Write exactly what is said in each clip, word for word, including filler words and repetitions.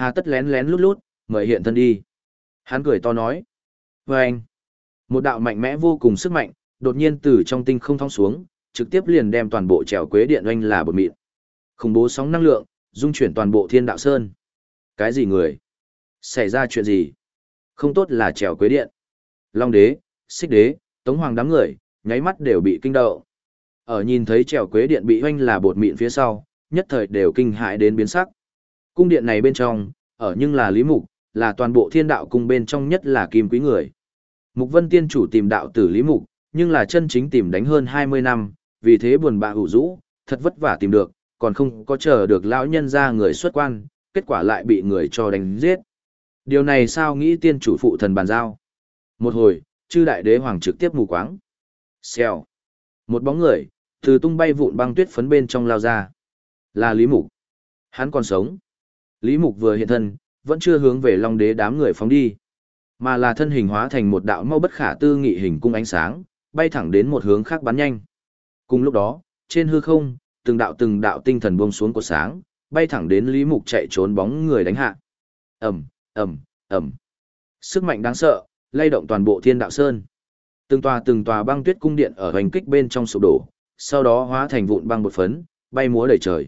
Hà tất lén lén lút lút, mời hiện thân đi. Hắn cười to nói. Và anh, một đạo mạnh mẽ vô cùng sức mạnh, đột nhiên từ trong tinh không thong xuống, trực tiếp liền đem toàn bộ trèo quế điện oanh là bột mịn. Khủng bố sóng năng lượng, dung chuyển toàn bộ thiên đạo sơn. Cái gì người? Xảy ra chuyện gì? Không tốt là trèo quế điện. Long đế, xích đế, tống hoàng đám người, nháy mắt đều bị kinh động. Ở nhìn thấy trèo quế điện bị oanh là bột mịn phía sau, nhất thời đều kinh hãi đến biến sắc. Cung điện này bên trong, ở nhưng là Lý Mục, là toàn bộ thiên đạo cung bên trong nhất là kim quý người. Mục Vân Tiên chủ tìm đạo tử Lý Mục, nhưng là chân chính tìm đánh hơn hai mươi năm, vì thế buồn bã hữu rũ, thật vất vả tìm được, còn không có chờ được lão nhân ra người xuất quan, kết quả lại bị người cho đánh giết. Điều này sao nghĩ tiên chủ phụ thần bàn giao. Một hồi, chư đại đế hoàng trực tiếp mù quáng. Xèo. Một bóng người, từ tung bay vụn băng tuyết phấn bên trong lao ra. Là Lý Mục. Hắn còn sống. Lý Mục vừa hiện thân, vẫn chưa hướng về Long đế đám người phóng đi, mà là thân hình hóa thành một đạo mau bất khả tư nghị hình cung ánh sáng, bay thẳng đến một hướng khác bắn nhanh. Cùng lúc đó, trên hư không, từng đạo từng đạo tinh thần buông xuống của sáng, bay thẳng đến Lý Mục chạy trốn bóng người đánh hạ. Ầm, ầm, ầm. Sức mạnh đáng sợ, lay động toàn bộ Thiên Đạo Sơn. Từng tòa từng tòa băng tuyết cung điện ở hoành kích bên trong sụp đổ, sau đó hóa thành vụn băng bột phấn, bay múa đầy trời.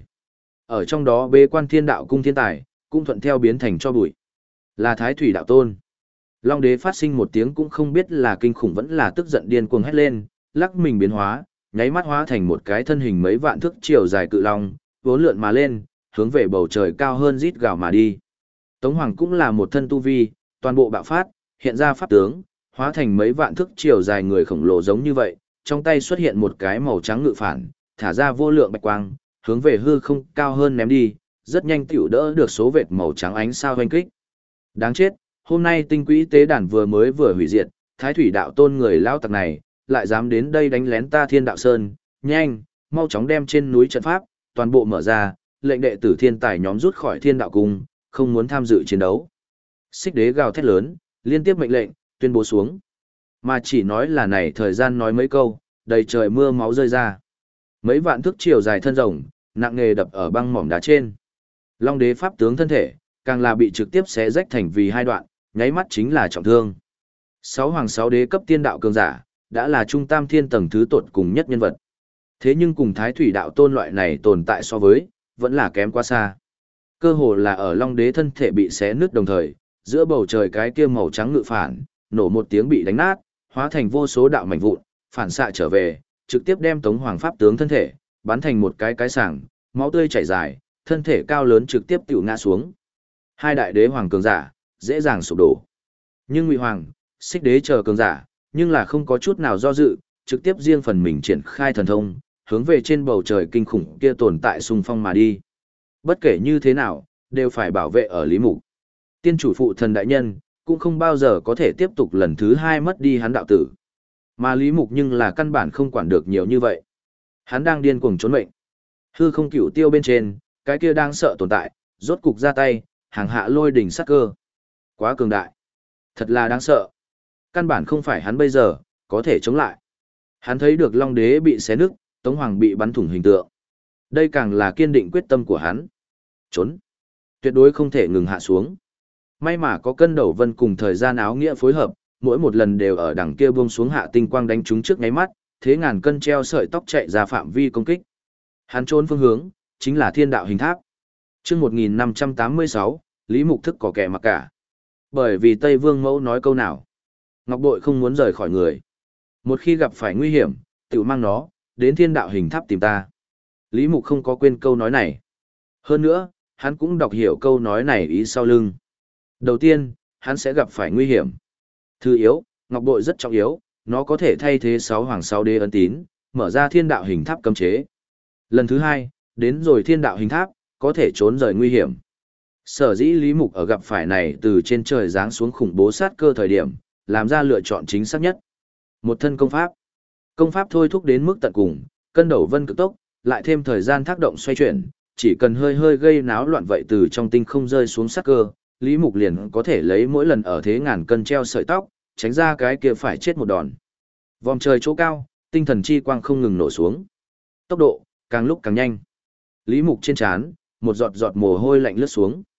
Ở trong đó bế quan Thiên Đạo cung thiên tài, cũng thuận theo biến thành cho bụi. Là Thái Thủy đạo tôn. Long đế phát sinh một tiếng cũng không biết là kinh khủng vẫn là tức giận điên cuồng hét lên, lắc mình biến hóa, nháy mắt hóa thành một cái thân hình mấy vạn thước chiều dài cự long, vốn lượn mà lên, hướng về bầu trời cao hơn rít gào mà đi. Tống Hoàng cũng là một thân tu vi, toàn bộ bạo phát, hiện ra pháp tướng, hóa thành mấy vạn thước chiều dài người khổng lồ giống như vậy, trong tay xuất hiện một cái màu trắng ngự phản, thả ra vô lượng bạch quang, hướng về hư không cao hơn ném đi, rất nhanh tiểu đỡ được số vệt màu trắng ánh sao hoành kích. Đáng chết, hôm nay tinh quỹ tế đàn vừa mới vừa hủy diệt, Thái Thủy đạo tôn người lao tặc này, lại dám đến đây đánh lén ta Thiên Đạo Sơn, nhanh, mau chóng đem trên núi trận pháp, toàn bộ mở ra, lệnh đệ tử thiên tài nhóm rút khỏi Thiên Đạo Cung, không muốn tham dự chiến đấu. Xích đế gào thét lớn, liên tiếp mệnh lệnh, tuyên bố xuống. Mà chỉ nói là này thời gian nói mấy câu, đầy trời mưa máu rơi ra. Mấy vạn thước chiều dài thân rồng, nặng nề đập ở băng mỏm đá trên. Long đế pháp tướng thân thể, càng là bị trực tiếp xé rách thành vì hai đoạn, nháy mắt chính là trọng thương. Sáu hoàng sáu đế cấp tiên đạo cường giả, đã là trung tam thiên tầng thứ tột cùng nhất nhân vật. Thế nhưng cùng Thái Thủy đạo tôn loại này tồn tại so với, vẫn là kém quá xa. Cơ hồ là ở Long đế thân thể bị xé nứt đồng thời, giữa bầu trời cái kia màu trắng ngự phản, nổ một tiếng bị đánh nát, hóa thành vô số đạo mảnh vụn, phản xạ trở về, trực tiếp đem Tống Hoàng pháp tướng thân thể, bắn thành một cái cái sảng, máu tươi chảy dài, thân thể cao lớn trực tiếp tiểu ngã xuống. Hai đại đế hoàng cường giả, dễ dàng sụp đổ. Nhưng Ngụy Hoàng, Xích đế chờ cường giả, nhưng là không có chút nào do dự, trực tiếp riêng phần mình triển khai thần thông, hướng về trên bầu trời kinh khủng kia tồn tại xung phong mà đi. Bất kể như thế nào, đều phải bảo vệ ở Lý Mục. Tiên chủ phụ thần đại nhân, cũng không bao giờ có thể tiếp tục lần thứ hai mất đi hắn đạo tử. Mà Lý Mục nhưng là căn bản không quản được nhiều như vậy. Hắn đang điên cuồng trốn mệnh. Hư không cửu tiêu bên trên, cái kia đang sợ tồn tại, rốt cục ra tay, hàng hạ lôi đỉnh sát cơ. Quá cường đại. Thật là đáng sợ. Căn bản không phải hắn bây giờ, có thể chống lại. Hắn thấy được Long đế bị xé nứt, Tống Hoàng bị bắn thủng hình tượng. Đây càng là kiên định quyết tâm của hắn. Trốn. Tuyệt đối không thể ngừng hạ xuống. May mà có cân đầu vân cùng thời gian áo nghĩa phối hợp, mỗi một lần đều ở đằng kia buông xuống hạ tinh quang đánh trúng trước ngáy mắt, thế ngàn cân treo sợi tóc chạy ra phạm vi công kích. Hắn trốn phương hướng, chính là thiên đạo hình tháp. Trước một nghìn năm trăm tám mươi sáu, Lý Mục thức có kẻ mặc cả. Bởi vì Tây Vương Mẫu nói câu nào, Ngọc Bội không muốn rời khỏi người. Một khi gặp phải nguy hiểm, tự mang nó, đến thiên đạo hình tháp tìm ta. Lý Mục không có quên câu nói này. Hơn nữa, hắn cũng đọc hiểu câu nói này ý sau lưng. Đầu tiên, hắn sẽ gặp phải nguy hiểm. Thứ yếu, Ngọc Bội rất trọng yếu, nó có thể thay thế sáu hoàng sáu đế ấn tín, mở ra thiên đạo hình tháp cấm chế. Lần thứ hai, đến rồi thiên đạo hình tháp, có thể trốn rời nguy hiểm. Sở dĩ Lý Mục ở gặp phải này từ trên trời giáng xuống khủng bố sát cơ thời điểm, làm ra lựa chọn chính xác nhất. Một thân công pháp. Công pháp thôi thúc đến mức tận cùng, cân đầu vân cực tốc, lại thêm thời gian tác động xoay chuyển, chỉ cần hơi hơi gây náo loạn vậy từ trong tinh không rơi xuống sát cơ, Lý Mục liền có thể lấy mỗi lần ở thế ngàn cân treo sợi tóc, tránh ra cái kia phải chết một đòn. Vòng trời chỗ cao, tinh thần chi quang không ngừng nổ xuống. Tốc độ càng lúc càng nhanh. Lý Mục trên trán, một giọt giọt mồ hôi lạnh lướt xuống.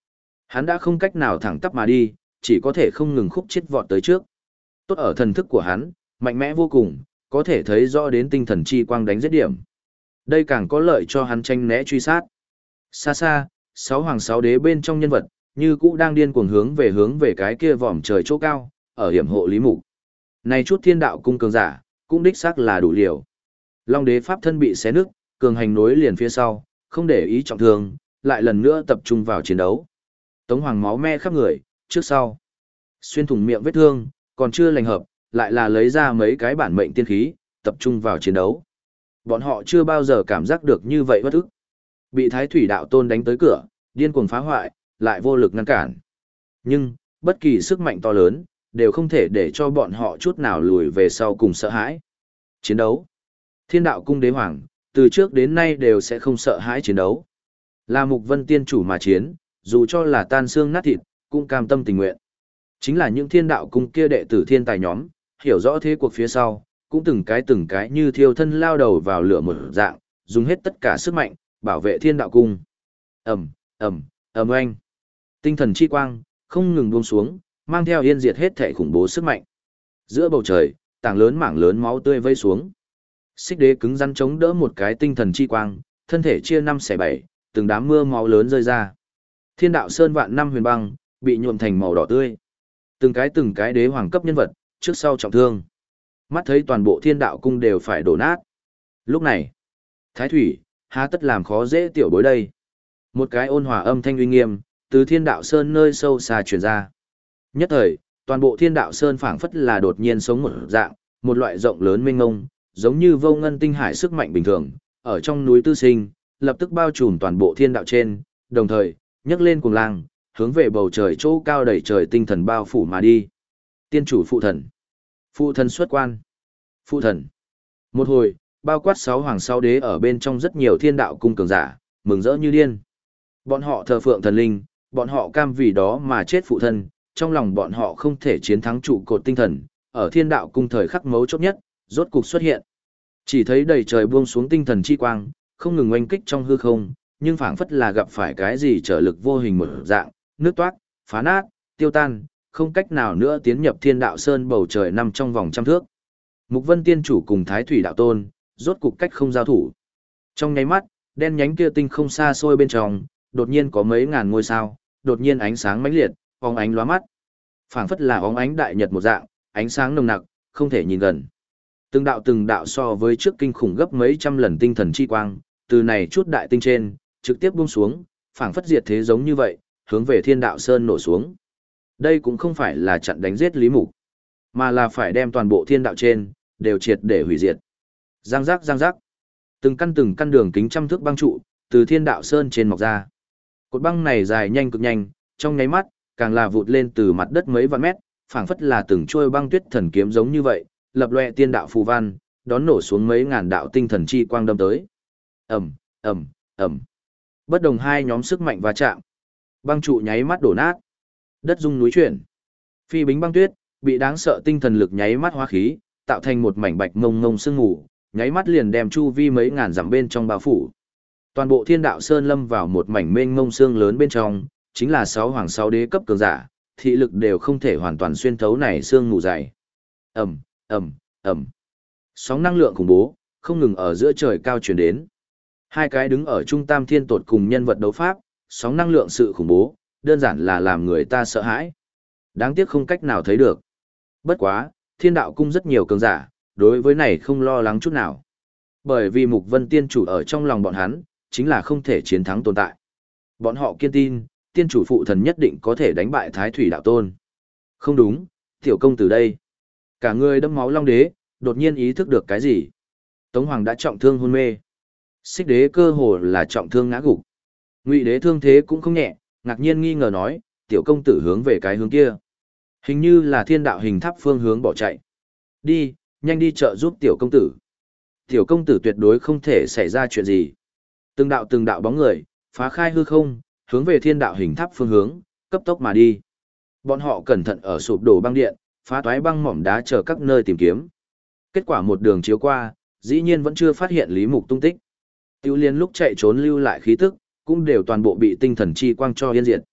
Hắn đã không cách nào thẳng tắp mà đi, chỉ có thể không ngừng khúc chết vọt tới trước. Tốt ở thần thức của hắn, mạnh mẽ vô cùng, có thể thấy rõ đến tinh thần chi quang đánh giết điểm. Đây càng có lợi cho hắn tranh né truy sát. Xa xa, sáu hoàng sáu đế bên trong nhân vật, như cũ đang điên cuồng hướng về hướng về cái kia vòm trời chỗ cao, ở hiểm hộ Lý Mục. Này chút thiên đạo cung cường giả, cũng đích xác là đủ liều. Long đế pháp thân bị xé nứt, cường hành nối liền phía sau, không để ý trọng thương, lại lần nữa tập trung vào chiến đấu. Tống Hoàng máu me khắp người, trước sau. Xuyên thủng miệng vết thương, còn chưa lành hợp, lại là lấy ra mấy cái bản mệnh tiên khí, tập trung vào chiến đấu. Bọn họ chưa bao giờ cảm giác được như vậy bất ức. Bị Thái Thủy Đạo Tôn đánh tới cửa, điên cuồng phá hoại, lại vô lực ngăn cản. Nhưng, bất kỳ sức mạnh to lớn, đều không thể để cho bọn họ chút nào lùi về sau cùng sợ hãi. Chiến đấu. Thiên đạo cung đế hoàng, từ trước đến nay đều sẽ không sợ hãi chiến đấu. Là Mục Vân tiên chủ mà chiến, dù cho là tan xương nát thịt, cũng cam tâm tình nguyện. Chính là những thiên đạo cung kia đệ tử thiên tài nhóm, hiểu rõ thế cuộc phía sau, cũng từng cái từng cái như thiêu thân lao đầu vào lửa một dạng, dùng hết tất cả sức mạnh, bảo vệ thiên đạo cung. Ầm, ầm, ầm oanh. Tinh thần chi quang, không ngừng buông xuống, mang theo yên diệt hết thể khủng bố sức mạnh. Giữa bầu trời, tảng lớn mảng lớn máu tươi vây xuống. Xích đế cứng rắn chống đỡ một cái tinh thần chi quang, thân thể chia năm xẻ bảy, từng đám mưa máu lớn rơi ra. Thiên đạo sơn vạn năm huyền băng, bị nhuộm thành màu đỏ tươi. Từng cái từng cái đế hoàng cấp nhân vật, trước sau trọng thương. Mắt thấy toàn bộ thiên đạo cung đều phải đổ nát. Lúc này, Thái Thủy, há tất làm khó dễ tiểu bối đây. Một cái ôn hòa âm thanh uy nghiêm, từ thiên đạo sơn nơi sâu xa truyền ra. Nhất thời, toàn bộ thiên đạo sơn phảng phất là đột nhiên sống một dạng, một loại rộng lớn mênh mông, giống như vô ngân tinh hải sức mạnh bình thường, ở trong núi tư sinh, lập tức bao trùm toàn bộ thiên đạo trên, đồng thời, nhấc lên cuồng lang, hướng về bầu trời chỗ cao đầy trời tinh thần bao phủ mà đi. Tiên chủ phụ thần. Phụ thần xuất quan. Phụ thần. Một hồi, bao quát sáu hoàng sáu đế ở bên trong rất nhiều thiên đạo cung cường giả, mừng rỡ như điên. Bọn họ thờ phượng thần linh, bọn họ cam vì đó mà chết phụ thân, trong lòng bọn họ không thể chiến thắng trụ cột tinh thần, ở thiên đạo cung thời khắc mấu chốt nhất, rốt cục xuất hiện. Chỉ thấy đầy trời buông xuống tinh thần chi quang, không ngừng oanh kích trong hư không, nhưng phảng phất là gặp phải cái gì trở lực vô hình một dạng, nước toát, phá nát, tiêu tan, không cách nào nữa tiến nhập thiên đạo sơn bầu trời nằm trong vòng trăm thước. Mục Vân tiên chủ cùng Thái Thủy đạo tôn, rốt cục cách không giao thủ. Trong nháy mắt, đen nhánh kia tinh không xa xôi bên trong, đột nhiên có mấy ngàn ngôi sao, đột nhiên ánh sáng mãnh liệt, phóng ánh lóa mắt. Phảng phất là óng ánh đại nhật một dạng, ánh sáng nồng nặc, không thể nhìn gần. Từng đạo từng đạo so với trước kinh khủng gấp mấy trăm lần tinh thần chi quang, từ này chút đại tinh trên, trực tiếp buông xuống, phảng phất diệt thế giống như vậy, hướng về thiên đạo sơn nổ xuống. Đây cũng không phải là chặn đánh giết Lý Mục, mà là phải đem toàn bộ thiên đạo trên, đều triệt để hủy diệt. Giang giác giang giác. Từng căn từng căn đường kính trăm thước băng trụ, từ thiên đạo sơn trên mọc ra. Cột băng này dài nhanh cực nhanh, trong nháy mắt, càng là vụt lên từ mặt đất mấy vạn mét, phảng phất là từng trôi băng tuyết thần kiếm giống như vậy, lập loè tiên đạo phù văn, đón nổ xuống mấy ngàn đạo tinh thần chi quang đâm tới. Ầm, ầm, ầm. Bất đồng hai nhóm sức mạnh va chạm. Băng trụ nháy mắt đổ nát. Đất rung núi chuyển. Phi bính băng tuyết, bị đáng sợ tinh thần lực nháy mắt hóa khí, tạo thành một mảnh bạch ngông ngông sương mù, nháy mắt liền đem chu vi mấy ngàn dặm bên trong bao phủ. Toàn bộ thiên đạo sơn lâm vào một mảnh mênh mông sương lớn bên trong, chính là sáu hoàng sáu đế cấp cường giả, thị lực đều không thể hoàn toàn xuyên thấu này sương mù dày. Ầm, ầm, ầm. Sóng năng lượng khủng bố, không ngừng ở giữa trời cao truyền đến. Hai cái đứng ở trung tam thiên tột cùng nhân vật đấu pháp, sóng năng lượng sự khủng bố, đơn giản là làm người ta sợ hãi. Đáng tiếc không cách nào thấy được. Bất quá, thiên đạo cung rất nhiều cường giả, đối với này không lo lắng chút nào. Bởi vì Mục Vân tiên chủ ở trong lòng bọn hắn, chính là không thể chiến thắng tồn tại. Bọn họ kiên tin, tiên chủ phụ thần nhất định có thể đánh bại Thái Thủy đạo tôn. Không đúng, tiểu công từ đây. Cả người đẫm máu long đế, đột nhiên ý thức được cái gì. Tống Hoàng đã trọng thương hôn mê. Xích đế cơ hồ là trọng thương ngã gục. Ngụy đế thương thế cũng không nhẹ, ngạc nhiên nghi ngờ nói, tiểu công tử hướng về cái hướng kia. Hình như là thiên đạo hình tháp phương hướng bỏ chạy. Đi, nhanh đi trợ giúp tiểu công tử. Tiểu công tử tuyệt đối không thể xảy ra chuyện gì. Từng đạo từng đạo bóng người, phá khai hư không, hướng về thiên đạo hình tháp phương hướng, cấp tốc mà đi. Bọn họ cẩn thận ở sụp đổ băng điện, phá toái băng mỏm đá chờ các nơi tìm kiếm. Kết quả một đường chiếu qua, dĩ nhiên vẫn chưa phát hiện Lý Mục tung tích. Tiêu liên lúc chạy trốn lưu lại khí tức, cũng đều toàn bộ bị tinh thần chi quang cho yên diệt.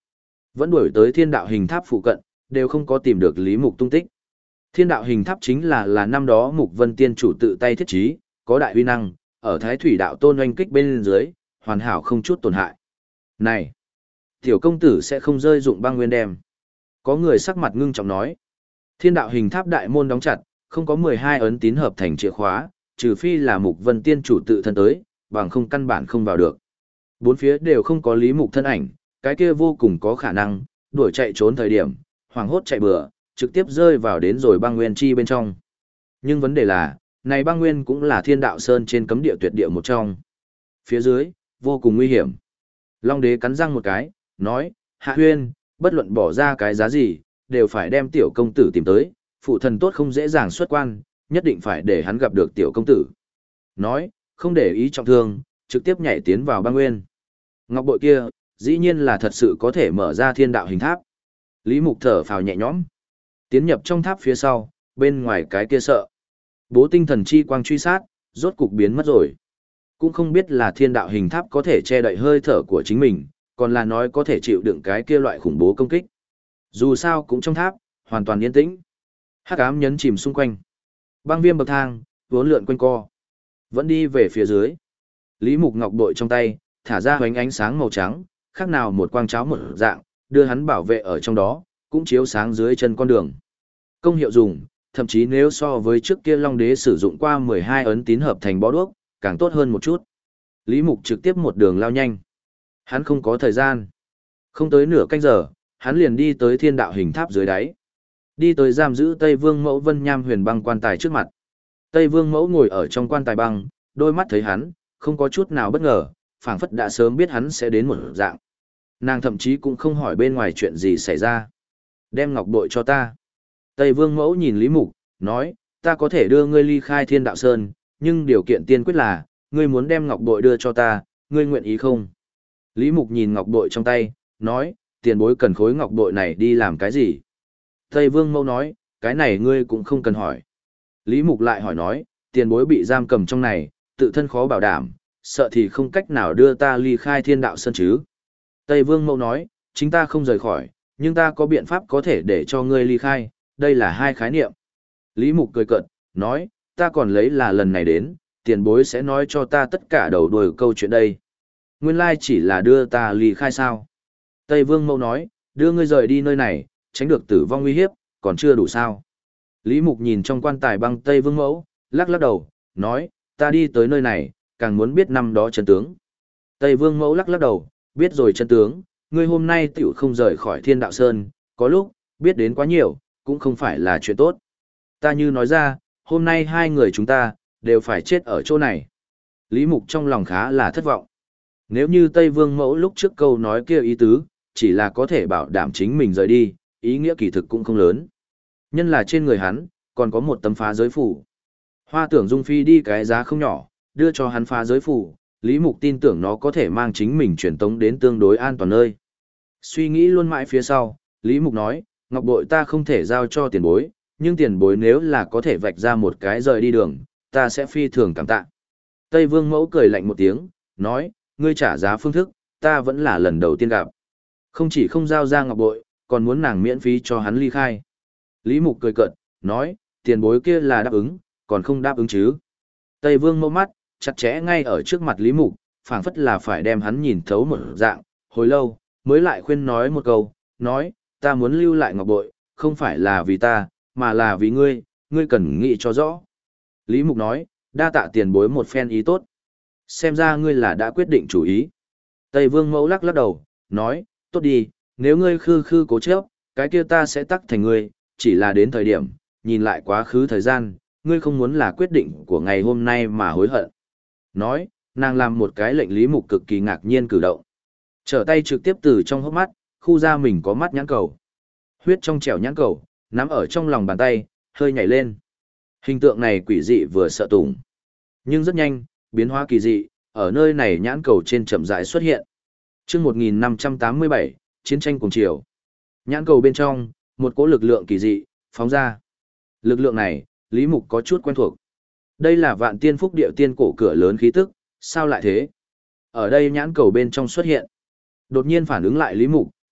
Vẫn đuổi tới thiên đạo hình tháp phụ cận, đều không có tìm được Lý Mục tung tích. Thiên đạo hình tháp chính là là năm đó Mục Vân Tiên chủ tự tay thiết trí, có đại uy năng, ở Thái Thủy đạo tôn oanh kích bên dưới, hoàn hảo không chút tổn hại. Này, tiểu công tử sẽ không rơi dụng băng nguyên đem. Có người sắc mặt ngưng trọng nói. Thiên đạo hình tháp đại môn đóng chặt, không có mười hai ấn tín hợp thành chìa khóa, trừ phi là Mục Vân Tiên chủ tự thân tới, bằng không căn bản không vào được. Bốn phía đều không có Lý Mục thân ảnh, cái kia vô cùng có khả năng, đuổi chạy trốn thời điểm, hoảng hốt chạy bừa, trực tiếp rơi vào đến rồi băng nguyên chi bên trong. Nhưng vấn đề là, này băng nguyên cũng là thiên đạo sơn trên cấm địa tuyệt địa một trong. Phía dưới, vô cùng nguy hiểm. Long đế cắn răng một cái, nói, Hạ Huyên, bất luận bỏ ra cái giá gì, đều phải đem tiểu công tử tìm tới, phụ thần tốt không dễ dàng xuất quan, nhất định phải để hắn gặp được tiểu công tử. Nói, không để ý trọng thương, trực tiếp nhảy tiến vào băng nguyên. Ngọc bội kia, dĩ nhiên là thật sự có thể mở ra thiên đạo hình tháp. Lý Mục thở phào nhẹ nhõm. Tiến nhập trong tháp phía sau, bên ngoài cái kia sợ. Bố tinh thần chi quang truy sát, rốt cục biến mất rồi. Cũng không biết là thiên đạo hình tháp có thể che đậy hơi thở của chính mình, còn là nói có thể chịu đựng cái kia loại khủng bố công kích. Dù sao cũng trong tháp, hoàn toàn yên tĩnh. Hắc ám nhấn chìm xung quanh. Băng viêm bậc thang, vốn lượn quanh co. Vẫn đi về phía dưới. Lý Mục ngọc bội trong tay, thả ra hoánh ánh sáng màu trắng, khác nào một quang cháo một dạng, đưa hắn bảo vệ ở trong đó, cũng chiếu sáng dưới chân con đường. Công hiệu dùng, thậm chí nếu so với trước kia Long Đế sử dụng qua mười hai ấn tín hợp thành bó đuốc, càng tốt hơn một chút. Lý Mục trực tiếp một đường lao nhanh. Hắn không có thời gian. Không tới nửa canh giờ, hắn liền đi tới thiên đạo hình tháp dưới đáy. Đi tới giam giữ Tây Vương Mẫu Vân Nham huyền băng quan tài trước mặt. Tây Vương Mẫu ngồi ở trong quan tài băng, đôi mắt thấy hắn, không có chút nào bất ngờ, phảng phất đã sớm biết hắn sẽ đến một dạng. Nàng thậm chí cũng không hỏi bên ngoài chuyện gì xảy ra. Đem ngọc bội cho ta. Tây Vương Mẫu nhìn Lý Mục, nói, ta có thể đưa ngươi ly khai thiên đạo sơn, nhưng điều kiện tiên quyết là, ngươi muốn đem ngọc bội đưa cho ta, ngươi nguyện ý không? Lý Mục nhìn ngọc bội trong tay, nói, tiền bối cần khối ngọc bội này đi làm cái gì? Tây Vương Mẫu nói, cái này ngươi cũng không cần hỏi. Lý Mục lại hỏi nói, tiền bối bị giam cầm trong này, tự thân khó bảo đảm, sợ thì không cách nào đưa ta ly khai thiên đạo sơn chứ. Tây Vương Mẫu nói, chính ta không rời khỏi, nhưng ta có biện pháp có thể để cho ngươi ly khai, đây là hai khái niệm. Lý Mục cười cợt, nói, ta còn lấy là lần này đến, tiền bối sẽ nói cho ta tất cả đầu đuôi câu chuyện đây. Nguyên lai chỉ là đưa ta ly khai sao. Tây Vương Mẫu nói, đưa ngươi rời đi nơi này, tránh được tử vong nguy hiếp, còn chưa đủ sao. Lý Mục nhìn trong quan tài băng Tây Vương Mẫu, lắc lắc đầu, nói, ta đi tới nơi này, càng muốn biết năm đó chân tướng. Tây Vương Mẫu lắc lắc đầu, biết rồi chân tướng, ngươi hôm nay tiểu không rời khỏi thiên đạo sơn, có lúc, biết đến quá nhiều, cũng không phải là chuyện tốt. Ta như nói ra, hôm nay hai người chúng ta, đều phải chết ở chỗ này. Lý Mục trong lòng khá là thất vọng. Nếu như Tây Vương Mẫu lúc trước câu nói kia ý tứ, chỉ là có thể bảo đảm chính mình rời đi, ý nghĩa kỳ thực cũng không lớn. Nhân là trên người hắn, còn có một tấm phá giới phủ. Hoa tưởng Dung Phi đi cái giá không nhỏ, đưa cho hắn phá giới phủ, Lý Mục tin tưởng nó có thể mang chính mình truyền tống đến tương đối an toàn nơi. Suy nghĩ luôn mãi phía sau, Lý Mục nói, ngọc bội ta không thể giao cho tiền bối, nhưng tiền bối nếu là có thể vạch ra một cái rời đi đường, ta sẽ phi thường cảm tạ. Tây Vương Mẫu cười lạnh một tiếng, nói, ngươi trả giá phương thức, ta vẫn là lần đầu tiên gặp. Không chỉ không giao ra ngọc bội, còn muốn nàng miễn phí cho hắn ly khai. Lý Mục cười cợt, nói, tiền bối kia là đáp ứng, còn không đáp ứng chứ. Tây Vương Mẫu mắt, chặt chẽ ngay ở trước mặt Lý Mục, phảng phất là phải đem hắn nhìn thấu một dạng, hồi lâu, mới lại khuyên nói một câu, nói, ta muốn lưu lại ngọc bội, không phải là vì ta, mà là vì ngươi, ngươi cần nghĩ cho rõ. Lý Mục nói, đa tạ tiền bối một phen ý tốt. Xem ra ngươi là đã quyết định chủ ý. Tây Vương Mẫu lắc lắc đầu, nói, tốt đi, nếu ngươi khư khư cố chấp, cái kia ta sẽ tắc thành ngươi, chỉ là đến thời điểm, nhìn lại quá khứ thời gian, ngươi không muốn là quyết định của ngày hôm nay mà hối hận. Nói, nàng làm một cái lệnh Lý Mục cực kỳ ngạc nhiên cử động. Trở tay trực tiếp từ trong hốc mắt, khu ra mình có mắt nhãn cầu. Huyết trong trẻo nhãn cầu, nắm ở trong lòng bàn tay, hơi nhảy lên. Hình tượng này quỷ dị vừa sợ tủng. Nhưng rất nhanh, biến hóa kỳ dị, ở nơi này nhãn cầu trên chậm rãi xuất hiện. Chương một nghìn năm trăm tám mươi bảy, chiến tranh cùng chiều. Nhãn cầu bên trong, một cỗ lực lượng kỳ dị phóng ra. Lực lượng này, Lý Mục có chút quen thuộc. Đây là Vạn Tiên Phúc Điệu Tiên cổ cửa lớn khí tức, sao lại thế? Ở đây nhãn cầu bên trong xuất hiện. Đột nhiên phản ứng lại Lý Mục,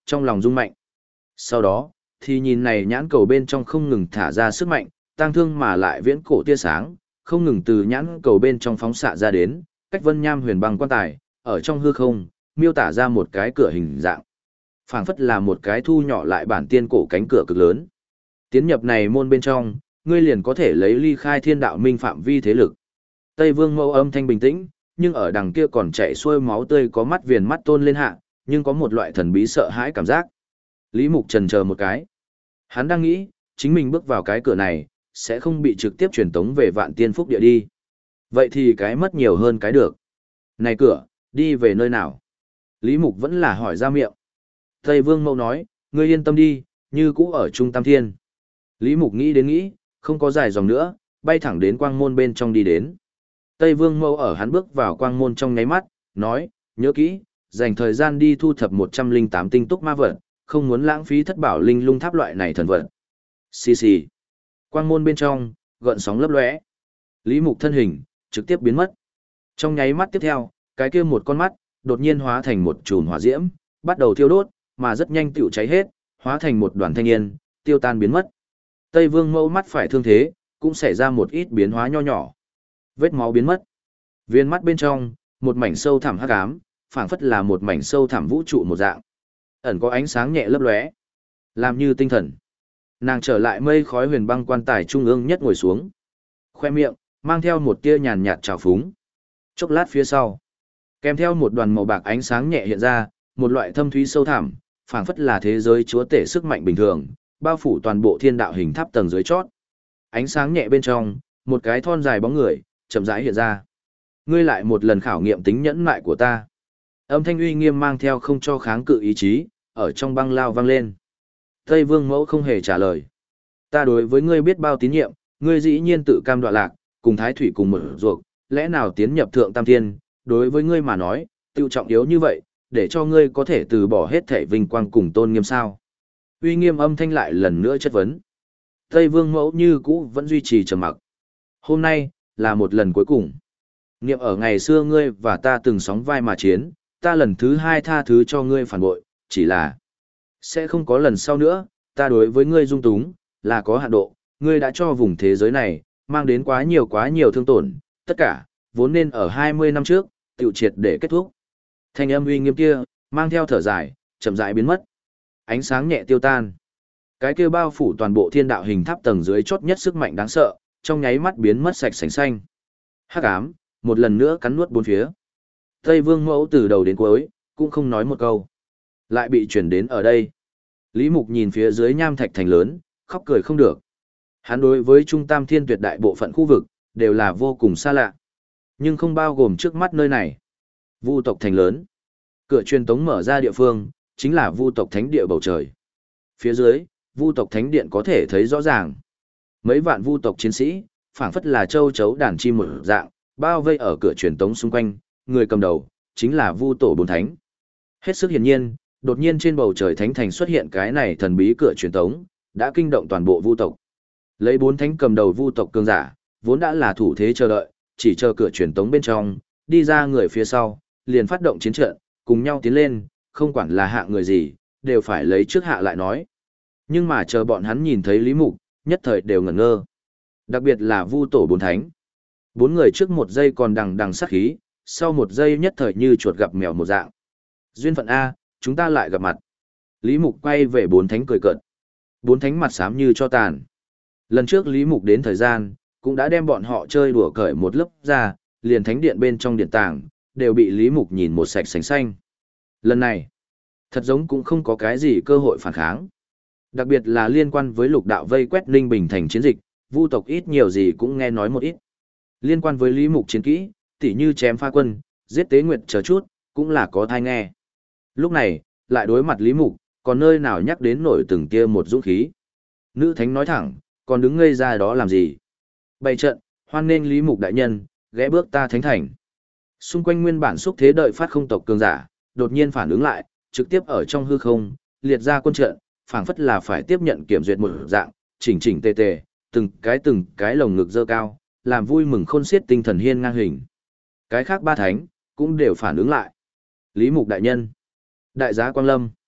trong lòng rung mạnh. Sau đó, thì nhìn này nhãn cầu bên trong không ngừng thả ra sức mạnh, tăng thương mà lại viễn cổ tia sáng, không ngừng từ nhãn cầu bên trong phóng xạ ra đến, cách Vân Nham huyền băng quan tài, ở trong hư không, miêu tả ra một cái cửa hình dạng. Phảng phất là một cái thu nhỏ lại bản tiên cổ cánh cửa cực lớn. Tiến nhập này môn bên trong, ngươi liền có thể lấy ly khai thiên đạo minh phạm vi thế lực. Tây Vương Mẫu âm thanh bình tĩnh, nhưng ở đằng kia còn chảy xuôi máu tươi có mắt viền mắt tôn lên hạ, nhưng có một loại thần bí sợ hãi cảm giác. Lý Mục chần chờ một cái. Hắn đang nghĩ, chính mình bước vào cái cửa này, sẽ không bị trực tiếp truyền tống về vạn tiên phúc địa đi. Vậy thì cái mất nhiều hơn cái được. Này cửa, đi về nơi nào? Lý Mục vẫn là hỏi ra miệng. Tây Vương Mẫu nói, ngươi yên tâm đi, như cũ ở Trung Tam Thiên. Lý Mục nghĩ đến nghĩ, không có dài dòng nữa, bay thẳng đến quang môn bên trong đi đến. Tây Vương Mẫu ở hắn bước vào quang môn trong nháy mắt, nói, nhớ kỹ, dành thời gian đi thu thập một trăm lẻ tám tinh túc ma vật, không muốn lãng phí thất bảo linh lung tháp loại này thần vật. Xì xì. Quang môn bên trong, gợn sóng lấp lóe. Lý Mục thân hình, trực tiếp biến mất. Trong nháy mắt tiếp theo, cái kia một con mắt, đột nhiên hóa thành một chùm hỏa diễm, bắt đầu thiêu đốt, mà rất nhanh tựu cháy hết, hóa thành một đoàn thanh niên, tiêu tan biến mất. Tây Vương Mẫu mắt phải thương thế, cũng xảy ra một ít biến hóa nho nhỏ. Vết máu biến mất. Viên mắt bên trong, một mảnh sâu thẳm hắc ám, phảng phất là một mảnh sâu thẳm vũ trụ một dạng. Ẩn có ánh sáng nhẹ lấp lóe, làm như tinh thần. Nàng trở lại mây khói huyền băng quan tài trung ương nhất ngồi xuống. Khoe miệng, mang theo một tia nhàn nhạt trào phúng. Chốc lát phía sau, kèm theo một đoàn màu bạc ánh sáng nhẹ hiện ra, một loại thâm thúy sâu thẳm, phảng phất là thế giới chúa tể sức mạnh bình thường, bao phủ toàn bộ thiên đạo hình tháp tầng dưới chót. Ánh sáng nhẹ bên trong, một cái thon dài bóng người, chậm rãi hiện ra. Ngươi lại một lần khảo nghiệm tính nhẫn nại của ta. Âm thanh uy nghiêm mang theo không cho kháng cự ý chí, ở trong băng lao vang lên. Tây Vương Mẫu không hề trả lời. Ta đối với ngươi biết bao tín nhiệm, ngươi dĩ nhiên tự cam đoạ lạc, cùng thái thủy cùng mở ruột, lẽ nào tiến nhập thượng tam thiên, đối với ngươi mà nói, tiêu trọng yếu như vậy, để cho ngươi có thể từ bỏ hết thể vinh quang cùng tôn nghiêm sao. Uy nghiêm âm thanh lại lần nữa chất vấn. Tây Vương Mẫu như cũ vẫn duy trì trầm mặc. Hôm nay, là một lần cuối cùng. Niệm ở ngày xưa ngươi và ta từng sóng vai mà chiến, ta lần thứ hai tha thứ cho ngươi phản bội, chỉ là sẽ không có lần sau nữa, ta đối với ngươi dung túng, là có hạn độ, ngươi đã cho vùng thế giới này, mang đến quá nhiều quá nhiều thương tổn, tất cả, vốn nên ở hai mươi năm trước, tiểu triệt để kết thúc. Thanh âm uy nghiêm kia, mang theo thở dài, chậm rãi biến mất. Ánh sáng nhẹ tiêu tan. Cái kia bao phủ toàn bộ thiên đạo hình tháp tầng dưới chót nhất sức mạnh đáng sợ, trong nháy mắt biến mất sạch sành xanh. Hắc ám, một lần nữa cắn nuốt bốn phía. Tây Vương Mẫu từ đầu đến cuối, cũng không nói một câu. Lại bị chuyển đến ở đây. Lý Mục nhìn phía dưới nham thạch thành lớn, khóc cười không được. Hắn đối với Trung Tam Thiên tuyệt đại bộ phận khu vực, đều là vô cùng xa lạ. Nhưng không bao gồm trước mắt nơi này. Vu tộc thành lớn. Cửa truyền tống mở ra địa phương, chính là Vu tộc thánh địa bầu trời. Phía dưới, Vu tộc thánh điện có thể thấy rõ ràng. Mấy vạn Vu tộc chiến sĩ, phảng phất là châu chấu đàn chim một dạng, bao vây ở cửa truyền tống xung quanh, người cầm đầu, chính là Vu tổ bốn thánh. Hết sức hiển nhiên, đột nhiên trên bầu trời thánh thành xuất hiện cái này thần bí cửa truyền tống, đã kinh động toàn bộ Vu tộc. Lấy bốn thánh cầm đầu Vu tộc cường giả, vốn đã là thủ thế chờ đợi, chỉ chờ cửa truyền tống bên trong, đi ra người phía sau, liền phát động chiến trận, cùng nhau tiến lên, không quản là hạ người gì, đều phải lấy trước hạ lại nói. Nhưng mà chờ bọn hắn nhìn thấy Lý Mục, nhất thời đều ngẩn ngơ. Đặc biệt là Vu tổ bốn thánh. Bốn người trước một giây còn đằng đằng sát khí, sau một giây nhất thời như chuột gặp mèo một dạng. Duyên phận A, chúng ta lại gặp mặt. Lý Mục quay về bốn thánh cười cợt. Bốn thánh mặt xám như cho tàn. Lần trước Lý Mục đến thời gian, cũng đã đem bọn họ chơi đùa cởi một lớp ra, liền thánh điện bên trong điện tàng, đều bị Lý Mục nhìn một sạch sành xanh. Lần này, thật giống cũng không có cái gì cơ hội phản kháng. Đặc biệt là liên quan với lục đạo vây quét Ninh Bình thành chiến dịch, Vu tộc ít nhiều gì cũng nghe nói một ít. Liên quan với Lý Mục chiến kỹ, tỉ như chém pha quân, giết tế nguyệt chờ chút, cũng là có thai nghe. Lúc này, lại đối mặt Lý Mục, còn nơi nào nhắc đến nổi từng kia một dũng khí. Nữ thánh nói thẳng, còn đứng ngây ra đó làm gì? Bày trận, hoan nghênh Lý Mục đại nhân, ghé bước ta thánh thành. Xung quanh nguyên bản xúc thế đợi phát không tộc cường giả, đột nhiên phản ứng lại, trực tiếp ở trong hư không, liệt ra quân trận, phảng phất là phải tiếp nhận kiểm duyệt một dạng, chỉnh chỉnh tề tề, từng cái từng cái lồng ngực dơ cao, làm vui mừng khôn xiết tinh thần hiên ngang hình. Cái khác ba thánh, cũng đều phản ứng lại. Lý Mục đại nhân, đại giá Quang Lâm,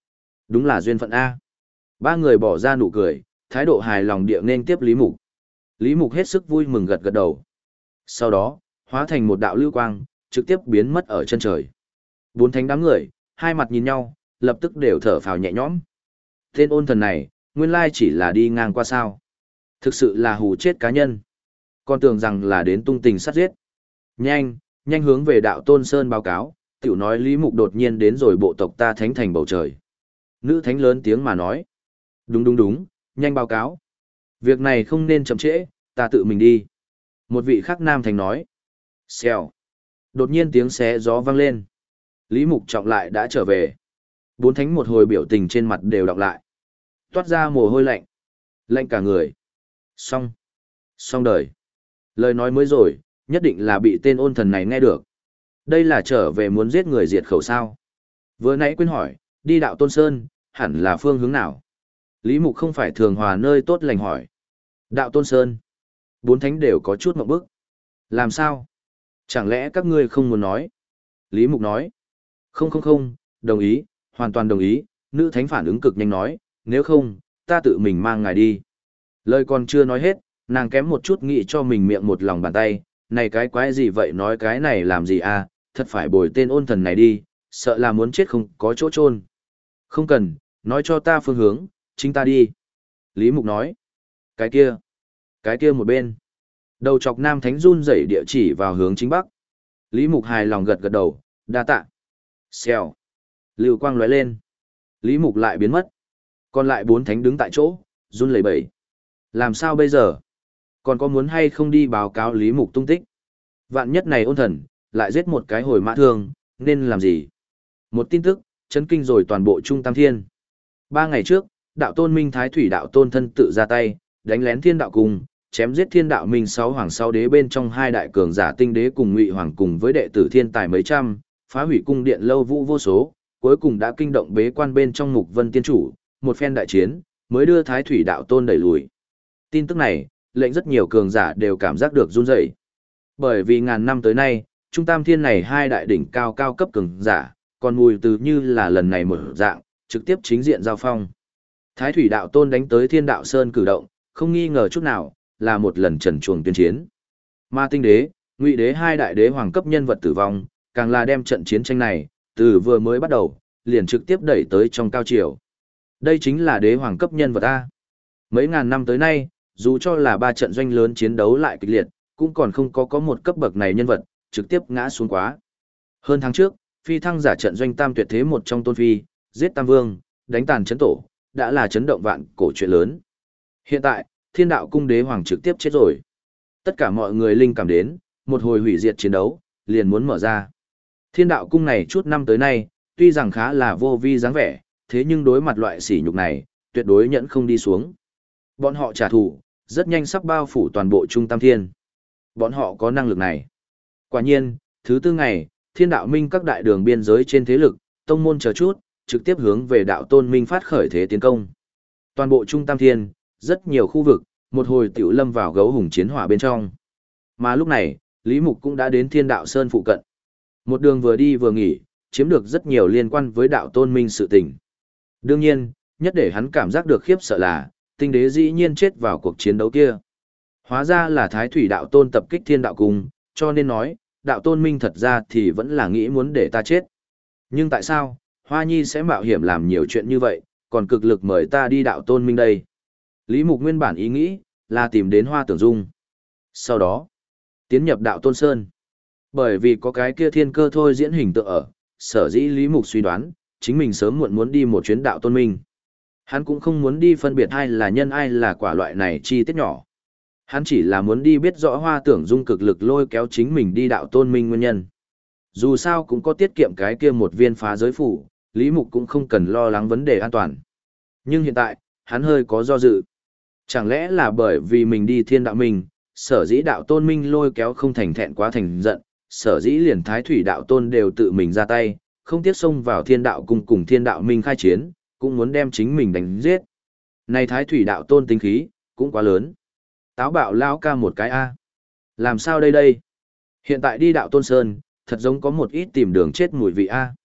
Đúng là duyên phận A. Ba người bỏ ra nụ cười, thái độ hài lòng địa nên tiếp Lý Mục. Lý Mục hết sức vui mừng gật gật đầu. Sau đó, hóa thành một đạo lưu quang, trực tiếp biến mất ở chân trời. Bốn thánh đám người, hai mặt nhìn nhau, lập tức đều thở phào nhẹ nhõm. Tên ôn thần này, nguyên lai chỉ là đi ngang qua sao. Thực sự là hù chết cá nhân. Còn tưởng rằng là đến tung tình sát giết. Nhanh, nhanh hướng về đạo Tôn Sơn báo cáo, tiểu nói Lý Mục đột nhiên đến rồi bộ tộc ta thánh thành bầu trời. Nữ thánh lớn tiếng mà nói. Đúng đúng đúng, nhanh báo cáo. Việc này không nên chậm trễ, ta tự mình đi. Một vị khác nam thánh nói. Xèo. Đột nhiên tiếng xé gió vang lên. Lý Mục trọng lại đã trở về. Bốn thánh một hồi biểu tình trên mặt đều đọc lại. Toát ra mồ hôi lạnh. Lạnh cả người. Xong. Xong đời. Lời nói mới rồi, nhất định là bị tên ôn thần này nghe được. Đây là trở về muốn giết người diệt khẩu sao. Vừa nãy quên hỏi, đi đạo Tôn Sơn, hẳn là phương hướng nào? Lý Mục không phải thường hòa nơi tốt lành hỏi. Đạo Tôn Sơn. Bốn thánh đều có chút mộng bức. Làm sao? Chẳng lẽ các ngươi không muốn nói? Lý Mục nói. Không không không, đồng ý, hoàn toàn đồng ý. Nữ thánh phản ứng cực nhanh nói, nếu không, ta tự mình mang ngài đi. Lời còn chưa nói hết, nàng kém một chút nghĩ cho mình miệng một lòng bàn tay. Này cái quái gì vậy, nói cái này làm gì à, thật phải bồi tên ôn thần này đi, sợ là muốn chết không có chỗ chôn. Không cần, nói cho ta phương hướng, chính ta đi. Lý Mục nói. Cái kia, cái kia một bên. Đầu chọc nam thánh run rẩy địa chỉ vào hướng chính bắc. Lý Mục hài lòng gật gật đầu, đa tạ. Xèo. Lưu quang lóe lên. Lý Mục lại biến mất. Còn lại bốn thánh đứng tại chỗ, run lẩy bẩy. Làm sao bây giờ? Còn có muốn hay không đi báo cáo Lý Mục tung tích? Vạn nhất này ôn thần, lại giết một cái hồi mã thương, nên làm gì? Một tin tức, chấn kinh rồi toàn bộ Trung Tam Thiên. Ba ngày trước, đạo tôn Minh Thái Thủy đạo tôn thân tự ra tay, đánh lén thiên đạo cung, chém giết thiên đạo minh sáu hoàng sáu đế bên trong hai đại cường giả tinh đế cùng ngụy hoàng cùng với đệ tử thiên tài mấy trăm, phá hủy cung điện lâu vũ vô số, cuối cùng đã kinh động bế quan bên trong Mục Vân Tiên Chủ, một phen đại chiến, mới đưa Thái Thủy đạo tôn đẩy lùi. Tin tức này, lệnh rất nhiều cường giả đều cảm giác được run rẩy. Bởi vì ngàn năm tới nay, Trung Tam Thiên này hai đại đỉnh cao cao cấp cường giả, còn mùi từ như là lần này mở dạng, trực tiếp chính diện giao phong. Thái Thủy đạo tôn đánh tới Thiên Đạo Sơn cử động, không nghi ngờ chút nào, là một lần trần truồng tuyên chiến. Ma Tinh Đế, Ngụy Đế hai đại đế hoàng cấp nhân vật tử vong, càng là đem trận chiến tranh này, từ vừa mới bắt đầu, liền trực tiếp đẩy tới trong cao triều. Đây chính là đế hoàng cấp nhân vật A. Mấy ngàn năm tới nay, dù cho là ba trận doanh lớn chiến đấu lại kịch liệt, cũng còn không có có một cấp bậc này nhân vật, trực tiếp ngã xuống quá. Hơn tháng trước, phi thăng giả trận doanh tam tuyệt thế một trong tôn phi, giết tam vương, đánh tàn chấn tổ, đã là chấn động vạn cổ chuyện lớn. Hiện tại, thiên đạo cung đế hoàng trực tiếp chết rồi. Tất cả mọi người linh cảm đến, một hồi hủy diệt chiến đấu, liền muốn mở ra. Thiên đạo cung này chút năm tới nay, tuy rằng khá là vô vi dáng vẻ, thế nhưng đối mặt loại sỉ nhục này, tuyệt đối nhẫn không đi xuống. Bọn họ trả thù, rất nhanh sắp bao phủ toàn bộ Trung Tam Thiên. Bọn họ có năng lực này. Quả nhiên, thứ tư ngày, thiên đạo minh các đại đường biên giới trên thế lực, tông môn chờ chút, trực tiếp hướng về đạo tôn minh phát khởi thế tiến công. Toàn bộ Trung Tam Thiên, rất nhiều khu vực, một hồi tiểu lâm vào gấu hùng chiến hỏa bên trong. Mà lúc này, Lý Mục cũng đã đến Thiên Đạo Sơn phụ cận. Một đường vừa đi vừa nghỉ, chiếm được rất nhiều liên quan với đạo tôn minh sự tình. Đương nhiên, nhất để hắn cảm giác được khiếp sợ là, tinh đế dĩ nhiên chết vào cuộc chiến đấu kia. Hóa ra là Thái Thủy đạo tôn tập kích Thiên Đạo Cung, cho nên nói, đạo tôn minh thật ra thì vẫn là nghĩ muốn để ta chết. Nhưng tại sao, Hoa Nhi sẽ mạo hiểm làm nhiều chuyện như vậy, còn cực lực mời ta đi đạo tôn minh đây? Lý Mục nguyên bản ý nghĩ, là tìm đến Hoa Tưởng Dung. Sau đó, tiến nhập đạo Tôn Sơn. Bởi vì có cái kia thiên cơ thôi diễn hình tượng ở, sở dĩ Lý Mục suy đoán, chính mình sớm muộn muốn đi một chuyến đạo Tôn Minh. Hắn cũng không muốn đi phân biệt ai là nhân ai là quả loại này chi tiết nhỏ. Hắn chỉ là muốn đi biết rõ Hoa Tưởng Dung cực lực lôi kéo chính mình đi đạo Tôn Minh nguyên nhân. Dù sao cũng có tiết kiệm cái kia một viên phá giới phủ, Lý Mục cũng không cần lo lắng vấn đề an toàn. Nhưng hiện tại, hắn hơi có do dự. Chẳng lẽ là bởi vì mình đi thiên đạo minh, sở dĩ đạo tôn minh lôi kéo không thành thẹn quá thành giận, sở dĩ liền thái thủy đạo tôn đều tự mình ra tay, không tiếc xông vào thiên đạo cùng cùng thiên đạo minh khai chiến, cũng muốn đem chính mình đánh giết. Này thái thủy đạo tôn tính khí, cũng quá lớn. Táo bạo lao ca một cái A. Làm sao đây đây? Hiện tại đi đạo tôn sơn, thật giống có một ít tìm đường chết mùi vị A.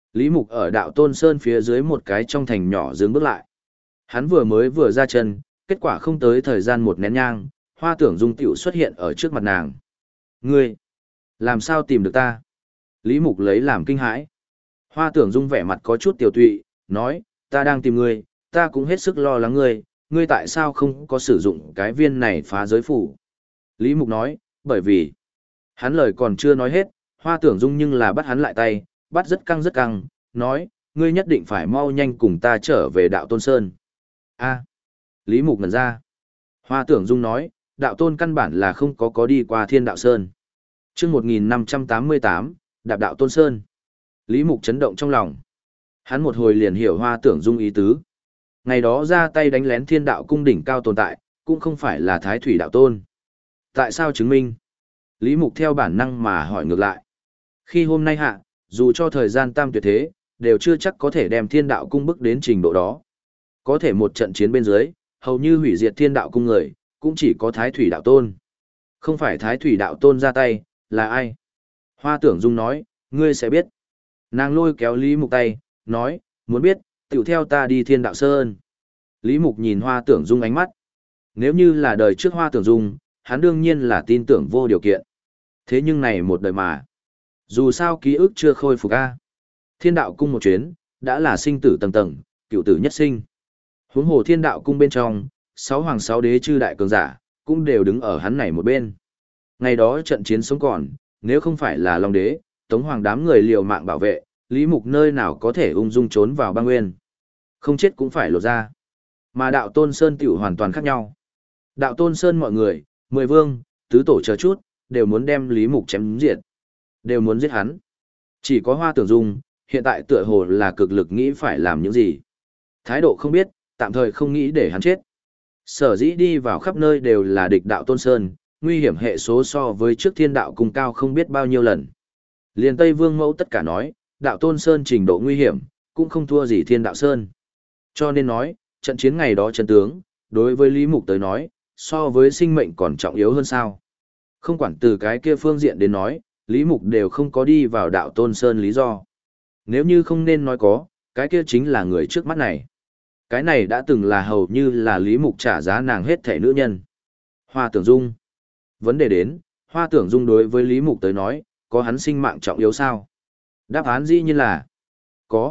Lý Mục ở đạo Tôn Sơn phía dưới một cái trong thành nhỏ dừng bước lại. Hắn vừa mới vừa ra chân, kết quả không tới thời gian một nén nhang, Hoa Tưởng Dung tiểu xuất hiện ở trước mặt nàng. Ngươi, làm sao tìm được ta? Lý Mục lấy làm kinh hãi. Hoa Tưởng Dung vẻ mặt có chút tiểu tụy, nói, ta đang tìm ngươi, ta cũng hết sức lo lắng ngươi, ngươi tại sao không có sử dụng cái viên này phá giới phủ? Lý Mục nói, bởi vì, hắn lời còn chưa nói hết, Hoa Tưởng Dung nhưng là bắt hắn lại tay, bắt rất căng rất căng, nói, ngươi nhất định phải mau nhanh cùng ta trở về đạo Tôn Sơn. A, Lý Mục ngẩn ra. Hoa Tưởng Dung nói, đạo tôn căn bản là không có có đi qua Thiên Đạo Sơn. Chương một nghìn năm trăm tám mươi tám, Đạp Đạo Tôn Sơn. Lý Mục chấn động trong lòng. Hắn một hồi liền hiểu Hoa Tưởng Dung ý tứ. Ngày đó ra tay đánh lén Thiên Đạo cung đỉnh cao tồn tại, cũng không phải là Thái Thủy đạo tôn. Tại sao chứng minh? Lý Mục theo bản năng mà hỏi ngược lại. Khi hôm nay hạ, dù cho thời gian tam tuyệt thế, đều chưa chắc có thể đem Thiên Đạo cung bức đến trình độ đó. Có thể một trận chiến bên dưới, hầu như hủy diệt Thiên Đạo cung người, cũng chỉ có Thái Thủy đạo tôn. Không phải Thái Thủy đạo tôn ra tay, là ai? Hoa Tưởng Dung nói, ngươi sẽ biết. Nàng lôi kéo Lý Mục tay, nói, muốn biết, tiểu theo ta đi Thiên Đạo Sơn. Lý Mục nhìn Hoa Tưởng Dung ánh mắt. Nếu như là đời trước Hoa Tưởng Dung, hắn đương nhiên là tin tưởng vô điều kiện. Thế nhưng này một đời mà. Dù sao ký ức chưa khôi phục a. Thiên Đạo cung một chuyến, đã là sinh tử tầng tầng, cựu tử nhất sinh. Huống hồ Thiên Đạo cung bên trong, sáu hoàng sáu đế chư đại cường giả, cũng đều đứng ở hắn này một bên. Ngày đó trận chiến sống còn, nếu không phải là Long đế, Tống hoàng đám người liều mạng bảo vệ, Lý Mục nơi nào có thể ung dung trốn vào băng nguyên. Không chết cũng phải lột ra. Mà đạo Tôn Sơn tiểu hoàn toàn khác nhau. Đạo Tôn Sơn mọi người, mười vương, tứ tổ chờ chút, đều muốn đem Lý Mục chém diệt. Đều muốn giết hắn. Chỉ có Hoa Tưởng Dung, hiện tại tựa hồ là cực lực nghĩ phải làm những gì. Thái độ không biết, tạm thời không nghĩ để hắn chết. Sở dĩ đi vào khắp nơi đều là địch đạo Tôn Sơn, nguy hiểm hệ số so với trước Thiên Đạo cung cao không biết bao nhiêu lần. Liền Tây Vương Mẫu tất cả nói, đạo Tôn Sơn trình độ nguy hiểm, cũng không thua gì Thiên Đạo Sơn. Cho nên nói, trận chiến ngày đó chân tướng, đối với Lý Mục tới nói, so với sinh mệnh còn trọng yếu hơn sao. Không quản từ cái kia phương diện đến nói, Lý Mục đều không có đi vào đạo Tôn Sơn lý do. Nếu như không nên nói có, cái kia chính là người trước mắt này. Cái này đã từng là hầu như là Lý Mục trả giá nàng hết thể nữ nhân. Hoa Tưởng Dung. Vấn đề đến, Hoa Tưởng Dung đối với Lý Mục tới nói, có hắn sinh mạng trọng yếu sao? Đáp án dĩ nhiên là có.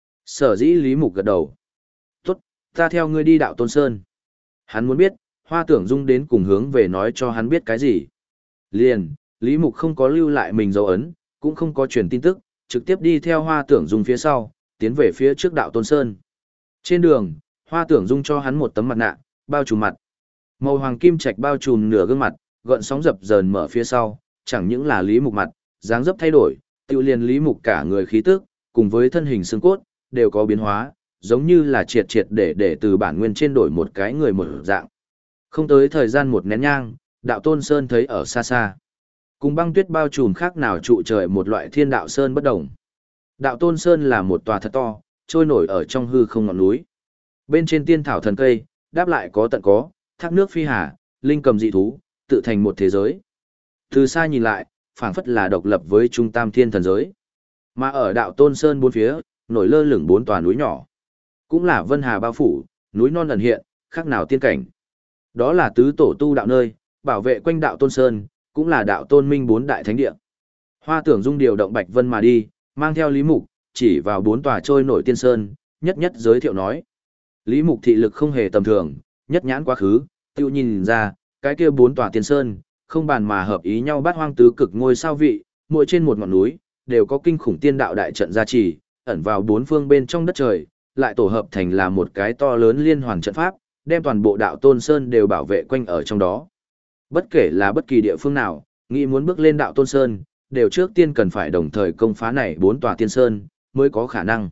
Sở dĩ Lý Mục gật đầu. Tốt, ta theo ngươi đi đạo Tôn Sơn. Hắn muốn biết, Hoa Tưởng Dung đến cùng hướng về nói cho hắn biết cái gì. Liền, Lý Mục không có lưu lại mình dấu ấn, cũng không có truyền tin tức, trực tiếp đi theo Hoa Tưởng Dung phía sau, tiến về phía trước đạo Tôn Sơn. Trên đường, Hoa Tưởng Dung cho hắn một tấm mặt nạ, bao trùm mặt. Màu hoàng kim trạch bao trùm nửa gương mặt, gợn sóng dập dờn mở phía sau, chẳng những là Lý Mục mặt, dáng dấp thay đổi, tiêu liền Lý Mục cả người khí tức, cùng với thân hình xương cốt, đều có biến hóa, giống như là triệt triệt để để từ bản nguyên trên đổi một cái người một dạng. Không tới thời gian một nén nhang, đạo Tôn Sơn thấy ở xa xa. Cùng băng tuyết bao trùm khác nào trụ trời một loại Thiên Đạo Sơn bất đồng. Đạo Tôn Sơn là một tòa thật to, trôi nổi ở trong hư không ngọn núi. Bên trên tiên thảo thần cây, đáp lại có tận có, thác nước phi hà, linh cầm dị thú, tự thành một thế giới. Từ xa nhìn lại, phảng phất là độc lập với trung tam thiên thần giới. Mà ở đạo Tôn Sơn bốn phía, nổi lơ lửng bốn tòa núi nhỏ. Cũng là vân hà bao phủ, núi non ẩn hiện, khác nào tiên cảnh. Đó là tứ tổ tu đạo nơi, bảo vệ quanh đạo Tôn Sơn, cũng là đạo Tôn Minh bốn đại thánh địa. Hoa Tưởng Dung điều động Bạch Vân mà đi, mang theo Lý Mục, chỉ vào bốn tòa trôi nổi tiên sơn, nhất nhất giới thiệu nói. Lý Mục thị lực không hề tầm thường, nhất nhãn quá khứ, tiêu nhìn ra, cái kia bốn tòa tiên sơn, không bàn mà hợp ý nhau bát hoang tứ cực ngôi sao vị, mỗi trên một ngọn núi, đều có kinh khủng tiên đạo đại trận gia trì, ẩn vào bốn phương bên trong đất trời, lại tổ hợp thành là một cái to lớn liên hoàn trận pháp, đem toàn bộ đạo Tôn Sơn đều bảo vệ quanh ở trong đó. Bất kể là bất kỳ địa phương nào, nghĩ muốn bước lên đạo Tôn Sơn, đều trước tiên cần phải đồng thời công phá này bốn tòa tiên sơn, mới có khả năng.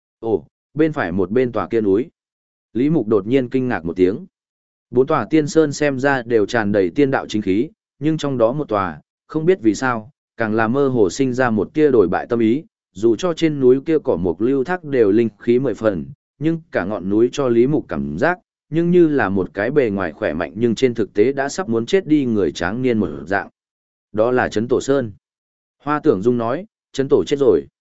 Ồ, bên phải một bên tòa kia núi. Lý Mục đột nhiên kinh ngạc một tiếng. Bốn tòa tiên sơn xem ra đều tràn đầy tiên đạo chính khí, nhưng trong đó một tòa, không biết vì sao, càng là mơ hồ sinh ra một tia đổi bại tâm ý, dù cho trên núi kia cỏ mục lưu thác đều linh khí mười phần, nhưng cả ngọn núi cho Lý Mục cảm giác, nhưng như là một cái bề ngoài khỏe mạnh nhưng trên thực tế đã sắp muốn chết đi người tráng niên một dạng. Đó là Trấn Tổ Sơn. Hoa Tưởng Dung nói, Trấn Tổ chết rồi.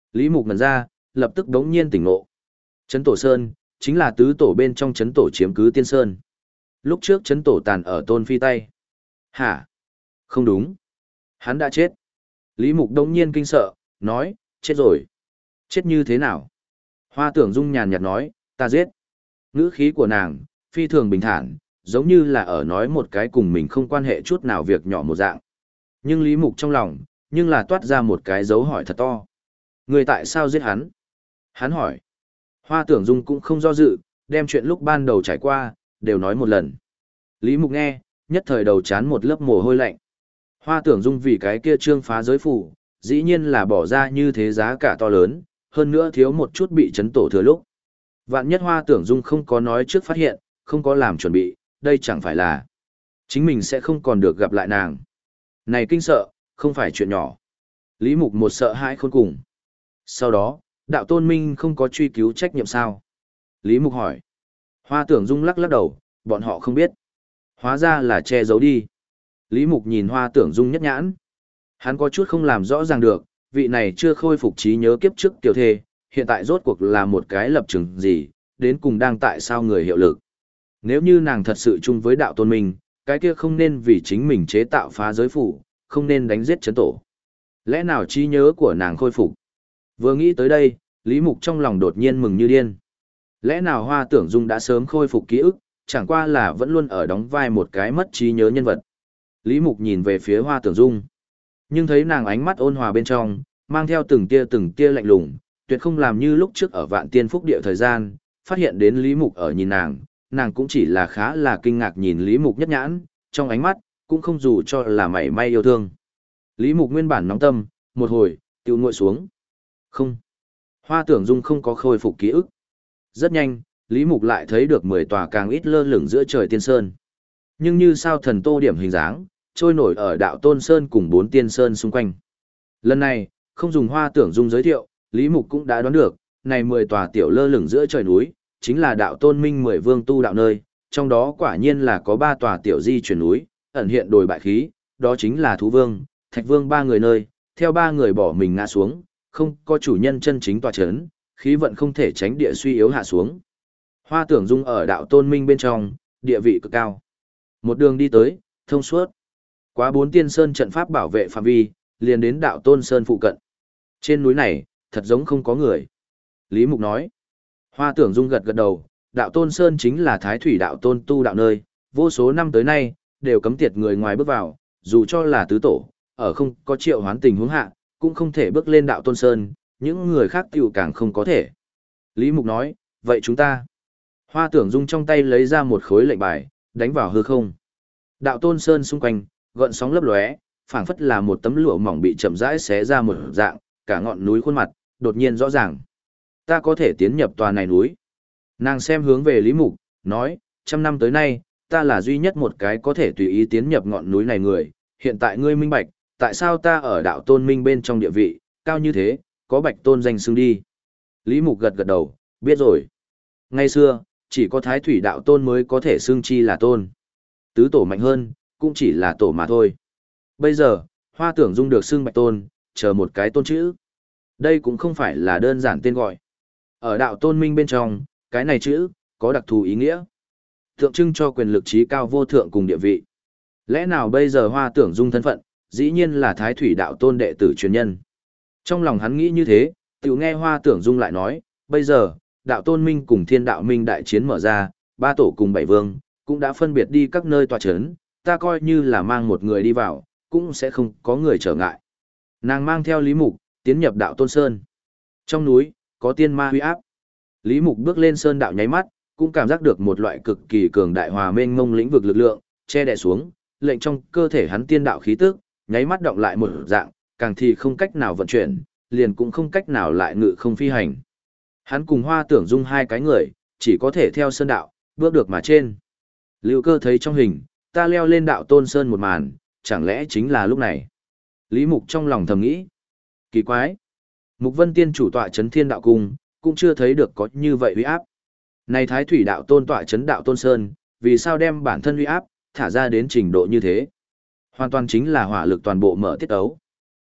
Lý Mục ngẩn ra, lập tức đống nhiên tỉnh ngộ. Trấn Tổ Sơn, chính là tứ tổ bên trong trấn tổ chiếm cứ Tiên Sơn. Lúc trước trấn tổ tàn ở Tôn Phi tay. Hả? Không đúng. Hắn đã chết. Lý Mục đống nhiên kinh sợ, nói, chết rồi. Chết như thế nào? Hoa Tưởng Dung nhàn nhạt nói, ta giết. Ngữ khí của nàng, phi thường bình thản, giống như là ở nói một cái cùng mình không quan hệ chút nào việc nhỏ một dạng. Nhưng Lý Mục trong lòng, nhưng là toát ra một cái dấu hỏi thật to. Người tại sao giết hắn? Hắn hỏi. Hoa Tưởng Dung cũng không do dự, đem chuyện lúc ban đầu trải qua, đều nói một lần. Lý Mục nghe, nhất thời đầu chán một lớp mồ hôi lạnh. Hoa Tưởng Dung vì cái kia trương phá giới phủ, dĩ nhiên là bỏ ra như thế giá cả to lớn, hơn nữa thiếu một chút bị chấn tổ thừa lúc. Vạn nhất Hoa Tưởng Dung không có nói trước phát hiện, không có làm chuẩn bị, đây chẳng phải là chính mình sẽ không còn được gặp lại nàng. Này kinh sợ, không phải chuyện nhỏ. Lý Mục một sợ hãi khôn cùng. Sau đó, đạo tôn minh không có truy cứu trách nhiệm sao? Lý Mục hỏi. Hoa Tưởng Dung lắc lắc đầu, bọn họ không biết. Hóa ra là che giấu đi. Lý Mục nhìn Hoa Tưởng Dung nhất nhãn. Hắn có chút không làm rõ ràng được, vị này chưa khôi phục trí nhớ kiếp trước tiểu thê, hiện tại rốt cuộc là một cái lập trường gì, đến cùng đang tại sao người hiệu lực. Nếu như nàng thật sự chung với đạo tôn minh, cái kia không nên vì chính mình chế tạo phá giới phủ, không nên đánh giết chấn tổ. Lẽ nào trí nhớ của nàng khôi phục? Vừa nghĩ tới đây, Lý Mục trong lòng đột nhiên mừng như điên. Lẽ nào Hoa Tưởng Dung đã sớm khôi phục ký ức, chẳng qua là vẫn luôn ở đóng vai một cái mất trí nhớ nhân vật. Lý Mục nhìn về phía Hoa Tưởng Dung, nhưng thấy nàng ánh mắt ôn hòa bên trong, mang theo từng tia từng tia lạnh lùng, tuyệt không làm như lúc trước ở Vạn Tiên Phúc Địa thời gian, phát hiện đến Lý Mục ở nhìn nàng, nàng cũng chỉ là khá là kinh ngạc nhìn Lý Mục nhất nhãn, trong ánh mắt, cũng không dù cho là mảy may yêu thương. Lý Mục nguyên bản nóng tâm, một hồi, tiêu nguội xuống. Không. Hoa Tưởng Dung không có khôi phục ký ức. Rất nhanh, Lý Mục lại thấy được mười tòa càng ít lơ lửng giữa trời tiên sơn. Nhưng như sao thần tô điểm hình dáng, trôi nổi ở đạo tôn sơn cùng bốn tiên sơn xung quanh. Lần này, không dùng Hoa Tưởng Dung giới thiệu, Lý Mục cũng đã đoán được, này mười tòa tiểu lơ lửng giữa trời núi, chính là đạo tôn minh mười vương tu đạo nơi, trong đó quả nhiên là có ba tòa tiểu di chuyển núi, ẩn hiện đồi bại khí, đó chính là Thú Vương, Thạch Vương ba người nơi, theo ba người bỏ mình ngã xuống, không có chủ nhân chân chính tòa chấn, khí vận không thể tránh địa suy yếu hạ xuống. Hoa Tưởng Dung ở đạo tôn minh bên trong, địa vị cực cao. Một đường đi tới, thông suốt. Quá bốn tiên sơn trận pháp bảo vệ phạm vi, liền đến đạo tôn sơn phụ cận. Trên núi này, thật giống không có người. Lý Mục nói. Hoa Tưởng Dung gật gật đầu, đạo tôn sơn chính là thái thủy đạo tôn tu đạo nơi, vô số năm tới nay, đều cấm tiệt người ngoài bước vào, dù cho là tứ tổ, ở không có triệu hoán tình huống hạ, cũng không thể bước lên đạo tôn sơn, những người khác tiểu càng không có thể. Lý Mục nói, vậy chúng ta. Hoa Tưởng Dung trong tay lấy ra một khối lệnh bài, đánh vào hư không. Đạo tôn sơn xung quanh, gợn sóng lấp lóe, phảng phất là một tấm lụa mỏng bị chậm rãi xé ra một dạng, cả ngọn núi khuôn mặt, đột nhiên rõ ràng. Ta có thể tiến nhập tòa này núi. Nàng xem hướng về Lý Mục, nói, trăm năm tới nay, ta là duy nhất một cái có thể tùy ý tiến nhập ngọn núi này người, hiện tại ngươi minh bạch, tại sao ta ở đạo tôn minh bên trong địa vị, cao như thế, có bạch tôn danh xưng đi. Lý Mục gật gật đầu, biết rồi. Ngày xưa, chỉ có thái thủy đạo tôn mới có thể xưng chi là tôn. Tứ tổ mạnh hơn, cũng chỉ là tổ mà thôi. Bây giờ, Hoa Tưởng Dung được xưng bạch tôn, chờ một cái tôn chữ. Đây cũng không phải là đơn giản tên gọi. Ở đạo tôn minh bên trong, cái này chữ, có đặc thù ý nghĩa. Tượng trưng cho quyền lực trí cao vô thượng cùng địa vị. Lẽ nào bây giờ Hoa Tưởng Dung thân phận, dĩ nhiên là thái thủy đạo tôn đệ tử truyền nhân. Trong lòng hắn nghĩ như thế, tiểu nghe Hoa Tưởng Dung lại nói, bây giờ, đạo tôn minh cùng thiên đạo minh đại chiến mở ra, ba tổ cùng bảy vương, cũng đã phân biệt đi các nơi tòa chấn, ta coi như là mang một người đi vào, cũng sẽ không có người trở ngại. Nàng mang theo Lý Mục, tiến nhập đạo tôn sơn. Trong núi, có tiên ma huy áp. Lý Mục bước lên sơn đạo nháy mắt, cũng cảm giác được một loại cực kỳ cường đại hòa mênh mông lĩnh vực lực lượng, che đè xuống, lệnh trong cơ thể hắn tiên đạo khí tức, nháy mắt động lại một dạng, càng thì không cách nào vận chuyển, liền cũng không cách nào lại ngự không phi hành. Hắn cùng Hoa Tưởng Dung hai cái người, chỉ có thể theo sơn đạo, bước được mà trên. Lưu Cơ thấy trong hình, ta leo lên đạo tôn sơn một màn, chẳng lẽ chính là lúc này. Lý Mục trong lòng thầm nghĩ. Kỳ quái. Mục Vân Tiên chủ tọa chấn thiên đạo cung, cũng chưa thấy được có như vậy uy áp. Này thái thủy đạo tôn tọa chấn đạo tôn sơn, vì sao đem bản thân uy áp, thả ra đến trình độ như thế. Hoàn toàn chính là hỏa lực toàn bộ mở tiết ấu.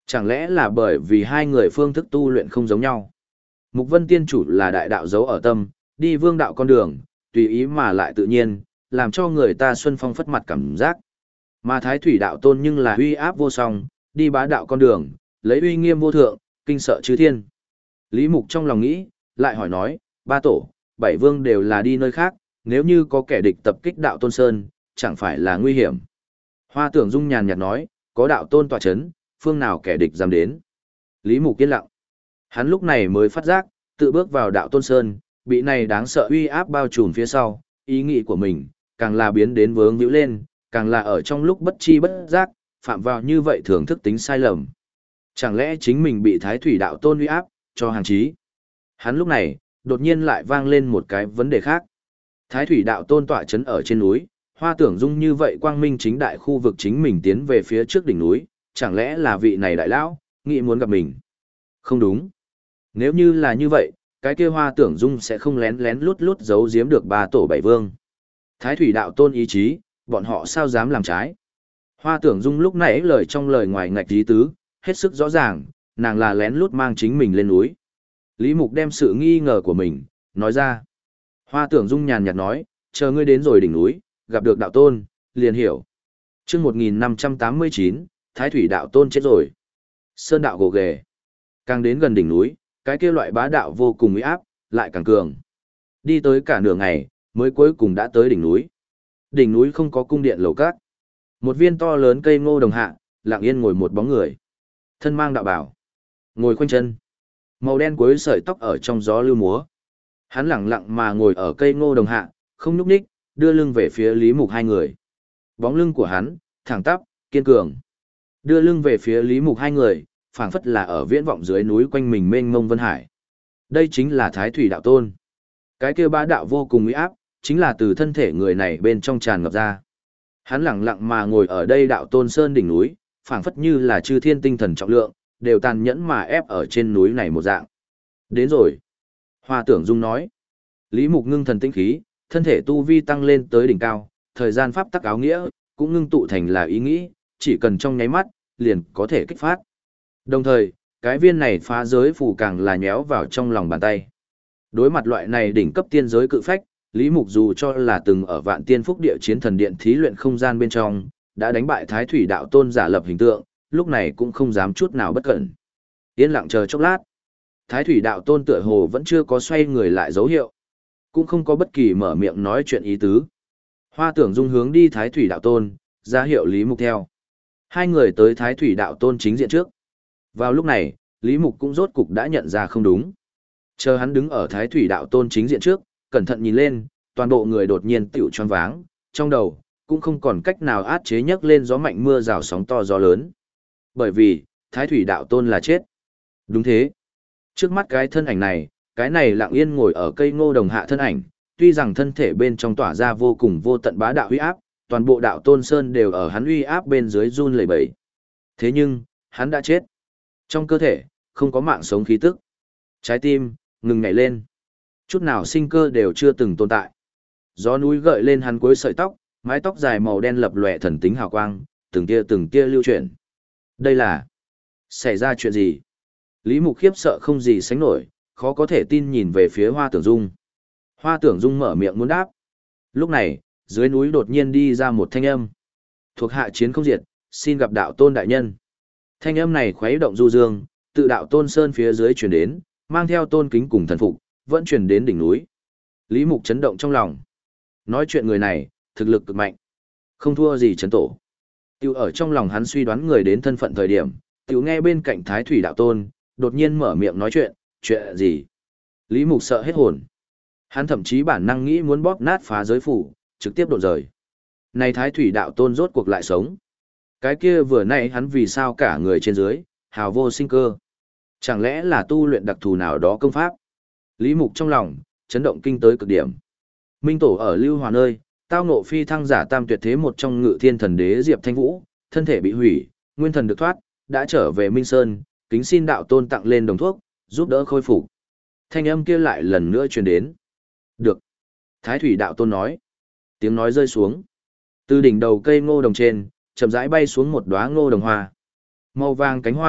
Chẳng lẽ là bởi vì hai người phương thức tu luyện không giống nhau? Mục Vân Tiên Chủ là đại đạo giấu ở tâm, đi vương đạo con đường, tùy ý mà lại tự nhiên, làm cho người ta xuân phong phất mặt cảm giác. Mà Thái Thủy Đạo Tôn nhưng là uy áp vô song, đi bá đạo con đường, lấy uy nghiêm vô thượng, kinh sợ chư thiên. Lý Mục trong lòng nghĩ, lại hỏi nói, ba tổ, bảy vương đều là đi nơi khác, nếu như có kẻ địch tập kích đạo Tôn Sơn, chẳng phải là nguy hiểm. Hoa Tưởng Dung nhàn nhạt nói, có đạo Tôn tọa chấn, phương nào kẻ địch dám đến. Lý Mục yên lặng. Hắn lúc này mới phát giác, tự bước vào đạo Tôn Sơn, bị này đáng sợ uy áp bao trùm phía sau, ý nghĩ của mình, càng là biến đến vướng víu lên, càng là ở trong lúc bất chi bất giác, phạm vào như vậy thường thức tính sai lầm. Chẳng lẽ chính mình bị Thái Thủy Đạo Tôn uy áp, cho hàng trí? Hắn lúc này, đột nhiên lại vang lên một cái vấn đề khác. Thái Thủy Đạo Tôn tọa chấn ở trên núi, Hoa Tưởng Dung như vậy quang minh chính đại khu vực chính mình tiến về phía trước đỉnh núi, chẳng lẽ là vị này đại lão, nghĩ muốn gặp mình? Không đúng. Nếu như là như vậy, cái kia Hoa Tưởng Dung sẽ không lén lén lút lút giấu giếm được ba tổ bảy vương. Thái Thủy Đạo Tôn ý chí, bọn họ sao dám làm trái? Hoa Tưởng Dung lúc nãy lời trong lời ngoài ngạch ý tứ, hết sức rõ ràng, nàng là lén lút mang chính mình lên núi. Lý Mục đem sự nghi ngờ của mình, nói ra. Hoa Tưởng Dung nhàn nhạt nói, chờ ngươi đến rồi đỉnh núi, gặp được đạo tôn, liền hiểu. Trước một nghìn năm trăm tám mươi chín, Thái Thủy Đạo Tôn chết rồi. Sơn đạo gồ ghề. Càng đến gần đỉnh núi, cái kia loại bá đạo vô cùng uy áp, lại càng cường. Đi tới cả nửa ngày, mới cuối cùng đã tới đỉnh núi. Đỉnh núi không có cung điện lầu cát. Một viên to lớn cây ngô đồng hạ, lặng yên ngồi một bóng người. Thân mang đạo bảo. Ngồi khoanh chân. Màu đen cuối sợi tóc ở trong gió lưu múa. Hắn lặng lặng mà ngồi ở cây ngô đồng hạ, không nhúc nhích, đưa lưng về phía Lý Mục hai người. Bóng lưng của hắn, thẳng tắp, kiên cường. Đưa lưng về phía Lý Mục hai người, phảng phất là ở viễn vọng dưới núi quanh mình mênh mông vân hải. Đây chính là Thái Thủy Đạo Tôn. Cái kia bá đạo vô cùng uy áp, chính là từ thân thể người này bên trong tràn ngập ra. Hắn lặng lặng mà ngồi ở đây Đạo Tôn Sơn đỉnh núi, phảng phất như là chư thiên tinh thần trọng lượng, đều tàn nhẫn mà ép ở trên núi này một dạng. Đến rồi. Hoa Tưởng Dung nói. Lý Mục ngưng thần tinh khí, thân thể tu vi tăng lên tới đỉnh cao, thời gian pháp tắc áo nghĩa, cũng ngưng tụ thành là ý nghĩ, chỉ cần trong nháy mắt, liền có thể kích phát. Đồng thời, cái viên này phá giới phù càng là nhéo vào trong lòng bàn tay. Đối mặt loại này đỉnh cấp tiên giới cự phách, Lý Mục dù cho là từng ở Vạn Tiên Phúc Địa Chiến Thần Điện thí luyện không gian bên trong, đã đánh bại Thái Thủy Đạo Tôn giả lập hình tượng, lúc này cũng không dám chút nào bất cẩn. Yên lặng chờ chốc lát. Thái Thủy Đạo Tôn tựa hồ vẫn chưa có xoay người lại dấu hiệu, cũng không có bất kỳ mở miệng nói chuyện ý tứ. Hoa Tưởng Dung hướng đi Thái Thủy Đạo Tôn, ra hiệu Lý Mục theo. Hai người tới Thái Thủy Đạo Tôn chính diện trước. Vào lúc này, Lý Mục cũng rốt cục đã nhận ra không đúng. Chờ hắn đứng ở Thái Thủy Đạo Tôn chính diện trước, cẩn thận nhìn lên, toàn bộ người đột nhiên tiểu choáng váng, trong đầu cũng không còn cách nào át chế nhấc lên gió mạnh mưa rào sóng to gió lớn. Bởi vì, Thái Thủy Đạo Tôn là chết. Đúng thế. Trước mắt cái thân ảnh này, cái này lặng yên ngồi ở cây ngô đồng hạ thân ảnh, tuy rằng thân thể bên trong tỏa ra vô cùng vô tận bá đạo uy áp, toàn bộ Đạo Tôn Sơn đều ở hắn uy áp bên dưới run lẩy bẩy. Thế nhưng, hắn đã chết. Trong cơ thể, không có mạng sống khí tức. Trái tim, ngừng nhảy lên. Chút nào sinh cơ đều chưa từng tồn tại. Gió núi gợi lên hắn cuối sợi tóc, mái tóc dài màu đen lập lòe thần tính hào quang, từng tia từng tia lưu chuyển. Đây là... xảy ra chuyện gì? Lý Mục khiếp sợ không gì sánh nổi, khó có thể tin nhìn về phía Hoa Tưởng Dung. Hoa Tưởng Dung mở miệng muốn đáp. Lúc này, dưới núi đột nhiên đi ra một thanh âm. Thuộc hạ chiến không diệt, xin gặp Đạo Tôn đại nhân. Thanh âm này khuấy động du dương, tự Đạo Tôn Sơn phía dưới truyền đến, mang theo tôn kính cùng thần phục, vẫn truyền đến đỉnh núi. Lý Mục chấn động trong lòng. Nói chuyện người này, thực lực cực mạnh, không thua gì Trấn Tổ. Tiểu ở trong lòng hắn suy đoán người đến thân phận thời điểm, tiểu nghe bên cạnh Thái Thủy Đạo Tôn, đột nhiên mở miệng nói chuyện, chuyện gì? Lý Mục sợ hết hồn. Hắn thậm chí bản năng nghĩ muốn bóp nát phá giới phủ, trực tiếp đột rời. Này Thái Thủy Đạo Tôn rốt cuộc lại sống. Cái kia vừa nãy hắn vì sao cả người trên dưới, hào vô sinh cơ. Chẳng lẽ là tu luyện đặc thù nào đó công pháp? Lý Mục trong lòng, chấn động kinh tới cực điểm. Minh Tổ ở Lưu Hòa nơi, tao ngộ phi thăng giả tam tuyệt thế một trong Ngự Thiên Thần Đế Diệp Thanh Vũ, thân thể bị hủy, nguyên thần được thoát, đã trở về Minh Sơn, kính xin Đạo Tôn tặng lên đồng thuốc, giúp đỡ khôi phục. Thanh âm kia lại lần nữa truyền đến. Được. Thái Thủy Đạo Tôn nói. Tiếng nói rơi xuống. Từ đỉnh đầu cây ngô đồng trên, chậm rãi bay xuống một đóa ngô đồng hoa. Màu vàng cánh hoa,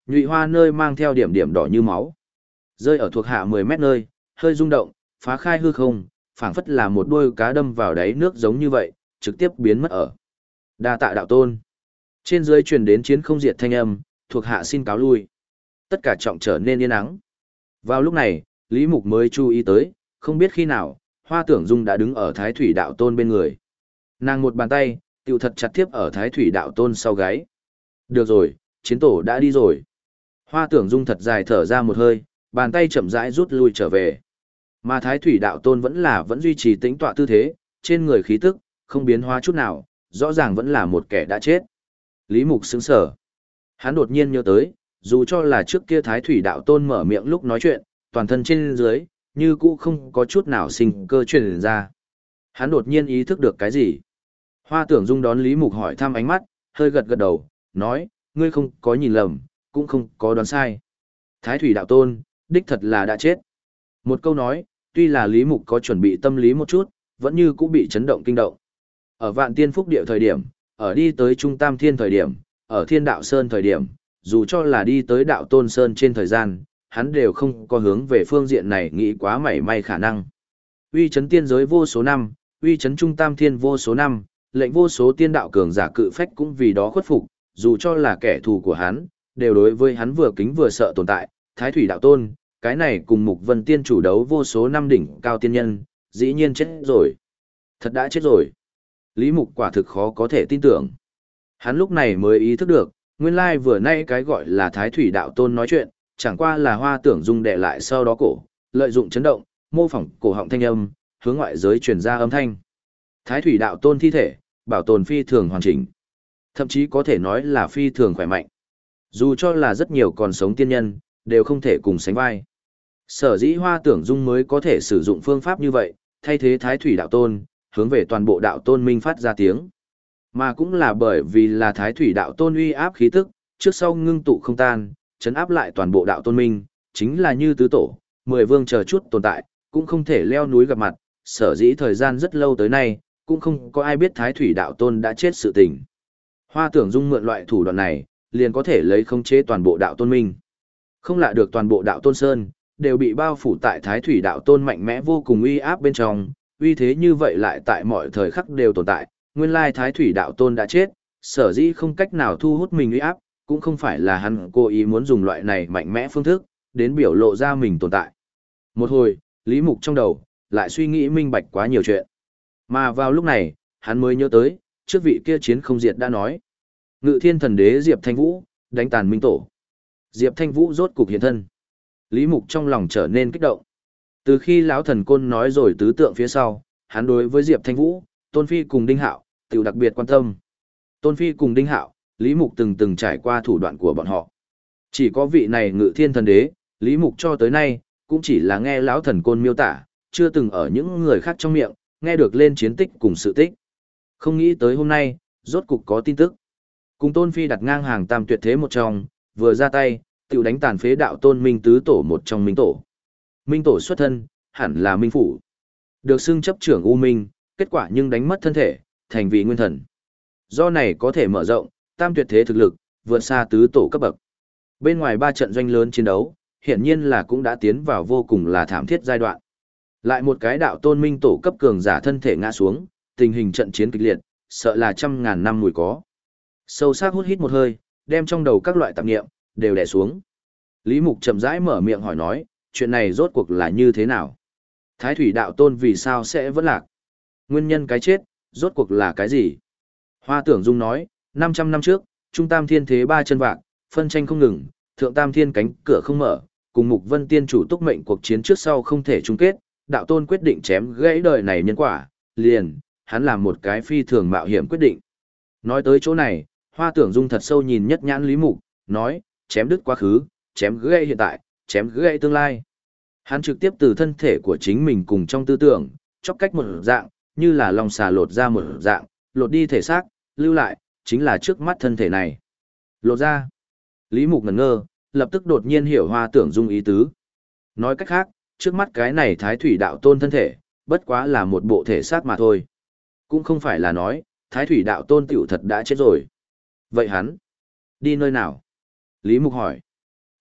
nhụy hoa nơi mang theo điểm điểm đỏ như máu. Rơi ở thuộc hạ mười mét nơi, hơi rung động, phá khai hư không, phảng phất là một đuôi cá đâm vào đáy nước giống như vậy, trực tiếp biến mất ở. Đa tạ đạo tôn. Trên dưới truyền đến chiến không diệt thanh âm, thuộc hạ xin cáo lui. Tất cả trọng trở nên yên ắng. Vào lúc này, Lý Mục mới chú ý tới, không biết khi nào, Hoa Tưởng Dung đã đứng ở Thái Thủy đạo tôn bên người. Nàng một bàn tay, tiêu thật chặt tiếp ở Thái Thủy đạo tôn sau gáy. Được rồi, chiến tổ đã đi rồi. Hoa Tưởng Dung thật dài thở ra một hơi, bàn tay chậm rãi rút lui trở về. Mà Thái Thủy đạo tôn vẫn là vẫn duy trì tĩnh tọa tư thế, trên người khí tức, không biến hóa chút nào, rõ ràng vẫn là một kẻ đã chết. Lý Mục sững sờ. Hắn đột nhiên nhớ tới, dù cho là trước kia Thái Thủy đạo tôn mở miệng lúc nói chuyện, toàn thân trên dưới, như cũ không có chút nào sinh cơ truyền ra. Hắn đột nhiên ý thức được cái gì? Hoa Tưởng Dung đón Lý Mục hỏi thăm ánh mắt, hơi gật gật đầu, nói, ngươi không có nhìn lầm, cũng không có đoán sai. Thái Thủy đạo tôn, đích thật là đã chết. Một câu nói, tuy là Lý Mục có chuẩn bị tâm lý một chút, vẫn như cũng bị chấn động kinh động. Ở Vạn Tiên Phúc Địa thời điểm, ở đi tới Trung Tam Thiên thời điểm, ở Thiên Đạo Sơn thời điểm, dù cho là đi tới Đạo Tôn Sơn trên thời gian, hắn đều không có hướng về phương diện này nghĩ quá mảy may khả năng. Uy chấn tiên giới vô số năm, uy chấn Trung Tam Thiên vô số năm, lệnh vô số tiên đạo cường giả cự phách cũng vì đó khuất phục, dù cho là kẻ thù của hắn, đều đối với hắn vừa kính vừa sợ tồn tại. Thái Thủy đạo tôn, cái này cùng Mục Vân Tiên chủ đấu vô số năm đỉnh cao tiên nhân, dĩ nhiên chết rồi. Thật đã chết rồi. Lý Mục quả thực khó có thể tin tưởng. Hắn lúc này mới ý thức được, nguyên lai vừa nay cái gọi là Thái Thủy đạo tôn nói chuyện, chẳng qua là Hoa Tưởng Dung đệ lại sau đó cổ, lợi dụng chấn động, mô phỏng cổ họng thanh âm, hướng ngoại giới truyền ra âm thanh. Thái Thủy đạo tôn thi thể, bảo tồn phi thường hoàn chỉnh, thậm chí có thể nói là phi thường khỏe mạnh. Dù cho là rất nhiều còn sống tiên nhân, đều không thể cùng sánh vai. Sở dĩ Hoa Tưởng Dung mới có thể sử dụng phương pháp như vậy, thay thế Thái Thủy đạo tôn, hướng về toàn bộ đạo tôn minh phát ra tiếng. Mà cũng là bởi vì là Thái Thủy đạo tôn uy áp khí tức, trước sau ngưng tụ không tan, chấn áp lại toàn bộ đạo tôn minh, chính là như tứ tổ, mười vương chờ chút tồn tại, cũng không thể leo núi gặp mặt, sở dĩ thời gian rất lâu tới nay, cũng không có ai biết Thái Thủy đạo tôn đã chết sự tình. Hoa Tưởng Dung mượn loại thủ đoạn này, liền có thể lấy khống chế toàn bộ đạo tôn minh. Không lạ được toàn bộ đạo tôn sơn, đều bị bao phủ tại Thái Thủy đạo tôn mạnh mẽ vô cùng uy áp bên trong, uy thế như vậy lại tại mọi thời khắc đều tồn tại, nguyên lai Thái Thủy đạo tôn đã chết, sở dĩ không cách nào thu hút mình uy áp, cũng không phải là hắn cố ý muốn dùng loại này mạnh mẽ phương thức, đến biểu lộ ra mình tồn tại. Một hồi, Lý Mục trong đầu, lại suy nghĩ minh bạch quá nhiều chuyện. Mà vào lúc này, hắn mới nhớ tới, trước vị kia chiến không diệt đã nói. Ngự thiên thần đế Diệp Thanh Vũ, đánh tàn minh tổ. Diệp Thanh Vũ rốt cục hiện thân. Lý Mục trong lòng trở nên kích động. Từ khi lão thần côn nói rồi tứ tượng phía sau, hắn đối với Diệp Thanh Vũ, Tôn Phi cùng Đinh Hạo, tiểu đặc biệt quan tâm. Tôn Phi cùng Đinh Hạo, Lý Mục từng từng trải qua thủ đoạn của bọn họ. Chỉ có vị này ngự thiên thần đế, Lý Mục cho tới nay, cũng chỉ là nghe lão thần côn miêu tả, chưa từng ở những người khác trong miệng, nghe được lên chiến tích cùng sự tích. Không nghĩ tới hôm nay, rốt cục có tin tức. Cùng Tôn Phi đặt ngang hàng tam tuyệt thế một trong, vừa ra tay, tiểu đánh tàn phế đạo tôn minh tứ tổ một trong minh tổ. Minh tổ xuất thân, hẳn là minh phủ. Được xưng chấp trưởng U Minh, kết quả nhưng đánh mất thân thể, thành vị nguyên thần. Do này có thể mở rộng, tam tuyệt thế thực lực, vượt xa tứ tổ cấp bậc. Bên ngoài ba trận doanh lớn chiến đấu, hiển nhiên là cũng đã tiến vào vô cùng là thảm thiết giai đoạn. Lại một cái đạo tôn minh tổ cấp cường giả thân thể ngã xuống, tình hình trận chiến kịch liệt, sợ là trăm ngàn năm mùi có. Sâu sắc hút hít một hơi, đem trong đầu các loại tạp niệm đều đè xuống. Lý Mục chậm rãi mở miệng hỏi nói, chuyện này rốt cuộc là như thế nào? Thái Thủy đạo tôn vì sao sẽ vẫn lạc? Nguyên nhân cái chết, rốt cuộc là cái gì? Hoa Tưởng Dung nói, năm trăm năm trước, Trung Tam Thiên thế ba chân vạc, phân tranh không ngừng, Thượng Tam Thiên cánh cửa không mở, cùng Mục Vân Tiên chủ túc mệnh cuộc chiến trước sau không thể chung kết, đạo tôn quyết định chém gãy đời này nhân quả, liền, hắn làm một cái phi thường mạo hiểm quyết định. Nói tới chỗ này, Hoa Tưởng Dung thật sâu nhìn nhất nhãn Lý Mục, nói, chém đứt quá khứ, chém gãy hiện tại, chém gãy tương lai. Hắn trực tiếp từ thân thể của chính mình cùng trong tư tưởng, chóc cách một dạng, như là lòng xà lột ra một dạng, lột đi thể xác, lưu lại, chính là trước mắt thân thể này. Lột ra. Lý Mục ngẩn ngơ, lập tức đột nhiên hiểu Hoa Tưởng Dung ý tứ. Nói cách khác, trước mắt cái này Thái Thủy đạo tôn thân thể, bất quá là một bộ thể xác mà thôi. Cũng không phải là nói, Thái Thủy đạo tôn tiểu thật đã chết rồi. Vậy hắn, đi nơi nào? Lý Mục hỏi.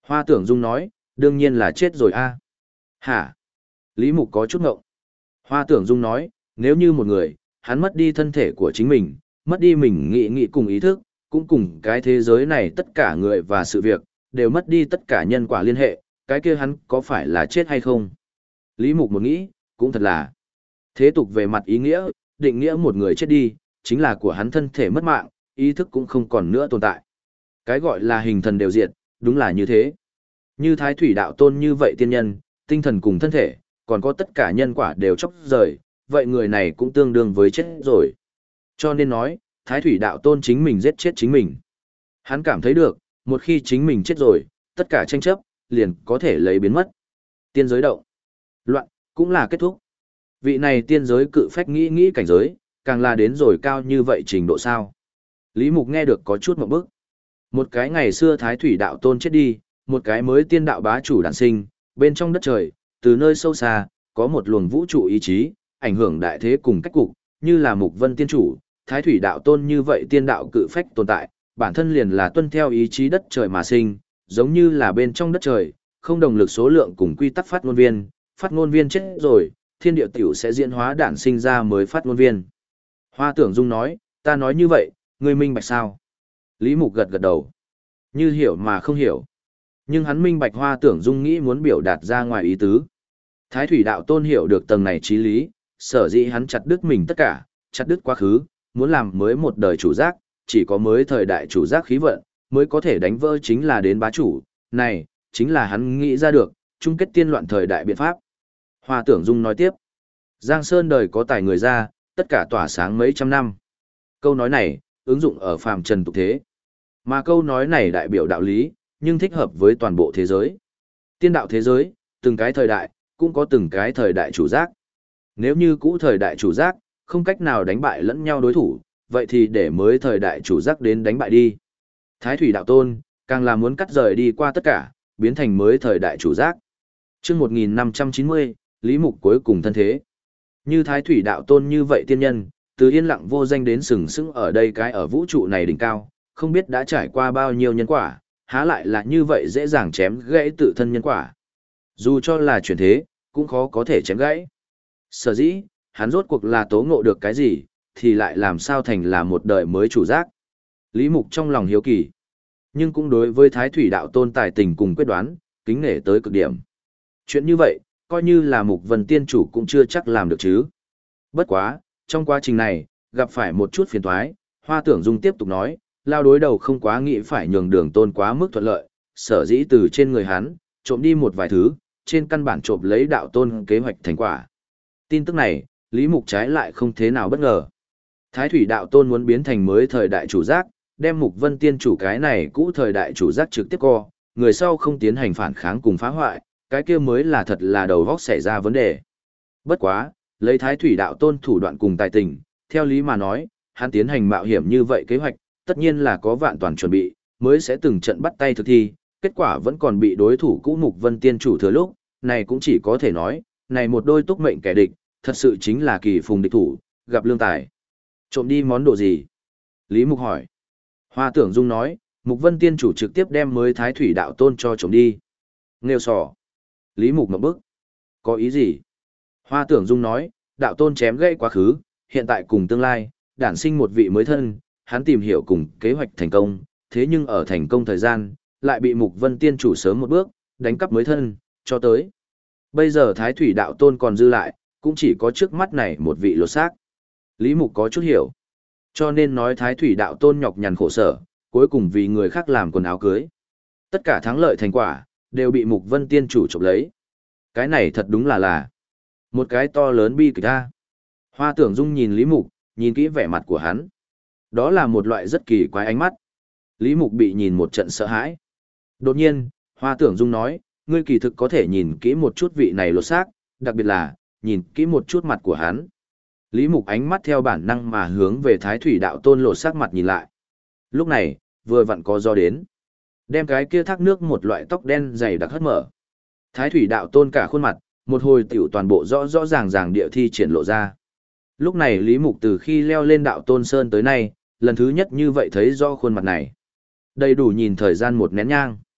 Hoa Tưởng Dung nói, đương nhiên là chết rồi a. Hả? Lý Mục có chút ngộng. Hoa Tưởng Dung nói, nếu như một người, hắn mất đi thân thể của chính mình, mất đi mình nghĩ nghĩ cùng ý thức, cũng cùng cái thế giới này tất cả người và sự việc, đều mất đi tất cả nhân quả liên hệ, cái kia hắn có phải là chết hay không? Lý Mục một nghĩ, cũng thật là. Thế tục về mặt ý nghĩa, định nghĩa một người chết đi, chính là của hắn thân thể mất mạng, ý thức cũng không còn nữa tồn tại. Cái gọi là hình thần đều diệt, đúng là như thế. Như Thái Thủy Đạo Tôn như vậy tiên nhân, tinh thần cùng thân thể, còn có tất cả nhân quả đều chóc rời, vậy người này cũng tương đương với chết rồi. Cho nên nói, Thái Thủy Đạo Tôn chính mình giết chết chính mình. Hắn cảm thấy được, một khi chính mình chết rồi, tất cả tranh chấp, liền có thể lấy biến mất. Tiên giới động. Loạn, cũng là kết thúc. Vị này tiên giới cự phách nghĩ nghĩ cảnh giới, càng là đến rồi cao như vậy trình độ sao. Lý Mục nghe được có chút một bức. Một cái ngày xưa Thái Thủy Đạo Tôn chết đi, một cái mới tiên đạo bá chủ đản sinh, bên trong đất trời, từ nơi sâu xa, có một luồng vũ trụ ý chí, ảnh hưởng đại thế cùng cách cục, như là Mục Vân Tiên Chủ, Thái Thủy Đạo Tôn như vậy tiên đạo cự phách tồn tại, bản thân liền là tuân theo ý chí đất trời mà sinh, giống như là bên trong đất trời, không đồng lực số lượng cùng quy tắc phát ngôn viên, phát ngôn viên chết rồi, thiên địa tiểu sẽ diễn hóa đản sinh ra mới phát ngôn viên. Hoa Tưởng Dung nói, ta nói như vậy, ngươi minh bạch sao? Lý Mục gật gật đầu. Như hiểu mà không hiểu. Nhưng hắn minh bạch Hoa Tưởng Dung nghĩ muốn biểu đạt ra ngoài ý tứ. Thái Thủy Đạo Tôn hiểu được tầng này trí lý, sở dĩ hắn chặt đứt mình tất cả, chặt đứt quá khứ, muốn làm mới một đời chủ giác, chỉ có mới thời đại chủ giác khí vận, mới có thể đánh vỡ chính là đến bá chủ, này, chính là hắn nghĩ ra được, chung kết tiên loạn thời đại biện pháp. Hoa Tưởng Dung nói tiếp, Giang Sơn đời có tài người ra, tất cả tỏa sáng mấy trăm năm. Câu nói này, ứng dụng ở phàm trần tục thế. Mà câu nói này đại biểu đạo lý, nhưng thích hợp với toàn bộ thế giới. Tiên đạo thế giới, từng cái thời đại, cũng có từng cái thời đại chủ giác. Nếu như cũ thời đại chủ giác, không cách nào đánh bại lẫn nhau đối thủ, vậy thì để mới thời đại chủ giác đến đánh bại đi. Thái Thủy Đạo Tôn, càng là muốn cắt rời đi qua tất cả, biến thành mới thời đại chủ giác. Trước một nghìn năm trăm chín mươi, Lý Mục cuối cùng thân thế. Như Thái Thủy Đạo Tôn như vậy tiên nhân, từ yên lặng vô danh đến sừng sững ở đây cái ở vũ trụ này đỉnh cao, không biết đã trải qua bao nhiêu nhân quả, há lại là như vậy dễ dàng chém gãy tự thân nhân quả. Dù cho là chuyển thế, cũng khó có thể chém gãy. Sở dĩ, hắn rốt cuộc là tố ngộ được cái gì, thì lại làm sao thành là một đời mới chủ giác. Lý Mục trong lòng hiếu kỳ, nhưng cũng đối với Thái Thủy Đạo Tôn tài tình cùng quyết đoán, kính nể tới cực điểm. Chuyện như vậy, coi như là Mục Vân Tiên Chủ cũng chưa chắc làm được chứ. Bất quá, trong quá trình này, gặp phải một chút phiền toái, Hoa Tưởng Dung tiếp tục nói, lao đối đầu không quá nghĩ phải nhường Đường Tôn quá mức thuận lợi, sở dĩ từ trên người hắn, trộm đi một vài thứ, trên căn bản trộm lấy Đạo Tôn kế hoạch thành quả. Tin tức này, Lý Mục trái lại không thế nào bất ngờ. Thái Thủy Đạo Tôn muốn biến thành mới thời đại chủ giác, đem Mục Vân Tiên Chủ cái này cũ thời đại chủ giác trực tiếp co, người sau không tiến hành phản kháng cùng phá hoại, cái kia mới là thật là đầu vóc xảy ra vấn đề. Bất quá, lấy Thái Thủy Đạo Tôn thủ đoạn cùng tài tình, theo lý mà nói, hắn tiến hành mạo hiểm như vậy kế hoạch, tất nhiên là có vạn toàn chuẩn bị, mới sẽ từng trận bắt tay thực thi, kết quả vẫn còn bị đối thủ cũ Mục Vân Tiên Chủ thừa lúc, này cũng chỉ có thể nói, này một đôi túc mệnh kẻ địch, thật sự chính là kỳ phùng địch thủ, gặp lương tài. Trộm đi món đồ gì? Lý Mục hỏi. Hoa Tưởng Dung nói, Mục Vân Tiên Chủ trực tiếp đem mới Thái Thủy Đạo Tôn cho trộm đi. Nghêu sò. Lý Mục ngậm bức. Có ý gì? Hoa Tưởng Dung nói, Đạo Tôn chém gãy quá khứ, hiện tại cùng tương lai, đản sinh một vị mới thân, hắn tìm hiểu cùng kế hoạch thành công, thế nhưng ở thành công thời gian, lại bị Mục Vân Tiên Chủ sớm một bước, đánh cắp mới thân, cho tới. Bây giờ Thái Thủy Đạo Tôn còn dư lại, cũng chỉ có trước mắt này một vị lột xác. Lý Mục có chút hiểu. Cho nên nói Thái Thủy Đạo Tôn nhọc nhằn khổ sở, cuối cùng vì người khác làm quần áo cưới. Tất cả thắng lợi thành quả, đều bị Mục Vân Tiên Chủ chụp lấy. Cái này thật đúng là là một cái to lớn bi kịch ta. Hoa Tưởng Dung nhìn Lý Mục, nhìn kỹ vẻ mặt của hắn. Đó là một loại rất kỳ quái ánh mắt. Lý Mục bị nhìn một trận sợ hãi. Đột nhiên, Hoa Tưởng Dung nói, ngươi kỳ thực có thể nhìn kỹ một chút vị này lột xác, đặc biệt là, nhìn kỹ một chút mặt của hắn. Lý Mục ánh mắt theo bản năng mà hướng về Thái Thủy Đạo Tôn lột xác mặt nhìn lại. Lúc này, vừa vặn có gió đến. Đem cái kia thác nước một loại tóc đen dày đặc hất mở. Thái Thủy Đạo Tôn cả khuôn mặt, một hồi tiểu toàn bộ rõ rõ ràng ràng địa thi triển lộ ra. Lúc này Lý Mục từ khi leo lên Đạo Tôn Sơn tới nay, lần thứ nhất như vậy thấy rõ khuôn mặt này. Đầy đủ nhìn thời gian một nén nhang.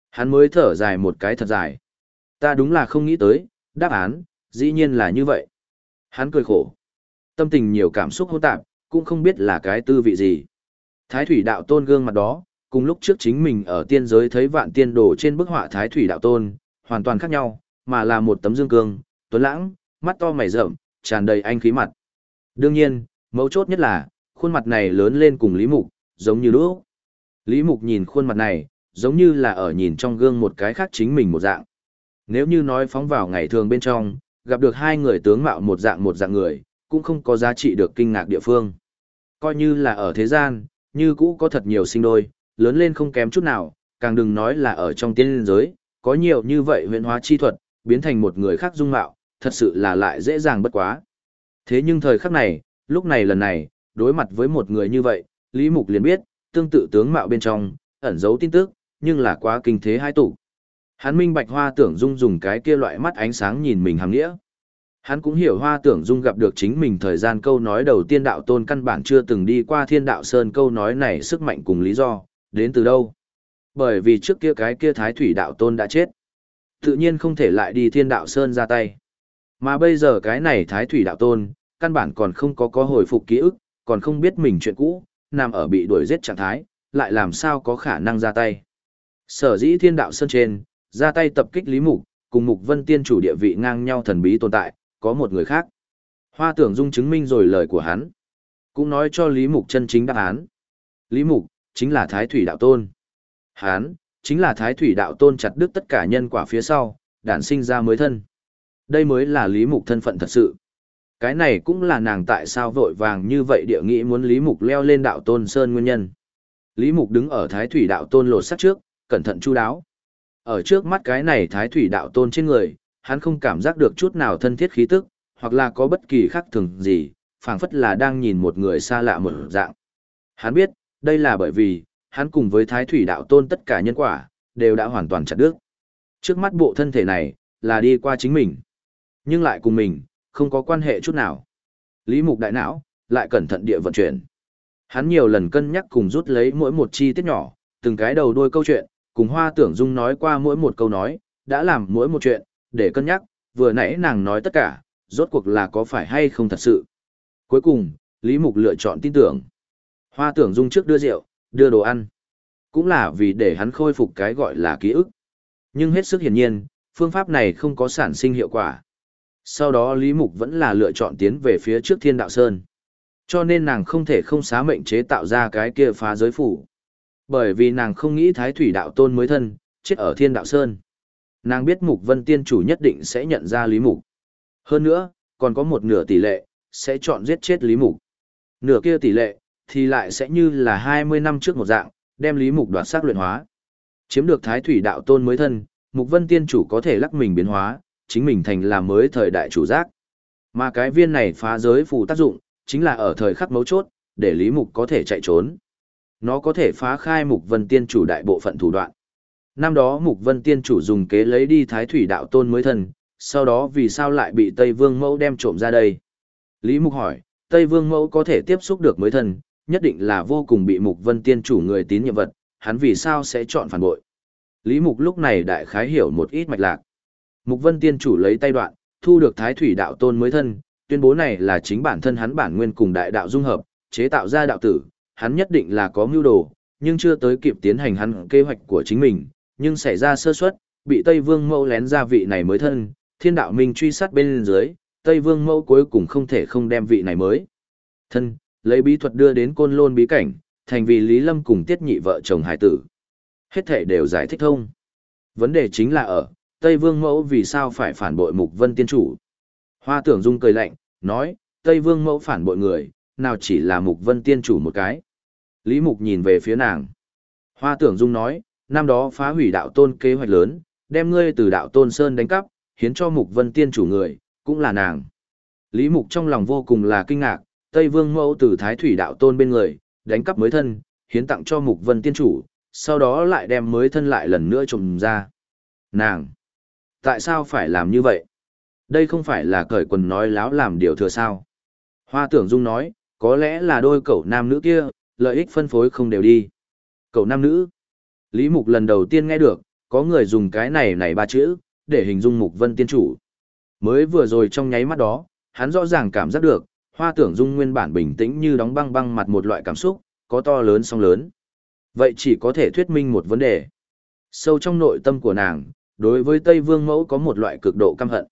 Hắn mới thở dài một cái thật dài. Ta đúng là không nghĩ tới, đáp án, dĩ nhiên là như vậy. Hắn cười khổ. Tâm tình nhiều cảm xúc hỗn tạp, cũng không biết là cái tư vị gì. Thái thủy đạo tôn gương mặt đó, cùng lúc trước chính mình ở tiên giới thấy vạn tiên đồ trên bức họa Thái thủy đạo tôn, hoàn toàn khác nhau, mà là một tấm dương cương, tuấn lãng, mắt to mày rậm, tràn đầy anh khí mặt. Đương nhiên, mấu chốt nhất là, khuôn mặt này lớn lên cùng Lý Mục, giống như lúc. Lý Mục nhìn khuôn mặt này, giống như là ở nhìn trong gương một cái khác chính mình một dạng. Nếu như nói phóng vào ngày thường bên trong, gặp được hai người tướng mạo một dạng một dạng người, cũng không có giá trị được kinh ngạc địa phương. Coi như là ở thế gian, như cũ có thật nhiều sinh đôi, lớn lên không kém chút nào, càng đừng nói là ở trong tiên giới, có nhiều như vậy huyền hóa chi thuật, biến thành một người khác dung mạo, thật sự là lại dễ dàng bất quá. Thế nhưng thời khắc này, lúc này lần này, đối mặt với một người như vậy, Lý Mục liền biết, tương tự tướng mạo bên trong, ẩn giấu tin tức, nhưng là quá kinh thế hai tụ. Hắn minh bạch Hoa Tưởng Dung dùng cái kia loại mắt ánh sáng nhìn mình hàm nghĩa. Hắn cũng hiểu Hoa Tưởng Dung gặp được chính mình thời gian câu nói đầu tiên đạo tôn căn bản chưa từng đi qua Thiên Đạo Sơn câu nói này sức mạnh cùng lý do, đến từ đâu? Bởi vì trước kia cái kia Thái Thủy đạo tôn đã chết. Tự nhiên không thể lại đi Thiên Đạo Sơn ra tay. Mà bây giờ cái này Thái Thủy đạo tôn, căn bản còn không có có hồi phục ký ức, còn không biết mình chuyện cũ, nằm ở bị đuổi giết trạng thái, lại làm sao có khả năng ra tay. Sở dĩ Thiên Đạo Sơn trên, ra tay tập kích Lý Mục, cùng Mục Vân Tiên chủ địa vị ngang nhau thần bí tồn tại, có một người khác. Hoa Tưởng Dung chứng minh rồi lời của hắn, cũng nói cho Lý Mục chân chính đáp án. Lý Mục, chính là Thái Thủy đạo tôn. Hắn, chính là Thái Thủy đạo tôn chặt đứt tất cả nhân quả phía sau, đản sinh ra mới thân. Đây mới là Lý Mục thân phận thật sự. Cái này cũng là nàng tại sao vội vàng như vậy địa nghĩ muốn Lý Mục leo lên đạo tôn sơn nguyên nhân. Lý Mục đứng ở Thái Thủy đạo tôn lột sắc trước, cẩn thận chu đáo. Ở trước mắt cái này Thái Thủy đạo tôn trên người, hắn không cảm giác được chút nào thân thiết khí tức, hoặc là có bất kỳ khác thường gì, phảng phất là đang nhìn một người xa lạ một dạng. Hắn biết, đây là bởi vì, hắn cùng với Thái Thủy đạo tôn tất cả nhân quả, đều đã hoàn toàn chặt đứt. Trước mắt bộ thân thể này, là đi qua chính mình, nhưng lại cùng mình, không có quan hệ chút nào. Lý Mục đại não, lại cẩn thận địa vận chuyển. Hắn nhiều lần cân nhắc cùng rút lấy mỗi một chi tiết nhỏ, từng cái đầu đuôi câu chuyện, cùng Hoa Tưởng Dung nói qua mỗi một câu nói, đã làm mỗi một chuyện, để cân nhắc, vừa nãy nàng nói tất cả, rốt cuộc là có phải hay không thật sự. Cuối cùng, Lý Mục lựa chọn tin tưởng. Hoa Tưởng Dung trước đưa rượu, đưa đồ ăn, cũng là vì để hắn khôi phục cái gọi là ký ức. Nhưng hết sức hiển nhiên, phương pháp này không có sản sinh hiệu quả. Sau đó Lý Mục vẫn là lựa chọn tiến về phía trước Thiên Đạo Sơn. Cho nên nàng không thể không xá mệnh chế tạo ra cái kia phá giới phủ. Bởi vì nàng không nghĩ Thái Thủy đạo tôn mới thân, chết ở Thiên Đạo Sơn. Nàng biết Mục Vân Tiên chủ nhất định sẽ nhận ra Lý Mục. Hơn nữa, còn có một nửa tỷ lệ, sẽ chọn giết chết Lý Mục. Nửa kia tỷ lệ, thì lại sẽ như là hai mươi năm trước một dạng, đem Lý Mục đoạt xác luyện hóa. Chiếm được Thái Thủy đạo tôn mới thân, Mục Vân Tiên chủ có thể lắc mình biến hóa, chính mình thành là mới thời đại chủ giác. Mà cái viên này phá giới phù tác dụng, chính là ở thời khắc mấu chốt, để Lý Mục có thể chạy trốn. Nó có thể phá khai Mục Vân Tiên chủ đại bộ phận thủ đoạn. Năm đó Mục Vân Tiên chủ dùng kế lấy đi Thái Thủy đạo tôn mới thân, sau đó vì sao lại bị Tây Vương Mẫu đem trộm ra đây? Lý Mục hỏi, Tây Vương Mẫu có thể tiếp xúc được mới thân, nhất định là vô cùng bị Mục Vân Tiên chủ người tín nhiệm vật, hắn vì sao sẽ chọn phản bội? Lý Mục lúc này đại khái hiểu một ít mạch lạc. Mục Vân Tiên chủ lấy tay đoạn, thu được Thái Thủy đạo tôn mới thân, tuyên bố này là chính bản thân hắn bản nguyên cùng đại đạo dung hợp, chế tạo ra đạo tử, hắn nhất định là có mưu đồ, nhưng chưa tới kịp tiến hành hắn kế hoạch của chính mình, nhưng xảy ra sơ suất, bị Tây Vương Mẫu lén ra vị này mới thân, Thiên Đạo Minh truy sát bên dưới, Tây Vương Mẫu cuối cùng không thể không đem vị này mới thân, lấy bí thuật đưa đến Côn Lôn bí cảnh, thành vì Lý Lâm cùng Tiết Nhị vợ chồng hải tử. Hết thể đều giải thích thông. Vấn đề chính là ở, Tây Vương Mẫu vì sao phải phản bội Mục Vân Tiên chủ? Hoa Tưởng Dung cười lạnh, nói, Tây Vương Mẫu phản bội người, nào chỉ là Mục Vân Tiên chủ một cái. Lý Mục nhìn về phía nàng. Hoa Tưởng Dung nói, năm đó phá hủy đạo tôn kế hoạch lớn, đem ngươi từ đạo tôn Sơn đánh cắp, hiến cho Mục Vân Tiên chủ người, cũng là nàng. Lý Mục trong lòng vô cùng là kinh ngạc, Tây Vương Mẫu từ Thái Thủy đạo tôn bên người, đánh cắp mới thân, hiến tặng cho Mục Vân Tiên chủ, sau đó lại đem mới thân lại lần nữa trộm ra. Nàng! Tại sao phải làm như vậy? Đây không phải là cởi quần nói láo làm điều thừa sao? Hoa Tưởng Dung nói, có lẽ là đôi cậu nam nữ kia, lợi ích phân phối không đều đi. Cậu nam nữ? Lý Mục lần đầu tiên nghe được, có người dùng cái này này ba chữ, để hình dung Mục Vân Tiên Chủ. Mới vừa rồi trong nháy mắt đó, hắn rõ ràng cảm giác được, Hoa Tưởng Dung nguyên bản bình tĩnh như đóng băng băng mặt một loại cảm xúc, có to lớn song lớn. Vậy chỉ có thể thuyết minh một vấn đề. Sâu trong nội tâm của nàng, đối với Tây Vương Mẫu có một loại cực độ căm hận.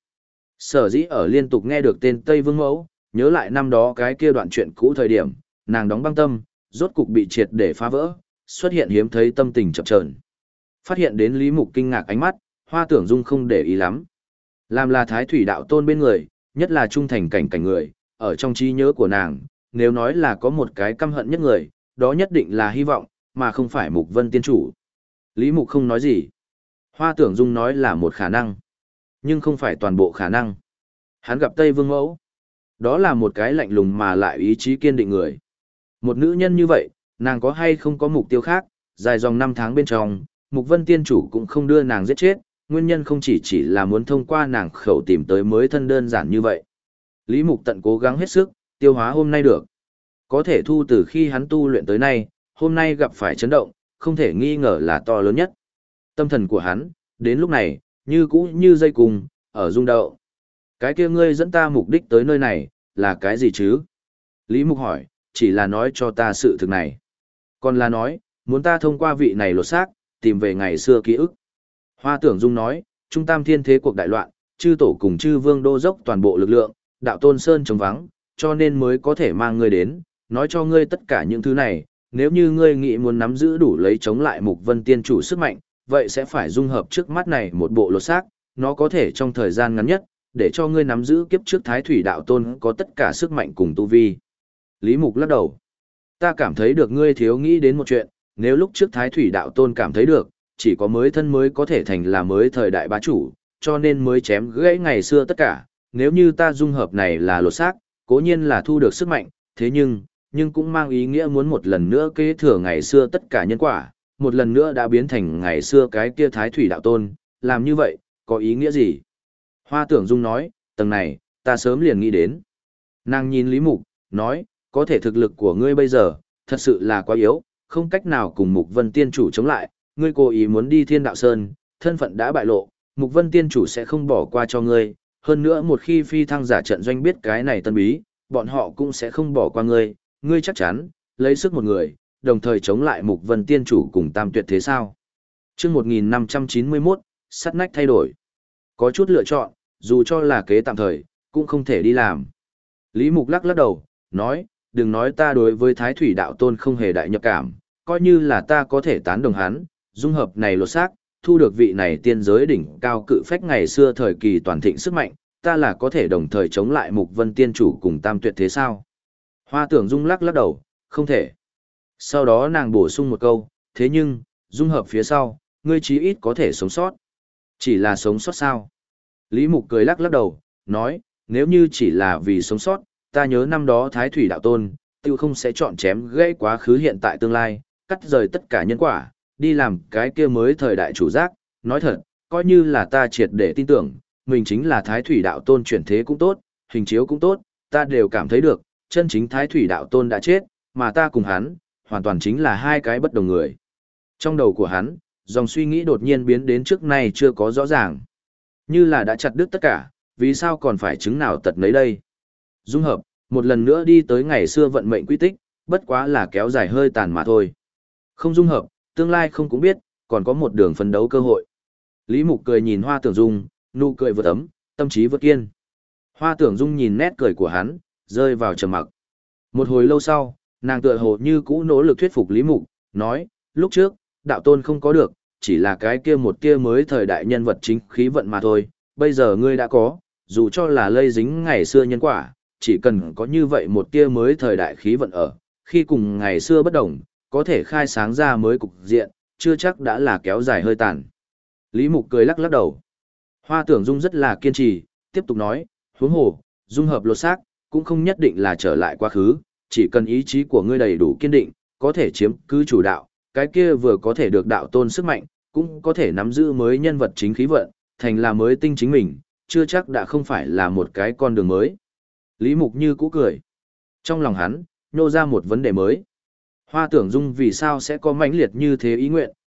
Sở dĩ ở liên tục nghe được tên Tây Vương Mẫu, nhớ lại năm đó cái kia đoạn chuyện cũ thời điểm, nàng đóng băng tâm, rốt cục bị triệt để phá vỡ, xuất hiện hiếm thấy tâm tình chập chờn. Phát hiện đến Lý Mục kinh ngạc ánh mắt, Hoa Tưởng Dung không để ý lắm. Làm là Thái Thủy đạo tôn bên người, nhất là trung thành cảnh cảnh người, ở trong trí nhớ của nàng, nếu nói là có một cái căm hận nhất người, đó nhất định là hy vọng, mà không phải Mục Vân Tiên Chủ. Lý Mục không nói gì. Hoa Tưởng Dung nói là một khả năng, nhưng không phải toàn bộ khả năng. Hắn gặp Tây Vương Mẫu, đó là một cái lạnh lùng mà lại ý chí kiên định người. Một nữ nhân như vậy, nàng có hay không có mục tiêu khác, dài dòng năm tháng bên trong, Mục Vân Tiên Chủ cũng không đưa nàng giết chết, nguyên nhân không chỉ chỉ là muốn thông qua nàng khẩu tìm tới mới thân đơn giản như vậy. Lý Mục tận cố gắng hết sức, tiêu hóa hôm nay được. Có thể thu từ khi hắn tu luyện tới nay, hôm nay gặp phải chấn động, không thể nghi ngờ là to lớn nhất. Tâm thần của hắn, đến lúc này, như cũ như dây cùng, ở rung động. Cái kia ngươi dẫn ta mục đích tới nơi này, là cái gì chứ? Lý Mục hỏi, chỉ là nói cho ta sự thực này. Còn là nói, muốn ta thông qua vị này lột xác, tìm về ngày xưa ký ức. Hoa Tưởng Dung nói, Trung Tam Thiên thế cuộc đại loạn, chư tổ cùng chư vương đô dốc toàn bộ lực lượng, đạo tôn sơn trống vắng, cho nên mới có thể mang ngươi đến, nói cho ngươi tất cả những thứ này, nếu như ngươi nghĩ muốn nắm giữ đủ lấy chống lại Mục Vân Tiên Chủ sức mạnh, vậy sẽ phải dung hợp trước mắt này một bộ lột xác, nó có thể trong thời gian ngắn nhất, để cho ngươi nắm giữ kiếp trước Thái Thủy đạo tôn có tất cả sức mạnh cùng tu vi. Lý Mục lắc đầu. Ta cảm thấy được ngươi thiếu nghĩ đến một chuyện, nếu lúc trước Thái Thủy đạo tôn cảm thấy được, chỉ có mới thân mới có thể thành là mới thời đại bá chủ, cho nên mới chém gãy ngày xưa tất cả, nếu như ta dung hợp này là lột xác, cố nhiên là thu được sức mạnh, thế nhưng, nhưng cũng mang ý nghĩa muốn một lần nữa kế thừa ngày xưa tất cả nhân quả, một lần nữa đã biến thành ngày xưa cái kia Thái Thủy đạo tôn, làm như vậy, có ý nghĩa gì? Hoa Tưởng Dung nói, tầng này, ta sớm liền nghĩ đến. Nàng nhìn Lý Mục, nói, có thể thực lực của ngươi bây giờ, thật sự là quá yếu, không cách nào cùng Mục Vân Tiên Chủ chống lại, ngươi cố ý muốn đi Thiên Đạo Sơn, thân phận đã bại lộ, Mục Vân Tiên Chủ sẽ không bỏ qua cho ngươi, hơn nữa một khi phi thăng giả trận doanh biết cái này tân bí, bọn họ cũng sẽ không bỏ qua ngươi, ngươi chắc chắn, lấy sức một người, đồng thời chống lại Mục Vân Tiên Chủ cùng Tam Tuyệt thế sao? Chương một nghìn năm trăm chín mươi mốt, sắt nách thay đổi. Có chút lựa chọn, dù cho là kế tạm thời, cũng không thể đi làm. Lý Mục lắc lắc đầu, nói, đừng nói ta đối với Thái Thủy đạo tôn không hề đại nhập cảm, coi như là ta có thể tán đồng hắn, dung hợp này lột xác, thu được vị này tiên giới đỉnh cao cự phách ngày xưa thời kỳ toàn thịnh sức mạnh, ta là có thể đồng thời chống lại Mục Vân Tiên Chủ cùng Tam Tuyệt thế sao? Hoa Tưởng Dung lắc lắc đầu, không thể. Sau đó nàng bổ sung một câu, thế nhưng, dung hợp phía sau, ngươi chí ít có thể sống sót. Chỉ là sống sót sao? Lý Mục cười lắc lắc đầu, nói, nếu như chỉ là vì sống sót, ta nhớ năm đó Thái Thủy đạo tôn, tiêu không sẽ chọn chém gãy quá khứ hiện tại tương lai, cắt rời tất cả nhân quả, đi làm cái kia mới thời đại chủ giác, nói thật, coi như là ta triệt để tin tưởng, mình chính là Thái Thủy đạo tôn chuyển thế cũng tốt, hình chiếu cũng tốt, ta đều cảm thấy được, chân chính Thái Thủy đạo tôn đã chết, mà ta cùng hắn, hoàn toàn chính là hai cái bất đồng người. Trong đầu của hắn, dòng suy nghĩ đột nhiên biến đến trước nay chưa có rõ ràng. Như là đã chặt đứt tất cả, vì sao còn phải chứng nào tật nấy đây? Dung hợp, một lần nữa đi tới ngày xưa vận mệnh quy tích, bất quá là kéo dài hơi tàn mà thôi. Không dung hợp, tương lai không cũng biết, còn có một đường phấn đấu cơ hội. Lý Mục cười nhìn Hoa Tưởng Dung, nụ cười vượt ấm, tâm trí vượt kiên. Hoa Tưởng Dung nhìn nét cười của hắn, rơi vào trầm mặc. Một hồi lâu sau, nàng tựa hồ như cũ nỗ lực thuyết phục Lý Mục, nói, lúc trước, đạo tôn không có được, chỉ là cái kia một kia mới thời đại nhân vật chính khí vận mà thôi, bây giờ ngươi đã có, dù cho là lây dính ngày xưa nhân quả, chỉ cần có như vậy một tia mới thời đại khí vận ở, khi cùng ngày xưa bất đồng, có thể khai sáng ra mới cục diện, chưa chắc đã là kéo dài hơi tàn. Lý Mục cười lắc lắc đầu. Hoa Tưởng Dung rất là kiên trì, tiếp tục nói, huống hồ, dung hợp lột xác, cũng không nhất định là trở lại quá khứ, chỉ cần ý chí của ngươi đầy đủ kiên định, có thể chiếm cứ chủ đạo, cái kia vừa có thể được đạo tôn sức mạnh, cũng có thể nắm giữ mới nhân vật chính khí vận, thành là mới tinh chính mình, chưa chắc đã không phải là một cái con đường mới. Lý Mục như cũ cười. Trong lòng hắn, nhô ra một vấn đề mới. Hoa Tưởng Dung vì sao sẽ có mãnh liệt như thế ý nguyện,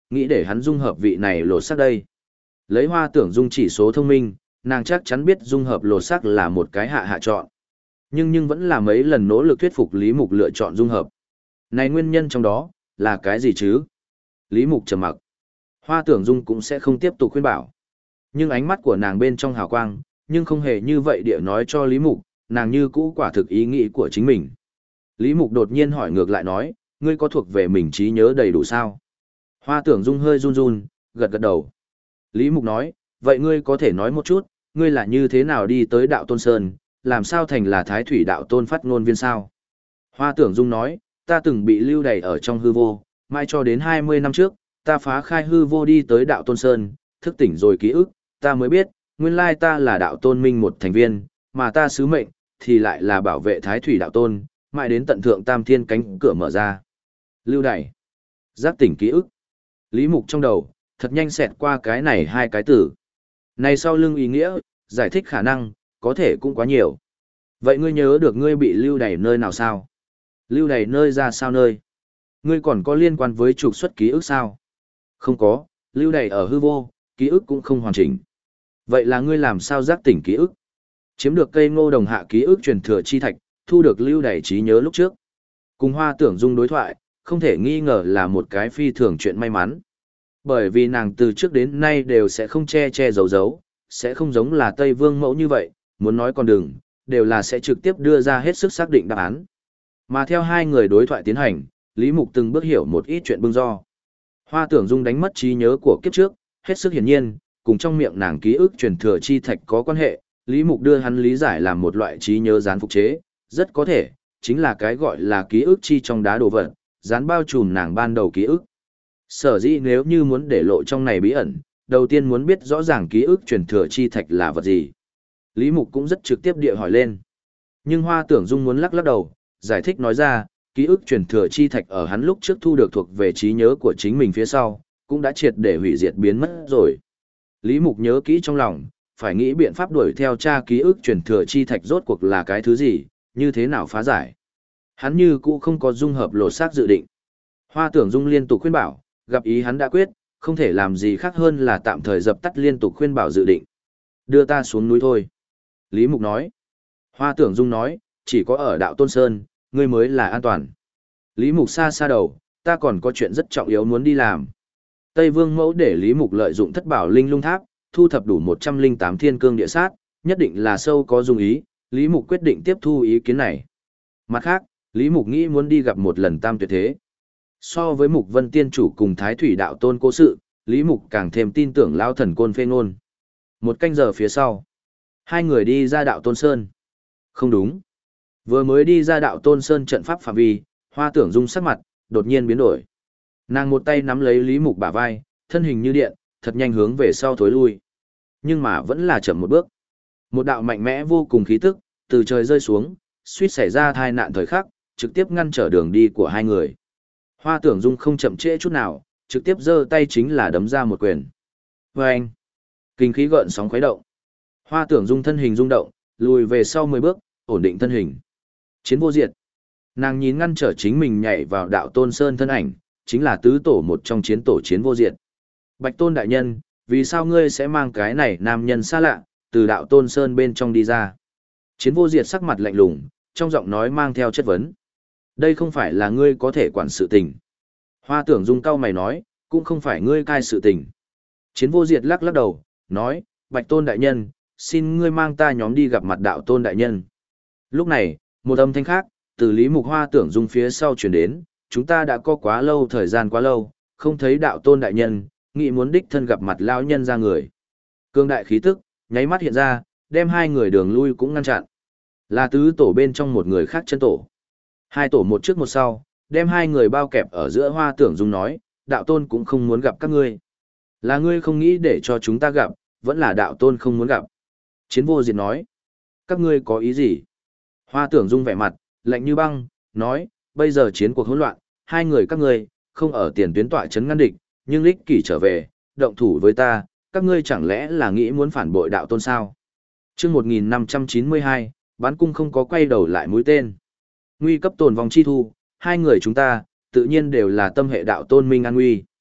nghĩ để hắn dung hợp vị này lột xác đây. Lấy Hoa Tưởng Dung chỉ số thông minh, nàng chắc chắn biết dung hợp lột xác là một cái hạ hạ chọn. Nhưng nhưng vẫn là mấy lần nỗ lực thuyết phục Lý Mục lựa chọn dung hợp. Này nguyên nhân trong đó, là cái gì chứ? Lý Mục trầm mặc. Hoa Tưởng Dung cũng sẽ không tiếp tục khuyên bảo. Nhưng ánh mắt của nàng bên trong hào quang, nhưng không hề như vậy địa nói cho Lý Mục, nàng như cũ quả thực ý nghĩ của chính mình. Lý Mục đột nhiên hỏi ngược lại nói, ngươi có thuộc về mình trí nhớ đầy đủ sao? Hoa Tưởng Dung hơi run run, gật gật đầu. Lý Mục nói, vậy ngươi có thể nói một chút, ngươi là như thế nào đi tới đạo Tôn Sơn, làm sao thành là Thái Thủy đạo Tôn phát ngôn viên sao? Hoa Tưởng Dung nói, ta từng bị lưu đày ở trong hư vô, mai cho đến hai mươi năm trước, ta phá khai hư vô đi tới đạo Tôn Sơn, thức tỉnh rồi ký ức, ta mới biết, nguyên lai ta là đạo Tôn Minh một thành viên, mà ta sứ mệnh, thì lại là bảo vệ Thái Thủy đạo Tôn, mãi đến tận thượng tam thiên cánh cửa mở ra. Lưu đày, giác tỉnh ký ức. Lý Mục trong đầu, thật nhanh xẹt qua cái này hai cái từ. Này sau lưng ý nghĩa, giải thích khả năng, có thể cũng quá nhiều. Vậy ngươi nhớ được ngươi bị lưu đày nơi nào sao? Lưu đày nơi ra sao nơi? Ngươi còn có liên quan với trục xuất ký ức sao? Không có, lưu đày ở hư vô, ký ức cũng không hoàn chỉnh. Vậy là ngươi làm sao giác tỉnh ký ức? Chiếm được cây ngô đồng hạ ký ức truyền thừa chi thạch, thu được lưu đày trí nhớ lúc trước. Cùng Hoa Tưởng Dung đối thoại, không thể nghi ngờ là một cái phi thường chuyện may mắn. Bởi vì nàng từ trước đến nay đều sẽ không che che giấu giấu, sẽ không giống là Tây Vương mẫu như vậy, muốn nói còn đừng, đều là sẽ trực tiếp đưa ra hết sức xác định đáp án. Mà theo hai người đối thoại tiến hành, Lý Mục từng bước hiểu một ít chuyện bưng do. Hoa Tưởng Dung đánh mất trí nhớ của kiếp trước, hết sức hiển nhiên, cùng trong miệng nàng ký ức truyền thừa chi thạch có quan hệ, Lý Mục đưa hắn lý giải làm một loại trí nhớ gián phục chế, rất có thể, chính là cái gọi là ký ức chi trong đá đồ vật, dán bao trùm nàng ban đầu ký ức. Sở dĩ nếu như muốn để lộ trong này bí ẩn, đầu tiên muốn biết rõ ràng ký ức truyền thừa chi thạch là vật gì. Lý Mục cũng rất trực tiếp địa hỏi lên. Nhưng Hoa Tưởng Dung muốn lắc lắc đầu, giải thích nói ra, ký ức truyền thừa chi thạch ở hắn lúc trước thu được thuộc về trí nhớ của chính mình phía sau, cũng đã triệt để hủy diệt biến mất rồi. Lý Mục nhớ kỹ trong lòng, phải nghĩ biện pháp đuổi theo tra ký ức truyền thừa chi thạch rốt cuộc là cái thứ gì, như thế nào phá giải. Hắn như cũ không có dung hợp lột xác dự định. Hoa Tưởng Dung liên tục khuyên bảo, gặp ý hắn đã quyết, không thể làm gì khác hơn là tạm thời dập tắt liên tục khuyên bảo dự định. Đưa ta xuống núi thôi. Lý Mục nói. Hoa Tưởng Dung nói, chỉ có ở đạo Tôn Sơn, ngươi mới là an toàn. Lý Mục xa xa đầu, ta còn có chuyện rất trọng yếu muốn đi làm. Tây Vương mẫu để Lý Mục lợi dụng thất bảo linh lung tháp, thu thập đủ một trăm linh tám thiên cương địa sát, nhất định là sâu có dung ý, Lý Mục quyết định tiếp thu ý kiến này. Mặt khác, Lý Mục nghĩ muốn đi gặp một lần Tam Tuyệt Thế. So với Mục Vân Tiên Chủ cùng Thái Thủy Đạo Tôn cố sự, Lý Mục càng thêm tin tưởng Lao Thần Côn phê ngôn. Một canh giờ phía sau, hai người đi ra Đạo Tôn Sơn. Không đúng. Vừa mới đi ra Đạo Tôn Sơn trận pháp phạm vi, Hoa Tưởng Dung sắc mặt, đột nhiên biến đổi. Nàng một tay nắm lấy Lý Mục bả vai, thân hình như điện, thật nhanh hướng về sau thối lui. Nhưng mà vẫn là chậm một bước. Một đạo mạnh mẽ vô cùng khí tức, từ trời rơi xuống, suýt xảy ra tai nạn thời khắc, trực tiếp ngăn trở đường đi của hai người. Hoa Tưởng Dung không chậm trễ chút nào, trực tiếp giơ tay chính là đấm ra một quyền. Vâng! Kinh khí gợn sóng khuấy động. Hoa Tưởng Dung thân hình rung động, lùi về sau mười bước, ổn định thân hình. Chiến vô diệt. Nàng nhìn ngăn trở chính mình nhảy vào Đạo Tôn Sơn thân ảnh, chính là tứ tổ một trong chiến tổ Chiến vô diệt. Bạch Tôn đại nhân, vì sao ngươi sẽ mang cái này nam nhân xa lạ, từ Đạo Tôn Sơn bên trong đi ra? Chiến vô diệt sắc mặt lạnh lùng, trong giọng nói mang theo chất vấn. Đây không phải là ngươi có thể quản sự tình. Hoa Tưởng Dung cau mày nói, cũng không phải ngươi cai sự tình. Chiến vô diệt lắc lắc đầu, nói, Bạch Tôn đại nhân, xin ngươi mang ta nhóm đi gặp mặt Đạo Tôn đại nhân. Lúc này, một âm thanh khác, từ Lý Mục Hoa Tưởng Dung phía sau truyền đến, chúng ta đã có quá lâu thời gian quá lâu, không thấy Đạo Tôn đại nhân, nghĩ muốn đích thân gặp mặt lão nhân ra người. Cương đại khí tức, nháy mắt hiện ra, đem hai người đường lui cũng ngăn chặn. Là tứ tổ bên trong một người khác chân tổ. Hai tổ một trước một sau, đem hai người bao kẹp ở giữa. Hoa Tưởng Dung nói, Đạo Tôn cũng không muốn gặp các ngươi. Là ngươi không nghĩ để cho chúng ta gặp, vẫn là Đạo Tôn không muốn gặp. Chiến vô diệt nói, các ngươi có ý gì? Hoa Tưởng Dung vẻ mặt, lạnh như băng, nói, bây giờ chiến cuộc hỗn loạn, hai người các ngươi, không ở tiền tuyến tọa chấn ngăn địch, nhưng lích kỷ trở về, động thủ với ta, các ngươi chẳng lẽ là nghĩ muốn phản bội Đạo Tôn sao? Chương một nghìn năm trăm chín mươi hai, bán cung không có quay đầu lại mũi tên. Nguy cấp tồn vong chi thu, hai người chúng ta, tự nhiên đều là tâm hệ Đạo Tôn minh an nguy.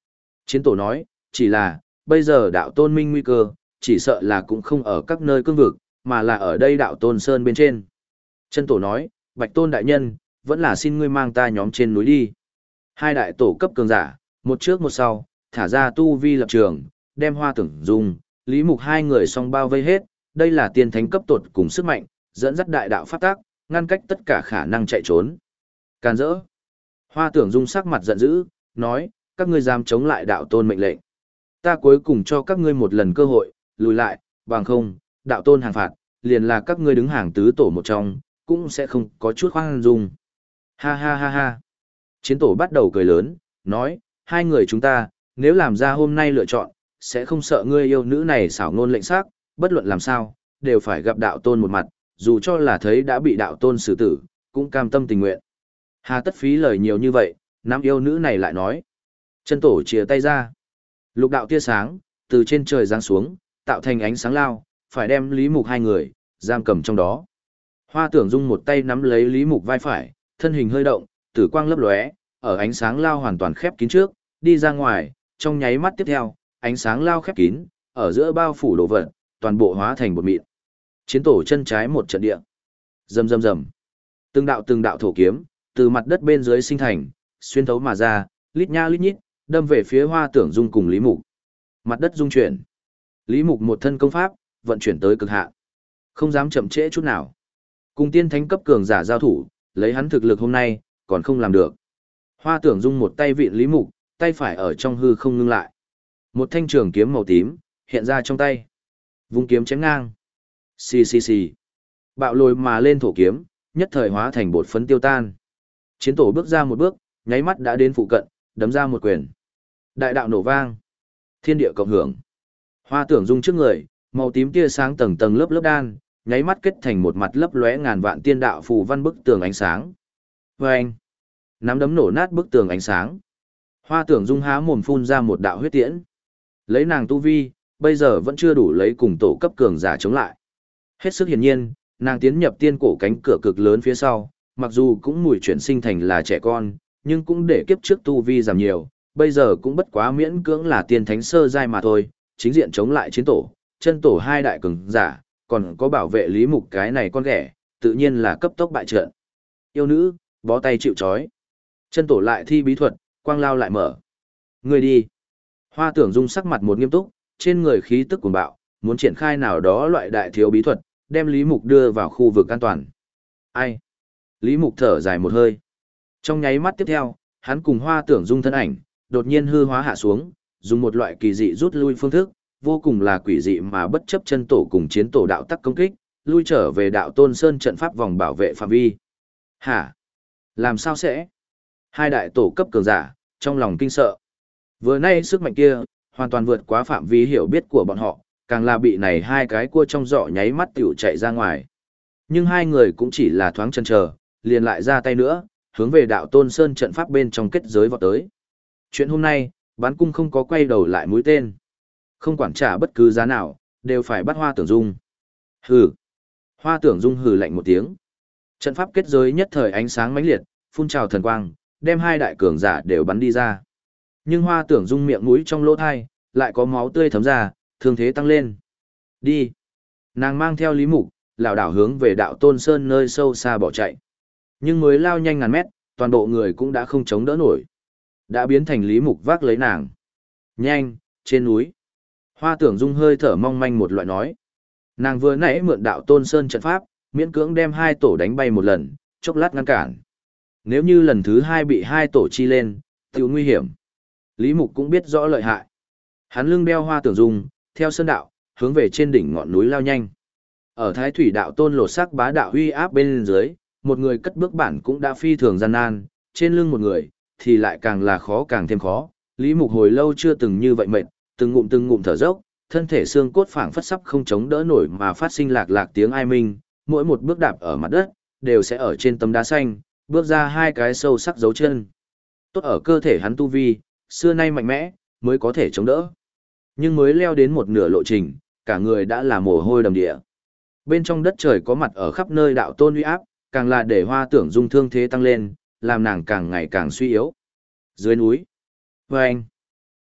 Chiến tổ nói, chỉ là, bây giờ đạo tôn minh nguy cơ, chỉ sợ là cũng không ở các nơi cương vực, mà là ở đây đạo tôn sơn bên trên. Chân tổ nói, bạch tôn đại nhân, vẫn là xin ngươi mang ta nhóm trên núi đi. Hai đại tổ cấp cường giả, một trước một sau, thả ra tu vi lập trường, đem Hoa Tưởng Dung, Lý Mục hai người song bao vây hết, đây là tiên thánh cấp tột cùng sức mạnh, dẫn dắt đại đạo pháp tác, ngăn cách tất cả khả năng chạy trốn. Càn rỡ. Hoa Tưởng Dung sắc mặt giận dữ, nói, các ngươi dám chống lại đạo tôn mệnh lệnh. Ta cuối cùng cho các ngươi một lần cơ hội, lùi lại, bằng không, đạo tôn hàng phạt, liền là các ngươi đứng hàng tứ tổ một trong, cũng sẽ không có chút khoan dung. Ha ha ha ha. Chiến tổ bắt đầu cười lớn, nói, hai người chúng ta, nếu làm ra hôm nay lựa chọn, sẽ không sợ ngươi yêu nữ này xảo ngôn lệnh xác, bất luận làm sao, đều phải gặp đạo tôn một mặt, dù cho là thấy đã bị đạo tôn xử tử, cũng cam tâm tình nguyện. Hà tất phí lời nhiều như vậy, nam yêu nữ này lại nói. Chân tổ chìa tay ra. Lục đạo tia sáng, từ trên trời giáng xuống, tạo thành ánh sáng lao, phải đem Lý Mục hai người, giam cầm trong đó. Hoa Tưởng Dung một tay nắm lấy Lý Mục vai phải, thân hình hơi động, tử quang lấp lóe, ở ánh sáng lao hoàn toàn khép kín trước, đi ra ngoài, trong nháy mắt tiếp theo, ánh sáng lao khép kín, ở giữa bao phủ đồ vật, toàn bộ hóa thành bột mịn. Chiến tổ chân trái một trận địa. Rầm rầm rầm. Từng đạo từng đạo thổ kiếm, từ mặt đất bên dưới sinh thành, xuyên thấu mà ra, lít nha lít nhít, đâm về phía Hoa Tưởng Dung cùng Lý Mục. Mặt đất rung chuyển. Lý Mục một thân công pháp, vận chuyển tới cực hạn. Không dám chậm trễ chút nào. Cùng tiên thánh cấp cường giả giao thủ, lấy hắn thực lực hôm nay, còn không làm được. Hoa Tưởng Dung một tay vịn Lý Mục, tay phải ở trong hư không ngưng lại. Một thanh trường kiếm màu tím, hiện ra trong tay. Vung kiếm chém ngang. Xì xì xì. Bạo lồi mà lên thổ kiếm, nhất thời hóa thành bột phấn tiêu tan. Chiến tổ bước ra một bước, nháy mắt đã đến phụ cận, đấm ra một quyền. Đại đạo nổ vang. Thiên địa cộng hưởng. Hoa Tưởng Dung trước người, màu tím tia sáng tầng tầng lớp lớp đan, nháy mắt kết thành một mặt lấp lóe ngàn vạn tiên đạo phù văn bức tường ánh sáng. Vâng! Nắm đấm nổ nát bức tường ánh sáng. Hoa Tưởng Dung há mồm phun ra một đạo huyết tiễn. Lấy nàng tu vi, bây giờ vẫn chưa đủ lấy cùng tổ cấp cường giả chống lại. Hết sức hiển nhiên, nàng tiến nhập tiên cổ cánh cửa cực lớn phía sau, mặc dù cũng mùi chuyển sinh thành là trẻ con, nhưng cũng để kiếp trước tu vi giảm nhiều, bây giờ cũng bất quá miễn cưỡng là tiên thánh sơ giai mà thôi, chính diện chống lại chiến tổ, chân tổ hai đại cường giả, còn có bảo vệ Lý Mục cái này con ghẻ, tự nhiên là cấp tốc bại trận. Yêu nữ, bó tay chịu trói. Chân tổ lại thi bí thuật, quang lao lại mở. Người đi. Hoa Tưởng Dung sắc mặt một nghiêm túc, trên người khí tức cuồng bạo, muốn triển khai nào đó loại đại thiếu bí thuật, đem Lý Mục đưa vào khu vực an toàn. Ai? Lý Mục thở dài một hơi. Trong nháy mắt tiếp theo, hắn cùng Hoa Tưởng Dung thân ảnh, đột nhiên hư hóa hạ xuống, dùng một loại kỳ dị rút lui phương thức, vô cùng là quỷ dị mà bất chấp chân tổ cùng chiến tổ đạo tắc công kích, lui trở về đạo Tôn Sơn trận pháp vòng bảo vệ phạm vi. Hả? Làm sao sẽ? Hai đại tổ cấp cường giả, trong lòng kinh sợ. Vừa nay sức mạnh kia, hoàn toàn vượt quá phạm vi hiểu biết của bọn họ, càng là bị này hai cái cua trong giỏ nháy mắt tiểu chạy ra ngoài. Nhưng hai người cũng chỉ là thoáng chần chờ, liền lại ra tay nữa, hướng về đạo Tôn Sơn trận pháp bên trong kết giới vọt tới. Chuyện hôm nay, bán cung không có quay đầu lại mũi tên. Không quản trả bất cứ giá nào, đều phải bắt Hoa Tưởng Dung. Hừ. Hoa Tưởng Dung hừ lạnh một tiếng. Trận pháp kết giới nhất thời ánh sáng mãnh liệt, phun trào thần quang, đem hai đại cường giả đều bắn đi ra. Nhưng Hoa Tưởng Dung miệng mũi trong lỗ thai, lại có máu tươi thấm ra, thương thế tăng lên. Đi. Nàng mang theo Lý Mục, lảo đảo hướng về đạo Tôn Sơn nơi sâu xa bỏ chạy. Nhưng mới lao nhanh ngàn mét, toàn bộ người cũng đã không chống đỡ nổi. Đã biến thành Lý Mục vác lấy nàng. Nhanh, trên núi. Hoa Tưởng Dung hơi thở mong manh một loại nói. Nàng vừa nãy mượn đạo Tôn Sơn trận pháp, miễn cưỡng đem hai tổ đánh bay một lần, chốc lát ngăn cản. Nếu như lần thứ hai bị hai tổ chi lên, tiểu nguy hiểm. Lý Mục cũng biết rõ lợi hại. Hắn lưng đeo Hoa Tưởng Dung, theo sơn đạo, hướng về trên đỉnh ngọn núi lao nhanh. Ở Thái Thủy đạo tôn lột sắc bá đạo huy áp bên dưới, một người cất bước bản cũng đã phi thường gian nan, trên lưng một người, thì lại càng là khó càng thêm khó. Lý Mục hồi lâu chưa từng như vậy mệt, từng ngụm từng ngụm thở dốc, thân thể xương cốt phảng phất sắp không chống đỡ nổi mà phát sinh lạc lạc tiếng ai minh, mỗi một bước đạp ở mặt đất, đều sẽ ở trên tấm đá xanh, bước ra hai cái sâu sắc dấu chân. Tốt ở cơ thể hắn tu vi, xưa nay mạnh mẽ, mới có thể chống đỡ. Nhưng mới leo đến một nửa lộ trình, cả người đã là mồ hôi đầm địa. Bên trong đất trời có mặt ở khắp nơi đạo tôn uy áp, càng là để Hoa Tưởng Dung thương thế tăng lên, làm nàng càng ngày càng suy yếu. Dưới núi, vâng,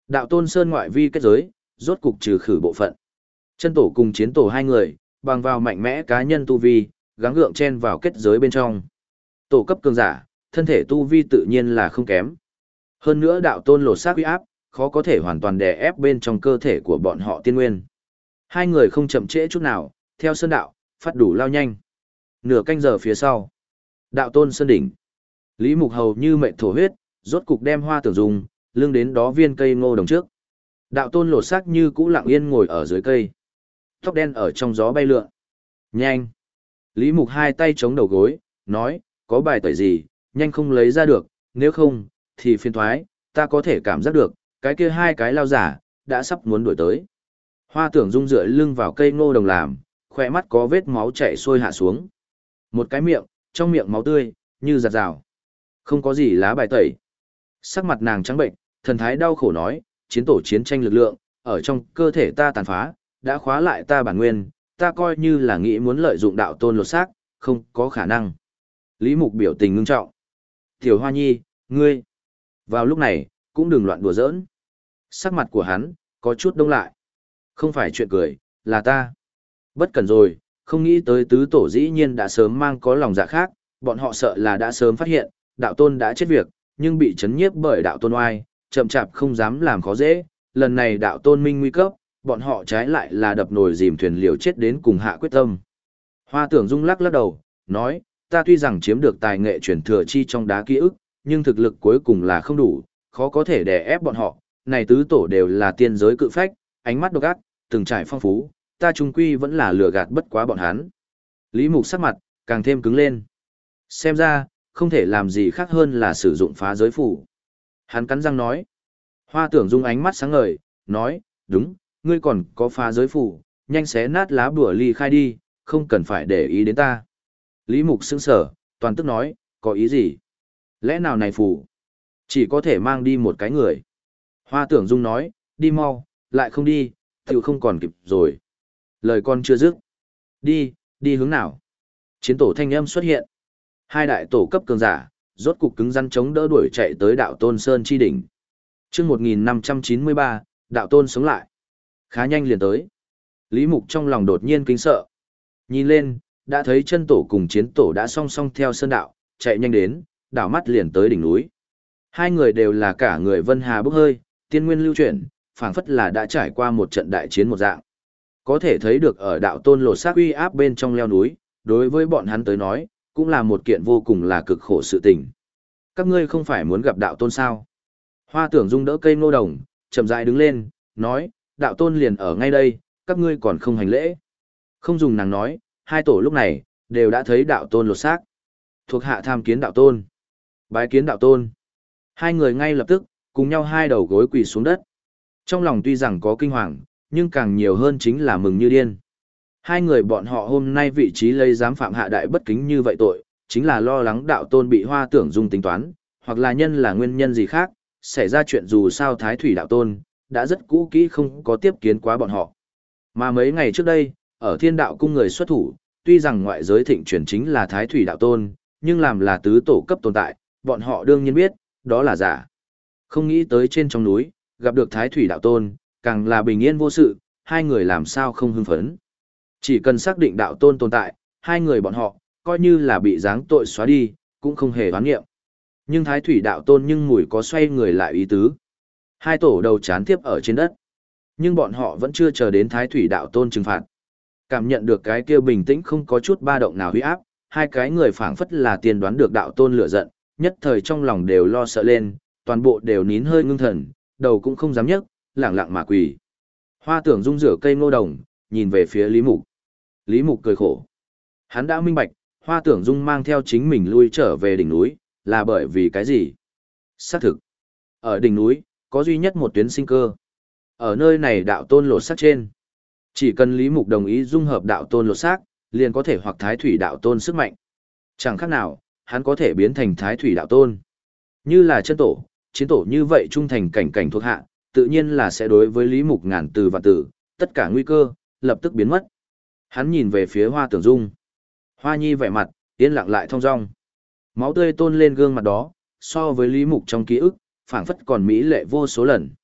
Đạo Tôn Sơn ngoại vi kết giới, rốt cục trừ khử bộ phận. Chân tổ cùng chiến tổ hai người, bằng vào mạnh mẽ cá nhân tu vi, gắng gượng chen vào kết giới bên trong. Tổ cấp cường giả, thân thể tu vi tự nhiên là không kém. Hơn nữa đạo tôn lột xác uy áp, khó có thể hoàn toàn đè ép bên trong cơ thể của bọn họ tiên nguyên. Hai người không chậm trễ chút nào, theo sơn đạo, phát đủ lao nhanh. Nửa canh giờ phía sau, đạo tôn sơn đỉnh. Lý Mục hầu như mệt thổ huyết, rốt cục đem Hoa Tưởng Dung lưng đến đó viên cây ngô đồng trước. Đạo tôn lột xác như cũ lặng yên ngồi ở dưới cây. Tóc đen ở trong gió bay lượn. Nhanh! Lý Mục hai tay chống đầu gối, nói, có bài tẩy gì, nhanh không lấy ra được, nếu không, thì phiền thoái, ta có thể cảm giác được, cái kia hai cái lao giả, đã sắp muốn đuổi tới. Hoa Tưởng Dung dựa lưng vào cây ngô đồng làm, khỏe mắt có vết máu chảy xuôi hạ xuống. Một cái miệng, trong miệng máu tươi, như giặt rào. Không có gì lá bài tẩy. Sắc mặt nàng trắng bệnh, thần thái đau khổ nói, chiến tổ chiến tranh lực lượng, ở trong cơ thể ta tàn phá, đã khóa lại ta bản nguyên, ta coi như là nghĩ muốn lợi dụng đạo tôn lột xác, không có khả năng. Lý Mục biểu tình ngưng trọng. Tiểu Hoa Nhi, ngươi, vào lúc này, cũng đừng loạn đùa giỡn. Sắc mặt của hắn, có chút đông lại. Không phải chuyện cười, là ta. Bất cẩn rồi, không nghĩ tới tứ tổ dĩ nhiên đã sớm mang có lòng dạ khác, bọn họ sợ là đã sớm phát hiện, đạo tôn đã chết việc, nhưng bị chấn nhiếp bởi đạo tôn oai, chậm chạp không dám làm khó dễ. Lần này đạo tôn minh nguy cấp, bọn họ trái lại là đập nồi dìm thuyền liều chết đến cùng hạ quyết tâm. Hoa Tưởng Dung lắc lắc đầu, nói, ta tuy rằng chiếm được tài nghệ truyền thừa chi trong đá ký ức, nhưng thực lực cuối cùng là không đủ, khó có thể đè ép bọn họ. Này tứ tổ đều là tiên giới cự phách, ánh mắt độc ác, từng trải phong phú, ta trung quy vẫn là lừa gạt bất quá bọn hắn. Lý Mục sắc mặt, càng thêm cứng lên. Xem ra, không thể làm gì khác hơn là sử dụng phá giới phủ. Hắn cắn răng nói. Hoa Tưởng Dung ánh mắt sáng ngời, nói, đúng, ngươi còn có phá giới phủ, nhanh xé nát lá bùa ly khai đi, không cần phải để ý đến ta. Lý Mục sững sờ, toàn tức nói, có ý gì? Lẽ nào này phủ? Chỉ có thể mang đi một cái người. Hoa Tưởng Dung nói, đi mau, lại không đi, tiểu không còn kịp rồi. Lời con chưa dứt. Đi, đi hướng nào? Chiến tổ thanh âm xuất hiện. Hai đại tổ cấp cường giả, rốt cục cứng rắn chống đỡ đuổi chạy tới đạo Tôn Sơn chi đỉnh. Chương một nghìn năm trăm chín mươi ba, đạo Tôn sống lại. Khá nhanh liền tới. Lý Mục trong lòng đột nhiên kinh sợ. Nhìn lên, đã thấy chân tổ cùng chiến tổ đã song song theo sơn đạo, chạy nhanh đến, đảo mắt liền tới đỉnh núi. Hai người đều là cả người vân hà bốc hơi, tiên nguyên lưu chuyển, phảng phất là đã trải qua một trận đại chiến một dạng. Có thể thấy được ở đạo tôn lột xác uy áp bên trong leo núi, đối với bọn hắn tới nói, cũng là một kiện vô cùng là cực khổ sự tình. Các ngươi không phải muốn gặp đạo tôn sao? Hoa Tưởng Dung đỡ cây ngô đồng, chậm rãi đứng lên, nói, đạo tôn liền ở ngay đây, các ngươi còn không hành lễ. Không dùng nàng nói, hai tổ lúc này, đều đã thấy đạo tôn lột xác. Thuộc hạ tham kiến đạo tôn. Bái kiến đạo tôn. Hai người ngay lập tức, cùng nhau hai đầu gối quỳ xuống đất. Trong lòng tuy rằng có kinh hoàng, nhưng càng nhiều hơn chính là mừng như điên. Hai người bọn họ hôm nay vị trí lấy dám phạm hạ đại bất kính như vậy tội, chính là lo lắng đạo tôn bị Hoa Tưởng Dung tính toán, hoặc là nhân là nguyên nhân gì khác, xảy ra chuyện dù sao Thái Thủy đạo tôn, đã rất cũ kỹ không có tiếp kiến quá bọn họ. Mà mấy ngày trước đây, ở thiên đạo cung người xuất thủ, tuy rằng ngoại giới thịnh truyền chính là Thái Thủy đạo tôn, nhưng làm là tứ tổ cấp tồn tại, bọn họ đương nhiên biết, đó là giả. Không nghĩ tới trên trong núi, gặp được Thái Thủy đạo tôn, càng là bình yên vô sự, hai người làm sao không hưng phấn. Chỉ cần xác định đạo tôn tồn tại, hai người bọn họ, coi như là bị giáng tội xóa đi, cũng không hề oán nghiệm. Nhưng Thái Thủy đạo tôn nhưng mùi có xoay người lại ý tứ. Hai tổ đầu chán tiếp ở trên đất. Nhưng bọn họ vẫn chưa chờ đến Thái Thủy đạo tôn trừng phạt. Cảm nhận được cái kia bình tĩnh không có chút ba động nào huy áp, hai cái người phảng phất là tiên đoán được đạo tôn lửa giận, nhất thời trong lòng đều lo sợ lên, toàn bộ đều nín hơi ngưng thần, đầu cũng không dám nhấc, lẳng lặng mà quỳ. Hoa Tưởng Dung rửa cây ngô đồng, nhìn về phía Lý Mục. Lý Mục cười khổ. Hắn đã minh bạch, Hoa Tưởng Dung mang theo chính mình lui trở về đỉnh núi, là bởi vì cái gì? Xác thực. Ở đỉnh núi, có duy nhất một tuyến sinh cơ. Ở nơi này đạo tôn lột xác trên. Chỉ cần Lý Mục đồng ý dung hợp đạo tôn lột xác, liền có thể hoặc Thái Thủy đạo tôn sức mạnh. Chẳng khác nào, hắn có thể biến thành Thái Thủy đạo tôn. Như là chân tổ, chiến tổ như vậy trung thành cảnh cảnh thuộc hạ, tự nhiên là sẽ đối với Lý Mục ngàn từ và tử, tất cả nguy cơ, lập tức biến mất. Hắn nhìn về phía Hoa Tưởng Dung. Hoa Nhi vẻ mặt, yên lặng lại thong dong. Máu tươi tôn lên gương mặt đó, so với Lý Mục trong ký ức, phảng phất còn mỹ lệ vô số lần.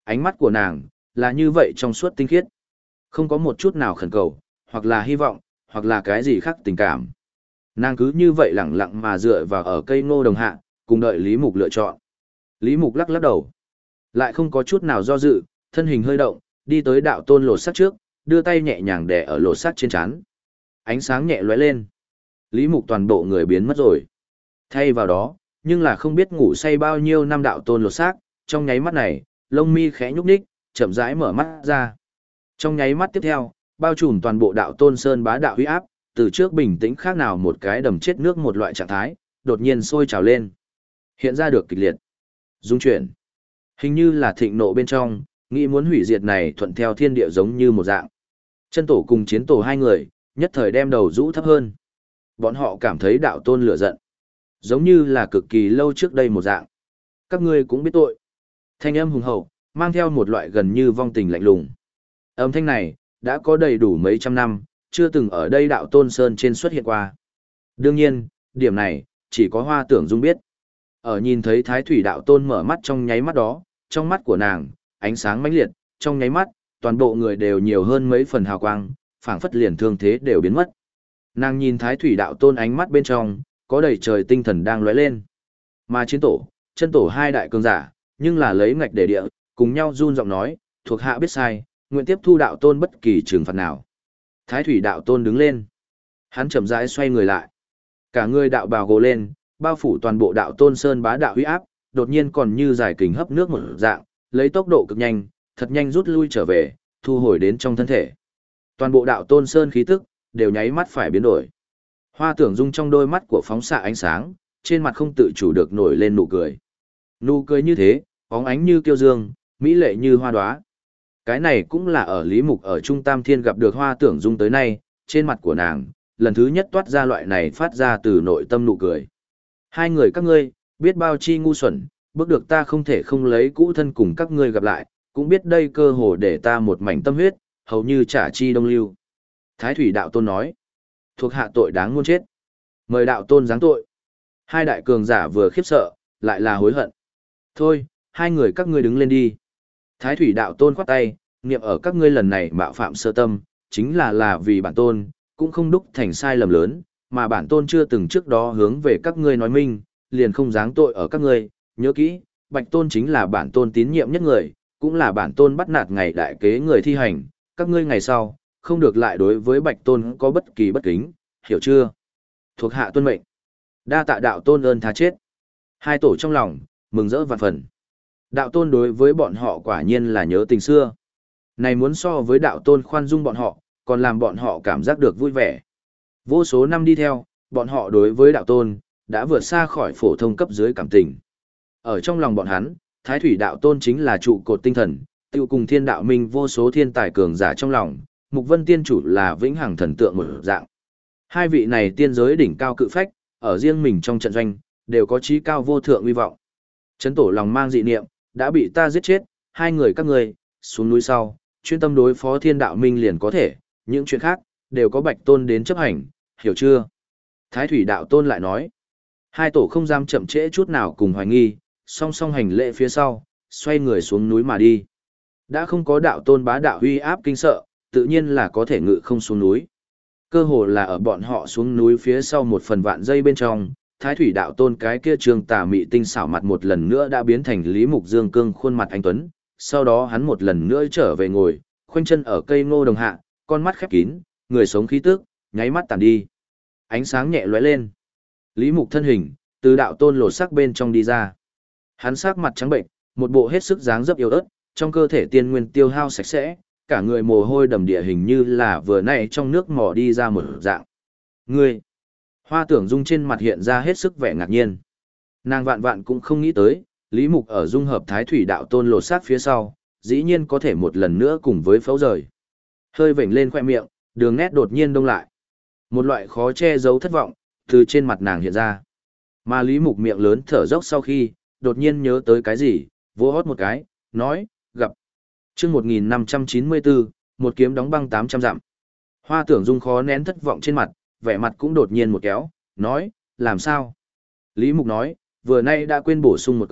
Ánh mắt của nàng, là như vậy trong suốt tinh khiết. Không có một chút nào khẩn cầu, hoặc là hy vọng, hoặc là cái gì khác tình cảm. Nàng cứ như vậy lẳng lặng mà dựa vào ở cây ngô đồng hạ, cùng đợi Lý Mục lựa chọn. Lý Mục lắc lắc đầu. Lại không có chút nào do dự, thân hình hơi động, đi tới đạo tôn lột sắt trước, đưa tay nhẹ nhàng đè ở lột sắt trên trán. Ánh sáng nhẹ lóe lên. Lý Mục toàn bộ người biến mất rồi. Thay vào đó, nhưng là không biết ngủ say bao nhiêu năm đạo tôn lột xác, trong nháy mắt này, lông mi khẽ nhúc nhích, chậm rãi mở mắt ra. Trong nháy mắt tiếp theo, bao trùm toàn bộ đạo tôn sơn bá đạo huy áp, từ trước bình tĩnh khác nào một cái đầm chết nước một loại trạng thái, đột nhiên sôi trào lên. Hiện ra được kịch liệt. Dung chuyển. Hình như là thịnh nộ bên trong, nghĩ muốn hủy diệt này thuận theo thiên địa giống như một dạng. Chân tổ cùng chiến tổ hai người, nhất thời đem đầu rũ thấp hơn. Bọn họ cảm thấy đạo tôn lửa giận. Giống như là cực kỳ lâu trước đây một dạng. Các ngươi cũng biết tội. Thanh âm hùng hậu, mang theo một loại gần như vong tình lạnh lùng. Âm thanh này, đã có đầy đủ mấy trăm năm, chưa từng ở đây đạo tôn sơn trên xuất hiện qua. Đương nhiên, điểm này, chỉ có Hoa Tưởng Dung biết. Ở nhìn thấy Thái Thủy đạo tôn mở mắt trong nháy mắt đó, trong mắt của nàng, ánh sáng mãnh liệt, trong nháy mắt, toàn bộ người đều nhiều hơn mấy phần hào quang, phảng phất liền thương thế đều biến mất. Nàng nhìn Thái Thủy đạo tôn ánh mắt bên trong, có đầy trời tinh thần đang lóe lên. Mà chiến tổ, chân tổ hai đại cường giả, nhưng là lấy ngạch để địa, cùng nhau run giọng nói, thuộc hạ biết sai, nguyện tiếp thu đạo tôn bất kỳ trừng phạt nào. Thái Thủy đạo tôn đứng lên. Hắn chậm rãi xoay người lại. Cả người đạo bào gồ lên, bao phủ toàn bộ đạo tôn sơn bá đạo uy áp, đột nhiên còn như giải kình hấp nước một dạng, lấy tốc độ cực nhanh, thật nhanh rút lui trở về, thu hồi đến trong thân thể. Toàn bộ đạo tôn sơn khí tức, đều nháy mắt phải biến đổi. Hoa Tưởng Dung trong đôi mắt của phóng xạ ánh sáng, trên mặt không tự chủ được nổi lên nụ cười. Nụ cười như thế, bóng ánh như kiêu dương, mỹ lệ như hoa đóa. Cái này cũng là ở Lý Mục ở Trung Tam Thiên gặp được Hoa Tưởng Dung tới nay, trên mặt của nàng, lần thứ nhất toát ra loại này phát ra từ nội tâm nụ cười. Hai người các ngươi, biết bao chi ngu xuẩn, bước được ta không thể không lấy cũ thân cùng các ngươi gặp lại, cũng biết đây cơ hồ để ta một mảnh tâm huyết, hầu như trả chi đông lưu. Thái Thủy đạo tôn nói, thuộc hạ tội đáng muôn chết. Mời đạo tôn giáng tội. Hai đại cường giả vừa khiếp sợ, lại là hối hận. Thôi, hai người các ngươi đứng lên đi. Thái Thủy đạo tôn khoát tay, niệm ở các ngươi lần này mạo phạm sơ tâm, chính là là vì bản tôn, cũng không đúc thành sai lầm lớn, mà bản tôn chưa từng trước đó hướng về các ngươi nói minh, liền không giáng tội ở các ngươi. Nhớ kỹ, Bạch tôn chính là bản tôn tín nhiệm nhất người, cũng là bản tôn bắt nạt ngày đại kế người thi hành, các ngươi ngày sau, không được lại đối với Bạch tôn có bất kỳ bất kính, hiểu chưa? Thuộc hạ tuân mệnh. Đa tạ đạo tôn ơn tha chết. Hai tổ trong lòng, mừng rỡ vạn phần. Đạo tôn đối với bọn họ quả nhiên là nhớ tình xưa. Này muốn so với đạo tôn khoan dung bọn họ, còn làm bọn họ cảm giác được vui vẻ. Vô số năm đi theo, bọn họ đối với đạo tôn, đã vượt xa khỏi phổ thông cấp dưới cảm tình. Ở trong lòng bọn hắn, Thái Thủy đạo tôn chính là trụ cột tinh thần, tiêu cùng thiên đạo minh vô số thiên tài cường giả trong lòng, Mục Vân tiên chủ là vĩnh hằng thần tượng một dạng. Hai vị này tiên giới đỉnh cao cự phách, ở riêng mình trong trận doanh, đều có chí cao vô thượng uy vọng. Chấn tổ lòng mang dị niệm, đã bị ta giết chết, hai người các ngươi, xuống núi sau, chuyên tâm đối phó thiên đạo minh liền có thể, những chuyện khác, đều có Bạch tôn đến chấp hành, hiểu chưa? Thái Thủy đạo tôn lại nói, hai tổ không dám chậm trễ chút nào cùng hoài nghi, song song hành lễ phía sau, xoay người xuống núi mà đi. Đã không có đạo tôn bá đạo uy áp kinh sợ, tự nhiên là có thể ngự không xuống núi. Cơ hồ là ở bọn họ xuống núi phía sau một phần vạn giây bên trong, Thái Thủy đạo tôn cái kia trường tà mị tinh xảo mặt một lần nữa đã biến thành Lý Mục Dương cương khuôn mặt anh tuấn, sau đó hắn một lần nữa trở về ngồi, khoanh chân ở cây ngô đồng hạ, con mắt khép kín, người sống khí tức, nháy mắt tàn đi. Ánh sáng nhẹ lóe lên. Lý Mục thân hình, từ đạo tôn lột sắc bên trong đi ra. Hắn sắc mặt trắng bệnh, một bộ hết sức dáng dấp yếu ớt, trong cơ thể tiên nguyên tiêu hao sạch sẽ, cả người mồ hôi đầm địa hình như là vừa nãy trong nước mò đi ra một dạng. Ngươi! Hoa Tưởng Dung trên mặt hiện ra hết sức vẻ ngạc nhiên. Nàng vạn vạn cũng không nghĩ tới, Lý Mục ở dung hợp Thái Thủy đạo tôn lột xác phía sau, dĩ nhiên có thể một lần nữa cùng với phẫu rời. Hơi vểnh lên khoe miệng, đường nét đột nhiên đông lại. Một loại khó che giấu thất vọng, từ trên mặt nàng hiện ra. Mà Lý Mục miệng lớn thở dốc sau khi, đột nhiên nhớ tới cái gì, vỗ hót một cái, nói, gặp. Chương một nghìn năm trăm chín mươi bốn, một kiếm đóng băng tám trăm dặm. Hoa Tưởng Dung khó nén thất vọng trên mặt, vẻ mặt cũng đột nhiên một kéo, nói, làm sao? Lý Mục nói, vừa nay đã quên bổ sung một câu,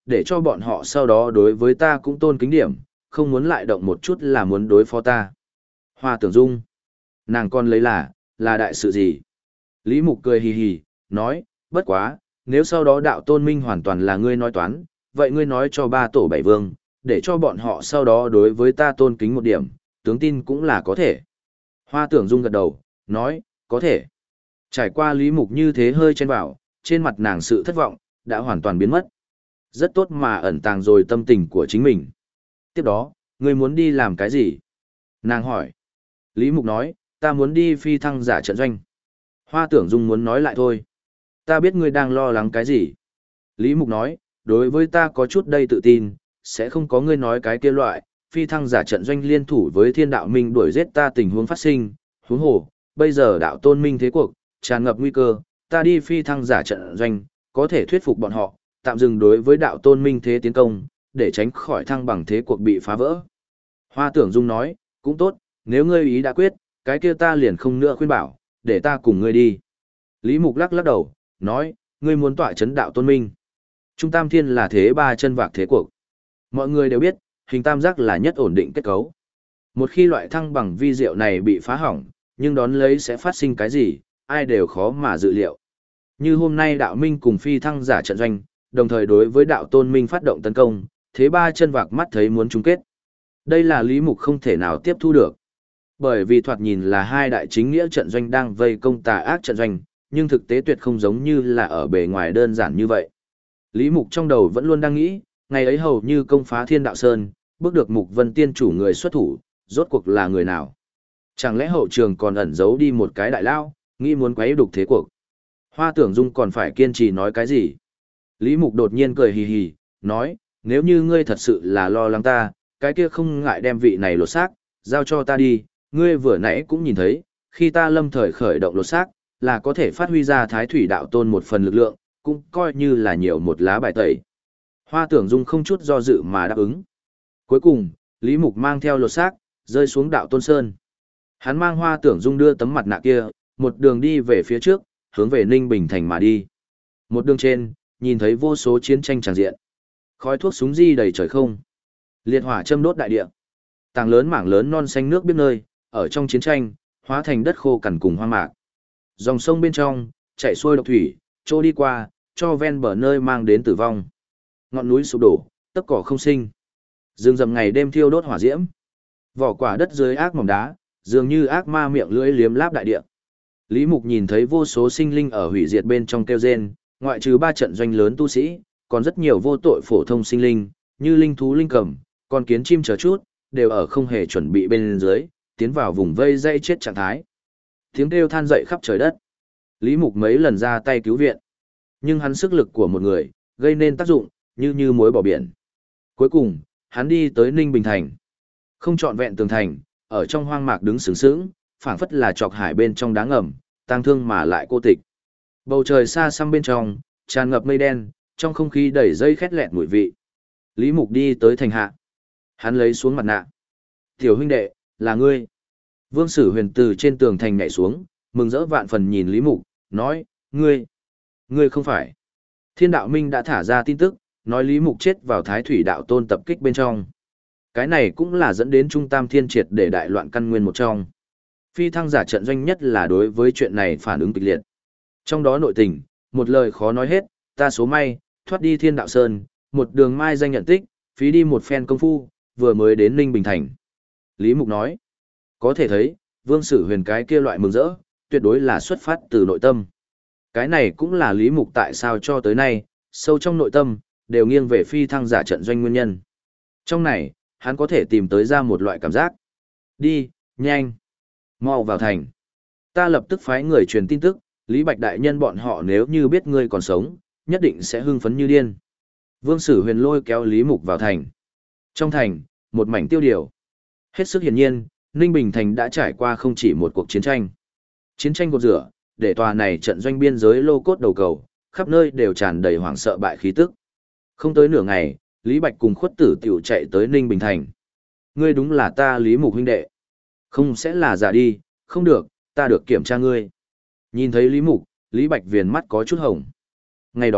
để cho bọn họ sau đó đối với ta cũng tôn kính điểm, không muốn lại động một chút là muốn đối phó ta. Hoa Tưởng Dung, nàng con lấy là, là đại sự gì? Lý Mục cười hì hì, nói, bất quá, nếu sau đó đạo tôn minh hoàn toàn là ngươi nói toán, vậy ngươi nói cho ba tổ bảy vương, để cho bọn họ sau đó đối với ta tôn kính một điểm, tướng tin cũng là có thể. Hoa Tưởng Dung gật đầu, nói, có thể. Trải qua Lý Mục như thế hơi chen vào, trên mặt nàng sự thất vọng, đã hoàn toàn biến mất. Rất tốt mà ẩn tàng rồi tâm tình của chính mình. Tiếp đó, ngươi muốn đi làm cái gì? Nàng hỏi. Lý Mục nói, ta muốn đi phi thăng giả trận doanh. Hoa Tưởng Dung muốn nói lại thôi. Ta biết ngươi đang lo lắng cái gì. Lý Mục nói, đối với ta có chút đây tự tin, sẽ không có ngươi nói cái kia loại, phi thăng giả trận doanh liên thủ với thiên đạo minh đuổi giết ta tình huống phát sinh, huống hồ, bây giờ đạo tôn minh thế cuộc, tràn ngập nguy cơ, ta đi phi thăng giả trận doanh, có thể thuyết phục bọn họ, tạm dừng đối với đạo tôn minh thế tiến công, để tránh khỏi thăng bằng thế cuộc bị phá vỡ. Hoa Tưởng Dung nói, cũng tốt, nếu ngươi ý đã quyết, cái kia ta liền không nữa khuyên bảo, để ta cùng ngươi đi. Lý Mục lắc lắc đầu, nói, ngươi muốn tọa chấn đạo tôn minh. Trung Tam Thiên là thế ba chân vạc thế cuộc. Mọi người đều biết, hình tam giác là nhất ổn định kết cấu. Một khi loại thăng bằng vi diệu này bị phá hỏng, nhưng đón lấy sẽ phát sinh cái gì, ai đều khó mà dự liệu. Như hôm nay đạo minh cùng phi thăng giả trận doanh, đồng thời đối với đạo tôn minh phát động tấn công, thế ba chân vạc mắt thấy muốn chung kết. Đây là Lý Mục không thể nào tiếp thu được. Bởi vì thoạt nhìn là hai đại chính nghĩa trận doanh đang vây công tà ác trận doanh, nhưng thực tế tuyệt không giống như là ở bề ngoài đơn giản như vậy. Lý Mục trong đầu vẫn luôn đang nghĩ, ngày ấy hầu như công phá Thiên Đạo Sơn, bước được Mục Vân Tiên chủ người xuất thủ, rốt cuộc là người nào? Chẳng lẽ hậu trường còn ẩn giấu đi một cái đại lao, nghĩ muốn quấy đục thế cuộc? Hoa Tưởng Dung còn phải kiên trì nói cái gì? Lý Mục đột nhiên cười hì hì, nói, nếu như ngươi thật sự là lo lắng ta, cái kia không ngại đem vị này lột xác, giao cho ta đi, ngươi vừa nãy cũng nhìn thấy, khi ta lâm thời khởi động lột xác, là có thể phát huy ra Thái Thủy Đạo Tôn một phần lực lượng, cũng coi như là nhiều một lá bài tẩy. Hoa Tưởng Dung không chút do dự mà đáp ứng. Cuối cùng, Lý Mục mang theo lột xác, rơi xuống Đạo Tôn Sơn. Hắn mang Hoa Tưởng Dung đưa tấm mặt nạ kia, một đường đi về phía trước, hướng về Ninh Bình Thành mà đi. Một đường trên, nhìn thấy vô số chiến tranh tràn diện. Khói thuốc súng di đầy trời không. Liệt hỏa châm đốt đại địa. Tảng lớn mảng lớn non xanh nước biết nơi, ở trong chiến tranh, hóa thành đất khô cằn cùng hoang mạc. Dòng sông bên trong, chảy xuôi độc thủy, trôi đi qua, cho ven bờ nơi mang đến tử vong. Ngọn núi sụp đổ, tất cỏ không sinh. Rừng rậm ngày đêm thiêu đốt hỏa diễm. Vỏ quả đất dưới ác mỏng đá, dường như ác ma miệng lưỡi liếm láp đại địa. Lý Mục nhìn thấy vô số sinh linh ở hủy diệt bên trong kêu rên, ngoại trừ ba trận doanh lớn tu sĩ, còn rất nhiều vô tội phổ thông sinh linh, như linh thú linh cầm, con kiến chim chờ chút, đều ở không hề chuẩn bị bên dưới, tiến vào vùng vây dây chết trạng thái. Tiếng kêu than dậy khắp trời đất. Lý Mục mấy lần ra tay cứu viện, nhưng hắn sức lực của một người, gây nên tác dụng, như như muối bỏ biển. Cuối cùng, hắn đi tới Ninh Bình Thành. Không trọn vẹn tường thành, ở trong hoang mạc đứng sướng sướng, phảng phất là trọc hải bên trong đá ngầm, tang thương mà lại cô tịch. Bầu trời xa xăm bên trong, tràn ngập mây đen, trong không khí đầy dây khét lẹt mùi vị. Lý Mục đi tới thành hạ. Hắn lấy xuống mặt nạ. Tiểu huynh đệ, là ngươi. Vương Sử Huyền từ trên tường thành nhảy xuống, mừng rỡ vạn phần nhìn Lý Mục, nói, ngươi, ngươi không phải. Thiên đạo minh đã thả ra tin tức, nói Lý Mục chết vào Thái Thủy Đạo Tôn tập kích bên trong. Cái này cũng là dẫn đến Trung Tam Thiên triệt để đại loạn căn nguyên một trong. Phi thăng giả trận doanh nhất là đối với chuyện này phản ứng kịch liệt. Trong đó nội tình, một lời khó nói hết, ta số may, thoát đi Thiên Đạo Sơn, một đường mai danh nhận tích, phí đi một phen công phu, vừa mới đến Ninh Bình Thành. Lý Mục nói, có thể thấy, Vương Sử Huyền cái kia loại mừng rỡ, tuyệt đối là xuất phát từ nội tâm. Cái này cũng là Lý Mục tại sao cho tới nay, sâu trong nội tâm, đều nghiêng về phi thăng giả trận doanh nguyên nhân. Trong này, hắn có thể tìm tới ra một loại cảm giác. Đi, nhanh, mau vào thành. Ta lập tức phái người truyền tin tức, Lý Bạch đại nhân bọn họ nếu như biết ngươi còn sống, nhất định sẽ hưng phấn như điên. Vương Sử Huyền lôi kéo Lý Mục vào thành. Trong thành, một mảnh tiêu điều. Hết sức hiển nhiên, Ninh Bình Thành đã trải qua không chỉ một cuộc chiến tranh. Chiến tranh cột rửa, để tòa này trận doanh biên giới lô cốt đầu cầu, khắp nơi đều tràn đầy hoảng sợ bại khí tức. Không tới nửa ngày, Lý Bạch cùng Khuất Tử tiểu chạy tới Ninh Bình Thành. Ngươi đúng là ta Lý Mục huynh đệ. Không sẽ là giả đi, không được, ta được kiểm tra ngươi. Nhìn thấy Lý Mục, Lý Bạch viền mắt có chút hồng. Ngày đó,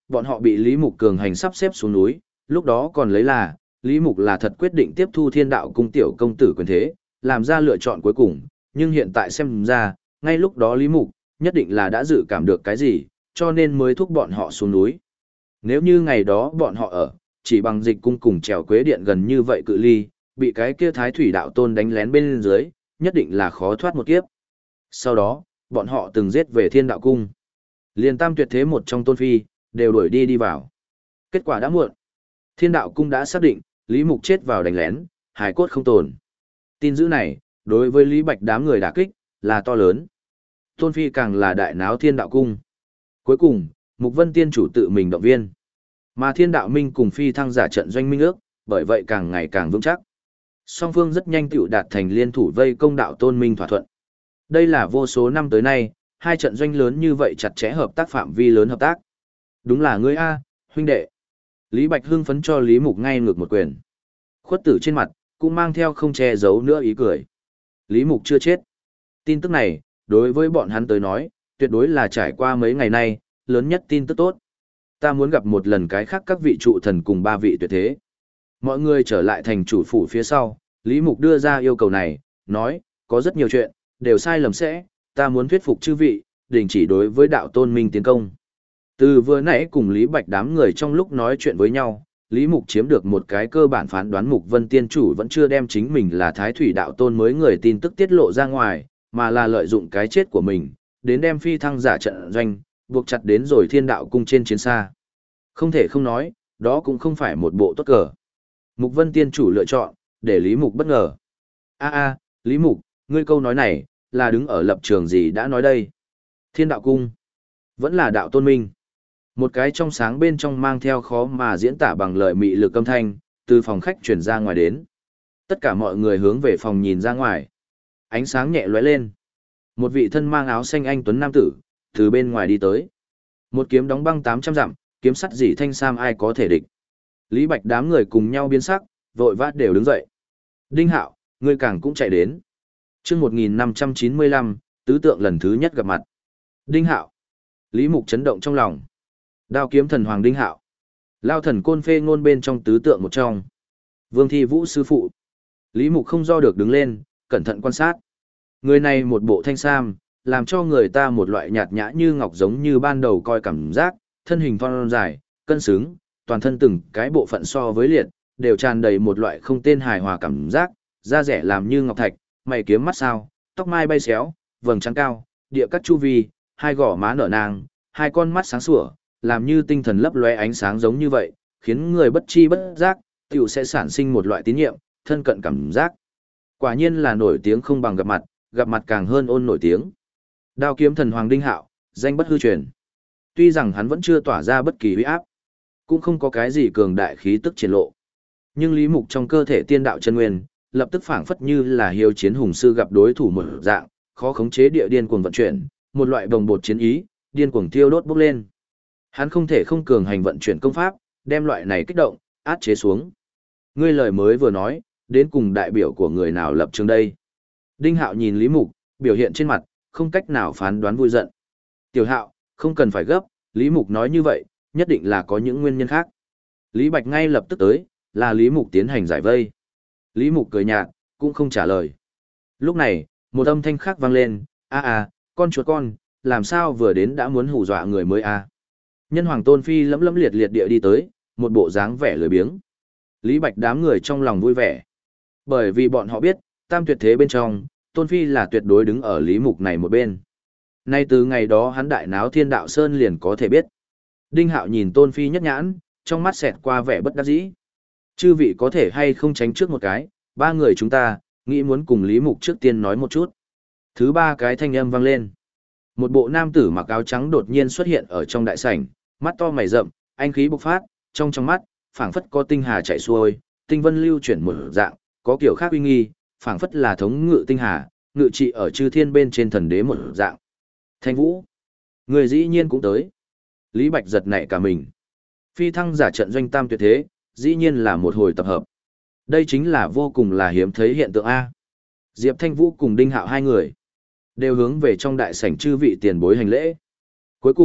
bọn họ bị Lý Mục cường hành sắp xếp xuống núi, lúc đó còn lấy là, Lý Mục là thật quyết định tiếp thu Thiên Đạo cung tiểu công tử quyền thế, làm ra lựa chọn cuối cùng, nhưng hiện tại xem ra, ngay lúc đó Lý Mục, nhất định là đã dự cảm được cái gì, cho nên mới thúc bọn họ xuống núi. Nếu như ngày đó bọn họ ở, chỉ bằng dịch cung cùng trèo quế điện gần như vậy cự ly, bị cái kia thái thủy đạo tôn đánh lén bên dưới, nhất định là khó thoát một kiếp. Sau đó, bọn họ từng giết về Thiên Đạo cung. Liên tam tuyệt thế một trong tôn phi, đều đuổi đi đi vào. Kết quả đã muộn. Thiên Đạo cung đã xác định, Lý Mục chết vào đánh lén, hài cốt không tồn. Tin dữ này, đối với Lý Bạch đám người đả kích, là to lớn. Tôn phi càng là đại náo Thiên Đạo cung. Cuối cùng, Mục Vân Tiên chủ tự mình động viên. Mà Thiên Đạo Minh cùng phi thăng giả trận doanh minh ước, bởi vậy càng ngày càng vững chắc. Song phương rất nhanh tựu đạt thành liên thủ vây công đạo tôn minh thỏa thuận. Đây là vô số năm tới nay, hai trận doanh lớn như vậy chặt chẽ hợp tác phạm vi lớn hợp tác. Đúng là ngươi A, huynh đệ. Lý Bạch hưng phấn cho Lý Mục ngay ngược một quyền. Khuất tử trên mặt, cũng mang theo không che giấu nữa ý cười. Lý Mục chưa chết. Tin tức này, đối với bọn hắn tới nói, tuyệt đối là trải qua mấy ngày nay, lớn nhất tin tức tốt. Ta muốn gặp một lần cái khác các vị trụ thần cùng ba vị tuyệt thế. Mọi người trở lại thành chủ phủ phía sau, Lý Mục đưa ra yêu cầu này, nói, có rất nhiều chuyện, đều sai lầm sẽ, ta muốn thuyết phục chư vị, đình chỉ đối với đạo tôn minh tiến công. Từ vừa nãy cùng Lý Bạch đám người trong lúc nói chuyện với nhau, Lý Mục chiếm được một cái cơ bản phán đoán Mục Vân Tiên chủ vẫn chưa đem chính mình là thái thủy đạo tôn mới người tin tức tiết lộ ra ngoài, mà là lợi dụng cái chết của mình, đến đem phi thăng giả trận doanh, buộc chặt đến rồi Thiên Đạo cung trên chiến xa. Không thể không nói, đó cũng không phải một bộ tốt cờ. Mục Vân Tiên chủ lựa chọn, để Lý Mục bất ngờ. A a, Lý Mục, ngươi câu nói này, là đứng ở lập trường gì đã nói đây? Thiên Đạo cung, vẫn là đạo tôn minh. Một cái trong sáng bên trong mang theo khó mà diễn tả bằng lời mị lực âm thanh, từ phòng khách chuyển ra ngoài đến. Tất cả mọi người hướng về phòng nhìn ra ngoài. Ánh sáng nhẹ lóe lên. Một vị thân mang áo xanh anh tuấn nam tử, từ bên ngoài đi tới. Một kiếm đóng băng tám trăm dặm, kiếm sắt dỉ thanh sam ai có thể địch. Lý Bạch đám người cùng nhau biến sắc, vội vã đều đứng dậy. Đinh Hạo, ngươi càng cũng chạy đến. Chương một nghìn năm trăm chín mươi lăm, tứ tượng lần thứ nhất gặp mặt. Đinh Hạo. Lý Mục chấn động trong lòng. Đao kiếm thần hoàng Đinh Hạo. Lao thần côn phê ngôn bên trong tứ tượng một trong. Vương Thi Vũ sư phụ. Lý Mục không do được đứng lên, cẩn thận quan sát. Người này một bộ thanh sam, làm cho người ta một loại nhạt nhã như ngọc giống như ban đầu coi cảm giác, thân hình thon dài, cân xứng, toàn thân từng cái bộ phận so với liệt, đều tràn đầy một loại không tên hài hòa cảm giác, da rẻ làm như ngọc thạch, mày kiếm mắt sao, tóc mai bay xéo, vầng trán cao, địa cắt chu vi, hai gò má nở nang, hai con mắt sáng sủa, làm như tinh thần lấp lóe ánh sáng giống như vậy, khiến người bất chi bất giác, tiểu sẽ sản sinh một loại tín nhiệm, thân cận cảm giác. Quả nhiên là nổi tiếng không bằng gặp mặt, gặp mặt càng hơn ôn nổi tiếng. Đao kiếm thần hoàng Đinh Hạo, danh bất hư truyền. Tuy rằng hắn vẫn chưa tỏa ra bất kỳ uy áp, cũng không có cái gì cường đại khí tức triển lộ. Nhưng Lý Mục trong cơ thể tiên đạo chân nguyên, lập tức phảng phất như là hiếu chiến hùng sư gặp đối thủ một dạng, khó khống chế địa điên cuồng vận chuyển, một loại bồng bột chiến ý, điên cuồng thiêu đốt bốc lên. Hắn không thể không cường hành vận chuyển công pháp, đem loại này kích động, át chế xuống. Ngươi lời mới vừa nói, đến cùng đại biểu của người nào lập trường đây? Đinh Hạo nhìn Lý Mục, biểu hiện trên mặt, không cách nào phán đoán vui giận. Tiểu Hạo, không cần phải gấp, Lý Mục nói như vậy, nhất định là có những nguyên nhân khác. Lý Bạch ngay lập tức tới, là Lý Mục tiến hành giải vây. Lý Mục cười nhạt, cũng không trả lời. Lúc này, một âm thanh khác vang lên, a a, con chuột con, làm sao vừa đến đã muốn hù dọa người mới a? Nhân Hoàng Tôn Phi lấm lấm liệt liệt địa đi tới, một bộ dáng vẻ lười biếng. Lý Bạch đám người trong lòng vui vẻ. Bởi vì bọn họ biết, tam tuyệt thế bên trong, Tôn Phi là tuyệt đối đứng ở Lý Mục này một bên. Nay từ ngày đó hắn đại náo Thiên Đạo Sơn liền có thể biết. Đinh Hạo nhìn Tôn Phi nhất nhãn, trong mắt xẹt qua vẻ bất đắc dĩ. Chư vị có thể hay không tránh trước một cái, ba người chúng ta, nghĩ muốn cùng Lý Mục trước tiên nói một chút. Thứ ba cái thanh âm vang lên. Một bộ nam tử mặc áo trắng đột nhiên xuất hiện ở trong đại sảnh, mắt to mày rậm, anh khí bộc phát, trong trong mắt, phảng phất có tinh hà chảy xuôi, tinh vân lưu chuyển một dạng, có kiểu khác uy nghi, phảng phất là thống ngự tinh hà, ngự trị ở chư thiên bên trên thần đế một dạng. Thanh Vũ, người dĩ nhiên cũng tới. Lý Bạch giật nảy cả mình. Phi thăng giả trận doanh tam tuyệt thế, dĩ nhiên là một hồi tập hợp. Đây chính là vô cùng là hiếm thấy hiện tượng A. Diệp Thanh Vũ cùng Đinh Hạo hai người, đều hướng về trong đại sảnh chư vị tiền bối hành lễ. Cuối cùng,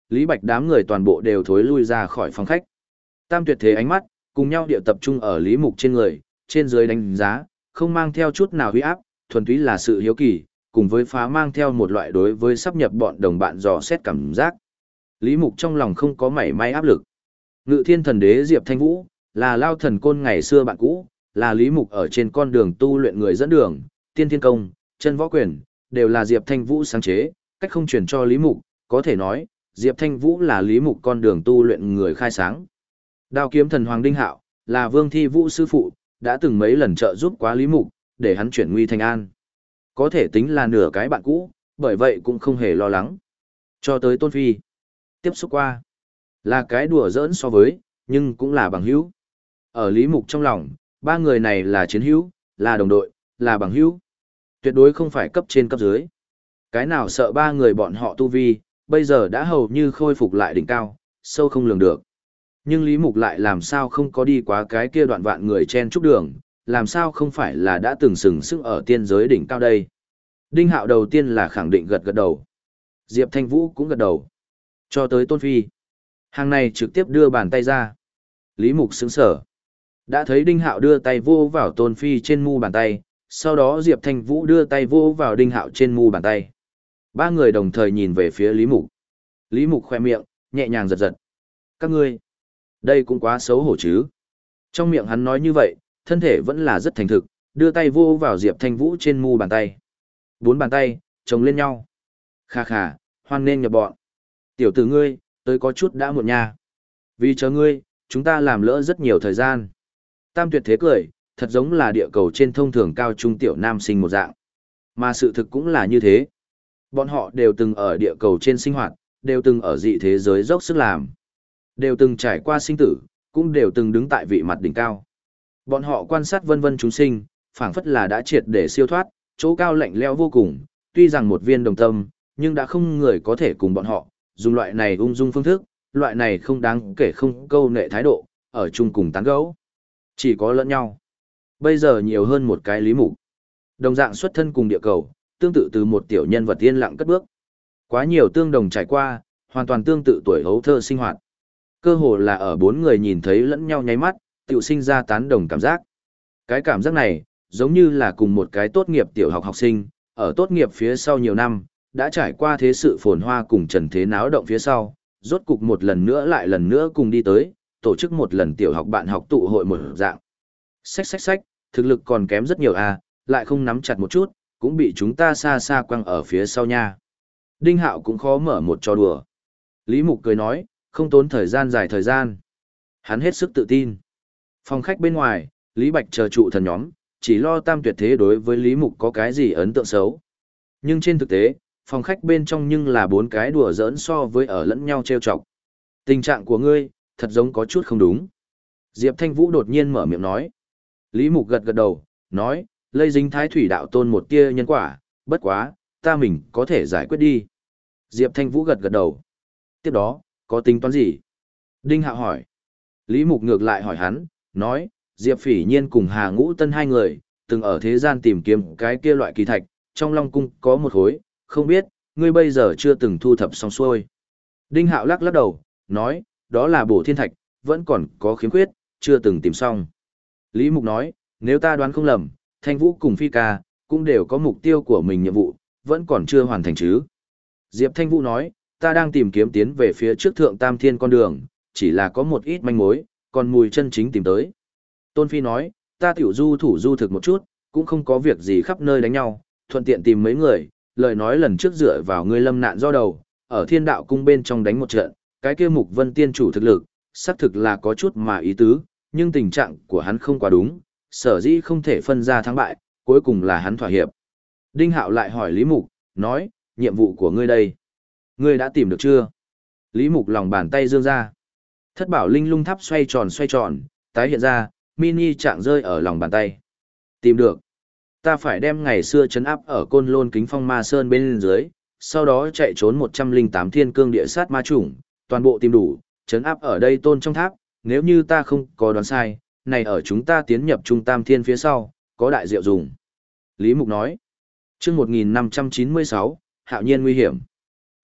Lý Bạch đám người toàn bộ đều thối lui ra khỏi phòng khách. Tam Tuyệt thế ánh mắt, cùng nhau điệu tập trung ở Lý Mục trên người, trên dưới đánh giá, không mang theo chút nào huy áp, thuần túy là sự hiếu kỳ, cùng với phá mang theo một loại đối với sắp nhập bọn đồng bạn dò xét cảm giác. Lý Mục trong lòng không có mảy may áp lực. Ngự Thiên Thần Đế Diệp Thanh Vũ, là Lao Thần Côn ngày xưa bạn cũ, là Lý Mục ở trên con đường tu luyện người dẫn đường, Tiên Thiên Công, Chân Võ Quyền, đều là Diệp Thanh Vũ sáng chế, cách không truyền cho Lý Mục, có thể nói, Diệp Thanh Vũ là Lý Mục con đường tu luyện người khai sáng. Đao kiếm thần Hoàng Đinh Hạo, là Vương Thi Vũ sư phụ, đã từng mấy lần trợ giúp quá Lý Mục, để hắn chuyển nguy thành an. Có thể tính là nửa cái bạn cũ, bởi vậy cũng không hề lo lắng. Cho tới Tôn Phi, tiếp xúc qua, là cái đùa giỡn so với, nhưng cũng là bằng hữu. Ở Lý Mục trong lòng, ba người này là chiến hữu, là đồng đội, là bằng hữu. Tuyệt đối không phải cấp trên cấp dưới. Cái nào sợ ba người bọn họ tu vi, bây giờ đã hầu như khôi phục lại đỉnh cao, sâu không lường được. Nhưng Lý Mục lại làm sao không có đi quá cái kia đoạn vạn người chen chúc đường, làm sao không phải là đã từng sừng sững ở tiên giới đỉnh cao đây. Đinh Hạo đầu tiên là khẳng định gật gật đầu. Diệp Thanh Vũ cũng gật đầu. Cho tới Tôn Phi. Hàng này trực tiếp đưa bàn tay ra. Lý Mục sững sở. Đã thấy Đinh Hạo đưa tay vô vào Tôn Phi trên mu bàn tay, sau đó Diệp Thanh Vũ đưa tay vô vào Đinh Hạo trên mu bàn tay. Ba người đồng thời nhìn về phía Lý Mục. Lý Mục khoe miệng, nhẹ nhàng giật giật. Các ngươi, đây cũng quá xấu hổ chứ. Trong miệng hắn nói như vậy, thân thể vẫn là rất thành thực, đưa tay vô vào Diệp Thanh Vũ trên mu bàn tay. Bốn bàn tay, chồng lên nhau. Khà khà, hoan nên nhập bọn. Tiểu tử ngươi, tới có chút đã muộn nha. Vì chờ ngươi, chúng ta làm lỡ rất nhiều thời gian. Tam Tuyệt thế cười, thật giống là địa cầu trên thông thường cao trung tiểu nam sinh một dạng. Mà sự thực cũng là như thế. Bọn họ đều từng ở địa cầu trên sinh hoạt, đều từng ở dị thế giới dốc sức làm. Đều từng trải qua sinh tử, cũng đều từng đứng tại vị mặt đỉnh cao. Bọn họ quan sát vân vân chúng sinh, phảng phất là đã triệt để siêu thoát, chỗ cao lạnh lẽo vô cùng, tuy rằng một viên đồng tâm, nhưng đã không người có thể cùng bọn họ, dùng loại này ung dung phương thức, loại này không đáng kể không câu nệ thái độ, ở chung cùng tán gẫu. Chỉ có lẫn nhau. Bây giờ nhiều hơn một cái Lý Mục. Đồng dạng xuất thân cùng địa cầu, tương tự từ một tiểu nhân vật yên lặng cất bước. Quá nhiều tương đồng trải qua, hoàn toàn tương tự tuổi hấu thơ sinh hoạt. Cơ hồ là ở bốn người nhìn thấy lẫn nhau nháy mắt, tiểu sinh ra tán đồng cảm giác. Cái cảm giác này, giống như là cùng một cái tốt nghiệp tiểu học học sinh, ở tốt nghiệp phía sau nhiều năm, đã trải qua thế sự phồn hoa cùng trần thế náo động phía sau, rốt cục một lần nữa lại lần nữa cùng đi tới, tổ chức một lần tiểu học bạn học tụ hội một dạng. Xách xách xách, thực lực còn kém rất nhiều à, lại không nắm chặt một chút, cũng bị chúng ta xa xa quăng ở phía sau nha. Đinh Hạo cũng khó mở một trò đùa. Lý Mục cười nói, không tốn thời gian dài thời gian. Hắn hết sức tự tin. Phòng khách bên ngoài, Lý Bạch chờ trụ thần nhóm, chỉ lo Tam Tuyệt thế đối với Lý Mục có cái gì ấn tượng xấu. Nhưng trên thực tế, phòng khách bên trong nhưng là bốn cái đùa giỡn so với ở lẫn nhau trêu chọc. Tình trạng của ngươi, thật giống có chút không đúng. Diệp Thanh Vũ đột nhiên mở miệng nói. Lý Mục gật gật đầu, nói, lây dính thái thủy đạo tôn một tia nhân quả, bất quá, ta mình có thể giải quyết đi. Diệp Thanh Vũ gật gật đầu. Tiếp đó, có tính toán gì? Đinh Hạo hỏi. Lý Mục ngược lại hỏi hắn, nói, Diệp Phỉ Nhiên cùng Hà Ngũ Tân hai người, từng ở thế gian tìm kiếm cái kia loại kỳ thạch, trong Long Cung có một khối, không biết, ngươi bây giờ chưa từng thu thập xong xuôi. Đinh Hạo lắc lắc đầu, nói, đó là bổ thiên thạch, vẫn còn có khiếm khuyết, chưa từng tìm xong. Lý Mục nói, nếu ta đoán không lầm, Thanh Vũ cùng Phi Ca, cũng đều có mục tiêu của mình nhiệm vụ, vẫn còn chưa hoàn thành chứ. Diệp Thanh Vũ nói, ta đang tìm kiếm tiến về phía trước thượng tam thiên con đường, chỉ là có một ít manh mối, còn mùi chân chính tìm tới. Tôn Phi nói, ta tiểu du thủ du thực một chút, cũng không có việc gì khắp nơi đánh nhau, thuận tiện tìm mấy người, lời nói lần trước dựa vào ngươi lâm nạn do đầu, ở thiên đạo cung bên trong đánh một trận, cái kia Mục Vân tiên chủ thực lực, xác thực là có chút mà ý tứ, nhưng tình trạng của hắn không quá đúng, sở dĩ không thể phân ra thắng bại, cuối cùng là hắn thỏa hiệp. Đinh Hạo lại hỏi Lý Mục, nói, nhiệm vụ của ngươi đây, ngươi đã tìm được chưa? Lý Mục lòng bàn tay dương ra. Thất bảo linh lung tháp xoay tròn xoay tròn, tái hiện ra, mini trạng rơi ở lòng bàn tay. Tìm được. Ta phải đem ngày xưa trấn áp ở Côn Lôn Kính Phong Ma Sơn bên dưới, sau đó chạy trốn một trăm lẻ tám thiên cương địa sát ma chủng, toàn bộ tìm đủ, trấn áp ở đây tôn trong tháp, nếu như ta không có đoán sai, này ở chúng ta tiến nhập trung tam thiên phía sau, có đại diệu dùng. Lý Mục nói. Chương một nghìn năm trăm chín mươi sáu, Hạo nhiên nguy hiểm.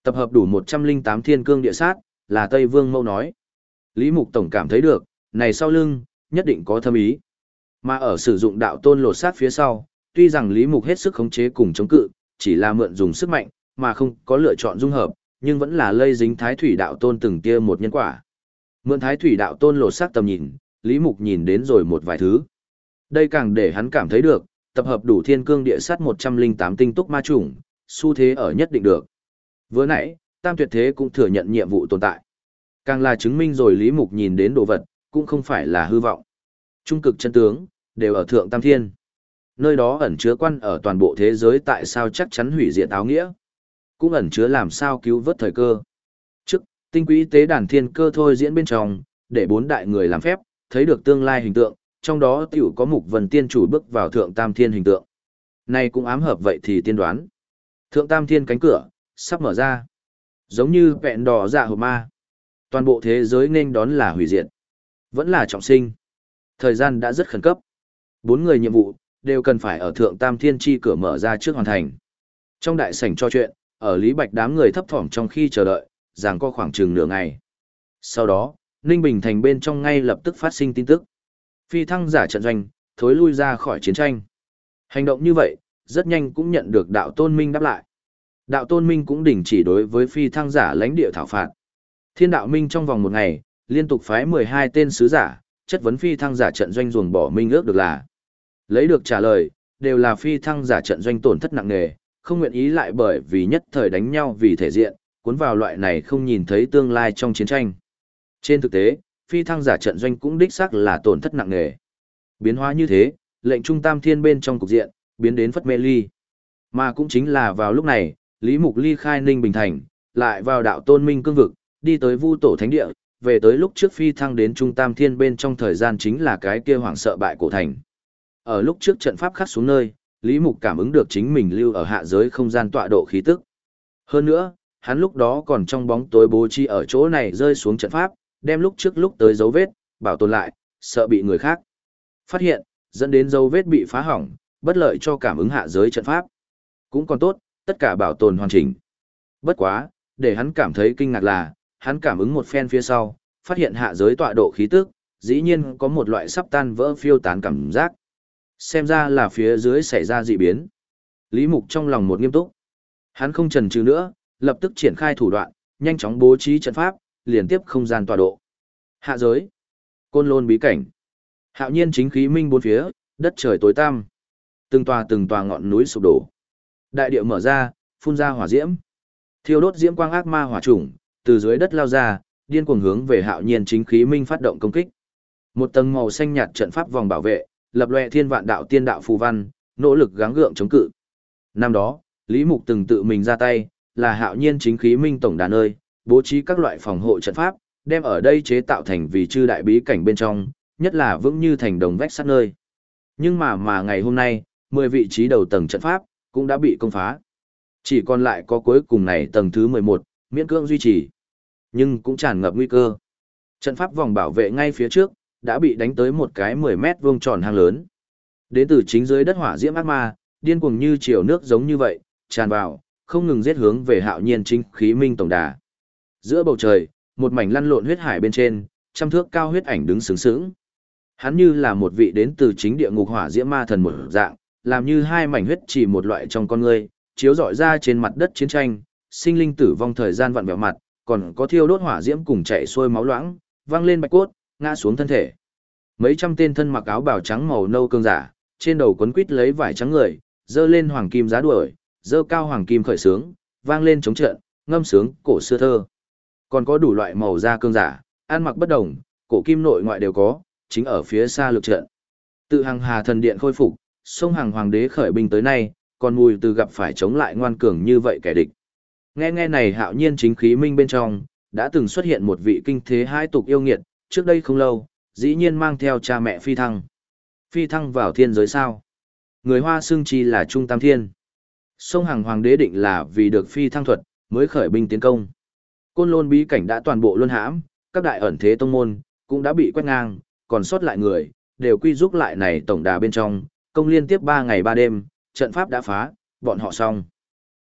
Tập hợp đủ một trăm linh tám thiên cương địa sát, là Tây Vương Mâu nói. Lý Mục Tổng cảm thấy được, này sau lưng, nhất định có thâm ý. Mà ở sử dụng đạo tôn lột sát phía sau, tuy rằng Lý Mục hết sức khống chế cùng chống cự, chỉ là mượn dùng sức mạnh, mà không có lựa chọn dung hợp, nhưng vẫn là lây dính thái thủy đạo tôn từng tia một nhân quả. Mượn thái thủy đạo tôn lột xác tầm nhìn, Lý Mục nhìn đến rồi một vài thứ. Đây càng để hắn cảm thấy được, tập hợp đủ thiên cương địa sát một trăm linh tám tinh túc ma chủng, xu thế ở nhất định được. Vừa nãy, Tam Tuyệt Thế cũng thừa nhận nhiệm vụ tồn tại. Càng là chứng minh rồi Lý Mục nhìn đến đồ vật, cũng không phải là hư vọng. Trung cực chân tướng, đều ở Thượng Tam Thiên. Nơi đó ẩn chứa quan ở toàn bộ thế giới tại sao chắc chắn hủy diệt áo nghĩa. Cũng ẩn chứa làm sao cứu vớt thời cơ. Trước, tinh quỹ tế đàn thiên cơ thôi diễn bên trong, để bốn đại người làm phép, thấy được tương lai hình tượng, trong đó tiểu có Mục Vân Tiên chủ bước vào Thượng Tam Thiên hình tượng. Này cũng ám hợp vậy thì tiên đoán. Thượng Tam Thiên cánh cửa, sắp mở ra. Giống như vẹn đỏ dạ hộp ma. Toàn bộ thế giới nên đón là hủy diệt. Vẫn là trọng sinh. Thời gian đã rất khẩn cấp. Bốn người nhiệm vụ, đều cần phải ở Thượng Tam Thiên chi cửa mở ra trước hoàn thành. Trong đại sảnh trò chuyện, ở Lý Bạch đám người thấp thỏm trong khi chờ đợi, giằng co khoảng chừng nửa ngày. Sau đó, Ninh Bình thành bên trong ngay lập tức phát sinh tin tức. Phi thăng giả trận doanh, thối lui ra khỏi chiến tranh. Hành động như vậy, rất nhanh cũng nhận được đạo tôn minh đáp lại. Đạo tôn minh cũng đình chỉ đối với phi thăng giả lãnh địa thảo phạt. Thiên đạo minh trong vòng một ngày, liên tục phái mười hai tên sứ giả, chất vấn phi thăng giả trận doanh ruồng bỏ minh ước được là. Lấy được trả lời, đều là phi thăng giả trận doanh tổn thất nặng nề, không nguyện ý lại bởi vì nhất thời đánh nhau vì thể diện, cuốn vào loại này không nhìn thấy tương lai trong chiến tranh. Trên thực tế, phi thăng giả trận doanh cũng đích xác là tổn thất nặng nề. Biến hóa như thế, lệnh trung tam thiên bên trong cục diện, biến đến phất mê ly. Mà cũng chính là vào lúc này, Lý Mục ly khai Ninh Bình Thành, lại vào đạo tôn minh cương vực, đi tới Vu Tổ Thánh Địa, về tới lúc trước phi thăng đến trung tam thiên bên trong thời gian chính là cái kia hoảng sợ bại cổ thành. Ở lúc trước trận pháp khắc xuống nơi, Lý Mục cảm ứng được chính mình lưu ở hạ giới không gian tọa độ khí tức. Hơn nữa, hắn lúc đó còn trong bóng tối bố trí ở chỗ này rơi xuống trận pháp, đem lúc trước lúc tới dấu vết, bảo tồn lại, sợ bị người khác phát hiện, dẫn đến dấu vết bị phá hỏng, bất lợi cho cảm ứng hạ giới trận pháp. Cũng còn tốt, tất cả bảo tồn hoàn chỉnh. Bất quá, để hắn cảm thấy kinh ngạc là, hắn cảm ứng một phen phía sau, phát hiện hạ giới tọa độ khí tức, dĩ nhiên có một loại sắp tan vỡ phiêu tán cảm giác. Xem ra là phía dưới xảy ra dị biến. Lý Mục trong lòng một nghiêm túc. Hắn không chần chừ nữa, lập tức triển khai thủ đoạn, nhanh chóng bố trí trận pháp, liên tiếp không gian tọa độ. Hạ giới, Côn Lôn bí cảnh. Hạo nhiên chính khí minh bốn phía, đất trời tối tăm. Từng tòa từng tòa ngọn núi sụp đổ. Đại địa mở ra, phun ra hỏa diễm. Thiêu đốt diễm quang ác ma hỏa chủng, từ dưới đất lao ra, điên cuồng hướng về Hạo nhiên chính khí minh phát động công kích. Một tầng màu xanh nhạt trận pháp vòng bảo vệ, lập loè thiên vạn đạo tiên đạo phù văn, nỗ lực gắng gượng chống cự. Năm đó, Lý Mục từng tự mình ra tay, là Hạo nhiên chính khí minh tổng đàn ơi, bố trí các loại phòng hộ trận pháp, đem ở đây chế tạo thành vì chư đại bí cảnh bên trong, nhất là vững như thành đồng vách sắt nơi. Nhưng mà mà ngày hôm nay, mười vị trí đầu tầng trận pháp cũng đã bị công phá. Chỉ còn lại có cuối cùng này tầng thứ mười một, miễn cưỡng duy trì, nhưng cũng tràn ngập nguy cơ. Trận pháp vòng bảo vệ ngay phía trước đã bị đánh tới một cái mười mét vuông tròn hang lớn. Đến từ chính dưới đất hỏa diễm ác ma, điên cuồng như chiều nước giống như vậy, tràn vào, không ngừng giết hướng về Hạo nhiên chính khí minh tổng đà. Giữa bầu trời, một mảnh lăn lộn huyết hải bên trên, trăm thước cao huyết ảnh đứng sướng sướng. Hắn như là một vị đến từ chính địa ngục hỏa diễm ma thần một dạng, làm như hai mảnh huyết chỉ một loại trong con người, chiếu rọi ra trên mặt đất chiến tranh, sinh linh tử vong thời gian vặn vẹo mặt, còn có thiêu đốt hỏa diễm cùng chảy xuôi máu loãng, văng lên bạch cốt, ngã xuống thân thể. Mấy trăm tên thân mặc áo bào trắng màu nâu cương giả, trên đầu quấn quít lấy vải trắng người, dơ lên hoàng kim giá đuổi, dơ cao hoàng kim khởi sướng, vang lên chống trận, ngâm sướng cổ xưa thơ. Còn có đủ loại màu da cương giả, ăn mặc bất đồng, cổ kim nội ngoại đều có, chính ở phía xa lực trận. Tự Hằng Hà thần điện khôi phục, sông Hằng hoàng đế khởi binh tới nay, còn mùi từ gặp phải chống lại ngoan cường như vậy kẻ địch. Nghe nghe này Hạo nhiên chính khí minh bên trong, đã từng xuất hiện một vị kinh thế hai tục yêu nghiệt, trước đây không lâu, dĩ nhiên mang theo cha mẹ phi thăng. Phi thăng vào thiên giới sao? Người Hoa xưng chi là Trung Tam Thiên. Sông Hằng hoàng đế định là vì được phi thăng thuật, mới khởi binh tiến công. Côn Lôn bí cảnh đã toàn bộ luân hãm, các đại ẩn thế tông môn cũng đã bị quét ngang, còn sót lại người, đều quy giúp lại này tổng đà bên trong, công liên tiếp ba ngày ba đêm, trận pháp đã phá, bọn họ xong.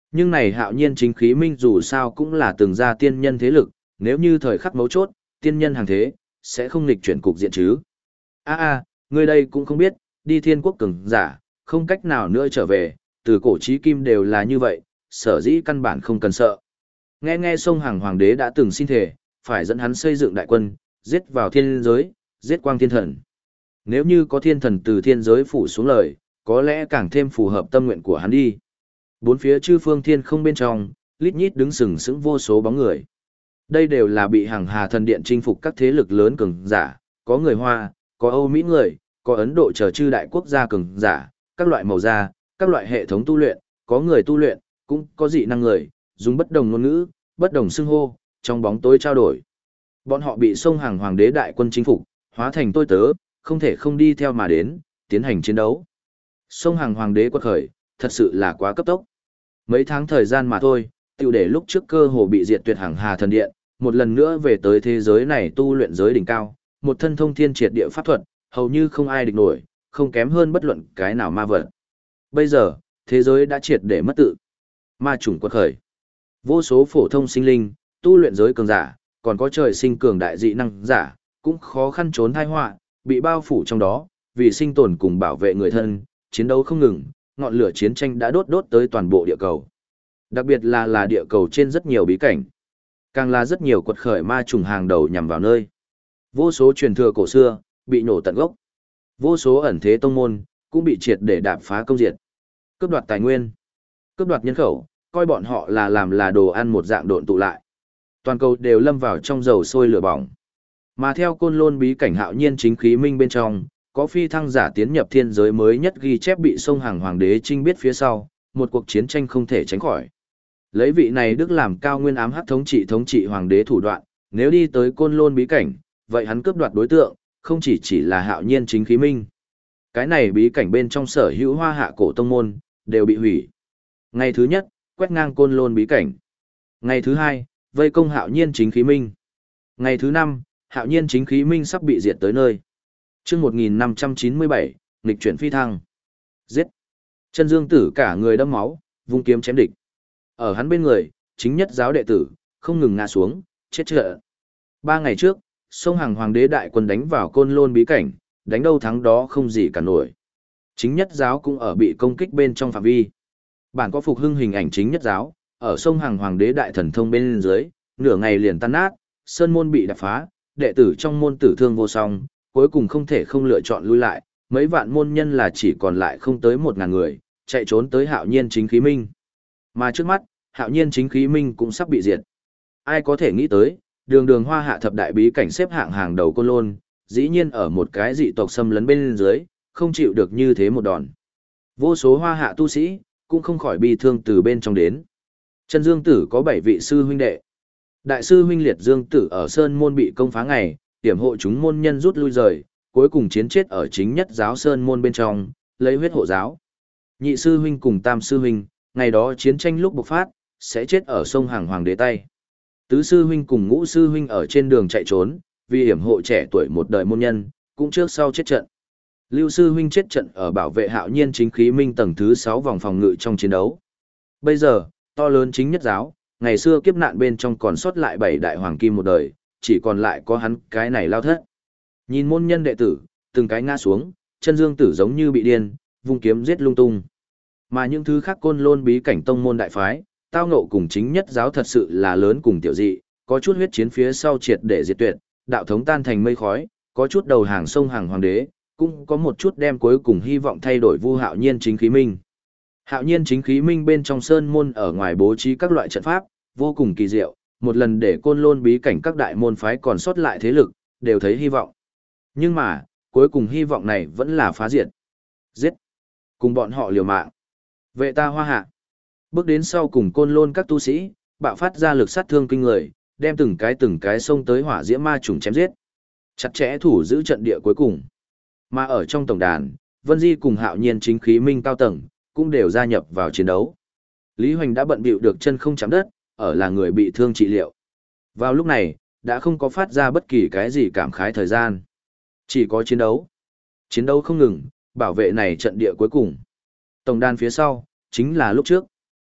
Nhưng này hạo nhiên chính khí minh dù sao cũng là từng ra tiên nhân thế lực, nếu như thời khắc mấu chốt, tiên nhân hàng thế, sẽ không nghịch chuyển cục diện chứ. A a, người đây cũng không biết, đi thiên quốc cường giả, không cách nào nữa trở về, từ cổ chí kim đều là như vậy, sở dĩ căn bản không cần sợ. Nghe nghe sông hàng hoàng đế đã từng xin thề, phải dẫn hắn xây dựng đại quân, giết vào thiên giới, giết quang thiên thần. Nếu như có thiên thần từ thiên giới phủ xuống lời, có lẽ càng thêm phù hợp tâm nguyện của hắn đi. Bốn phía chư phương thiên không bên trong, lít nhít đứng sừng sững vô số bóng người. Đây đều là bị hàng hà thần điện chinh phục các thế lực lớn cường giả, có người Hoa, có Âu Mỹ người, có Ấn Độ chờ chư đại quốc gia cường giả, các loại màu da, các loại hệ thống tu luyện, có người tu luyện, cũng có dị năng người, dùng bất đồng ngôn ngữ, bất đồng xưng hô, trong bóng tối trao đổi. Bọn họ bị sông hàng hoàng đế đại quân chinh phục, hóa thành tôi tớ, không thể không đi theo mà đến, tiến hành chiến đấu. Sông hàng hoàng đế quật khởi, thật sự là quá cấp tốc. Mấy tháng thời gian mà thôi, tiểu để lúc trước cơ hồ bị diệt tuyệt hàng hà thần điện, một lần nữa về tới thế giới này tu luyện giới đỉnh cao, một thân thông thiên triệt địa pháp thuật, hầu như không ai địch nổi, không kém hơn bất luận cái nào ma vật. Bây giờ, thế giới đã triệt để mất tự. Ma chủng quật khởi. Vô số phổ thông sinh linh, tu luyện giới cường giả, còn có trời sinh cường đại dị năng giả, cũng khó khăn trốn tai họa, bị bao phủ trong đó, vì sinh tồn cùng bảo vệ người thân, chiến đấu không ngừng, ngọn lửa chiến tranh đã đốt đốt tới toàn bộ địa cầu. Đặc biệt là là địa cầu trên rất nhiều bí cảnh. Càng là rất nhiều quật khởi ma trùng hàng đầu nhằm vào nơi. Vô số truyền thừa cổ xưa, bị nổ tận gốc. Vô số ẩn thế tông môn, cũng bị triệt để đạp phá công diệt. Cướp đoạt tài nguyên, cướp đoạt nhân khẩu, coi bọn họ là làm là đồ ăn một dạng độn tụ lại. Toàn cầu đều lâm vào trong dầu sôi lửa bỏng. Mà theo côn lôn bí cảnh hạo nhiên chính khí minh bên trong, có phi thăng giả tiến nhập thiên giới mới nhất ghi chép bị sông hàng hoàng đế trinh biết phía sau, một cuộc chiến tranh không thể tránh khỏi. Lấy vị này Đức làm cao nguyên ám hắc thống trị thống trị hoàng đế thủ đoạn, nếu đi tới côn lôn bí cảnh, vậy hắn cướp đoạt đối tượng, không chỉ chỉ là hạo nhiên chính khí minh. Cái này bí cảnh bên trong sở hữu hoa hạ cổ tông môn, đều bị hủy. Ngày thứ nhất, quét ngang côn lôn bí cảnh. Ngày thứ hai, vây công hạo nhiên chính khí minh. Ngày thứ năm, hạo nhiên chính khí minh sắp bị diệt tới nơi. Trước một nghìn năm trăm chín mươi bảy, nghịch chuyển phi thăng. Giết. Chân Dương Tử cả người đẫm máu, vung kiếm chém địch. Ở hắn bên người, chính nhất giáo đệ tử, không ngừng ngã xuống, chết trợ. Ba ngày trước, sông hàng hoàng đế đại quân đánh vào côn lôn bí cảnh, đánh đâu thắng đó không gì cả nổi. Chính nhất giáo cũng ở bị công kích bên trong phạm vi. Bản có phục hưng hình ảnh chính nhất giáo, ở sông hàng hoàng đế đại thần thông bên dưới, nửa ngày liền tan nát, sơn môn bị đập phá, đệ tử trong môn tử thương vô song, cuối cùng không thể không lựa chọn lui lại, mấy vạn môn nhân là chỉ còn lại không tới một ngàn người, chạy trốn tới hạo nhiên chính khí minh. Mà trước mắt, hạo nhiên chính khí minh cũng sắp bị diệt. Ai có thể nghĩ tới, đường đường hoa hạ thập đại bí cảnh xếp hạng hàng đầu côn lôn, dĩ nhiên ở một cái dị tộc xâm lấn bên dưới, không chịu được như thế một đòn. Vô số hoa hạ tu sĩ, cũng không khỏi bi thương từ bên trong đến. Chân Dương Tử có bảy vị sư huynh đệ. Đại sư huynh Liệt Dương Tử ở Sơn Môn bị công phá ngày, tiểm hộ chúng môn nhân rút lui rời, cuối cùng chiến chết ở chính nhất giáo Sơn Môn bên trong, lấy huyết hộ giáo. Nhị sư huynh cùng Tam sư huynh, ngày đó chiến tranh lúc bộc phát, sẽ chết ở sông hàng hoàng đế tay. Tứ sư huynh cùng Ngũ sư huynh ở trên đường chạy trốn, vì hiểm hộ trẻ tuổi một đời môn nhân, cũng trước sau chết trận. Lưu sư huynh chết trận ở bảo vệ hạo nhiên chính khí minh tầng thứ sáu vòng phòng ngự trong chiến đấu. Bây giờ, to lớn chính nhất giáo, ngày xưa kiếp nạn bên trong còn sót lại bảy đại hoàng kim một đời, chỉ còn lại có hắn cái này lao thất. Nhìn môn nhân đệ tử, từng cái ngã xuống, Chân Dương Tử giống như bị điên, vung kiếm giết lung tung. Mà những thứ khác côn lôn bí cảnh tông môn đại phái, tao ngộ cùng chính nhất giáo thật sự là lớn cùng tiểu dị, có chút huyết chiến phía sau triệt để diệt tuyệt, đạo thống tan thành mây khói, có chút đầu hàng sông hàng hoàng đế, cũng có một chút đem cuối cùng hy vọng thay đổi vu hạo nhiên chính khí minh. Hạo nhiên chính khí minh bên trong sơn môn ở ngoài bố trí các loại trận pháp, vô cùng kỳ diệu, một lần để côn lôn bí cảnh các đại môn phái còn sót lại thế lực, đều thấy hy vọng. Nhưng mà, cuối cùng hy vọng này vẫn là phá diệt. Giết! Cùng bọn họ liều mạng. Vệ ta hoa hạ. Bước đến sau cùng côn lôn các tu sĩ, bạo phát ra lực sát thương kinh người, đem từng cái từng cái xông tới hỏa diễm ma trùng chém giết. Chặt chẽ thủ giữ trận địa cuối cùng. Mà ở trong tổng đàn, Vân Di cùng hạo nhiên chính khí minh cao tầng, cũng đều gia nhập vào chiến đấu. Lý Hoành đã bận bịu được chân không chạm đất, ở là người bị thương trị liệu. Vào lúc này, đã không có phát ra bất kỳ cái gì cảm khái thời gian. Chỉ có chiến đấu. Chiến đấu không ngừng, bảo vệ này trận địa cuối cùng. Tổng đàn phía sau, chính là lúc trước.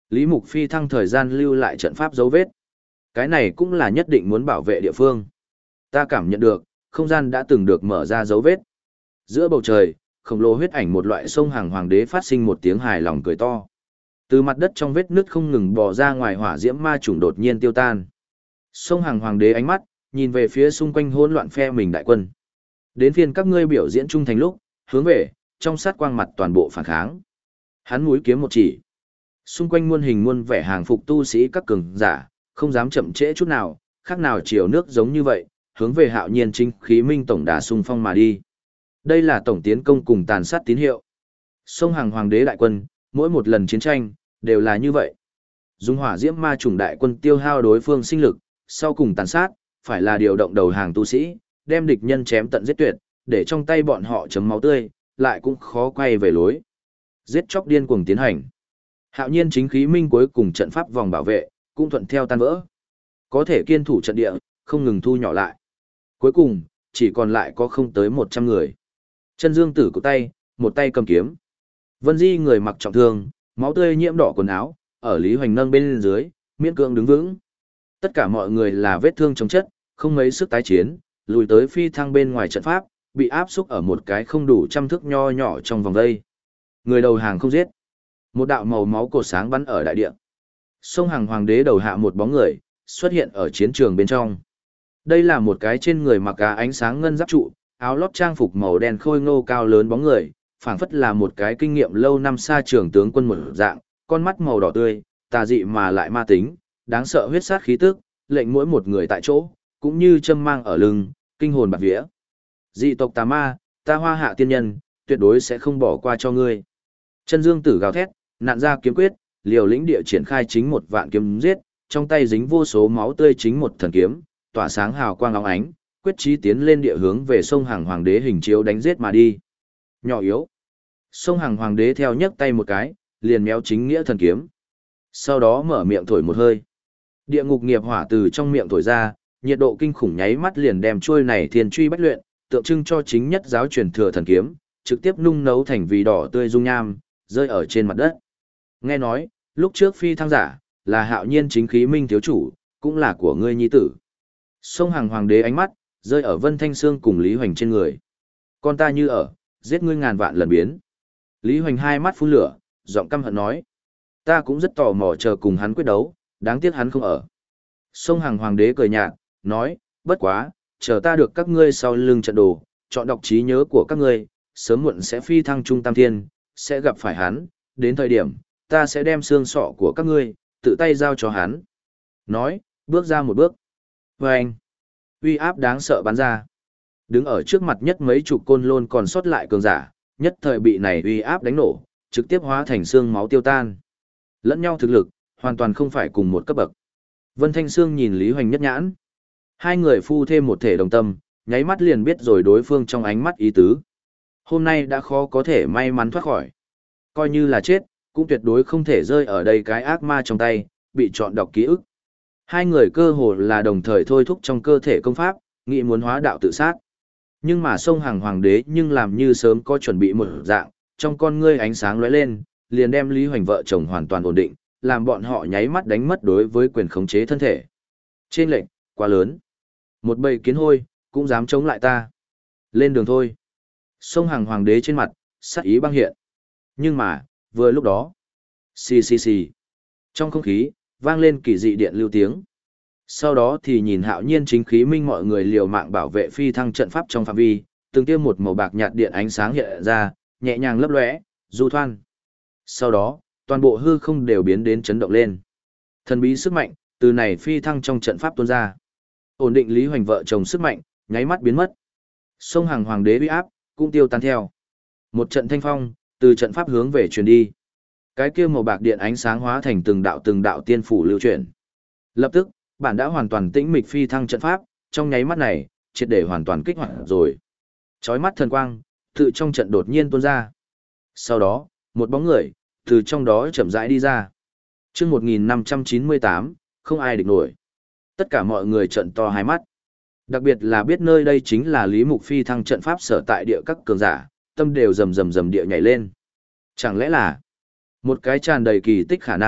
Lý Mục phi thăng thời gian lưu lại trận pháp dấu vết. Cái này cũng là nhất định muốn bảo vệ địa phương. Ta cảm nhận được, không gian đã từng được mở ra dấu vết. Giữa bầu trời, khổng lồ huyết ảnh một loại sông hàng hoàng đế phát sinh một tiếng hài lòng cười to. Từ mặt đất trong vết nứt không ngừng bò ra ngoài hỏa diễm ma trùng đột nhiên tiêu tan. Sông hàng hoàng đế ánh mắt, nhìn về phía xung quanh hỗn loạn phe mình đại quân. Đến phiên các ngươi biểu diễn trung thành lúc, hướng về, trong sát quang mặt toàn bộ phản kháng. Hắn mũi kiếm một chỉ. Xung quanh muôn hình muôn vẻ hàng phục tu sĩ các cường giả, không dám chậm trễ chút nào, khác nào chiều nước giống như vậy, hướng về hạo nhiên chính khí minh tổng đà xung phong mà đi. Đây là tổng tiến công cùng tàn sát tín hiệu. Sông hàng hoàng đế đại quân, mỗi một lần chiến tranh, đều là như vậy. Dùng hỏa diễm ma trùng đại quân tiêu hao đối phương sinh lực, sau cùng tàn sát, phải là điều động đầu hàng tu sĩ, đem địch nhân chém tận giết tuyệt, để trong tay bọn họ chấm máu tươi, lại cũng khó quay về lối. Giết chóc điên cuồng tiến hành. Hạo nhiên chính khí minh cuối cùng trận pháp vòng bảo vệ, cũng thuận theo tan vỡ. Có thể kiên thủ trận địa, không ngừng thu nhỏ lại. Cuối cùng, chỉ còn lại có không tới một trăm người. Chân dương tử của tay, một tay cầm kiếm. Vân Di người mặc trọng thương, máu tươi nhiễm đỏ quần áo, ở Lý Hoành nâng bên dưới, miễn cưỡng đứng vững. Tất cả mọi người là vết thương chống chất, không mấy sức tái chiến, lùi tới phi thăng bên ngoài trận pháp, bị áp xúc ở một cái không đủ trăm thước nho nhỏ trong vòng vây. Người đầu hàng không giết. Một đạo màu máu cột sáng bắn ở đại địa. Sông hàng hoàng đế đầu hạ một bóng người, xuất hiện ở chiến trường bên trong. Đây là một cái trên người mặc cá ánh sáng ngân giáp trụ, áo lót trang phục màu đen khôi ngô cao lớn bóng người, phảng phất là một cái kinh nghiệm lâu năm xa trường tướng quân một dạng, con mắt màu đỏ tươi, tà dị mà lại ma tính, đáng sợ huyết sát khí tức, lệnh mỗi một người tại chỗ, cũng như châm mang ở lưng, kinh hồn bạt vía. Dị tộc tà ma, ta Hoa Hạ tiên nhân, tuyệt đối sẽ không bỏ qua cho ngươi. Chân Dương Tử gào thét, nạn ra kiếm quyết, liều lĩnh địa triển khai chính một vạn kiếm giết, trong tay dính vô số máu tươi chính một thần kiếm, tỏa sáng hào quang óng ánh, quyết chí tiến lên địa hướng về sông hàng hoàng đế hình chiếu đánh giết mà đi. Nhỏ yếu. Sông hàng hoàng đế theo nhấc tay một cái, liền méo chính nghĩa thần kiếm. Sau đó mở miệng thổi một hơi. Địa ngục nghiệp hỏa từ trong miệng thổi ra, nhiệt độ kinh khủng nháy mắt liền đem chuôi này thiên truy bách luyện, tượng trưng cho chính nhất giáo truyền thừa thần kiếm, trực tiếp nung nấu thành vì đỏ tươi dung nham, rơi ở trên mặt đất. Nghe nói, lúc trước phi thăng giả, là hạo nhiên chính khí minh thiếu chủ, cũng là của ngươi nhi tử. Sông hàng hoàng đế ánh mắt, rơi ở Vân Thanh Sương cùng Lý Hoành trên người. Con ta như ở, giết ngươi ngàn vạn lần biến. Lý Hoành hai mắt phun lửa, giọng căm hận nói. Ta cũng rất tò mò chờ cùng hắn quyết đấu, đáng tiếc hắn không ở. Sông hàng hoàng đế cười nhạt, nói, bất quá, chờ ta được các ngươi sau lưng trận đồ, chọn đọc trí nhớ của các ngươi, sớm muộn sẽ phi thăng trung tam thiên, sẽ gặp phải hắn, đến thời điểm, ta sẽ đem xương sọ của các ngươi, tự tay giao cho hắn. Nói, bước ra một bước. Và anh, uy áp đáng sợ bắn ra. Đứng ở trước mặt nhất mấy chục côn lôn còn sót lại cường giả, nhất thời bị này uy áp đánh nổ, trực tiếp hóa thành xương máu tiêu tan. Lẫn nhau thực lực, hoàn toàn không phải cùng một cấp bậc. Vân Thanh Sương nhìn Lý Hoành nhất nhãn. Hai người phu thêm một thể đồng tâm, nháy mắt liền biết rồi đối phương trong ánh mắt ý tứ. Hôm nay đã khó có thể may mắn thoát khỏi. Coi như là chết, cũng tuyệt đối không thể rơi ở đây cái ác ma trong tay, bị chọn đọc ký ức. Hai người cơ hồ là đồng thời thôi thúc trong cơ thể công pháp, nghĩ muốn hóa đạo tự sát. Nhưng mà sông hàng hoàng đế nhưng làm như sớm có chuẩn bị một dạng, trong con ngươi ánh sáng lóe lên, liền đem Lý Hoành vợ chồng hoàn toàn ổn định, làm bọn họ nháy mắt đánh mất đối với quyền khống chế thân thể. Trên lệnh, quá lớn. Một bầy kiến hôi, cũng dám chống lại ta. Lên đường thôi. Sông hàng hoàng đế trên mặt, sắc ý băng hiện. Nhưng mà, vừa lúc đó, xì xì xì. Trong không khí, vang lên kỳ dị điện lưu tiếng. Sau đó thì nhìn hạo nhiên chính khí minh mọi người liều mạng bảo vệ phi thăng trận pháp trong phạm vi, từng tiêm một màu bạc nhạt điện ánh sáng hiện ra, nhẹ nhàng lấp lóe, du thoan. Sau đó, toàn bộ hư không đều biến đến chấn động lên. Thần bí sức mạnh, từ này phi thăng trong trận pháp tuôn ra. Ổn định Lý Hoành vợ chồng sức mạnh, nháy mắt biến mất. Sông hàng hoàng đế uy áp, cũng tiêu tan theo. Một trận thanh phong, từ trận pháp hướng về truyền đi. Cái kia màu bạc điện ánh sáng hóa thành từng đạo từng đạo tiên phủ lưu chuyển. Lập tức, bản đã hoàn toàn tĩnh mịch phi thăng trận pháp, trong nháy mắt này, triệt để hoàn toàn kích hoạt rồi. Chói mắt thần quang, tự trong trận đột nhiên tuôn ra. Sau đó, một bóng người, từ trong đó chậm rãi đi ra. Chương một nghìn năm trăm chín mươi tám, không ai địch nổi. Tất cả mọi người trợn to hai mắt. Đặc biệt là biết nơi đây chính là Lý Mục phi thăng trận pháp sở tại địa các cường giả, tâm đều rầm rầm rầm địa nhảy lên. Chẳng lẽ là một cái tràn đầy kỳ tích khả năng,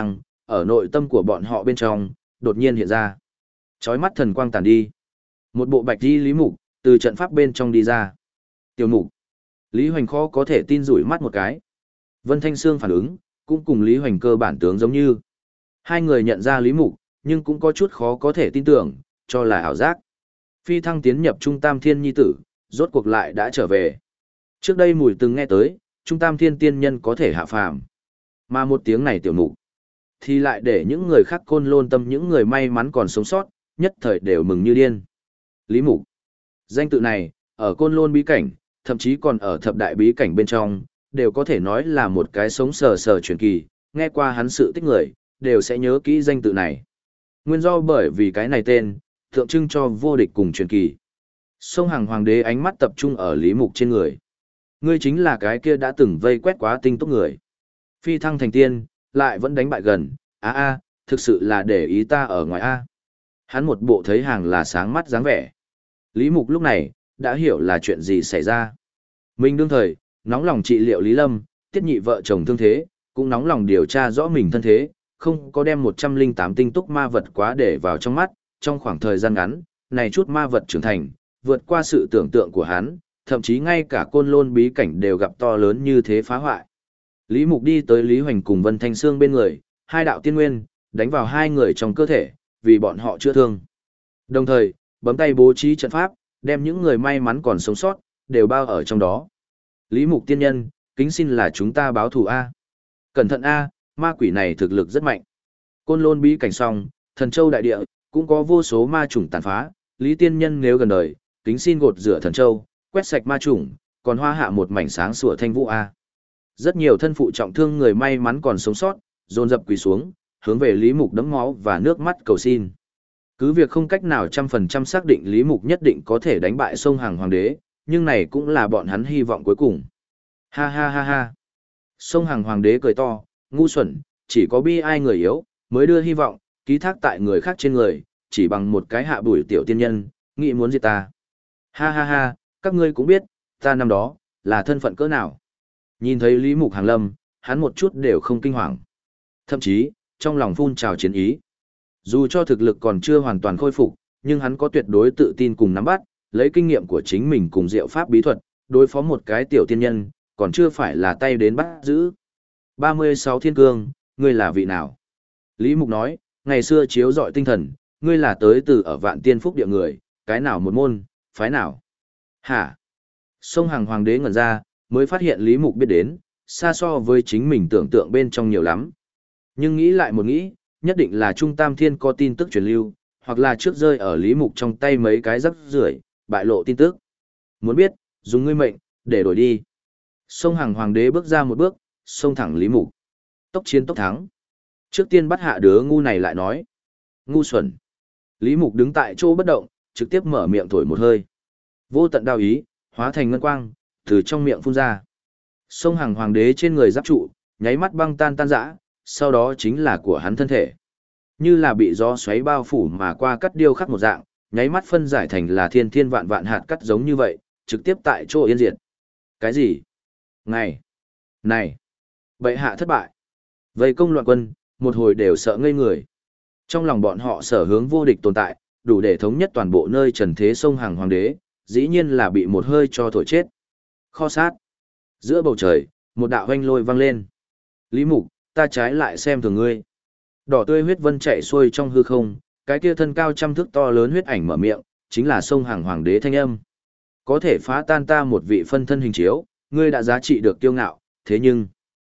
ở nội tâm của bọn họ bên trong, đột nhiên hiện ra. Chói mắt thần quang tàn đi. Một bộ bạch y Lý Mục, từ trận pháp bên trong đi ra. Tiểu Mục. Lý Hoành khó có thể tin rủi mắt một cái. Vân Thanh Sương phản ứng, cũng cùng Lý Hoành cơ bản tướng giống như. Hai người nhận ra Lý Mục, nhưng cũng có chút khó có thể tin tưởng, cho là ảo giác. Phi thăng tiến nhập Trung Tam Thiên Nhi tử, rốt cuộc lại đã trở về. Trước đây mùi từng nghe tới, Trung Tam Thiên tiên nhân có thể hạ phàm. Mà một tiếng này Tiểu Mục, thì lại để những người khác Côn Lôn tâm những người may mắn còn sống sót, nhất thời đều mừng như điên. Lý Mục. Danh tự này, ở Côn Lôn bí cảnh, thậm chí còn ở thập đại bí cảnh bên trong, đều có thể nói là một cái sống sờ sờ truyền kỳ, nghe qua hắn sự tích người, đều sẽ nhớ kỹ danh tự này. Nguyên do bởi vì cái này tên, tượng trưng cho vô địch cùng truyền kỳ. Sông Hằng Hoàng đế ánh mắt tập trung ở Lý Mục trên người. Ngươi chính là cái kia đã từng vây quét quá tinh túc người. Phi thăng thành tiên, lại vẫn đánh bại gần, a a, thực sự là để ý ta ở ngoài a. Hắn một bộ thấy hàng là sáng mắt dáng vẻ. Lý Mục lúc này, đã hiểu là chuyện gì xảy ra. Mình đương thời, nóng lòng trị liệu Lý Lâm, tiết nhị vợ chồng thương thế, cũng nóng lòng điều tra rõ mình thân thế, không có đem một trăm linh tám tinh túc ma vật quá để vào trong mắt, trong khoảng thời gian ngắn, này chút ma vật trưởng thành, vượt qua sự tưởng tượng của hắn, thậm chí ngay cả Côn Lôn bí cảnh đều gặp to lớn như thế phá hoại. Lý Mục đi tới Lý Hoành cùng Vân Thanh Sương bên người, hai đạo tiên nguyên, đánh vào hai người trong cơ thể, vì bọn họ chữa thương. Đồng thời, bấm tay bố trí trận pháp, đem những người may mắn còn sống sót, đều bao ở trong đó. Lý Mục tiên nhân, kính xin là chúng ta báo thù A. Cẩn thận A, ma quỷ này thực lực rất mạnh. Côn Lôn bí cảnh xong, Thần Châu đại địa, cũng có vô số ma chủng tàn phá, Lý tiên nhân nếu gần đời, kính xin gột rửa Thần Châu, quét sạch ma chủng, còn hoa hạ một mảnh sáng sủa thanh vũ A. Rất nhiều thân phụ trọng thương người may mắn còn sống sót, dồn dập quỳ xuống, hướng về Lý Mục đẫm máu và nước mắt cầu xin. Cứ việc không cách nào trăm phần trăm xác định Lý Mục nhất định có thể đánh bại Sông Hằng Hoàng đế, nhưng này cũng là bọn hắn hy vọng cuối cùng. Ha ha ha ha. Sông Hằng Hoàng đế cười to, ngu xuẩn, chỉ có bi ai người yếu, mới đưa hy vọng, ký thác tại người khác trên người, chỉ bằng một cái hạ bùi tiểu tiên nhân, nghĩ muốn giết ta. Ha ha ha, các ngươi cũng biết, ta năm đó, là thân phận cỡ nào. Nhìn thấy Lý Mục hàng lâm, hắn một chút đều không kinh hoàng. Thậm chí, trong lòng phun trào chiến ý. Dù cho thực lực còn chưa hoàn toàn khôi phục, nhưng hắn có tuyệt đối tự tin cùng nắm bắt, lấy kinh nghiệm của chính mình cùng diệu pháp bí thuật, đối phó một cái tiểu tiên nhân, còn chưa phải là tay đến bắt giữ. ba mươi sáu Thiên Cương, ngươi là vị nào? Lý Mục nói, ngày xưa chiếu rọi tinh thần, ngươi là tới từ ở vạn tiên phúc địa người, cái nào một môn, phái nào? Hả? Sông Hằng Hoàng đế ngẩn ra, mới phát hiện Lý Mục biết đến, xa so với chính mình tưởng tượng bên trong nhiều lắm. Nhưng nghĩ lại một nghĩ, nhất định là Trung Tam Thiên có tin tức truyền lưu, hoặc là trước rơi ở Lý Mục trong tay mấy cái rắc rưởi, bại lộ tin tức. Muốn biết, dùng ngươi mệnh, để đổi đi. Sông Hằng Hoàng đế bước ra một bước, xông thẳng Lý Mục. Tốc chiến tốc thắng. Trước tiên bắt hạ đứa ngu này lại nói. Ngu xuẩn. Lý Mục đứng tại chỗ bất động, trực tiếp mở miệng thổi một hơi. Vô tận đao ý, hóa thành ngân quang, từ trong miệng phun ra. Sông Hằng Hoàng đế trên người giáp trụ, nháy mắt băng tan tan rã, sau đó chính là của hắn thân thể. Như là bị gió xoáy bao phủ mà qua cắt điêu khắc một dạng, nháy mắt phân giải thành là thiên thiên vạn vạn hạt cắt giống như vậy, trực tiếp tại chỗ yên diệt. Cái gì? Này! Này! Bệ hạ thất bại. Vây công loạn quân, một hồi đều sợ ngây người. Trong lòng bọn họ sở hướng vô địch tồn tại, đủ để thống nhất toàn bộ nơi trần thế sông Hằng Hoàng đế, dĩ nhiên là bị một hơi cho thổi chết. Kho sát. Giữa bầu trời, một đạo hoanh lôi vang lên. Lý Mục, ta trái lại xem thường ngươi. Đỏ tươi huyết vân chạy xuôi trong hư không, cái kia thân cao trăm thước to lớn huyết ảnh mở miệng, chính là sông Hằng Hoàng đế thanh âm. Có thể phá tan ta một vị phân thân hình chiếu, ngươi đã giá trị được kiêu ngạo, thế nhưng...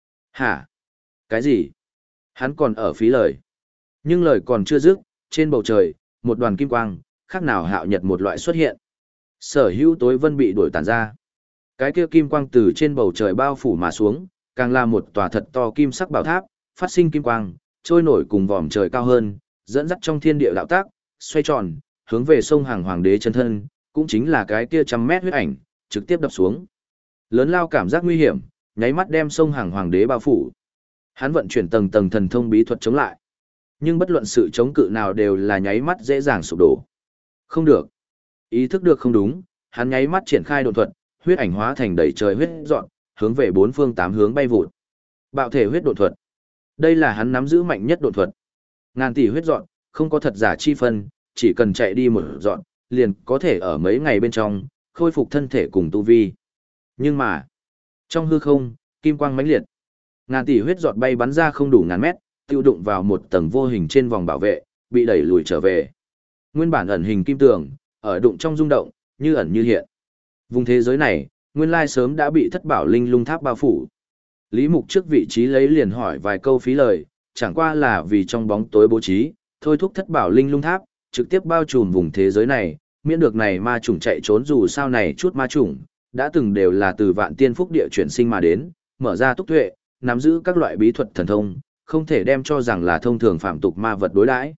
Hả? Cái gì? Hắn còn ở phí lời. Nhưng lời còn chưa dứt, trên bầu trời, một đoàn kim quang, khác nào hạo nhật một loại xuất hiện. Sở hữu tối vân bị đuổi tàn ra. Cái kia kim quang từ trên bầu trời bao phủ mà xuống, càng là một tòa thật to kim sắc bảo tháp, phát sinh kim quang, trôi nổi cùng vòm trời cao hơn, dẫn dắt trong thiên địa đạo tác, xoay tròn, hướng về sông Hằng Hoàng đế chân thân, cũng chính là cái kia trăm mét huyết ảnh, trực tiếp đập xuống. Lớn lao cảm giác nguy hiểm, nháy mắt đem sông Hằng Hoàng đế bao phủ. Hắn vận chuyển tầng tầng thần thông bí thuật chống lại. Nhưng bất luận sự chống cự nào đều là nháy mắt dễ dàng sụp đổ. Không được. Ý thức được không đúng, hắn nháy mắt triển khai độn thuật, huyết ảnh hóa thành đầy trời huyết dọn, hướng về bốn phương tám hướng bay vụt. Bạo thể huyết độn thuật. Đây là hắn nắm giữ mạnh nhất độn thuật. Ngàn tỷ huyết dọn, không có thật giả chi phân, chỉ cần chạy đi một dọn, liền có thể ở mấy ngày bên trong, khôi phục thân thể cùng tu vi. Nhưng mà, trong hư không, kim quang mãnh liệt. Ngàn tỷ huyết giọt bay bắn ra không đủ ngàn mét, tiêu đụng vào một tầng vô hình trên vòng bảo vệ, bị đẩy lùi trở về. Nguyên bản ẩn hình kim tường, ở đụng trong rung động, như ẩn như hiện. Vùng thế giới này, nguyên lai sớm đã bị thất bảo linh lung tháp bao phủ. Lý Mục trước vị trí lấy liền hỏi vài câu phí lời, chẳng qua là vì trong bóng tối bố trí, thôi thúc thất bảo linh lung tháp, trực tiếp bao trùm vùng thế giới này, miễn được này ma chủng chạy trốn dù sao này chút ma chủng, đã từng đều là từ vạn tiên phúc địa chuyển sinh mà đến, mở ra túc tuệ, nắm giữ các loại bí thuật thần thông, không thể đem cho rằng là thông thường phạm tục ma vật đối đãi.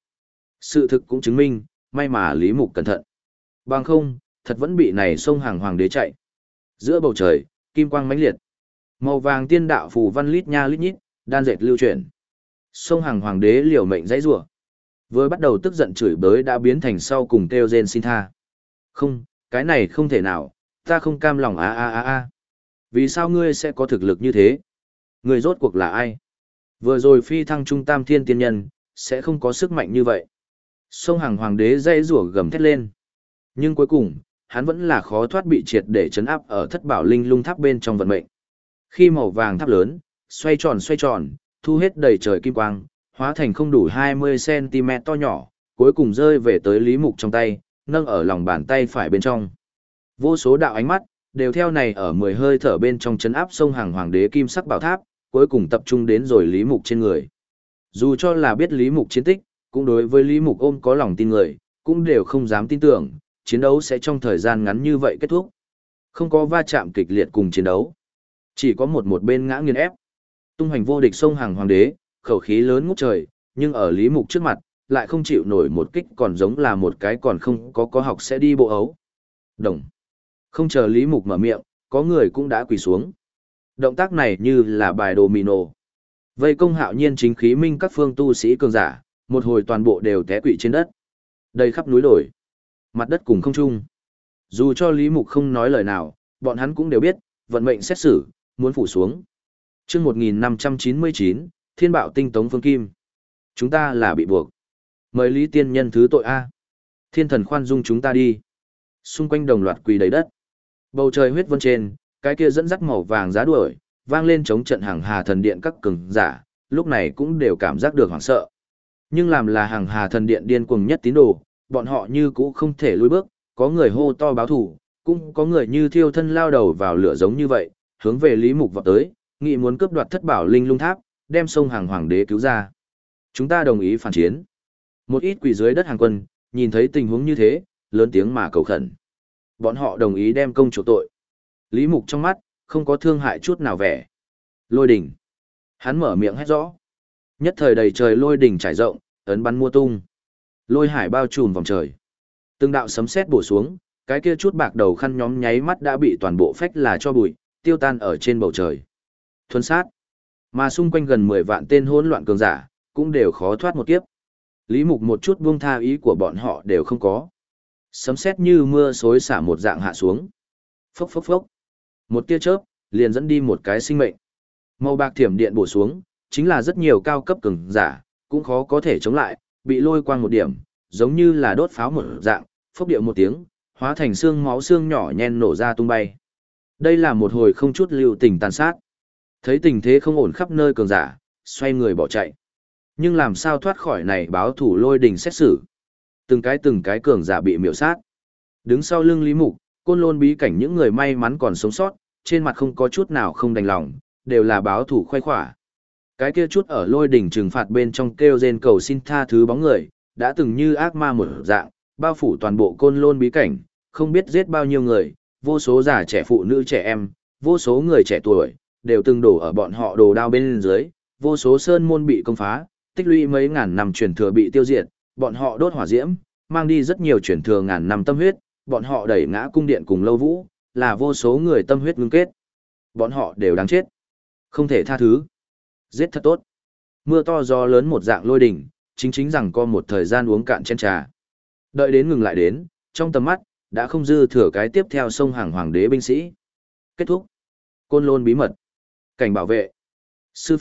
Sự thực cũng chứng minh, may mà Lý Mục cẩn thận. Bằng không, thật vẫn bị này sông hàng hoàng đế chạy. Giữa bầu trời, kim quang mãnh liệt. Màu vàng tiên đạo phù văn lít nha lít nhít, đan dệt lưu chuyển. Sông hàng hoàng đế liều mệnh dãy rủa. Vừa bắt đầu tức giận chửi bới đã biến thành sau cùng kêu rên xin tha. Không, cái này không thể nào, ta không cam lòng a a a a. Vì sao ngươi sẽ có thực lực như thế? Ngươi rốt cuộc là ai? Vừa rồi phi thăng trung tam thiên tiên nhân, sẽ không có sức mạnh như vậy. Sông hàng hoàng đế dây rủa gầm thét lên. Nhưng cuối cùng, hắn vẫn là khó thoát bị triệt để chấn áp ở thất bảo linh lung tháp bên trong vận mệnh. Khi màu vàng tháp lớn, xoay tròn xoay tròn, thu hết đầy trời kim quang, hóa thành không đủ hai mươi xăng ti mét to nhỏ, cuối cùng rơi về tới Lý Mục trong tay, nâng ở lòng bàn tay phải bên trong. Vô số đạo ánh mắt, đều theo này ở mười hơi thở bên trong chấn áp sông hàng hoàng đế kim sắc bảo tháp, cuối cùng tập trung đến rồi Lý Mục trên người. Dù cho là biết Lý Mục chiến tích, cũng đối với Lý Mục ôm có lòng tin người, cũng đều không dám tin tưởng, chiến đấu sẽ trong thời gian ngắn như vậy kết thúc. Không có va chạm kịch liệt cùng chiến đấu. Chỉ có một một bên ngã nghiền ép. Tung hoành vô địch sông hàng hoàng đế, khẩu khí lớn ngút trời, nhưng ở Lý Mục trước mặt, lại không chịu nổi một kích còn giống là một cái còn không có có học sẽ đi bộ ấu. Đồng. Không chờ Lý Mục mở miệng, có người cũng đã quỳ xuống. Động tác này như là bài domino. Vây công hạo nhiên chính khí minh các phương tu sĩ cường giả, một hồi toàn bộ đều té quỵ trên đất. Đầy khắp núi đồi. Mặt đất cùng không trung. Dù cho Lý Mục không nói lời nào, bọn hắn cũng đều biết, vận mệnh xét xử, muốn phủ xuống. Chương một nghìn năm trăm chín mươi chín, Thiên Bạo Tinh Tống Phương Kim. Chúng ta là bị buộc. Mời Lý Tiên Nhân thứ tội A. Thiên thần khoan dung chúng ta đi. Xung quanh đồng loạt quỳ đầy đất. Bầu trời huyết vân trên, cái kia dẫn dắt màu vàng giá đuổi, vang lên chống trận hàng hà thần điện các cường giả, lúc này cũng đều cảm giác được hoảng sợ. Nhưng làm là hàng hà thần điện điên cuồng nhất tín đồ, bọn họ như cũ không thể lùi bước, có người hô to báo thủ, cũng có người như thiêu thân lao đầu vào lửa giống như vậy, hướng về Lý Mục vọt tới, nghị muốn cướp đoạt thất bảo linh lung tháp, đem sông hàng hoàng đế cứu ra. Chúng ta đồng ý phản chiến. Một ít quỷ dưới đất hàng quân, nhìn thấy tình huống như thế, lớn tiếng mà cầu khẩn. Bọn họ đồng ý đem công chủ tội. Lý Mục trong mắt, không có thương hại chút nào vẻ. Lôi đỉnh. Hắn mở miệng hét rõ. Nhất thời đầy trời lôi đỉnh trải rộng, ấn bắn mua tung. Lôi hải bao trùm vòng trời. Từng đạo sấm sét bổ xuống, cái kia chút bạc đầu khăn nhóm nháy mắt đã bị toàn bộ phách là cho bụi, tiêu tan ở trên bầu trời. Thuần sát. Mà xung quanh gần mười vạn tên hỗn loạn cường giả, cũng đều khó thoát một kiếp. Lý Mục một chút buông tha ý của bọn họ đều không có. Sấm sét như mưa xối xả một dạng hạ xuống. Phốc phốc phốc. Một tia chớp, liền dẫn đi một cái sinh mệnh. Màu bạc thiểm điện bổ xuống, chính là rất nhiều cao cấp cường giả, cũng khó có thể chống lại, bị lôi quang một điểm, giống như là đốt pháo một dạng, phốc điệu một tiếng, hóa thành xương máu xương nhỏ nhen nổ ra tung bay. Đây là một hồi không chút lưu tình tàn sát. Thấy tình thế không ổn khắp nơi cường giả, xoay người bỏ chạy. Nhưng làm sao thoát khỏi này báo thủ lôi đình xét xử. Từng cái từng cái cường giả bị miểu sát. Đứng sau lưng Lý Mục, Côn Lôn bí cảnh những người may mắn còn sống sót, trên mặt không có chút nào không đành lòng, đều là báo thủ khoái khỏa. Cái kia chút ở lôi đỉnh trừng phạt bên trong kêu rên cầu xin tha thứ bóng người, đã từng như ác ma một dạng, bao phủ toàn bộ Côn Lôn bí cảnh, không biết giết bao nhiêu người, vô số già trẻ phụ nữ trẻ em, vô số người trẻ tuổi, đều từng đổ ở bọn họ đồ đao bên dưới, vô số sơn môn bị công phá, tích lũy mấy ngàn năm truyền thừa bị tiêu diệt, bọn họ đốt hỏa diễm, mang đi rất nhiều truyền thừa ngàn năm tâm huyết, bọn họ đẩy ngã cung điện cùng lâu vũ, là vô số người tâm huyết ngưng kết. Bọn họ đều đáng chết. Không thể tha thứ. Giết thật tốt. Mưa to gió lớn một dạng lôi đỉnh, chính chính rằng có một thời gian uống cạn chén trà. Đợi đến ngừng lại đến, trong tầm mắt, đã không dư thừa cái tiếp theo sông hàng hoàng đế binh sĩ. Kết thúc. Côn Lôn bí mật. Cảnh bảo vệ. Sư phụ,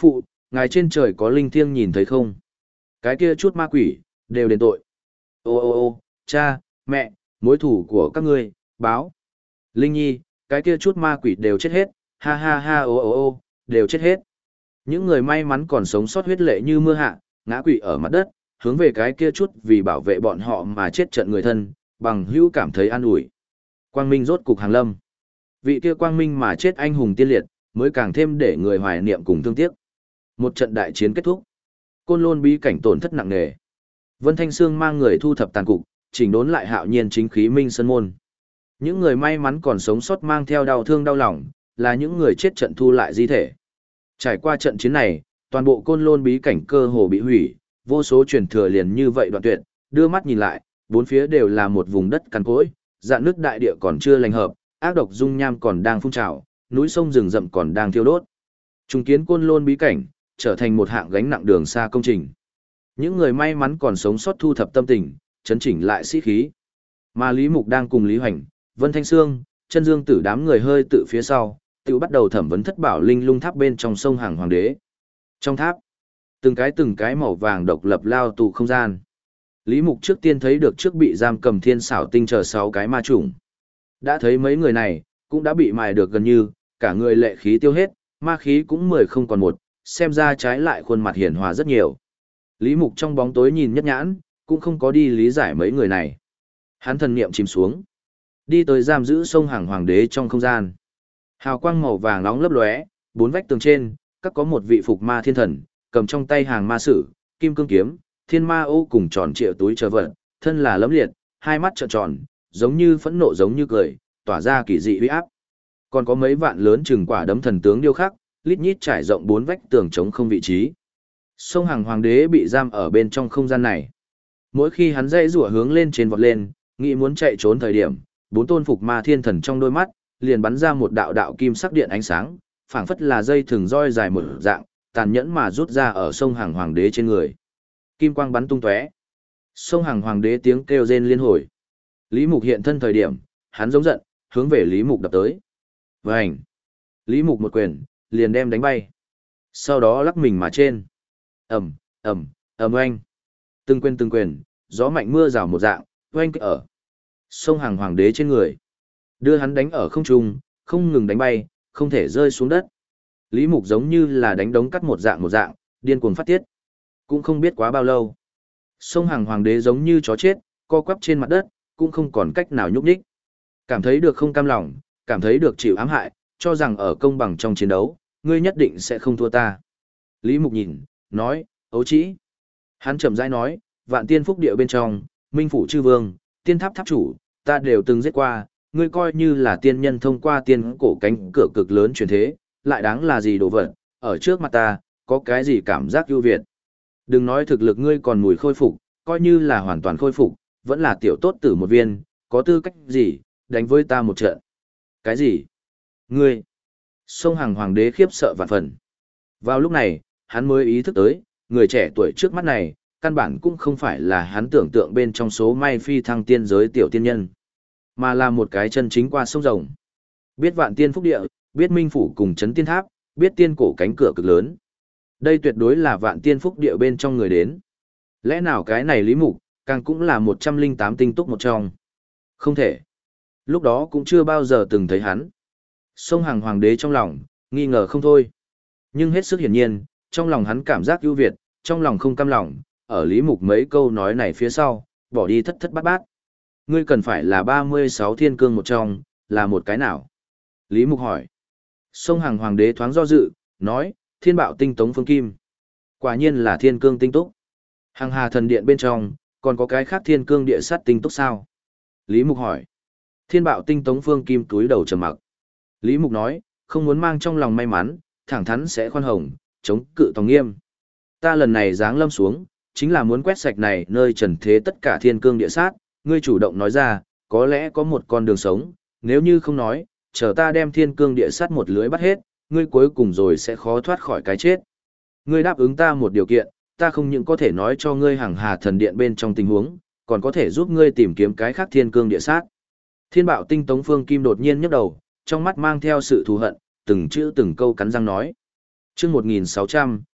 ngài trên trời có linh thiêng nhìn thấy không? Cái kia chút ma quỷ, đều đền tội. Ô ô ô, cha, mẹ, mối thủ của các ngươi, báo. Linh Nhi, cái kia chút ma quỷ đều chết hết, ha ha ha ô ô ô, đều chết hết. Những người may mắn còn sống sót huyết lệ như mưa hạ, ngã quỵ ở mặt đất, hướng về cái kia chút vì bảo vệ bọn họ mà chết trận người thân, bằng hữu cảm thấy an ủi. Quang minh rốt cục hàng lâm. Vị kia quang minh mà chết anh hùng tiên liệt, mới càng thêm để người hoài niệm cùng thương tiếc. Một trận đại chiến kết thúc. Côn Lôn bí cảnh tổn thất nặng nề. Vân Thanh Sương mang người thu thập tàn cục, chỉnh đốn lại hạo nhiên chính khí minh sơn môn. Những người may mắn còn sống sót mang theo đau thương đau lòng, là những người chết trận thu lại di thể. Trải qua trận chiến này, toàn bộ Côn Lôn bí cảnh cơ hồ bị hủy, vô số truyền thừa liền như vậy đoạn tuyệt, đưa mắt nhìn lại, bốn phía đều là một vùng đất cằn cỗi, dạn nước đại địa còn chưa lành hợp, ác độc dung nham còn đang phun trào, núi sông rừng rậm còn đang thiêu đốt. Trùng kiến Côn Lôn bí cảnh, trở thành một hạng gánh nặng đường xa công trình. Những người may mắn còn sống sót thu thập tâm tình, chấn chỉnh lại sĩ khí. Mà Lý Mục đang cùng Lý Hoành, Vân Thanh Sương, Chân Dương Tử đám người hơi tự phía sau, tự bắt đầu thẩm vấn thất bảo linh lung tháp bên trong sông hàng hoàng đế. Trong tháp, từng cái từng cái màu vàng độc lập lao tù không gian. Lý Mục trước tiên thấy được trước bị giam cầm thiên xảo tinh chờ sáu cái ma chủng. Đã thấy mấy người này, cũng đã bị mài được gần như, cả người lệ khí tiêu hết, ma khí cũng mười không còn một, xem ra trái lại khuôn mặt hiền hòa rất nhiều. Lý Mục trong bóng tối nhìn nhất nhãn, cũng không có đi lý giải mấy người này. Hắn thần niệm chìm xuống, đi tới giam giữ sông hàng hoàng đế trong không gian. Hào quang màu vàng nóng lấp lóe, bốn vách tường trên, các có một vị phục ma thiên thần, cầm trong tay hàng ma sử, kim cương kiếm, thiên ma ô cùng tròn trịa túi chờ vật, thân là lấm liệt, hai mắt trợn tròn, giống như phẫn nộ giống như cười, tỏa ra kỳ dị uy áp. Còn có mấy vạn lớn chừng quả đấm thần tướng điêu khắc, lít nhít trải rộng bốn vách tường chống không vị trí. Sông hàng hoàng đế bị giam ở bên trong không gian này. Mỗi khi hắn dây rủa hướng lên trên vọt lên, nghĩ muốn chạy trốn thời điểm, bốn tôn phục ma thiên thần trong đôi mắt, liền bắn ra một đạo đạo kim sắc điện ánh sáng, phảng phất là dây thừng roi dài một dạng, tàn nhẫn mà rút ra ở sông hàng hoàng đế trên người. Kim quang bắn tung tóe. Sông hàng hoàng đế tiếng kêu rên liên hồi. Lý Mục hiện thân thời điểm, hắn giống giận, hướng về Lý Mục đập tới. Vành. Lý Mục một quyền, liền đem đánh bay. Sau đó lắc mình mà trên. Ầm, ầm, ầm oanh. Từng quyền từng quyền, gió mạnh mưa rào một dạng, oanh kích ở sông hàng hoàng đế trên người. Đưa hắn đánh ở không trung, không ngừng đánh bay, không thể rơi xuống đất. Lý Mục giống như là đánh đống cắt một dạng một dạng, điên cuồng phát tiết. Cũng không biết quá bao lâu. Sông hàng hoàng đế giống như chó chết, co quắp trên mặt đất, cũng không còn cách nào nhúc nhích. Cảm thấy được không cam lòng, cảm thấy được chịu ám hại, cho rằng ở công bằng trong chiến đấu, ngươi nhất định sẽ không thua ta. Lý Mục nhìn, nói, ấu trĩ. Hắn chậm rãi nói, vạn tiên phúc địa bên trong, minh phủ chư vương, tiên tháp tháp chủ, ta đều từng giết qua, ngươi coi như là tiên nhân thông qua tiên cổ cánh cửa cực lớn truyền thế, lại đáng là gì đồ vật, ở trước mặt ta, có cái gì cảm giác ưu việt. Đừng nói thực lực ngươi còn mùi khôi phục, coi như là hoàn toàn khôi phục, vẫn là tiểu tốt tử một viên, có tư cách gì, đánh với ta một trận. Cái gì? Ngươi? Sông hàng hoàng đế khiếp sợ vạn phần. Vào lúc này, hắn mới ý thức tới, người trẻ tuổi trước mắt này, căn bản cũng không phải là hắn tưởng tượng bên trong số may phi thăng tiên giới tiểu tiên nhân, mà là một cái chân chính qua sông rồng. Biết vạn tiên phúc địa, biết minh phủ cùng chấn tiên tháp, biết tiên cổ cánh cửa cực lớn. Đây tuyệt đối là vạn tiên phúc địa bên trong người đến. Lẽ nào cái này Lý Mục, càng cũng là một trăm linh tám tinh túc một trong. Không thể. Lúc đó cũng chưa bao giờ từng thấy hắn. Sông hàng hoàng đế trong lòng, nghi ngờ không thôi. Nhưng hết sức hiển nhiên, trong lòng hắn cảm giác ưu việt, trong lòng không cam lòng, ở Lý Mục mấy câu nói này phía sau, bỏ đi thất thất bát bát. Ngươi cần phải là ba mươi sáu thiên cương một trong, là một cái nào? Lý Mục hỏi. Sông hàng hoàng đế thoáng do dự, nói, thiên bạo tinh tống phương kim. Quả nhiên là thiên cương tinh túc. Hàng hà thần điện bên trong, còn có cái khác thiên cương địa sát tinh túc sao? Lý Mục hỏi. Thiên bạo tinh tống phương kim túi đầu trầm mặc. Lý Mục nói, không muốn mang trong lòng may mắn, thẳng thắn sẽ khoan hồng, chống cự tòng nghiêm. Ta lần này giáng lâm xuống, chính là muốn quét sạch này nơi trần thế tất cả thiên cương địa sát, ngươi chủ động nói ra, có lẽ có một con đường sống, nếu như không nói, chờ ta đem thiên cương địa sát một lưới bắt hết, ngươi cuối cùng rồi sẽ khó thoát khỏi cái chết. Ngươi đáp ứng ta một điều kiện, ta không những có thể nói cho ngươi hàng hà thần điện bên trong tình huống, còn có thể giúp ngươi tìm kiếm cái khác thiên cương địa sát. Thiên bạo tinh tống phương kim đột nhiên nhấc đầu, trong mắt mang theo sự thù hận, từng chữ từng câu cắn răng nói. Chương một nghìn sáu trăm,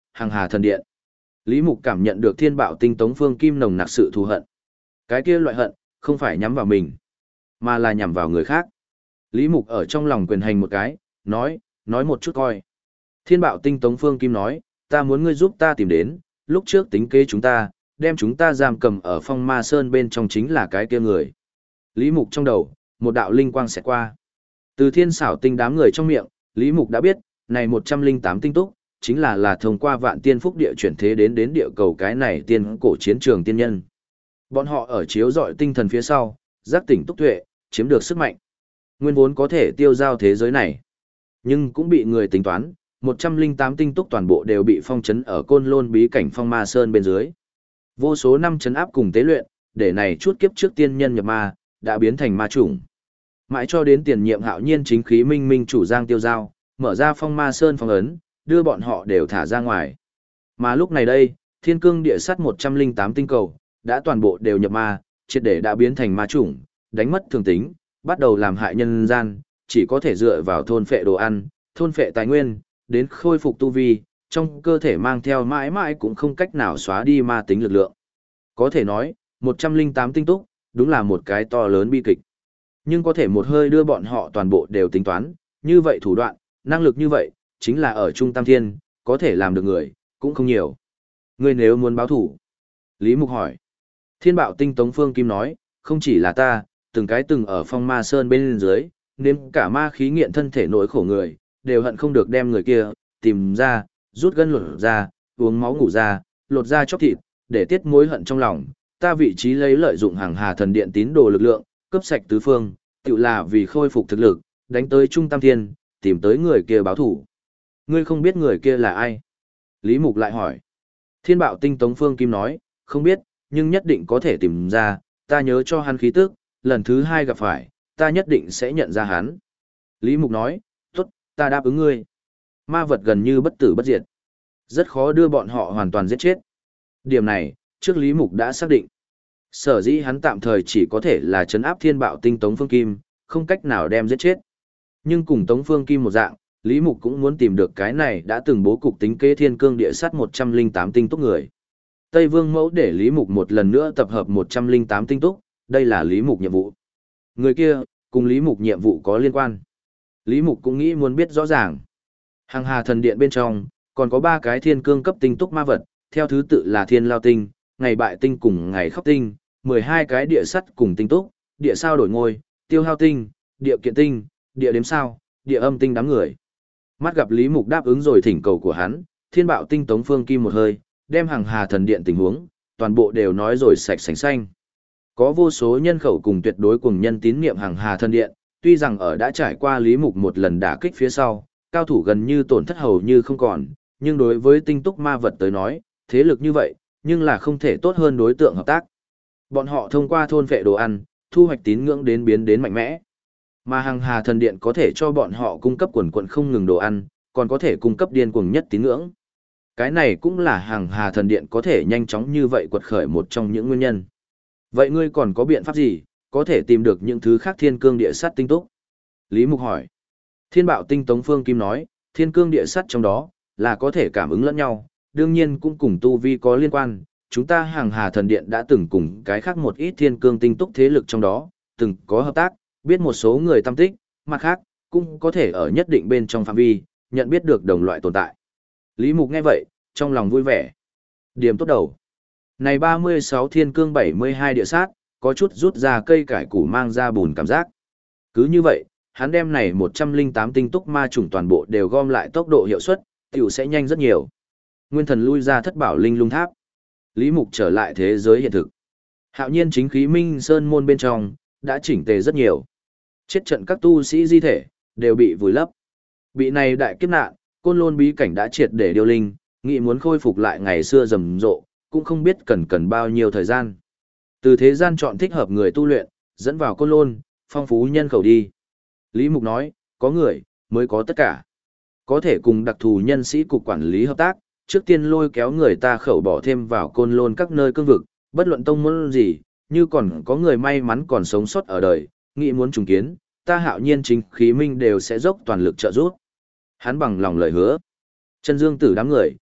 Hằng Hà Thần Điện. Lý Mục cảm nhận được thiên bạo tinh tống phương kim nồng nặc sự thù hận. Cái kia loại hận, không phải nhắm vào mình, mà là nhắm vào người khác. Lý Mục ở trong lòng quyền hành một cái, nói, nói một chút coi. Thiên bạo tinh tống phương kim nói, ta muốn ngươi giúp ta tìm đến, lúc trước tính kế chúng ta, đem chúng ta giam cầm ở phong ma sơn bên trong chính là cái kia người. Lý Mục trong đầu, một đạo linh quang xẹt qua. Từ thiên xảo tinh đám người trong miệng, Lý Mục đã biết, này một trăm linh tám tinh túc, chính là là thông qua vạn tiên phúc địa chuyển thế đến đến địa cầu cái này tiên cổ chiến trường tiên nhân. Bọn họ ở chiếu dọi tinh thần phía sau, giác tỉnh túc tuệ, chiếm được sức mạnh. Nguyên vốn có thể tiêu giao thế giới này. Nhưng cũng bị người tính toán, một trăm linh tám tinh túc toàn bộ đều bị phong trấn ở côn lôn bí cảnh phong ma sơn bên dưới. Vô số năm trấn áp cùng tế luyện, để này chút kiếp trước tiên nhân nhập ma, đã biến thành ma chủng. Mãi cho đến tiền nhiệm hạo nhiên chính khí minh minh chủ Giang Tiêu Giao, mở ra phong ma sơn phong ấn, đưa bọn họ đều thả ra ngoài. Mà lúc này đây, thiên cương địa sắt một trăm linh tám tinh cầu, đã toàn bộ đều nhập ma, triệt để đã biến thành ma chủng, đánh mất thường tính, bắt đầu làm hại nhân gian, chỉ có thể dựa vào thôn phệ đồ ăn, thôn phệ tài nguyên, đến khôi phục tu vi, trong cơ thể mang theo mãi mãi cũng không cách nào xóa đi ma tính lực lượng. Có thể nói, một trăm linh tám tinh túc, đúng là một cái to lớn bi kịch. Nhưng có thể một hơi đưa bọn họ toàn bộ đều tính toán, như vậy thủ đoạn, năng lực như vậy, chính là ở Trung Tam Thiên, có thể làm được người, cũng không nhiều. Ngươi nếu muốn báo thủ. Lý Mục hỏi. Thiên bạo tinh tống phương kim nói, không chỉ là ta, từng cái từng ở phong ma sơn bên dưới, nếm cả ma khí nghiện thân thể nỗi khổ người, đều hận không được đem người kia, tìm ra, rút gân lột ra, uống máu ngủ ra, lột ra chóc thịt, để tiết mối hận trong lòng. Ta vị trí lấy lợi dụng hàng hà thần điện tín đồ lực lượng, cấp sạch tứ phương, tự là vì khôi phục thực lực, đánh tới Trung Tam Thiên, tìm tới người kia báo thủ. Ngươi không biết người kia là ai? Lý Mục lại hỏi. Thiên bạo tinh tống phương kim nói, không biết, nhưng nhất định có thể tìm ra, ta nhớ cho hắn khí tức, lần thứ hai gặp phải, ta nhất định sẽ nhận ra hắn. Lý Mục nói, tốt, ta đáp ứng ngươi. Ma vật gần như bất tử bất diệt. Rất khó đưa bọn họ hoàn toàn giết chết. Điểm này, trước Lý Mục đã xác định. Sở dĩ hắn tạm thời chỉ có thể là trấn áp thiên bạo tinh tống phương kim, không cách nào đem giết chết. Nhưng cùng tống phương kim một dạng, Lý Mục cũng muốn tìm được cái này đã từng bố cục tính kế thiên cương địa sát một trăm linh tám tinh túc người. Tây Vương Mẫu để Lý Mục một lần nữa tập hợp một trăm linh tám tinh túc, đây là Lý Mục nhiệm vụ. Người kia, cùng Lý Mục nhiệm vụ có liên quan. Lý Mục cũng nghĩ muốn biết rõ ràng. Hằng Hà Thần Điện bên trong, còn có ba cái thiên cương cấp tinh túc ma vật, theo thứ tự là Thiên Lao Tinh, Ngày Bại Tinh cùng Ngày Khóc Tinh, mười hai cái địa sắt cùng tinh túc, địa sao đổi ngôi, Tiêu Hao Tinh, địa kiện tinh, địa đếm sao, địa âm tinh đám người. Mắt gặp Lý Mục đáp ứng rồi thỉnh cầu của hắn, Thiên Bạo Tinh tống phương kim một hơi, đem Hằng Hà Thần Điện tình huống, toàn bộ đều nói rồi sạch sành xanh. Có vô số nhân khẩu cùng tuyệt đối cùng nhân tín niệm Hằng Hà Thần Điện, tuy rằng ở đã trải qua Lý Mục một lần đả kích phía sau, cao thủ gần như tổn thất hầu như không còn, nhưng đối với tinh túc ma vật tới nói, thế lực như vậy, nhưng là không thể tốt hơn đối tượng hợp tác. Bọn họ thông qua thôn vệ đồ ăn, thu hoạch tín ngưỡng đến biến đến mạnh mẽ. Mà Hằng Hà Thần Điện có thể cho bọn họ cung cấp quần quần không ngừng đồ ăn, còn có thể cung cấp điên cuồng nhất tín ngưỡng. Cái này cũng là Hằng Hà Thần Điện có thể nhanh chóng như vậy quật khởi một trong những nguyên nhân. Vậy ngươi còn có biện pháp gì, có thể tìm được những thứ khác thiên cương địa sắt tinh túc? Lý Mục hỏi. Thiên bạo tinh tống phương kim nói, thiên cương địa sắt trong đó, là có thể cảm ứng lẫn nhau, đương nhiên cũng cùng tu vi có liên quan. Chúng ta Hằng Hà Thần Điện đã từng cùng cái khác một ít thiên cương tinh túc thế lực trong đó, từng có hợp tác, biết một số người tâm tích, mặt khác, cũng có thể ở nhất định bên trong phạm vi, nhận biết được đồng loại tồn tại. Lý Mục nghe vậy, trong lòng vui vẻ. Điểm tốt đầu. Này ba mươi sáu thiên cương bảy mươi hai địa sát, có chút rút ra cây cải củ mang ra bùn cảm giác. Cứ như vậy, hắn đem này một trăm linh tám tinh túc ma chủng toàn bộ đều gom lại tốc độ hiệu suất, tiểu sẽ nhanh rất nhiều. Nguyên thần lui ra thất bảo linh lung tháp. Lý Mục trở lại thế giới hiện thực. Hạo nhiên chính khí minh sơn môn bên trong, đã chỉnh tề rất nhiều. Chết trận các tu sĩ di thể, đều bị vùi lấp. Bị này đại kiếp nạn, côn lôn bí cảnh đã triệt để điêu linh, nghĩ muốn khôi phục lại ngày xưa rầm rộ, cũng không biết cần cần bao nhiêu thời gian. Từ thế gian chọn thích hợp người tu luyện, dẫn vào côn lôn, phong phú nhân khẩu đi. Lý Mục nói, có người, mới có tất cả. Có thể cùng đặc thù nhân sĩ cục quản lý hợp tác, trước tiên lôi kéo người ta khẩu bỏ thêm vào côn lôn các nơi cương vực, bất luận tông môn gì, như còn có người may mắn còn sống sót ở đời, nghĩ muốn trùng kiến, ta Hạo nhiên chính khí minh đều sẽ dốc toàn lực trợ giúp. Hắn bằng lòng lời hứa. Chân Dương Tử đám người,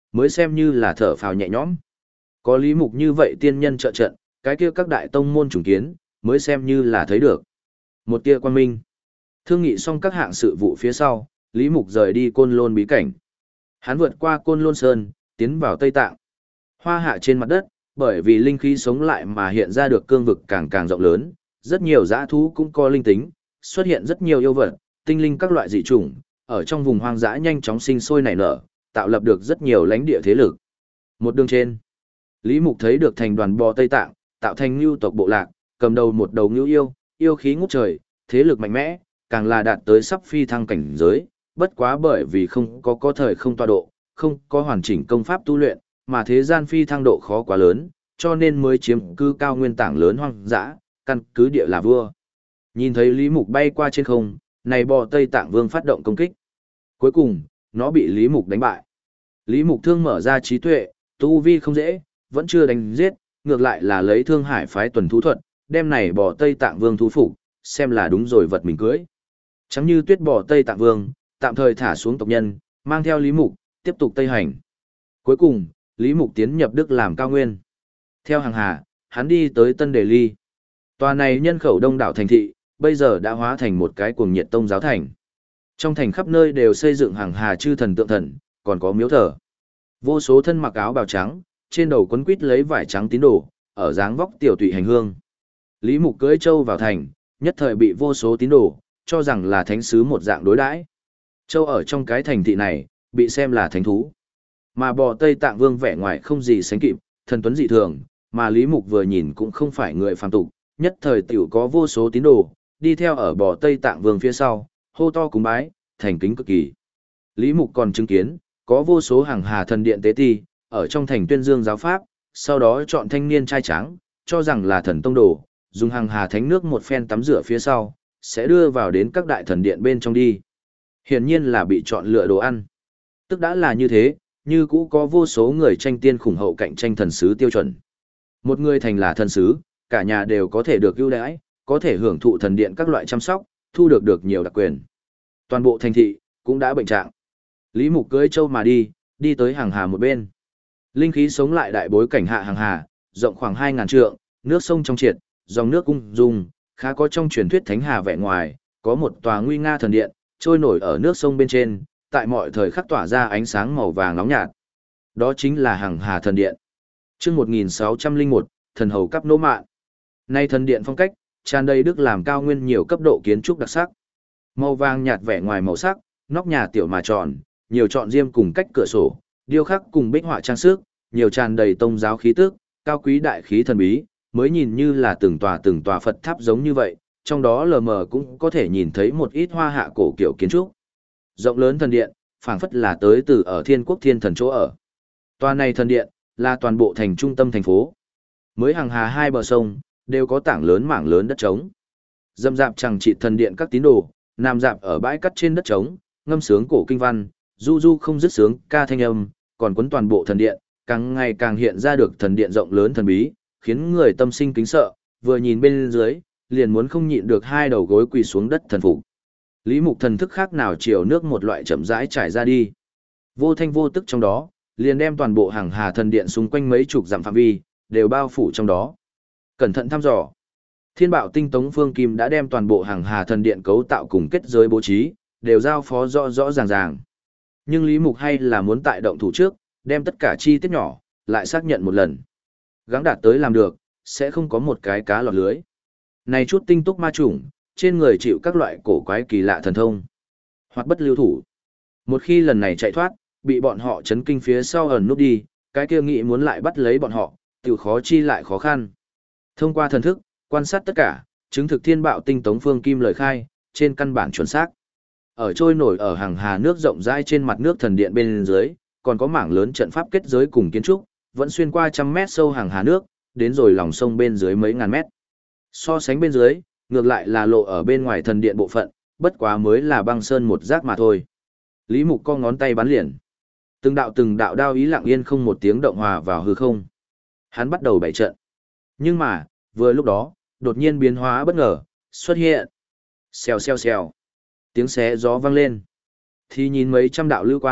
mới xem như là thở phào nhẹ nhõm. Có Lý Mục như vậy tiên nhân trợ trận, cái kia các đại tông môn chủng kiến, mới xem như là thấy được. Một tia quan minh. Thương nghị xong các hạng sự vụ phía sau, Lý Mục rời đi Côn Lôn bí cảnh. Hắn vượt qua Côn Lôn Sơn, tiến vào Tây Tạng. Hoa hạ trên mặt đất, bởi vì linh khí sống lại mà hiện ra được cương vực càng càng rộng lớn, rất nhiều dã thú cũng có linh tính, xuất hiện rất nhiều yêu vật, tinh linh các loại dị chủng, ở trong vùng hoang dã nhanh chóng sinh sôi nảy nở, tạo lập được rất nhiều lãnh địa thế lực. Một đường trên, Lý Mục thấy được thành đoàn bò Tây Tạng, tạo thành lưu tộc bộ lạc, cầm đầu một đầu ngưu yêu, yêu khí ngút trời, thế lực mạnh mẽ, càng là đạt tới sắp phi thăng cảnh giới, bất quá bởi vì không có có thời không tọa độ, không có hoàn chỉnh công pháp tu luyện, mà thế gian phi thăng độ khó quá lớn, cho nên mới chiếm cứ cao nguyên tảng lớn hoang dã, căn cứ địa là vua. Nhìn thấy Lý Mục bay qua trên không, này bò Tây Tạng Vương phát động công kích. Cuối cùng, nó bị Lý Mục đánh bại. Lý Mục thương mở ra trí tuệ, tu vi không dễ, vẫn chưa đánh giết, ngược lại là lấy Thương Hải phái tuần thú thuật, đem này bò Tây Tạng Vương thú phục, xem là đúng rồi vật mình cưới. Chẳng như tuyết bò Tây Tạng Vương, tạm thời thả xuống tộc nhân, mang theo Lý Mục, tiếp tục Tây hành. Cuối cùng, Lý Mục tiến nhập Đức làm cao nguyên. Theo hàng hà, hắn đi tới Tân Đề Ly. Tòa này nhân khẩu đông đảo thành thị, bây giờ đã hóa thành một cái cuồng nhiệt tông giáo thành. Trong thành khắp nơi đều xây dựng hàng hà chư thần tượng thần, còn có miếu thờ. Vô số thân mặc áo bào trắng, trên đầu quấn quít lấy vải trắng tín đồ, ở dáng vóc tiểu tụy hành hương. Lý Mục cưỡi châu vào thành, nhất thời bị vô số tín đồ cho rằng là thánh sứ một dạng đối đãi. Châu ở trong cái thành thị này, bị xem là thánh thú. Mà bò Tây Tạng Vương vẻ ngoài không gì sánh kịp, thần tuấn dị thường, mà Lý Mục vừa nhìn cũng không phải người phàm tục, nhất thời tiểu có vô số tín đồ, đi theo ở bò Tây Tạng Vương phía sau, hô to cúng bái, thành kính cực kỳ. Lý Mục còn chứng kiến, có vô số hàng hà thần điện tế ti, ở trong thành tuyên dương giáo pháp, sau đó chọn thanh niên trai tráng, cho rằng là thần tông đồ, dùng hàng hà thánh nước một phen tắm rửa phía sau, sẽ đưa vào đến các đại thần điện bên trong đi. Hiển nhiên là bị chọn lựa đồ ăn. Tức đã là như thế, như cũ có vô số người tranh tiên khủng hậu cạnh tranh thần sứ tiêu chuẩn. Một người thành là thần sứ, cả nhà đều có thể được ưu đãi, có thể hưởng thụ thần điện các loại chăm sóc, thu được được nhiều đặc quyền. Toàn bộ thành thị cũng đã bệnh trạng. Lý Mục cưỡi châu mà đi, đi tới hàng hà một bên. Linh khí sống lại đại bối cảnh hạ hàng hà, rộng khoảng hai ngàn trượng, nước sông trong triệt, dòng nước ung dung, khá có trong truyền thuyết thánh hà vẻ ngoài, có một tòa nguy nga thần điện, trôi nổi ở nước sông bên trên, tại mọi thời khắc tỏa ra ánh sáng màu vàng nóng nhạt. Đó chính là hàng hà thần điện. Chương một nghìn sáu trăm lẻ một, thần hầu cấp nô mạn. Nay thần điện phong cách, tràn đầy đức làm cao nguyên nhiều cấp độ kiến trúc đặc sắc. Màu vàng nhạt vẻ ngoài màu sắc, nóc nhà tiểu mà tròn, nhiều trọn diêm cùng cách cửa sổ, điêu khắc cùng bích họa trang sức, nhiều tràn đầy tông giáo khí tức, cao quý đại khí thần bí, mới nhìn như là từng tòa từng tòa Phật tháp giống như vậy, trong đó lờ mờ cũng có thể nhìn thấy một ít hoa hạ cổ kiểu kiến trúc. Rộng lớn thần điện, phảng phất là tới từ ở thiên quốc thiên thần chỗ ở. Tòa này thần điện, là toàn bộ thành trung tâm thành phố. Mới hàng hà hai bờ sông, đều có tảng lớn mảng lớn đất trống. Dâm dạp chẳng trị thần điện các tín đồ, nằm dạp ở bãi cắt trên đất trống, ngâm sướng cổ kinh văn, du du không dứt sướng ca thanh âm, còn quấn toàn bộ thần điện, càng ngày càng hiện ra được thần điện rộng lớn thần bí, khiến người tâm sinh kính sợ, vừa nhìn bên dưới, liền muốn không nhịn được hai đầu gối quỳ xuống đất thần phục. Lý Mục thần thức khác nào chiều nước một loại chậm rãi trải ra đi. Vô thanh vô tức trong đó, liền đem toàn bộ hàng hà thần điện xung quanh mấy chục dặm phạm vi, đều bao phủ trong đó. Cẩn thận thăm dò. Thiên Bạo Tinh Tống Phương Kim đã đem toàn bộ hàng hà thần điện cấu tạo cùng kết giới bố trí, đều giao phó rõ rõ ràng ràng. Nhưng Lý Mục hay là muốn tại động thủ trước, đem tất cả chi tiết nhỏ, lại xác nhận một lần. Gắng đạt tới làm được, sẽ không có một cái cá lọt lưới. Này chút tinh túc ma chủng, trên người chịu các loại cổ quái kỳ lạ thần thông, hoặc bất lưu thủ. Một khi lần này chạy thoát, bị bọn họ chấn kinh phía sau ẩn nút đi, cái kia nghĩ muốn lại bắt lấy bọn họ, tiểu khó chi lại khó khăn. Thông qua thần thức, quan sát tất cả, chứng thực Thiên Bạo Tinh Tống Phương Kim lời khai, trên căn bản chuẩn xác. Ở trôi nổi ở hàng hà nước rộng rãi trên mặt nước thần điện bên dưới, còn có mảng lớn trận pháp kết giới cùng kiến trúc, vẫn xuyên qua trăm mét sâu hàng hà nước, đến rồi lòng sông bên dưới mấy ngàn mét. So sánh bên dưới, ngược lại là lộ ở bên ngoài thần điện bộ phận, bất quá mới là băng sơn một giác mà thôi. Lý Mục co ngón tay bắn liền. Từng đạo từng đạo đao ý lặng yên không một tiếng động hòa vào hư không. Hắn bắt đầu bày trận. Nhưng mà, vừa lúc đó, đột nhiên biến hóa bất ngờ, xuất hiện. Xèo xèo xèo. Tiếng xé gió vang lên. Thì nhìn mấy trăm đạo lưu quang,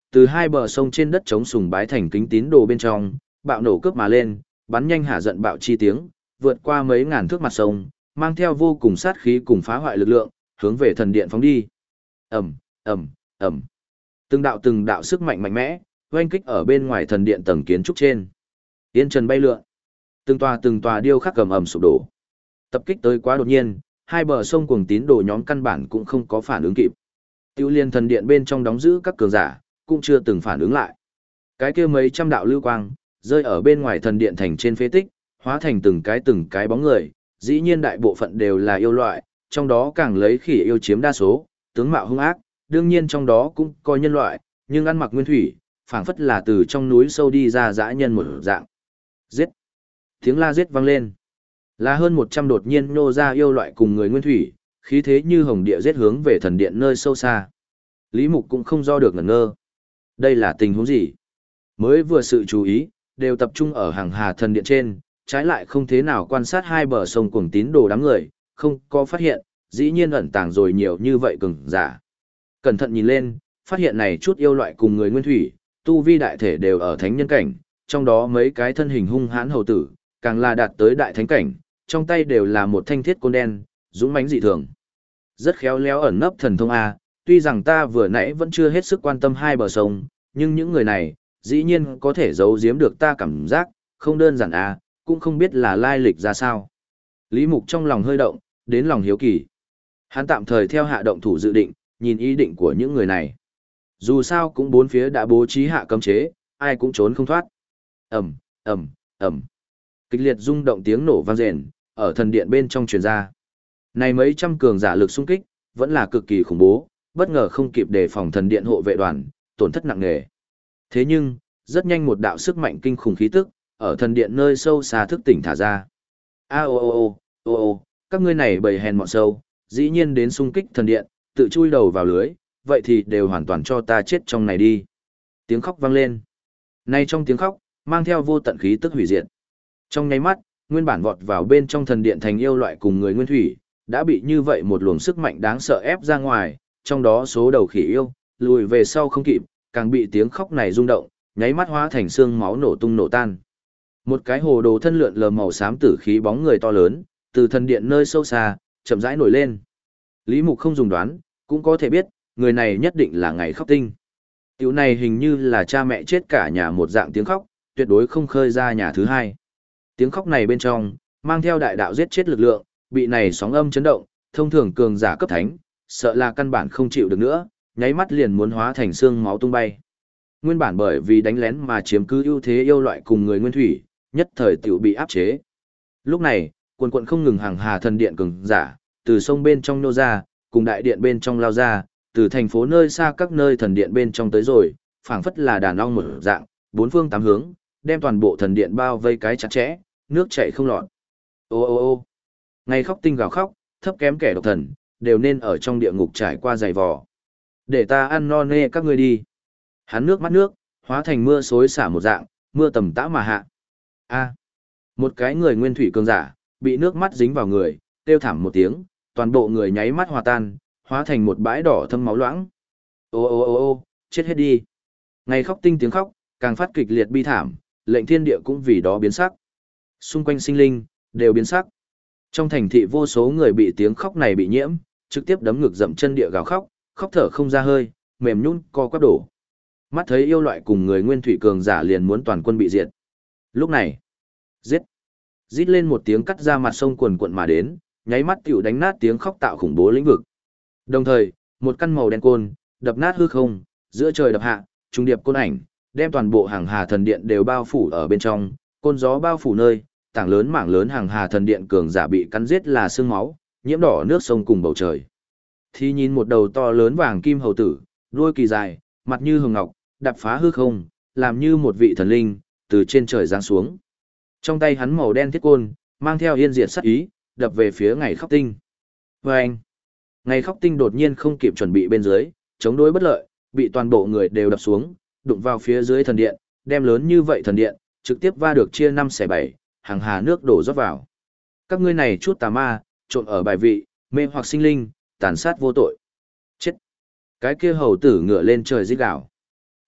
từ hai bờ sông trên đất trống sùng bái thành kính tín đồ bên trong, bạo nổ cướp mà lên, bắn nhanh hả giận bạo chi tiếng, vượt qua mấy ngàn thước mặt sông, mang theo vô cùng sát khí cùng phá hoại lực lượng, hướng về thần điện phóng đi. Ầm, ầm, ầm. Từng đạo từng đạo sức mạnh mạnh mẽ, oanh kích ở bên ngoài thần điện tầng kiến trúc trên. Yên trần bay lượn. Từng tòa từng tòa điêu khắc cầm ầm sụp đổ. Tập kích tới quá đột nhiên, hai bờ sông cuồng tín đồ nhóm căn bản cũng không có phản ứng kịp. Tiêu liên thần điện bên trong đóng giữ các cường giả, cũng chưa từng phản ứng lại. Cái kia mấy trăm đạo lưu quang, rơi ở bên ngoài thần điện thành trên phế tích, hóa thành từng cái từng cái bóng người, dĩ nhiên đại bộ phận đều là yêu loại, trong đó càng lấy khỉ yêu chiếm đa số, tướng mạo hung ác, đương nhiên trong đó cũng có nhân loại, nhưng ăn mặc nguyên thủy, phảng phất là từ trong núi sâu đi ra dã nhân một dạng. Giết! Tiếng la giết vang lên. Là hơn một trăm đột nhiên nô ra yêu loại cùng người nguyên thủy, khí thế như hồng địa giết hướng về thần điện nơi sâu xa. Lý Mục cũng không do được ngẩn ngơ. Đây là tình huống gì? Mới vừa sự chú ý, đều tập trung ở hàng hà thần điện trên, trái lại không thế nào quan sát hai bờ sông cuồng tín đồ đám người, không có phát hiện, dĩ nhiên ẩn tàng rồi nhiều như vậy cường giả. Cẩn thận nhìn lên, phát hiện này chút yêu loại cùng người nguyên thủy, tu vi đại thể đều ở thánh nhân cảnh, trong đó mấy cái thân hình hung hãn hầu tử, càng là đạt tới đại thánh cảnh, trong tay đều là một thanh thiết côn đen, dũng mãnh dị thường. Rất khéo léo ẩn nấp thần thông A, tuy rằng ta vừa nãy vẫn chưa hết sức quan tâm hai bờ sông, nhưng những người này, dĩ nhiên có thể giấu giếm được ta cảm giác, không đơn giản A, cũng không biết là lai lịch ra sao. Lý Mục trong lòng hơi động, đến lòng hiếu kỳ. Hắn tạm thời theo hạ động thủ dự định, nhìn ý định của những người này. Dù sao cũng bốn phía đã bố trí hạ cấm chế, ai cũng trốn không thoát. Ầm, ầm, ầm. Kịch liệt rung động tiếng nổ vang rền, ở thần điện bên trong truyền ra. Này mấy trăm cường giả lực xung kích, vẫn là cực kỳ khủng bố, bất ngờ không kịp đề phòng thần điện hộ vệ đoàn, tổn thất nặng nề. Thế nhưng, rất nhanh một đạo sức mạnh kinh khủng khí tức, ở thần điện nơi sâu xa thức tỉnh thả ra. A ô ô ô, ô ô, các ngươi này bầy hèn mọn sâu, dĩ nhiên đến xung kích thần điện, tự chui đầu vào lưới, vậy thì đều hoàn toàn cho ta chết trong này đi. Tiếng khóc vang lên. Nay trong tiếng khóc, mang theo vô tận khí tức hủy diệt. Trong nháy mắt, nguyên bản vọt vào bên trong thần điện thành yêu loại cùng người nguyên thủy, đã bị như vậy một luồng sức mạnh đáng sợ ép ra ngoài, trong đó số đầu khỉ yêu, lùi về sau không kịp, càng bị tiếng khóc này rung động, nháy mắt hóa thành xương máu nổ tung nổ tan. Một cái hồ đồ thân lượn lờ màu xám tử khí bóng người to lớn, từ thần điện nơi sâu xa, chậm rãi nổi lên. Lý Mục không dùng đoán, cũng có thể biết, người này nhất định là Ngày Khóc Tinh. Tiểu này hình như là cha mẹ chết cả nhà một dạng tiếng khóc, tuyệt đối không khơi ra nhà thứ hai. Tiếng khóc này bên trong, mang theo đại đạo giết chết lực lượng, bị này sóng âm chấn động, thông thường cường giả cấp thánh, sợ là căn bản không chịu được nữa, nháy mắt liền muốn hóa thành xương máu tung bay. Nguyên bản bởi vì đánh lén mà chiếm cứ ưu thế yêu loại cùng người nguyên thủy, nhất thời tiểu bị áp chế. Lúc này, quần quần không ngừng hàng hà thần điện cường giả, từ sông bên trong nô ra, cùng đại điện bên trong lao ra, từ thành phố nơi xa các nơi thần điện bên trong tới rồi, phảng phất là đàn ong một dạng, bốn phương tám hướng, đem toàn bộ thần điện bao vây cái chặt chẽ, nước chảy không lọt. Ô ô ô. Ngày Khóc Tinh gào khóc, thấp kém kẻ độc thần, đều nên ở trong địa ngục trải qua dày vò. Để ta ăn no nê các ngươi đi. Hắn nước mắt nước, hóa thành mưa xối xả một dạng, mưa tầm tã mà hạ. A. Một cái người nguyên thủy cường giả, bị nước mắt dính vào người, kêu thảm một tiếng, toàn bộ người nháy mắt hòa tan, hóa thành một bãi đỏ thâm máu loãng. Ô ô ô ô, chết hết đi. Ngày Khóc Tinh tiếng khóc, càng phát kịch liệt bi thảm, lệnh thiên địa cũng vì đó biến sắc. Xung quanh sinh linh, đều biến sắc. Trong thành thị vô số người bị tiếng khóc này bị nhiễm, trực tiếp đấm ngực dậm chân địa gào khóc, khóc thở không ra hơi, mềm nhũn co quắp đổ. Mắt thấy yêu loại cùng người nguyên thủy cường giả liền muốn toàn quân bị diệt. Lúc này, giết. Rít lên một tiếng cắt ra mặt sông quần quận mà đến, nháy mắt tiểu đánh nát tiếng khóc tạo khủng bố lĩnh vực. Đồng thời, một căn màu đen côn, đập nát hư không, giữa trời đập hạ, trung điệp côn ảnh, đem toàn bộ hàng hà thần điện đều bao phủ ở bên trong, côn gió bao phủ nơi, tảng lớn mảng lớn hàng hà thần điện cường giả bị cắn giết là xương máu, nhiễm đỏ nước sông cùng bầu trời. Thì nhìn một đầu to lớn vàng kim hầu tử, đuôi kỳ dài, mặt như hồng ngọc, đập phá hư không, làm như một vị thần linh, từ trên trời giáng xuống. Trong tay hắn màu đen thiết côn, mang theo yên diệt sát ý, đập về phía Ngày Khóc Tinh. Và anh, Ngày Khóc Tinh đột nhiên không kịp chuẩn bị bên dưới, chống đối bất lợi, bị toàn bộ người đều đập xuống, đụng vào phía dưới thần điện, đem lớn như vậy thần điện, trực tiếp va được chia năm xẻ bảy, hàng hà nước đổ rót vào. Các ngươi này chút tà ma, trộn ở bài vị, mê hoặc sinh linh, tàn sát vô tội. Chết! Cái kia hầu tử ngựa lên trời rít gào.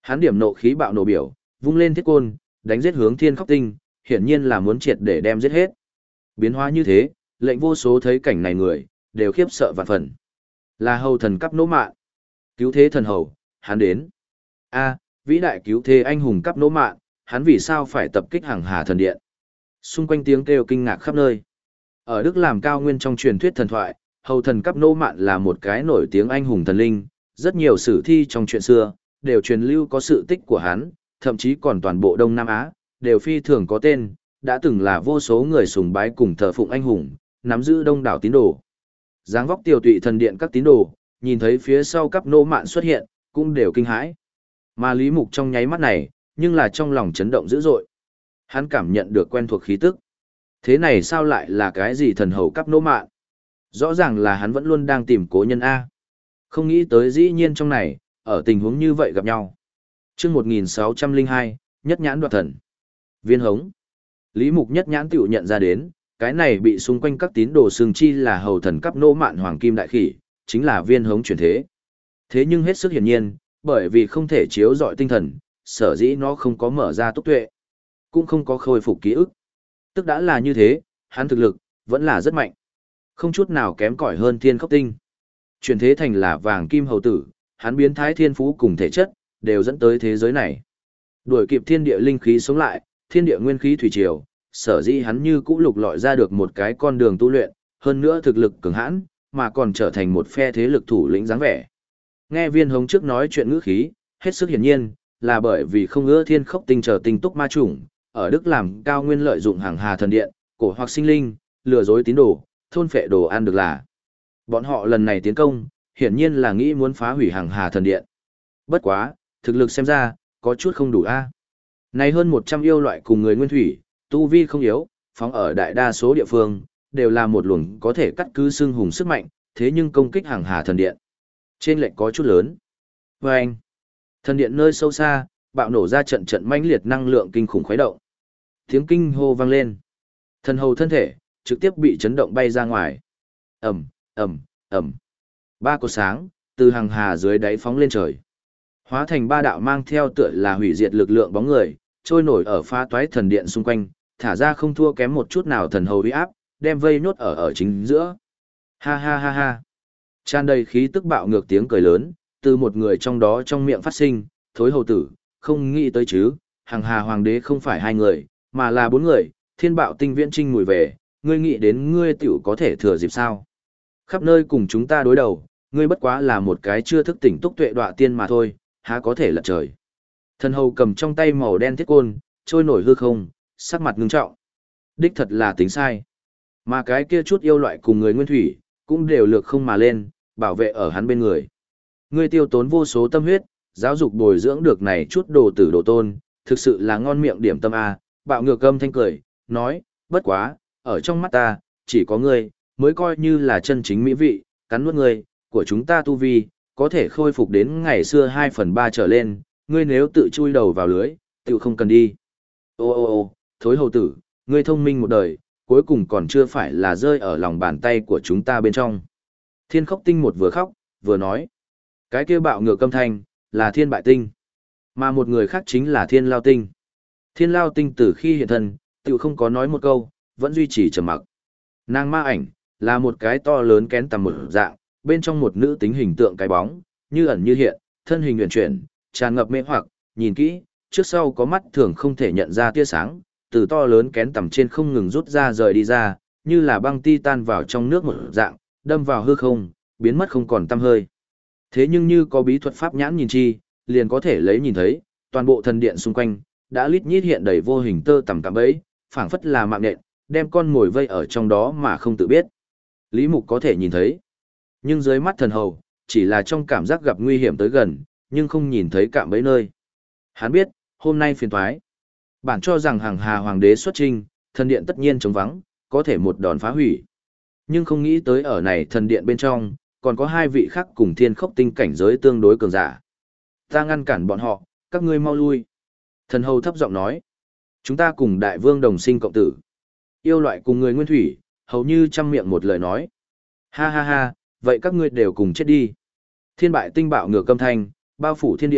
Hắn điểm nộ khí bạo nổ biểu, vung lên thiết côn, đánh giết hướng Thiên Khóc Tinh, hiển nhiên là muốn triệt để đem giết hết. Biến hóa như thế, lệnh vô số thấy cảnh này người, đều khiếp sợ vạn phần. Là hầu thần cấp nỗ mạn. Cứu thế thần hầu, hắn đến. A, vĩ đại cứu thế anh hùng cấp nỗ mạn, hắn vì sao phải tập kích Hằng Hà thần điện? Xung quanh tiếng kêu kinh ngạc khắp nơi. Ở Đức làm cao nguyên trong truyền thuyết thần thoại, hầu thần cấp nỗ mạn là một cái nổi tiếng anh hùng thần linh, rất nhiều sử thi trong chuyện xưa đều truyền lưu có sự tích của hắn, thậm chí còn toàn bộ Đông Nam Á đều phi thường có tên, đã từng là vô số người sùng bái cùng thờ phụng anh hùng, nắm giữ đông đảo tín đồ. Dáng vóc tiểu tụy thần điện các tín đồ, nhìn thấy phía sau cấp nỗ mạn xuất hiện, cũng đều kinh hãi. Mà Lý Mục trong nháy mắt này, nhưng là trong lòng chấn động dữ dội. Hắn cảm nhận được quen thuộc khí tức. Thế này sao lại là cái gì thần hầu cấp nỗ mạn? Rõ ràng là hắn vẫn luôn đang tìm cố nhân A. Không nghĩ tới dĩ nhiên trong này, ở tình huống như vậy gặp nhau. chương một nghìn sáu trăm lẻ hai, nhất nhãn đoạt thần. Viên hống. Lý Mục nhất nhãn tiểu nhận ra đến, cái này bị xung quanh các tín đồ xương chi là hầu thần cấp nỗ mạn hoàng kim đại khỉ, chính là viên hống chuyển thế. Thế nhưng hết sức hiển nhiên, bởi vì không thể chiếu dọi tinh thần, sở dĩ nó không có mở ra tốc tuệ, cũng không có khôi phục ký ức. Tức đã là như thế, hắn thực lực, vẫn là rất mạnh. Không chút nào kém cỏi hơn Thiên Khốc Tinh. Chuyển thế thành là vàng kim hầu tử, hắn biến thái thiên phú cùng thể chất, đều dẫn tới thế giới này. Đuổi kịp thiên địa linh khí sống lại, thiên địa nguyên khí thủy triều, sở dĩ hắn như cũ lục lọi ra được một cái con đường tu luyện, hơn nữa thực lực cường hãn, mà còn trở thành một phe thế lực thủ lĩnh dáng vẻ. Nghe viên hống trước nói chuyện ngữ khí, hết sức hiển nhiên, là bởi vì không ưa Thiên Khốc Tinh chờ tinh túc ma chủng, ở Đức làm cao nguyên lợi dụng Hằng Hà thần điện, cổ hoặc sinh linh, lừa dối tín đồ, thôn phệ đồ ăn được là. Bọn họ lần này tiến công, hiển nhiên là nghĩ muốn phá hủy Hằng Hà thần điện. Bất quá, thực lực xem ra, có chút không đủ a. Này hơn một trăm yêu loại cùng người nguyên thủy, tu vi không yếu, phóng ở đại đa số địa phương, đều là một luồng có thể cắt cứ xương hùng sức mạnh, thế nhưng công kích Hằng Hà thần điện. Trên lệnh có chút lớn. Và anh, thần điện nơi sâu xa, bạo nổ ra trận trận mãnh liệt năng lượng kinh khủng khuấy động. Tiếng kinh hô vang lên. Thần hầu thân thể, trực tiếp bị chấn động bay ra ngoài. Ầm, ầm, ầm. Ba cột sáng, từ Hằng Hà dưới đáy phóng lên trời. Hóa thành ba đạo mang theo tựa là hủy diệt lực lượng bóng người, trôi nổi ở pha toái thần điện xung quanh, thả ra không thua kém một chút nào thần hầu uy áp, đem vây nốt ở ở chính giữa. Ha ha ha ha. Tràn đầy khí tức bạo ngược tiếng cười lớn, từ một người trong đó trong miệng phát sinh, thối hầu tử, không nghĩ tới chứ, Hằng Hà hoàng đế không phải hai người, mà là bốn người, thiên bạo tinh viễn trinh mùi về, ngươi nghĩ đến ngươi tiểu có thể thừa dịp sao. Khắp nơi cùng chúng ta đối đầu, ngươi bất quá là một cái chưa thức tỉnh túc tuệ đọa tiên mà thôi, há có thể lật trời. Thần hầu cầm trong tay màu đen thiết côn, trôi nổi hư không, sắc mặt ngưng trọng. Đích thật là tính sai. Mà cái kia chút yêu loại cùng người nguyên thủy, cũng đều lược không mà lên, bảo vệ ở hắn bên người. Ngươi tiêu tốn vô số tâm huyết, giáo dục bồi dưỡng được này chút đồ tử đồ tôn, thực sự là ngon miệng điểm tâm A, bạo ngược âm thanh cười, nói, bất quá, ở trong mắt ta, chỉ có ngươi, mới coi như là chân chính mỹ vị, cắn nuốt ngươi, của chúng ta tu vi, có thể khôi phục đến ngày xưa hai phần ba trở lên, ngươi nếu tự chui đầu vào lưới, tự không cần đi. Ô ô ô, thối hầu tử, ngươi thông minh một đời, cuối cùng còn chưa phải là rơi ở lòng bàn tay của chúng ta bên trong. Thiên Khốc Tinh một vừa khóc, vừa nói, cái kia bạo ngược âm thanh, là thiên bại tinh, mà một người khác chính là thiên lao tinh. Thiên lao tinh từ khi hiện thân, tự không có nói một câu, vẫn duy trì trầm mặc. Nàng ma ảnh, là một cái to lớn kén tầm một dạng, bên trong một nữ tính hình tượng cái bóng, như ẩn như hiện, thân hình huyền chuyển, tràn ngập mê hoặc, nhìn kỹ, trước sau có mắt thường không thể nhận ra tia sáng, từ to lớn kén tầm trên không ngừng rút ra rời đi ra, như là băng ti tan vào trong nước một dạng, đâm vào hư không, biến mất không còn tăm hơi. Thế nhưng như có bí thuật pháp nhãn nhìn chi, liền có thể lấy nhìn thấy, toàn bộ thần điện xung quanh, đã lít nhít hiện đầy vô hình tơ tầm cạm bẫy, phảng phất là mạng nện, đem con mồi vây ở trong đó mà không tự biết. Lý Mục có thể nhìn thấy, nhưng dưới mắt thần hầu, chỉ là trong cảm giác gặp nguy hiểm tới gần, nhưng không nhìn thấy cạm bẫy nơi. Hắn biết, hôm nay phiền toái. Bản cho rằng Hằng Hà hoàng đế xuất trinh, thần điện tất nhiên trống vắng, có thể một đòn phá hủy. Nhưng không nghĩ tới ở này thần điện bên trong, còn có hai vị khác cùng Thiên Khốc Tinh cảnh giới tương đối cường giả. Ta ngăn cản bọn họ, các ngươi mau lui. Thần hầu thấp giọng nói, chúng ta cùng đại vương đồng sinh cộng tử. Yêu loại cùng người nguyên thủy, hầu như trăm miệng một lời nói. Ha ha ha, vậy các ngươi đều cùng chết đi. Thiên bại tinh bạo ngược âm thanh, bao phủ thiên địa,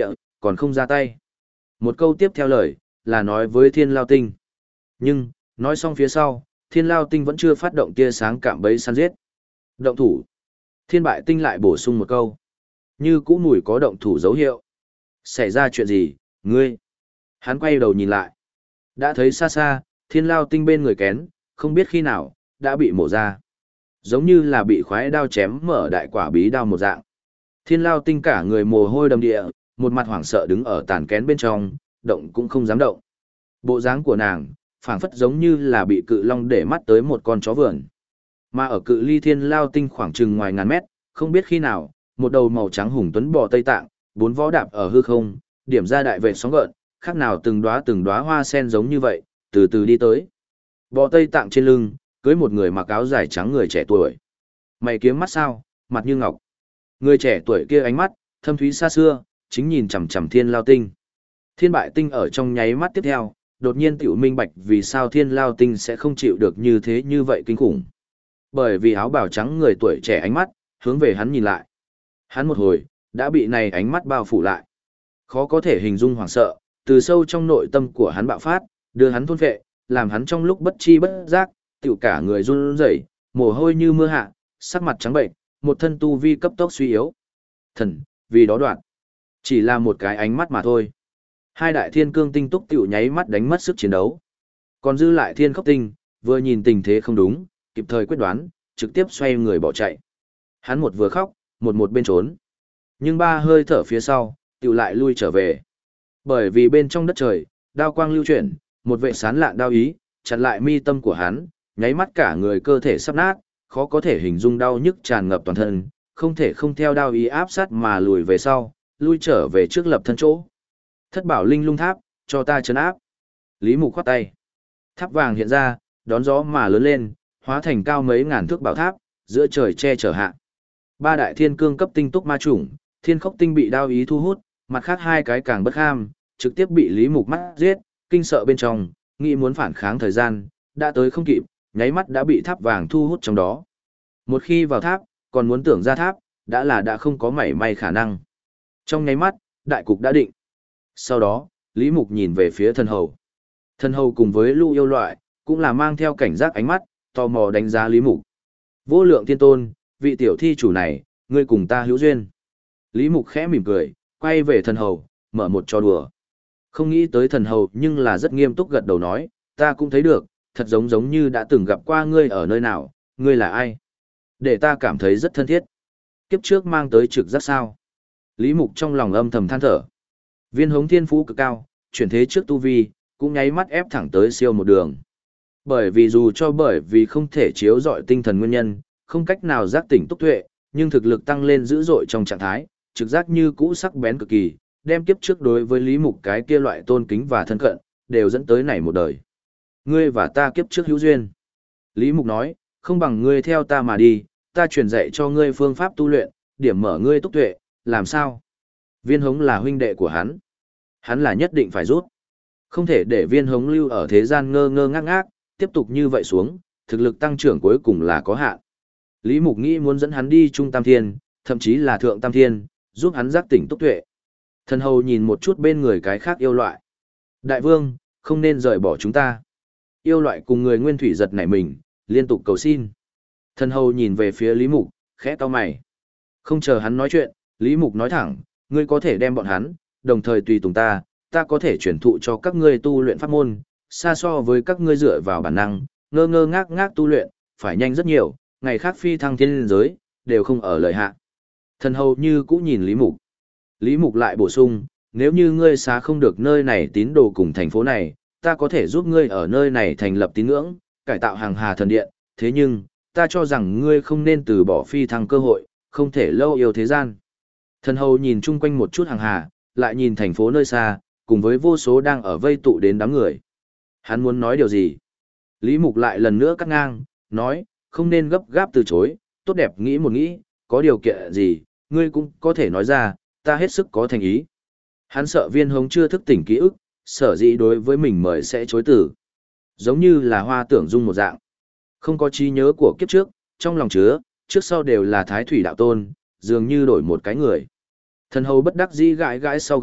còn không ra tay. Một câu tiếp theo lời, là nói với Thiên Lao Tinh. Nhưng, nói xong phía sau, Thiên Lao Tinh vẫn chưa phát động tia sáng cạm bẫy săn giết. Động thủ. Thiên Bại Tinh lại bổ sung một câu. Như cũ mùi có động thủ dấu hiệu. Xảy ra chuyện gì, ngươi? Hắn quay đầu nhìn lại. Đã thấy xa xa, Thiên Lao Tinh bên người kén, không biết khi nào, đã bị mổ ra. Giống như là bị khoái đao chém mở đại quả bí đao một dạng. Thiên Lao Tinh cả người mồ hôi đầm địa, một mặt hoảng sợ đứng ở tàn kén bên trong, động cũng không dám động. Bộ dáng của nàng, phảng phất giống như là bị cự long để mắt tới một con chó vườn. Mà ở cự ly Thiên Lao Tinh khoảng chừng ngoài ngàn mét, không biết khi nào, một đầu màu trắng hùng tuấn bò Tây Tạng, bốn vó đạp ở hư không, điểm ra đại vệ sóng gợn, khác nào từng đóa từng đóa hoa sen giống như vậy, từ từ đi tới. Bò Tây Tạng trên lưng, cưới một người mặc áo dài trắng người trẻ tuổi. Mày kiếm mắt sao, mặt như ngọc. Người trẻ tuổi kia ánh mắt, thâm thúy xa xưa, chính nhìn chằm chằm Thiên Lao Tinh. Thiên Bại Tinh ở trong nháy mắt tiếp theo, đột nhiên tiểu minh bạch vì sao Thiên Lao Tinh sẽ không chịu được như thế như vậy kinh khủng. Bởi vì áo bào trắng người tuổi trẻ ánh mắt, hướng về hắn nhìn lại. Hắn một hồi, đã bị này ánh mắt bao phủ lại. Khó có thể hình dung hoảng sợ, từ sâu trong nội tâm của hắn bạo phát, đưa hắn thôn phệ, làm hắn trong lúc bất chi bất giác, tiểu cả người run rẩy, mồ hôi như mưa hạ, sắc mặt trắng bệnh, một thân tu vi cấp tốc suy yếu. Thần, vì đó đoạn. Chỉ là một cái ánh mắt mà thôi. Hai đại thiên cương tinh túc tiểu nháy mắt đánh mất sức chiến đấu. Còn dư lại thiên khốc tinh, vừa nhìn tình thế không đúng, kịp thời quyết đoán, trực tiếp xoay người bỏ chạy. Hắn một vừa khóc, một một bên trốn. Nhưng ba hơi thở phía sau, tiểu lại lui trở về. Bởi vì bên trong đất trời, đao quang lưu chuyển, một vệ sán lạn đao ý, chặn lại mi tâm của hắn, nháy mắt cả người cơ thể sắp nát, khó có thể hình dung đau nhức tràn ngập toàn thân, không thể không theo đao ý áp sát mà lùi về sau, lui trở về trước lập thân chỗ. Thất bảo linh lung tháp, cho ta trấn áp. Lý Mục khoát tay. Tháp vàng hiện ra, đón gió mà lớn lên, hóa thành cao mấy ngàn thước bảo tháp, giữa trời che chở hạ. Ba đại thiên cương cấp tinh túc ma chủng, thiên khốc tinh bị đao ý thu hút, mặt khác hai cái càng bất ham, trực tiếp bị Lý Mục mắt giết, kinh sợ bên trong, nghĩ muốn phản kháng thời gian, đã tới không kịp, nháy mắt đã bị tháp vàng thu hút trong đó. Một khi vào tháp, còn muốn tưởng ra tháp, đã là đã không có mảy may khả năng. Trong nháy mắt, đại cục đã định. Sau đó, Lý Mục nhìn về phía thần hầu. Thần hầu cùng với lũ yêu loại, cũng là mang theo cảnh giác ánh mắt, tò mò đánh giá Lý Mục. Vô lượng thiên tôn, vị tiểu thi chủ này, ngươi cùng ta hữu duyên. Lý Mục khẽ mỉm cười, quay về thần hầu, mở một trò đùa. Không nghĩ tới thần hầu nhưng là rất nghiêm túc gật đầu nói, ta cũng thấy được, thật giống giống như đã từng gặp qua ngươi ở nơi nào, ngươi là ai? Để ta cảm thấy rất thân thiết. Kiếp trước mang tới trực giác sao? Lý Mục trong lòng âm thầm than thở. Viên hống thiên phú cực cao, chuyển thế trước tu vi, cũng nháy mắt ép thẳng tới siêu một đường. Bởi vì dù cho bởi vì không thể chiếu dọi tinh thần nguyên nhân, không cách nào giác tỉnh túc tuệ, nhưng thực lực tăng lên dữ dội trong trạng thái, trực giác như cũ sắc bén cực kỳ, đem kiếp trước đối với Lý Mục cái kia loại tôn kính và thân cận, đều dẫn tới này một đời. Ngươi và ta kiếp trước hữu duyên. Lý Mục nói, không bằng ngươi theo ta mà đi, ta truyền dạy cho ngươi phương pháp tu luyện, điểm mở ngươi túc tuệ, làm sao? Viên hống là huynh đệ của hắn. Hắn là nhất định phải rút. Không thể để viên hống lưu ở thế gian ngơ ngơ ngác ngác, tiếp tục như vậy xuống, thực lực tăng trưởng cuối cùng là có hạn. Lý Mục nghĩ muốn dẫn hắn đi Trung Tam Thiên, thậm chí là Thượng Tam Thiên, giúp hắn giác tỉnh túc tuệ. Thần hầu nhìn một chút bên người cái khác yêu loại. Đại vương, không nên rời bỏ chúng ta. Yêu loại cùng người nguyên thủy giật nảy mình, liên tục cầu xin. Thần hầu nhìn về phía Lý Mục, khẽ cau mày. Không chờ hắn nói chuyện, Lý Mục nói thẳng, ngươi có thể đem bọn hắn, đồng thời tùy tùng ta, ta có thể truyền thụ cho các ngươi tu luyện pháp môn, xa so với các ngươi dựa vào bản năng, ngơ ngơ ngác ngác tu luyện, phải nhanh rất nhiều, ngày khác phi thăng thiên liên giới, đều không ở lợi hạ. Thần hầu như cũ nhìn Lý Mục. Lý Mục lại bổ sung, nếu như ngươi xá không được nơi này tín đồ cùng thành phố này, ta có thể giúp ngươi ở nơi này thành lập tín ngưỡng, cải tạo hàng hà thần điện, thế nhưng, ta cho rằng ngươi không nên từ bỏ phi thăng cơ hội, không thể lâu yêu thế gian. Thần hầu nhìn chung quanh một chút hàng hà, lại nhìn thành phố nơi xa, cùng với vô số đang ở vây tụ đến đám người. Hắn muốn nói điều gì? Lý Mục lại lần nữa cắt ngang, nói, không nên gấp gáp từ chối, tốt đẹp nghĩ một nghĩ, có điều kiện gì, ngươi cũng có thể nói ra, ta hết sức có thành ý. Hắn sợ viên hống chưa thức tỉnh ký ức, sở dĩ đối với mình mời sẽ chối từ. Giống như là hoa tưởng dung một dạng. Không có trí nhớ của kiếp trước, trong lòng chứa, trước sau đều là thái thủy đạo tôn, dường như đổi một cái người. Thần hầu bất đắc dĩ gãi gãi sau gáy,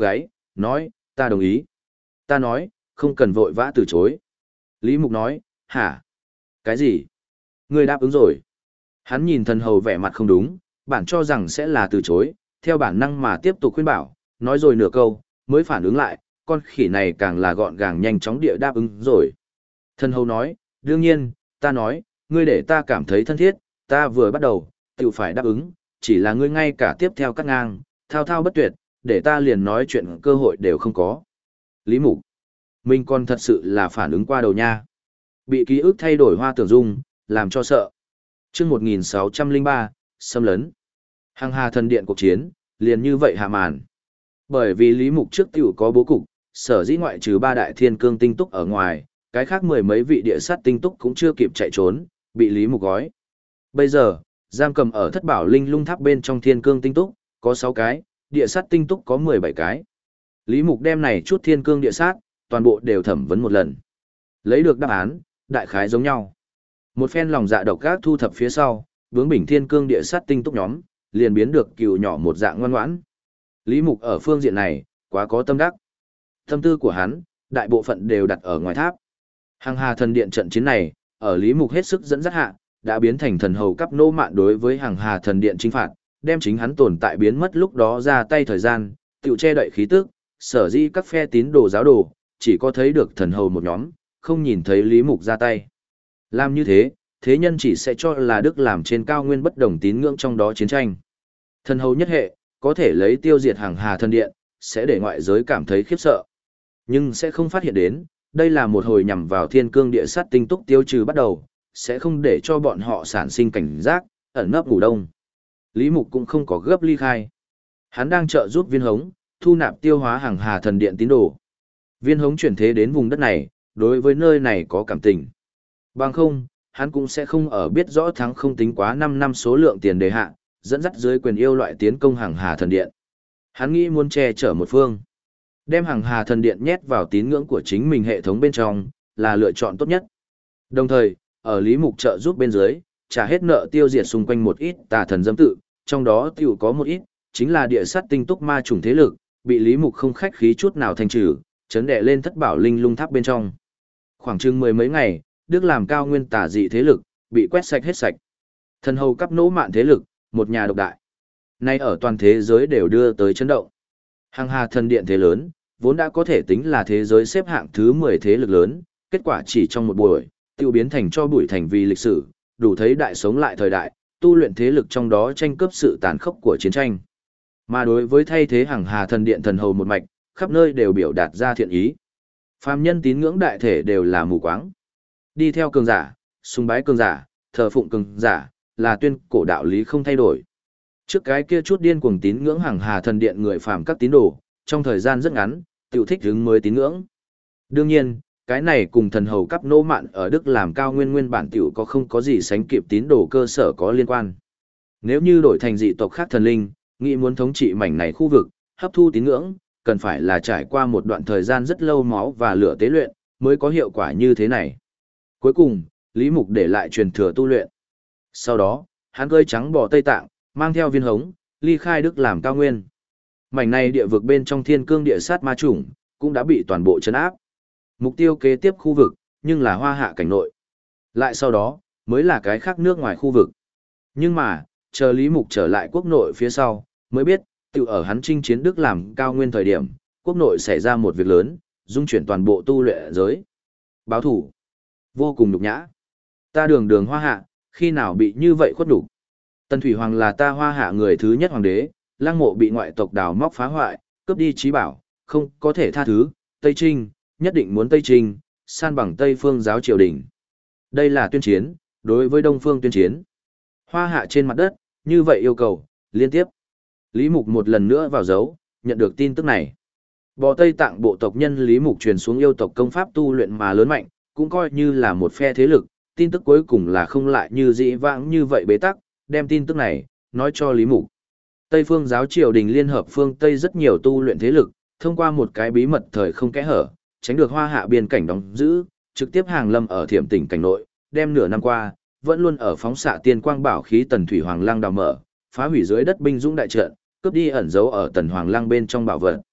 nói, ta đồng ý. Ta nói, không cần vội vã từ chối. Lý Mục nói, hả? Cái gì? Ngươi đáp ứng rồi. Hắn nhìn thần hầu vẻ mặt không đúng, bản cho rằng sẽ là từ chối, theo bản năng mà tiếp tục khuyên bảo, nói rồi nửa câu, mới phản ứng lại, con khỉ này càng là gọn gàng nhanh chóng địa đáp ứng rồi. Thần hầu nói, đương nhiên, ta nói, ngươi để ta cảm thấy thân thiết, ta vừa bắt đầu, tự phải đáp ứng, chỉ là ngươi ngay cả tiếp theo cắt ngang, thao thao bất tuyệt, để ta liền nói chuyện cơ hội đều không có. Lý Mục, mình còn thật sự là phản ứng qua đầu nha. Bị ký ức thay đổi hoa tưởng dung, làm cho sợ. Trước một nghìn sáu trăm lẻ ba, xâm lấn. Hằng Hà thần điện cuộc chiến, liền như vậy hạ màn. Bởi vì Lý Mục trước tiểu có bố cục, sở dĩ ngoại trừ ba đại thiên cương tinh túc ở ngoài, cái khác mười mấy vị địa sát tinh túc cũng chưa kịp chạy trốn, bị Lý Mục gói. Bây giờ, giam cầm ở thất bảo linh lung tháp bên trong thiên cương tinh túc, có sáu cái, địa sát tinh túc có mười bảy cái. Lý Mục đem này chút thiên cương địa sát, toàn bộ đều thẩm vấn một lần. Lấy được đáp án, đại khái giống nhau. Một phen lòng dạ độc ác thu thập phía sau, bướng bỉnh thiên cương địa sát tinh túc nhóm, liền biến được cừu nhỏ một dạng ngoan ngoãn. Lý Mục ở phương diện này, quá có tâm đắc. Tâm tư của hắn, đại bộ phận đều đặt ở ngoài tháp. Hằng Hà thần điện trận chiến này, ở Lý Mục hết sức dẫn dắt hạ, đã biến thành thần hầu cấp nô mạn đối với Hằng Hà thần điện chinh phạt, đem chính hắn tồn tại biến mất lúc đó ra tay thời gian, tiểu che đậy khí tức, sở dĩ các phe tín đồ giáo đồ, chỉ có thấy được thần hầu một nhóm, không nhìn thấy Lý Mục ra tay. Làm như thế, thế nhân chỉ sẽ cho là Đức làm trên cao nguyên bất đồng tín ngưỡng trong đó chiến tranh. Thần hầu nhất hệ, có thể lấy tiêu diệt Hằng Hà thần điện, sẽ để ngoại giới cảm thấy khiếp sợ. Nhưng sẽ không phát hiện đến, đây là một hồi nhằm vào thiên cương địa sát tinh túc tiêu trừ bắt đầu, sẽ không để cho bọn họ sản sinh cảnh giác, ẩn nấp ngủ đông. Lý Mục cũng không có gấp ly khai. Hắn đang trợ giúp viên hống, thu nạp tiêu hóa Hằng Hà thần điện tín đồ. Viên hống chuyển thế đến vùng đất này, đối với nơi này có cảm tình. Bằng không, hắn cũng sẽ không ở biết rõ thắng không tính quá năm năm số lượng tiền đề hạ, dẫn dắt dưới quyền yêu loại tiến công Hằng Hà thần điện. Hắn nghĩ muốn che chở một phương. Đem Hằng Hà thần điện nhét vào tín ngưỡng của chính mình hệ thống bên trong, là lựa chọn tốt nhất. Đồng thời, ở Lý Mục trợ giúp bên dưới, trả hết nợ tiêu diệt xung quanh một ít tà thần dâm tự, trong đó tiểu có một ít, chính là địa sát tinh túc ma chủng thế lực, bị Lý Mục không khách khí chút nào thanh trừ, chấn đè lên thất bảo linh lung tháp bên trong. Khoảng chừng mười mấy ngày, Đức làm cao nguyên tà dị thế lực, bị quét sạch hết sạch. Thần hầu cấp nỗ mạn thế lực, một nhà độc đại. Nay ở toàn thế giới đều đưa tới chấn động. Hằng Hà thần điện thế lớn, vốn đã có thể tính là thế giới xếp hạng thứ mười thế lực lớn, kết quả chỉ trong một buổi, tiêu biến thành cho bụi thành vì lịch sử, đủ thấy đại sống lại thời đại, tu luyện thế lực trong đó tranh cướp sự tàn khốc của chiến tranh. Mà đối với thay thế Hằng Hà thần điện thần hầu một mạch, khắp nơi đều biểu đạt ra thiện ý. Phàm nhân tín ngưỡng đại thể đều là mù quáng. Đi theo cường giả, sùng bái cường giả, thờ phụng cường giả, là tuyên cổ đạo lý không thay đổi. Trước cái kia chút điên cuồng tín ngưỡng Hằng Hà thần điện người phàm các tín đồ, trong thời gian rất ngắn, tiểu thích hứng mới tín ngưỡng. Đương nhiên, cái này cùng thần hầu cấp nô mạn ở Đức làm cao nguyên nguyên bản tiểu có không có gì sánh kịp tín đồ cơ sở có liên quan. Nếu như đổi thành dị tộc khác thần linh, nghĩ muốn thống trị mảnh này khu vực, hấp thu tín ngưỡng, cần phải là trải qua một đoạn thời gian rất lâu máu và lửa tế luyện, mới có hiệu quả như thế này. Cuối cùng, Lý Mục để lại truyền thừa tu luyện. Sau đó, hắn cơi trắng bò Tây Tạng, mang theo viên hống, ly khai Đức làm cao nguyên. Mảnh này địa vực bên trong thiên cương địa sát ma chủng, cũng đã bị toàn bộ trấn áp. Mục tiêu kế tiếp khu vực, nhưng là hoa hạ cảnh nội. Lại sau đó, mới là cái khác nước ngoài khu vực. Nhưng mà, chờ Lý Mục trở lại quốc nội phía sau, mới biết, tự ở hắn chinh chiến Đức làm cao nguyên thời điểm, quốc nội xảy ra một việc lớn, dung chuyển toàn bộ tu luyện giới. Báo thủ. Vô cùng nhục nhã. Ta đường đường hoa hạ, khi nào bị như vậy khuất nhục. Tần Thủy Hoàng là ta hoa hạ người thứ nhất hoàng đế, lăng mộ bị ngoại tộc đào móc phá hoại, cướp đi trí bảo, không có thể tha thứ, Tây Trinh, nhất định muốn Tây Trinh, san bằng Tây phương giáo triều đình. Đây là tuyên chiến, đối với Đông phương tuyên chiến. Hoa hạ trên mặt đất, như vậy yêu cầu, liên tiếp. Lý Mục một lần nữa vào dấu, nhận được tin tức này. Bò Tây Tạng bộ tộc nhân Lý Mục truyền xuống yêu tộc công pháp tu luyện mà lớn mạnh, cũng coi như là một phe thế lực, tin tức cuối cùng là không lại như dĩ vãng như vậy bế tắc, đem tin tức này, nói cho Lý Mục. Tây phương giáo triều đình liên hợp phương Tây rất nhiều tu luyện thế lực, thông qua một cái bí mật thời không kẽ hở, tránh được hoa hạ biên cảnh đóng giữ, trực tiếp hàng lâm ở thiểm tỉnh cảnh nội, đem nửa năm qua, vẫn luôn ở phóng xạ tiên quang bảo khí Tần Thủy Hoàng Lăng đào mở, phá hủy dưới đất binh dũng đại trận, cướp đi ẩn giấu ở Tần Hoàng Lăng bên trong bảo vật.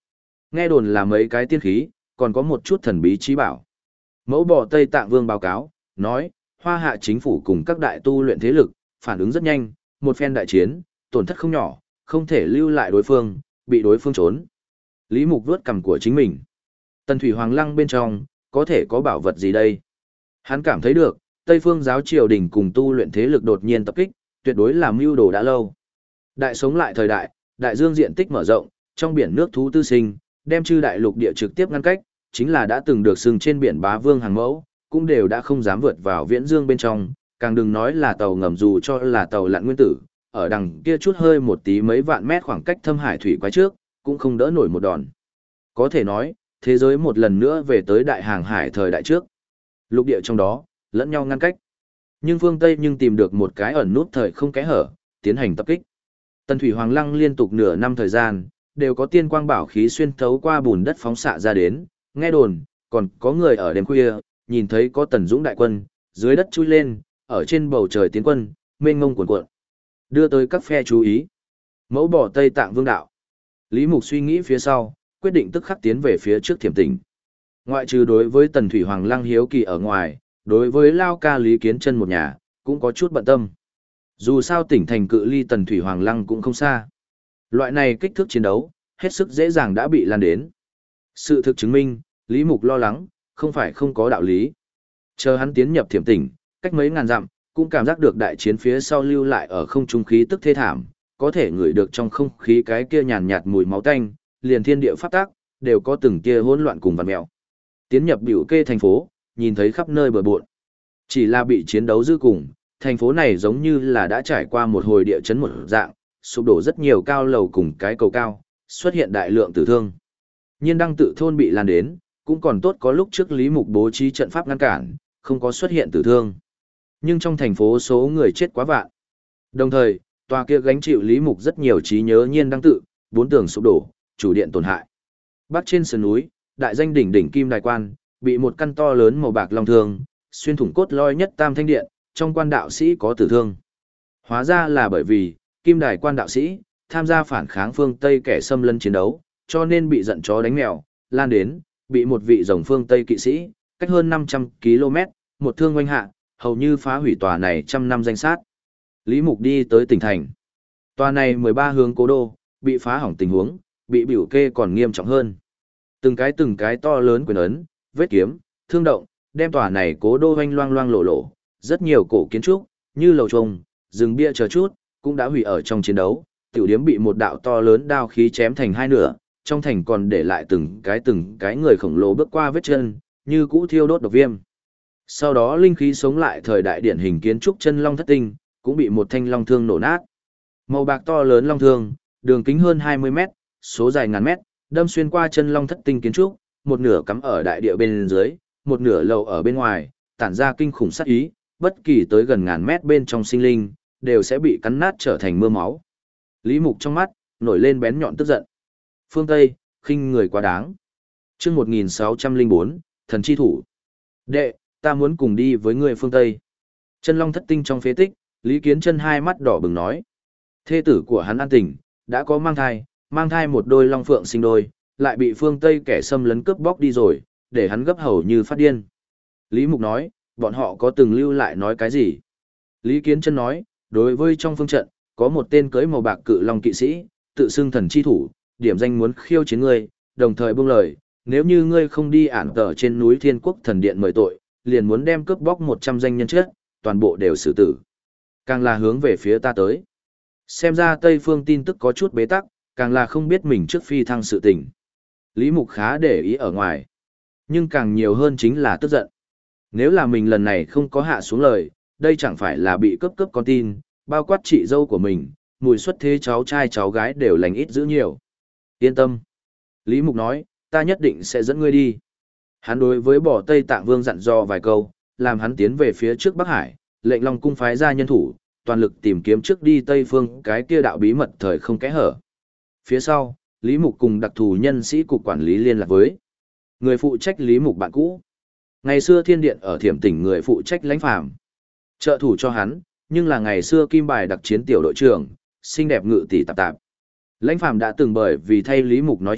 Nghe đồn là mấy cái tiên khí, còn có một chút thần bí trí bảo. Mẫu bò Tây Tạng Vương báo cáo, nói, Hoa Hạ chính phủ cùng các đại tu luyện thế lực, phản ứng rất nhanh, một phen đại chiến, tổn thất không nhỏ, không thể lưu lại đối phương, bị đối phương trốn. Lý Mục vuốt cằm của chính mình. Tần Thủy Hoàng Lăng bên trong, có thể có bảo vật gì đây? Hắn cảm thấy được, Tây phương giáo triều đình cùng tu luyện thế lực đột nhiên tập kích, tuyệt đối là mưu đồ đã lâu. Đại sống lại thời đại, đại dương diện tích mở rộng, trong biển nước thú tư sinh, đem chư đại lục địa trực tiếp ngăn cách, chính là đã từng được sừng trên biển bá vương hàng mẫu, cũng đều đã không dám vượt vào viễn dương bên trong, càng đừng nói là tàu ngầm dù cho là tàu lặn nguyên tử, ở đằng kia chút hơi một tí mấy vạn mét khoảng cách thâm hải thủy quái trước, cũng không đỡ nổi một đòn. Có thể nói, thế giới một lần nữa về tới đại hàng hải thời đại trước. Lục địa trong đó, lẫn nhau ngăn cách. Nhưng phương Tây nhưng tìm được một cái ẩn nút thời không kẽ hở, tiến hành tập kích. Tần Thủy Hoàng Lăng liên tục nửa năm thời gian, đều có tiên quang bảo khí xuyên thấu qua bùn đất phóng xạ ra đến, nghe đồn, còn có người ở đêm khuya, nhìn thấy có Tần Dũng đại quân, dưới đất chui lên, ở trên bầu trời tiến quân, mênh ngông cuồn cuộn. Đưa tới các phe chú ý. Mẫu bỏ Tây Tạng Vương đạo. Lý Mục suy nghĩ phía sau, quyết định tức khắc tiến về phía trước Thiểm Tỉnh. Ngoại trừ đối với Tần Thủy Hoàng Lăng hiếu kỳ ở ngoài, đối với Lao Ca Lý Kiến Chân một nhà, cũng có chút bận tâm. Dù sao tỉnh thành cự ly Tần Thủy Hoàng Lăng cũng không xa. Loại này kích thước chiến đấu, hết sức dễ dàng đã bị lan đến. Sự thực chứng minh, Lý Mục lo lắng, không phải không có đạo lý. Chờ hắn tiến nhập Thiểm Tỉnh, cách mấy ngàn dặm, cũng cảm giác được đại chiến phía sau lưu lại ở không trung khí tức thê thảm, có thể ngửi được trong không khí cái kia nhàn nhạt mùi máu tanh, liền thiên địa pháp tác, đều có từng kia hỗn loạn cùng vặn mèo. Tiến nhập biểu kê thành phố, nhìn thấy khắp nơi bừa bộn. Chỉ là bị chiến đấu dư cùng, thành phố này giống như là đã trải qua một hồi địa chấn một dạng, sụp đổ rất nhiều cao lầu cùng cái cầu cao, xuất hiện đại lượng tử thương. Nhiên đăng tự thôn bị lan đến, cũng còn tốt có lúc trước Lý Mục bố trí trận pháp ngăn cản, không có xuất hiện tử thương. Nhưng trong thành phố số người chết quá vạn. Đồng thời, tòa kia gánh chịu Lý Mục rất nhiều trí nhớ nhiên đăng tự, bốn tường sụp đổ, chủ điện tổn hại. Bắc trên sườn núi, đại danh đỉnh đỉnh kim đài quan, bị một căn to lớn màu bạc long thương, xuyên thủng cốt lõi nhất tam thanh điện, trong quan đạo sĩ có tử thương. Hóa ra là bởi vì, kim đài quan đạo sĩ, tham gia phản kháng phương Tây kẻ xâm lấn chiến đấu, cho nên bị giận chó đánh mèo, lan đến, bị một vị rồng phương Tây kỵ sĩ, cách hơn năm trăm ki lô mét, một thương oanh hạ, hầu như phá hủy tòa này trăm năm danh sát. Lý Mục đi tới tỉnh thành. Tòa này mười ba hướng cố đô, bị phá hỏng tình huống, bị biểu kê còn nghiêm trọng hơn. Từng cái từng cái to lớn quyền ấn, vết kiếm, thương động, đem tòa này cố đô hoanh loang loang lộ lộ, rất nhiều cổ kiến trúc, như lầu trông, rừng bia chờ chút, cũng đã hủy ở trong chiến đấu, tiểu điếm bị một đạo to lớn đao khí chém thành hai nửa, trong thành còn để lại từng cái từng cái người khổng lồ bước qua vết chân, như cũ thiêu đốt độc viêm. Sau đó linh khí sống lại thời đại điển hình kiến trúc chân long thất tinh, cũng bị một thanh long thương nổ nát. Màu bạc to lớn long thương, đường kính hơn hai mươi mét, số dài ngàn mét, đâm xuyên qua chân long thất tinh kiến trúc, một nửa cắm ở đại địa bên dưới, một nửa lầu ở bên ngoài, tản ra kinh khủng sát ý, bất kỳ tới gần ngàn mét bên trong sinh linh, đều sẽ bị cắn nát trở thành mưa máu. Lý Mục trong mắt, nổi lên bén nhọn tức giận. Phương Tây, khinh người quá đáng. Chương một nghìn sáu trăm lẻ bốn, thần chi thủ. Đệ, ta muốn cùng đi với người phương Tây. Chân long thất tinh trong phế tích, Lý Kiến Chân hai mắt đỏ bừng nói. Thê tử của hắn An Tình, đã có mang thai, mang thai một đôi long phượng sinh đôi, lại bị phương Tây kẻ xâm lấn cướp bóc đi rồi, để hắn gấp hầu như phát điên. Lý Mục nói, bọn họ có từng lưu lại nói cái gì? Lý Kiến Chân nói, đối với trong phương trận, có một tên cưỡi màu bạc cự long kỵ sĩ, tự xưng thần chi thủ, điểm danh muốn khiêu chiến ngươi, đồng thời buông lời, nếu như ngươi không đi ản tờ trên núi Thiên Quốc Thần Điện mời tội, liền muốn đem cướp bóc một trăm danh nhân chết, toàn bộ đều xử tử. Càng là hướng về phía ta tới. Xem ra Tây Phương tin tức có chút bế tắc, càng là không biết mình trước phi thăng sự tình. Lý Mục khá để ý ở ngoài. Nhưng càng nhiều hơn chính là tức giận. Nếu là mình lần này không có hạ xuống lời, đây chẳng phải là bị cướp cướp con tin, bao quát chị dâu của mình, mùi xuất thế cháu trai cháu gái đều lành ít giữ nhiều. Yên tâm. Lý Mục nói, ta nhất định sẽ dẫn ngươi đi. Hắn đối với bỏ Tây Tạng Vương dặn dò vài câu, làm hắn tiến về phía trước Bắc Hải, lệnh Long cung phái ra nhân thủ, toàn lực tìm kiếm trước đi Tây Phương cái kia đạo bí mật thời không kẽ hở. Phía sau, Lý Mục cùng đặc thù nhân sĩ cục quản lý liên lạc với người phụ trách Lý Mục bạn cũ. Ngày xưa Thiên Điện ở Thiểm Tỉnh người phụ trách Lãnh Phàm, trợ thủ cho hắn, nhưng là ngày xưa kim bài đặc chiến tiểu đội trưởng, xinh đẹp ngự tỷ tạp tạp. Lãnh Phàm đã từng bởi vì thay Lý Mục nói chuyện,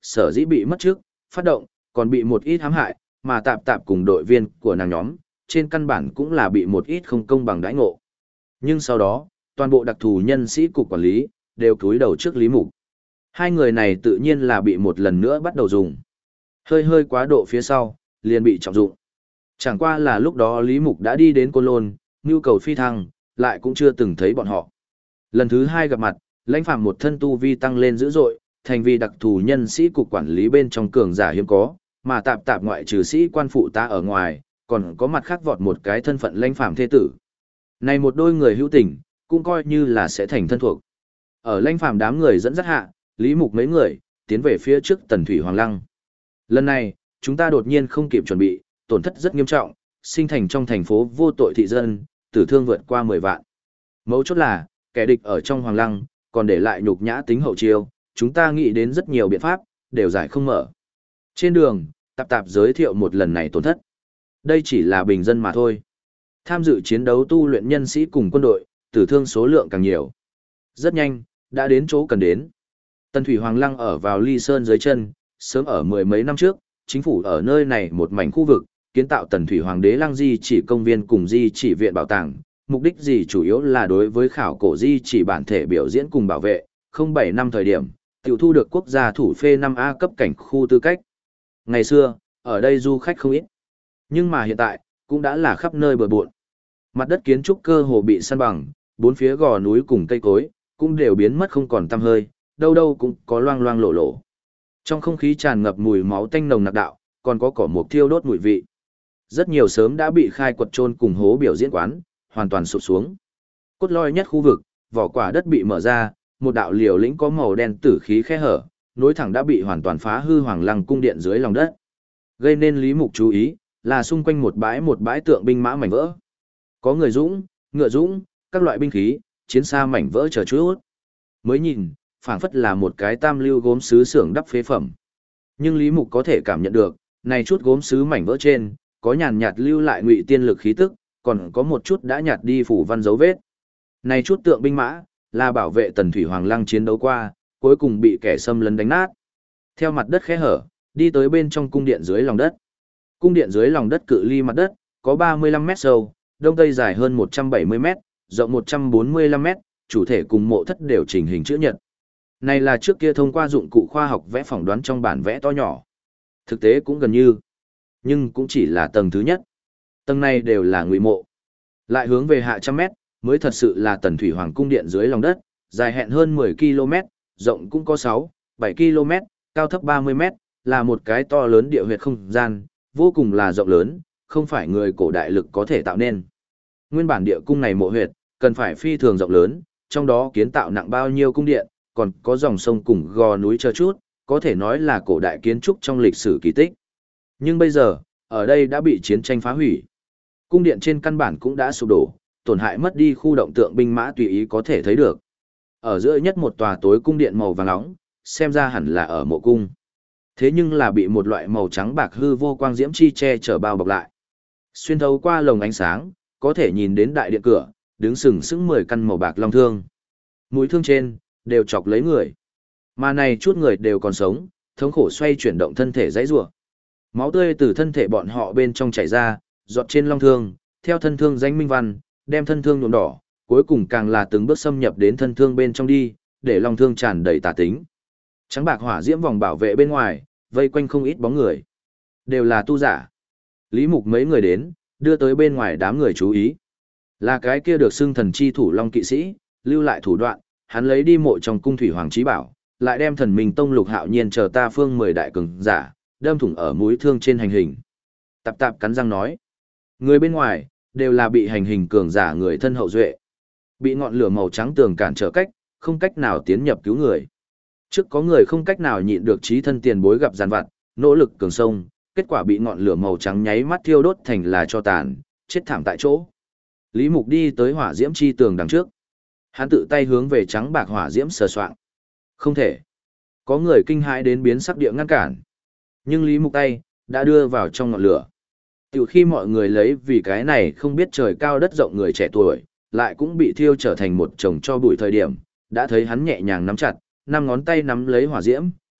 sở dĩ bị mất trước, phát động, còn bị một ít hãm hại, mà tạp tạp cùng đội viên của nàng nhóm, trên căn bản cũng là bị một ít không công bằng đãi ngộ. Nhưng sau đó, toàn bộ đặc thù nhân sĩ cục quản lý, đều cúi đầu trước Lý Mục. Hai người này tự nhiên là bị một lần nữa bắt đầu dùng. Hơi hơi quá độ phía sau, liền bị trọng dụng. Chẳng qua là lúc đó Lý Mục đã đi đến Côn Lôn, nhu cầu phi thăng, lại cũng chưa từng thấy bọn họ. Lần thứ hai gặp mặt, Lãnh Phàm một thân tu vi tăng lên dữ dội, thành vì đặc thù nhân sĩ cục quản lý bên trong cường giả hiếm có, mà tạp tạp ngoại trừ sĩ quan phụ tá ở ngoài, còn có mặt khác vọt một cái thân phận Lãnh Phàm thế tử. Này một đôi người hữu tình, cũng coi như là sẽ thành thân thuộc. Ở Lãnh Phàm đám người dẫn dắt hạ, Lý Mục mấy người, tiến về phía trước Tần Thủy Hoàng Lăng. Lần này, chúng ta đột nhiên không kịp chuẩn bị, tổn thất rất nghiêm trọng, sinh thành trong thành phố vô tội thị dân, tử thương vượt qua mười vạn. Mấu chốt là, kẻ địch ở trong Hoàng Lăng, còn để lại nhục nhã tính hậu chiêu, chúng ta nghĩ đến rất nhiều biện pháp, đều giải không mở. Trên đường, tạp tạp giới thiệu một lần này tổn thất. Đây chỉ là bình dân mà thôi. Tham dự chiến đấu tu luyện nhân sĩ cùng quân đội, tử thương số lượng càng nhiều. Rất nhanh, đã đến chỗ cần đến. Tần Thủy Hoàng Lăng ở vào Ly Sơn dưới chân, sớm ở mười mấy năm trước, chính phủ ở nơi này một mảnh khu vực, kiến tạo Tần Thủy Hoàng đế Lăng Di chỉ công viên cùng Di chỉ viện bảo tàng, mục đích gì chủ yếu là đối với khảo cổ Di chỉ bản thể biểu diễn cùng bảo vệ, không bảy năm thời điểm, tiểu thu được quốc gia thủ phê năm A cấp cảnh khu tư cách. Ngày xưa, ở đây du khách không ít, nhưng mà hiện tại, cũng đã là khắp nơi bừa bộn. Mặt đất kiến trúc cơ hồ bị san bằng, bốn phía gò núi cùng cây cối, cũng đều biến mất không còn tăm hơi, đâu đâu cũng có loang loang lổ lổ. Trong không khí tràn ngập mùi máu tanh nồng nặc đạo, còn có cỏ mục thiêu đốt mùi vị. Rất nhiều sớm đã bị khai quật chôn cùng hố biểu diễn quán, hoàn toàn sụp xuống. Cốt lõi nhất khu vực, vỏ quả đất bị mở ra, một đạo liều lĩnh có màu đen tử khí khe hở, nối thẳng đã bị hoàn toàn phá hư Hoàng Lăng cung điện dưới lòng đất. Gây nên Lý Mục chú ý, là xung quanh một bãi một bãi tượng binh mã mảnh vỡ. Có người dũng, ngựa dũng, các loại binh khí, chiến xa mảnh vỡ chờ chút. Mới nhìn, phảng phất là một cái tam lưu gốm sứ xưởng đắp phế phẩm. Nhưng Lý Mục có thể cảm nhận được, này chút gốm sứ mảnh vỡ trên, có nhàn nhạt lưu lại ngụy tiên lực khí tức, còn có một chút đã nhạt đi phủ văn dấu vết. Này chút tượng binh mã, là bảo vệ Tần Thủy Hoàng Lăng chiến đấu qua, cuối cùng bị kẻ xâm lấn đánh nát. Theo mặt đất khẽ hở, đi tới bên trong cung điện dưới lòng đất. Cung điện dưới lòng đất cự ly mặt đất, có ba mươi lăm mét sâu, đông tây dài hơn một trăm bảy mươi mét, rộng một trăm bốn mươi lăm mét, chủ thể cùng mộ thất đều chỉnh hình chữ nhật. Này là trước kia thông qua dụng cụ khoa học vẽ phỏng đoán trong bản vẽ to nhỏ. Thực tế cũng gần như, nhưng cũng chỉ là tầng thứ nhất. Tầng này đều là ngụy mộ. Lại hướng về hạ trăm mét, mới thật sự là Tần Thủy Hoàng cung điện dưới lòng đất, dài hẹn hơn mười ki lô mét, rộng cũng có sáu, bảy ki lô mét, cao thấp ba mươi mét, là một cái to lớn địa huyệt không gian, vô cùng là rộng lớn, không phải người cổ đại lực có thể tạo nên. Nguyên bản địa cung này mộ huyệt, cần phải phi thường rộng lớn, trong đó kiến tạo nặng bao nhiêu cung điện, còn có dòng sông cùng gò núi chờ chút, có thể nói là cổ đại kiến trúc trong lịch sử kỳ tích. Nhưng bây giờ, ở đây đã bị chiến tranh phá hủy. Cung điện trên căn bản cũng đã sụp đổ, tổn hại mất đi khu động tượng binh mã tùy ý có thể thấy được. Ở giữa nhất một tòa tối cung điện màu vàng nóng, xem ra hẳn là ở mộ cung. Thế nhưng là bị một loại màu trắng bạc hư vô quang diễm chi che chở bao bọc lại. Xuyên thấu qua lồng ánh sáng, có thể nhìn đến đại điện cửa, đứng sừng sững mười căn màu bạc long thương. Mũi thương trên, đều chọc lấy người. Mà này chút người đều còn sống, thống khổ xoay chuyển động thân thể dãy rủa. Máu tươi từ thân thể bọn họ bên trong chảy ra, giọt trên long thương, theo thân thương danh minh văn, đem thân thương nhuộm đỏ, cuối cùng càng là từng bước xâm nhập đến thân thương bên trong đi, để long thương tràn đầy tà tính. Trắng bạc hỏa diễm vòng bảo vệ bên ngoài, vây quanh không ít bóng người. Đều là tu giả. Lý Mục mấy người đến, đưa tới bên ngoài đám người chú ý. Là cái kia được xưng thần chi thủ long kỵ sĩ, lưu lại thủ đoạn, hắn lấy đi mộ trong cung thủy hoàng trí bảo, lại đem thần minh tông lục hạo nhiên chờ ta phương mười đại cường giả, đâm thủng ở mũi thương trên hành hình. Tạp tạp cắn răng nói. Người bên ngoài, đều là bị hành hình cường giả người thân hậu duệ. Bị ngọn lửa màu trắng tường cản trở cách, không cách nào tiến nhập cứu người. Trước có người không cách nào nhịn được trí thân tiền bối gặp giàn vặt, nỗ lực cường sông, kết quả bị ngọn lửa màu trắng nháy mắt thiêu đốt thành là cho tàn, chết thảm tại chỗ. Lý Mục đi tới hỏa diễm chi tường đằng trước. Hắn tự tay hướng về trắng bạc hỏa diễm sờ soạng. Không thể. Có người kinh hãi đến biến sắc địa ngăn cản. Nhưng Lý Mục tay, đã đưa vào trong ngọn lửa. Từ khi mọi người lấy vì cái này không biết trời cao đất rộng người trẻ tuổi, lại cũng bị thiêu trở thành một chồng cho bụi thời điểm, đã thấy hắn nhẹ nhàng nắm chặt, năm ngón tay nắm lấy hỏa diễm,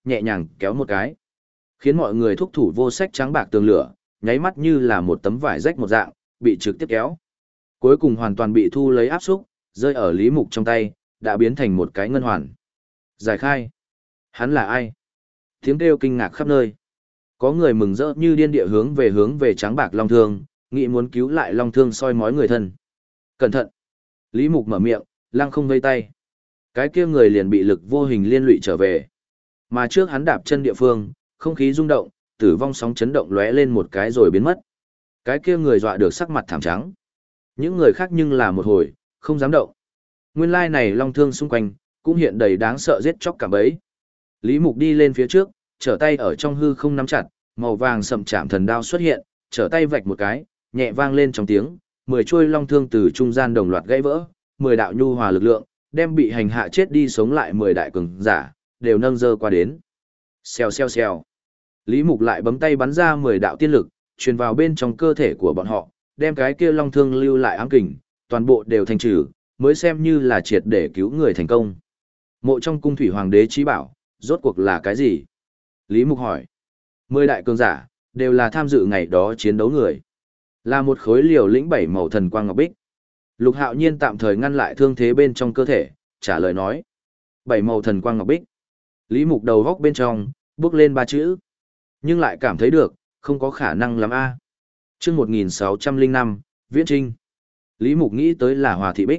nhẹ nhàng kéo một cái. Khiến mọi người thúc thủ vô sách trắng bạc tường lửa, nháy mắt như là một tấm vải rách một dạng, bị trực tiếp kéo. Cuối cùng hoàn toàn bị thu lấy áp xúc, rơi ở Lý Mục trong tay, đã biến thành một cái ngân hoàn. Giải khai. Hắn là ai? Tiếng kêu kinh ngạc khắp nơi. Có người mừng rỡ như điên địa hướng về hướng về trắng bạc long thương, nghĩ muốn cứu lại long thương soi mói người thân. Cẩn thận! Lý Mục mở miệng, lăng không vây tay. Cái kia người liền bị lực vô hình liên lụy trở về. Mà trước hắn đạp chân địa phương, không khí rung động, tử vong sóng chấn động lóe lên một cái rồi biến mất. Cái kia người dọa được sắc mặt thảm trắng. Những người khác nhưng là một hồi, không dám động. Nguyên lai này long thương xung quanh, cũng hiện đầy đáng sợ giết chóc cả bấy. Lý Mục đi lên phía trước, trở tay ở trong hư không nắm chặt, màu vàng sậm chạm thần đao xuất hiện, trở tay vạch một cái, nhẹ vang lên trong tiếng, mười chuôi long thương từ trung gian đồng loạt gãy vỡ, mười đạo nhu hòa lực lượng, đem bị hành hạ chết đi sống lại mười đại cường giả, đều nâng dơ qua đến. Xèo xèo xèo. Lý Mục lại bấm tay bắn ra mười đạo tiên lực, truyền vào bên trong cơ thể của bọn họ, đem cái kia long thương lưu lại ám kình, toàn bộ đều thành trừ, mới xem như là triệt để cứu người thành công. Mộ trong cung thủy hoàng đế trí bảo, rốt cuộc là cái gì? Lý Mục hỏi. Mười đại cường giả, đều là tham dự ngày đó chiến đấu người. Là một khối liều lĩnh bảy màu thần quang ngọc bích. Lục Hạo Nhiên tạm thời ngăn lại thương thế bên trong cơ thể, trả lời nói. Bảy màu thần quang ngọc bích. Lý Mục đầu góc bên trong, bước lên ba chữ. Nhưng lại cảm thấy được, không có khả năng lắm a. À. Chương một nghìn sáu trăm lẻ năm, Viễn Trinh. Lý Mục nghĩ tới là Hòa Thị Bích.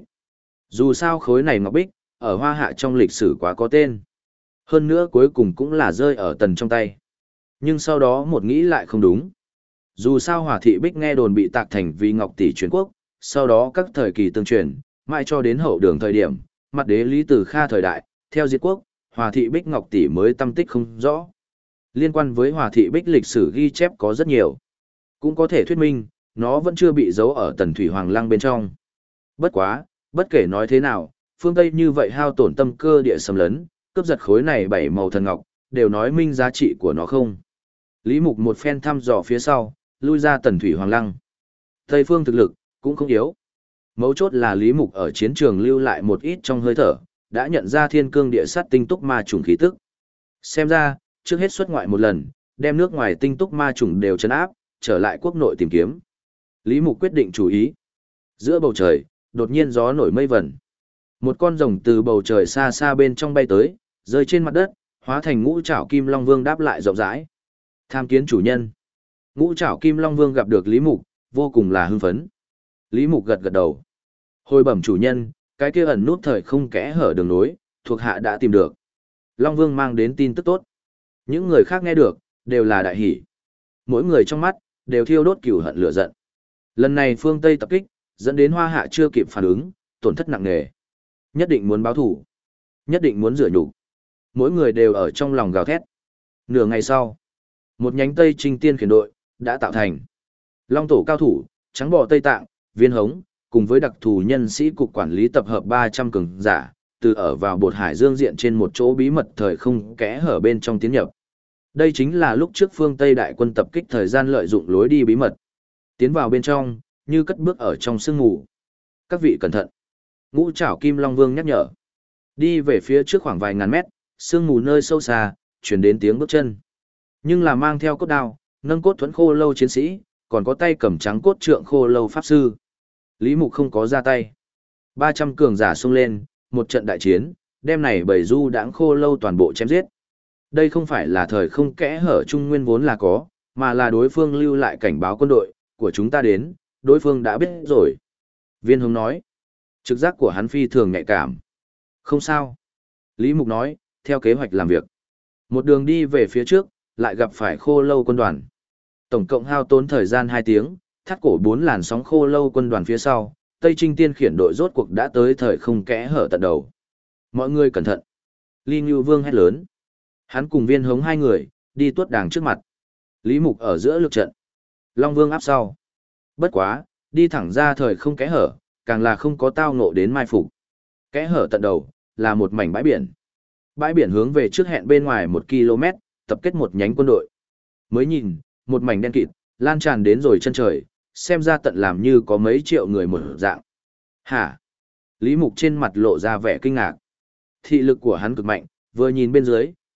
Dù sao khối này ngọc bích, ở Hoa Hạ trong lịch sử quá có tên. Hơn nữa cuối cùng cũng là rơi ở Tần trong tay. Nhưng sau đó một nghĩ lại không đúng. Dù sao Hòa Thị Bích nghe đồn bị tạc thành vì ngọc tỷ truyền quốc, sau đó các thời kỳ tương truyền, mãi cho đến hậu đường thời điểm, mặt đế Lý Từ Kha thời đại, theo diệt quốc, Hòa Thị Bích ngọc tỷ mới tâm tích không rõ. Liên quan với Hòa Thị Bích lịch sử ghi chép có rất nhiều. Cũng có thể thuyết minh, nó vẫn chưa bị giấu ở Tần Thủy Hoàng Lăng bên trong. Bất quá, bất kể nói thế nào, phương Tây như vậy hao tổn tâm cơ địa xâm lấn, cướp giật khối này bảy màu thần ngọc, đều nói minh giá trị của nó không. Lý Mục một phen thăm dò phía sau, lui ra Tần Thủy Hoàng Lăng. Tây phương thực lực, cũng không yếu. Mấu chốt là Lý Mục ở chiến trường lưu lại một ít trong hơi thở, đã nhận ra thiên cương địa sát tinh túc ma trùng khí tức. Xem ra, trước hết xuất ngoại một lần, đem nước ngoài tinh túc ma trùng đều trấn áp, trở lại quốc nội tìm kiếm. Lý Mục quyết định chú ý. Giữa bầu trời, đột nhiên gió nổi mây vẩn. Một con rồng từ bầu trời xa xa bên trong bay tới, rơi trên mặt đất, hóa thành ngũ trảo kim long vương đáp lại rộng rãi. Tham kiến chủ nhân. Ngũ trảo kim long vương gặp được Lý Mục, vô cùng là hưng phấn. Lý Mục gật gật đầu. Hồi bẩm chủ nhân, cái kia ẩn nút thời không kẽ hở đường nối, thuộc hạ đã tìm được. Long vương mang đến tin tức tốt. Những người khác nghe được, đều là đại hỉ. Mỗi người trong mắt, đều thiêu đốt cừu hận lửa giận. Lần này phương Tây tập kích, dẫn đến Hoa Hạ chưa kịp phản ứng, tổn thất nặng nề. Nhất định muốn báo thủ. Nhất định muốn rửa nhục. Mỗi người đều ở trong lòng gào thét. Nửa ngày sau, một nhánh Tây Trinh Tiên khiển đội, đã tạo thành. Long tổ cao thủ, trắng bò Tây Tạng, viên hống, cùng với đặc thù nhân sĩ cục quản lý tập hợp ba trăm cường giả, từ ở vào bột hải dương diện trên một chỗ bí mật thời không kẽ hở bên trong tiến nhập. Đây chính là lúc trước phương Tây đại quân tập kích thời gian lợi dụng lối đi bí mật. Tiến vào bên trong, như cất bước ở trong sương mù. Các vị cẩn thận. Ngũ trảo kim long vương nhắc nhở. Đi về phía trước khoảng vài ngàn mét, sương mù nơi sâu xa, chuyển đến tiếng bước chân. Nhưng là mang theo cốt đao, nâng cốt thuẫn khô lâu chiến sĩ, còn có tay cầm trắng cốt trượng khô lâu pháp sư. Lý Mục không có ra tay. ba trăm cường giả xông lên, một trận đại chiến, đem này bầy du đãng khô lâu toàn bộ chém giết. Đây không phải là thời không kẽ hở trung nguyên vốn là có, mà là đối phương lưu lại cảnh báo quân đội của chúng ta đến, đối phương đã biết rồi. Viên Hồng nói, trực giác của hắn phi thường nhạy cảm. Không sao. Lý Mục nói, theo kế hoạch làm việc. Một đường đi về phía trước, lại gặp phải khô lâu quân đoàn. Tổng cộng hao tốn thời gian hai tiếng, thắt cổ bốn làn sóng khô lâu quân đoàn phía sau, Tây Trinh Tiên khiển đội rốt cuộc đã tới thời không kẽ hở tận đầu. Mọi người cẩn thận. Ly Như Vương hét lớn. Hắn cùng Viên Hống hai người, đi tuốt đàng trước mặt. Lý Mục ở giữa lực trận. Long Vương áp sau. Bất quá, đi thẳng ra thời không kẽ hở, càng là không có tao ngộ đến mai phục. Kẽ hở tận đầu, là một mảnh bãi biển. Bãi biển hướng về trước hẹn bên ngoài một ki lô mét, tập kết một nhánh quân đội. Mới nhìn, một mảnh đen kịt, lan tràn đến rồi chân trời, xem ra tận làm như có mấy triệu người một dạng. Hả? Lý Mục trên mặt lộ ra vẻ kinh ngạc. Thị lực của hắn cực mạnh, vừa nhìn bên dưới,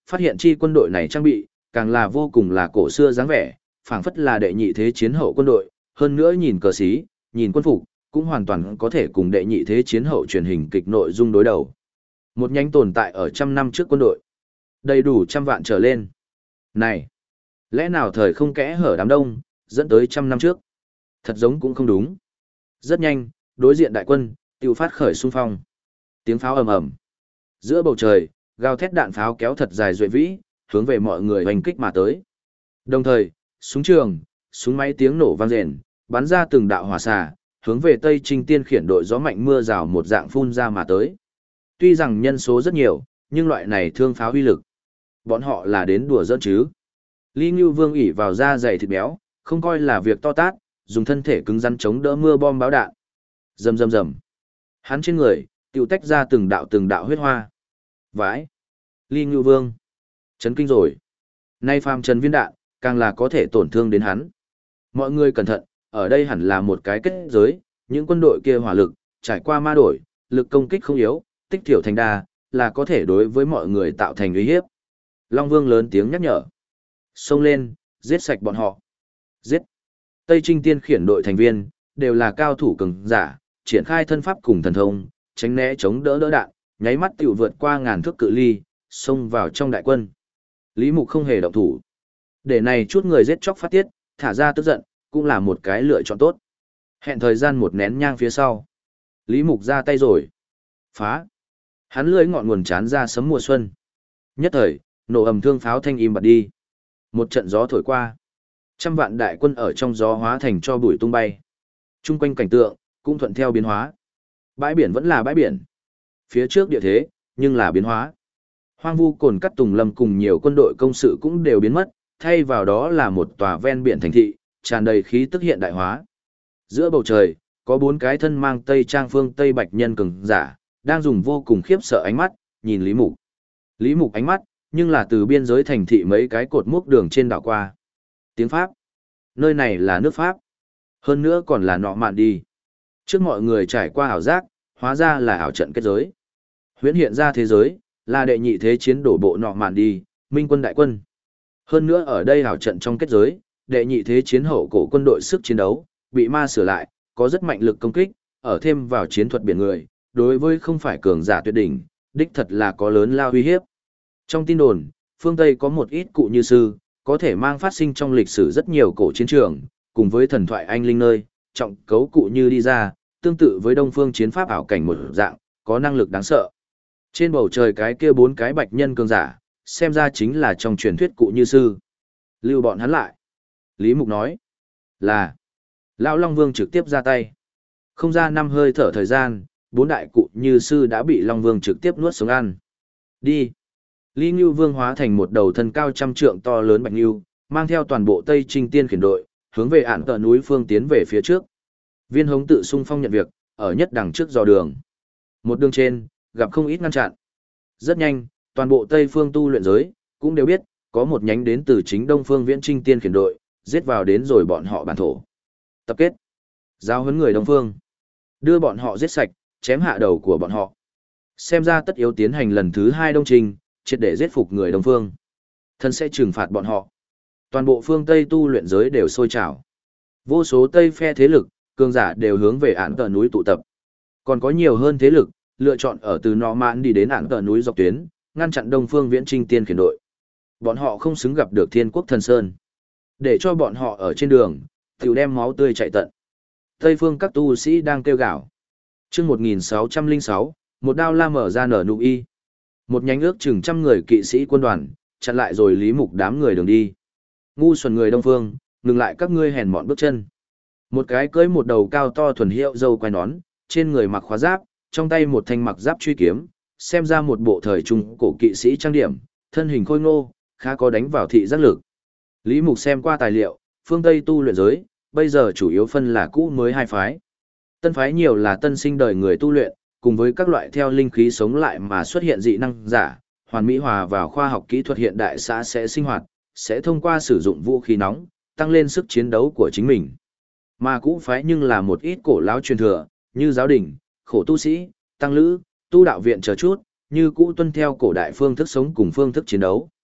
phát hiện chi quân đội này trang bị, càng là vô cùng là cổ xưa dáng vẻ, phảng phất là đệ nhị thế chiến hậu quân đội, hơn nữa nhìn cờ xí, nhìn quân phục, cũng hoàn toàn có thể cùng đệ nhị thế chiến hậu truyền hình kịch nội dung đối đầu. Một nhánh tồn tại ở trăm năm trước quân đội, đầy đủ trăm vạn trở lên. Này, lẽ nào thời không kẽ hở đám đông, dẫn tới trăm năm trước? Thật giống cũng không đúng. Rất nhanh, đối diện đại quân, tiêu phát khởi xung phong. Tiếng pháo ầm ầm. Giữa bầu trời, gào thét đạn pháo kéo thật dài duệ vĩ, hướng về mọi người hoành kích mà tới. Đồng thời, súng trường, súng máy tiếng nổ vang rền, bắn ra từng đạo hỏa xà, hướng về Tây Trinh Tiên khiển đội gió mạnh mưa rào một dạng phun ra mà tới. Tuy rằng nhân số rất nhiều, nhưng loại này thương pháo uy lực. Bọn họ là đến đùa giỡn chứ. Lý Ngưu Vương ỉ vào da dày thịt béo, không coi là việc to tát, dùng thân thể cứng rắn chống đỡ mưa bom báo đạn. Rầm rầm rầm. Hắn trên người, tiêu tách ra từng đạo từng đạo huyết hoa. Vãi. Lý Ngưu Vương. Chấn kinh rồi. Nay phàm trần viên đạn, càng là có thể tổn thương đến hắn. Mọi người cẩn thận, ở đây hẳn là một cái kết giới, những quân đội kia hỏa lực, trải qua ma đổi, lực công kích không yếu, tích thiểu thành đa, là có thể đối với mọi người tạo thành uy hiếp. Long Vương lớn tiếng nhắc nhở. Xông lên, giết sạch bọn họ. Giết. Tây Trinh Tiên khiển đội thành viên, đều là cao thủ cường giả, triển khai thân pháp cùng thần thông, tránh né chống đỡ đỡ đạn, nháy mắt tiểu vượt qua ngàn thước cự ly, xông vào trong đại quân. Lý Mục không hề động thủ. Để này chút người giết chóc phát tiết, thả ra tức giận, cũng là một cái lựa chọn tốt. Hẹn thời gian một nén nhang phía sau. Lý Mục ra tay rồi. Phá. Hắn lưỡi ngọn nguồn chán ra sấm mùa xuân. Nhất thời, nổ ầm thương pháo thanh im bặt đi. Một trận gió thổi qua. Trăm vạn đại quân ở trong gió hóa thành cho bụi tung bay. Trung quanh cảnh tượng, cũng thuận theo biến hóa. Bãi biển vẫn là bãi biển. Phía trước địa thế, nhưng là biến hóa. Hoang vu cồn cắt tùng lâm cùng nhiều quân đội công sự cũng đều biến mất, thay vào đó là một tòa ven biển thành thị, tràn đầy khí tức hiện đại hóa. Giữa bầu trời, có bốn cái thân mang tây trang phương Tây Bạch nhân cường giả, đang dùng vô cùng khiếp sợ ánh mắt, nhìn Lý Mục. Lý Mục ánh mắt, nhưng là từ biên giới thành thị mấy cái cột mốc đường trên đảo qua. Tiếng Pháp. Nơi này là nước Pháp. Hơn nữa còn là nọ mạn đi. Trước mọi người trải qua ảo giác, hóa ra là ảo trận kết giới. Huyễn hiện ra thế giới, là đệ nhị thế chiến đổ bộ nọ mạn đi, minh quân đại quân. Hơn nữa ở đây ảo trận trong kết giới, đệ nhị thế chiến hậu cổ quân đội sức chiến đấu, bị ma sửa lại, có rất mạnh lực công kích, ở thêm vào chiến thuật biển người, đối với không phải cường giả tuyệt đỉnh, đích thật là có lớn lao uy hiếp. Trong tin đồn, phương Tây có một ít cụ như sư, có thể mang phát sinh trong lịch sử rất nhiều cổ chiến trường, cùng với thần thoại anh linh nơi, trọng cấu cụ như đi ra, tương tự với đông phương chiến pháp ảo cảnh một dạng, có năng lực đáng sợ. Trên bầu trời cái kia bốn cái bạch nhân cường giả, xem ra chính là trong truyền thuyết cụ như sư. Lưu bọn hắn lại. Lý Mục nói là Lão Long Vương trực tiếp ra tay. Không ra năm hơi thở thời gian, bốn đại cụ như sư đã bị Long Vương trực tiếp nuốt sống ăn. Đi. Lý Ngưu Vương hóa thành một đầu thân cao trăm trượng to lớn bạch ngưu, mang theo toàn bộ Tây Trinh Tiên khiển đội, hướng về ản tờ núi phương tiến về phía trước. Viên Hống tự xung phong nhận việc, ở nhất đằng trước dò đường. Một đường trên, gặp không ít ngăn chặn. Rất nhanh, toàn bộ Tây phương tu luyện giới, cũng đều biết, có một nhánh đến từ chính Đông phương Viễn Trinh Tiên khiển đội, giết vào đến rồi bọn họ bản thổ. Tập kết. Giao huấn người Đông phương. Đưa bọn họ giết sạch, chém hạ đầu của bọn họ. Xem ra tất yếu tiến hành lần thứ hai Đông Trình, triệt để giết phục người Đông phương. Thân sẽ trừng phạt bọn họ. Toàn bộ phương Tây tu luyện giới đều sôi trào. Vô số Tây phe thế lực, cường giả đều hướng về ản tờ núi tụ tập. Còn có nhiều hơn thế lực, lựa chọn ở từ Nọ Mạn đi đến ản tờ núi dọc tuyến, ngăn chặn Đông phương Viễn Trinh Tiên khiển đội. Bọn họ không xứng gặp được Thiên Quốc Thần Sơn. Để cho bọn họ ở trên đường, tiểu đem máu tươi chạy tận. Tây phương các tu sĩ đang kêu gào. Chương một nghìn sáu trăm lẻ sáu, một đao la mở ra nở nụ y. Một nhánh ước chừng trăm người kỵ sĩ quân đoàn, chặn lại rồi Lý Mục đám người đường đi. Ngu xuẩn người Đông phương, ngừng lại các ngươi hèn mọn bước chân. Một cái cưỡi một đầu cao to thuần hiệu dâu quai nón, trên người mặc khóa giáp, trong tay một thanh mặc giáp truy kiếm, xem ra một bộ thời trung cổ kỵ sĩ trang điểm, thân hình khôi ngô, khá có đánh vào thị giác lực. Lý Mục xem qua tài liệu, phương Tây tu luyện giới, bây giờ chủ yếu phân là cũ mới hai phái. Tân phái nhiều là tân sinh đời người tu luyện, cùng với các loại theo linh khí sống lại mà xuất hiện dị năng giả, hoàn mỹ hòa vào khoa học kỹ thuật hiện đại xã sẽ sinh hoạt, sẽ thông qua sử dụng vũ khí nóng, tăng lên sức chiến đấu của chính mình. Mà cũ phái nhưng là một ít cổ lão truyền thừa, như giáo đình, khổ tu sĩ, tăng lữ, tu đạo viện chờ chút, như cũ tuân theo cổ đại phương thức sống cùng phương thức chiến đấu,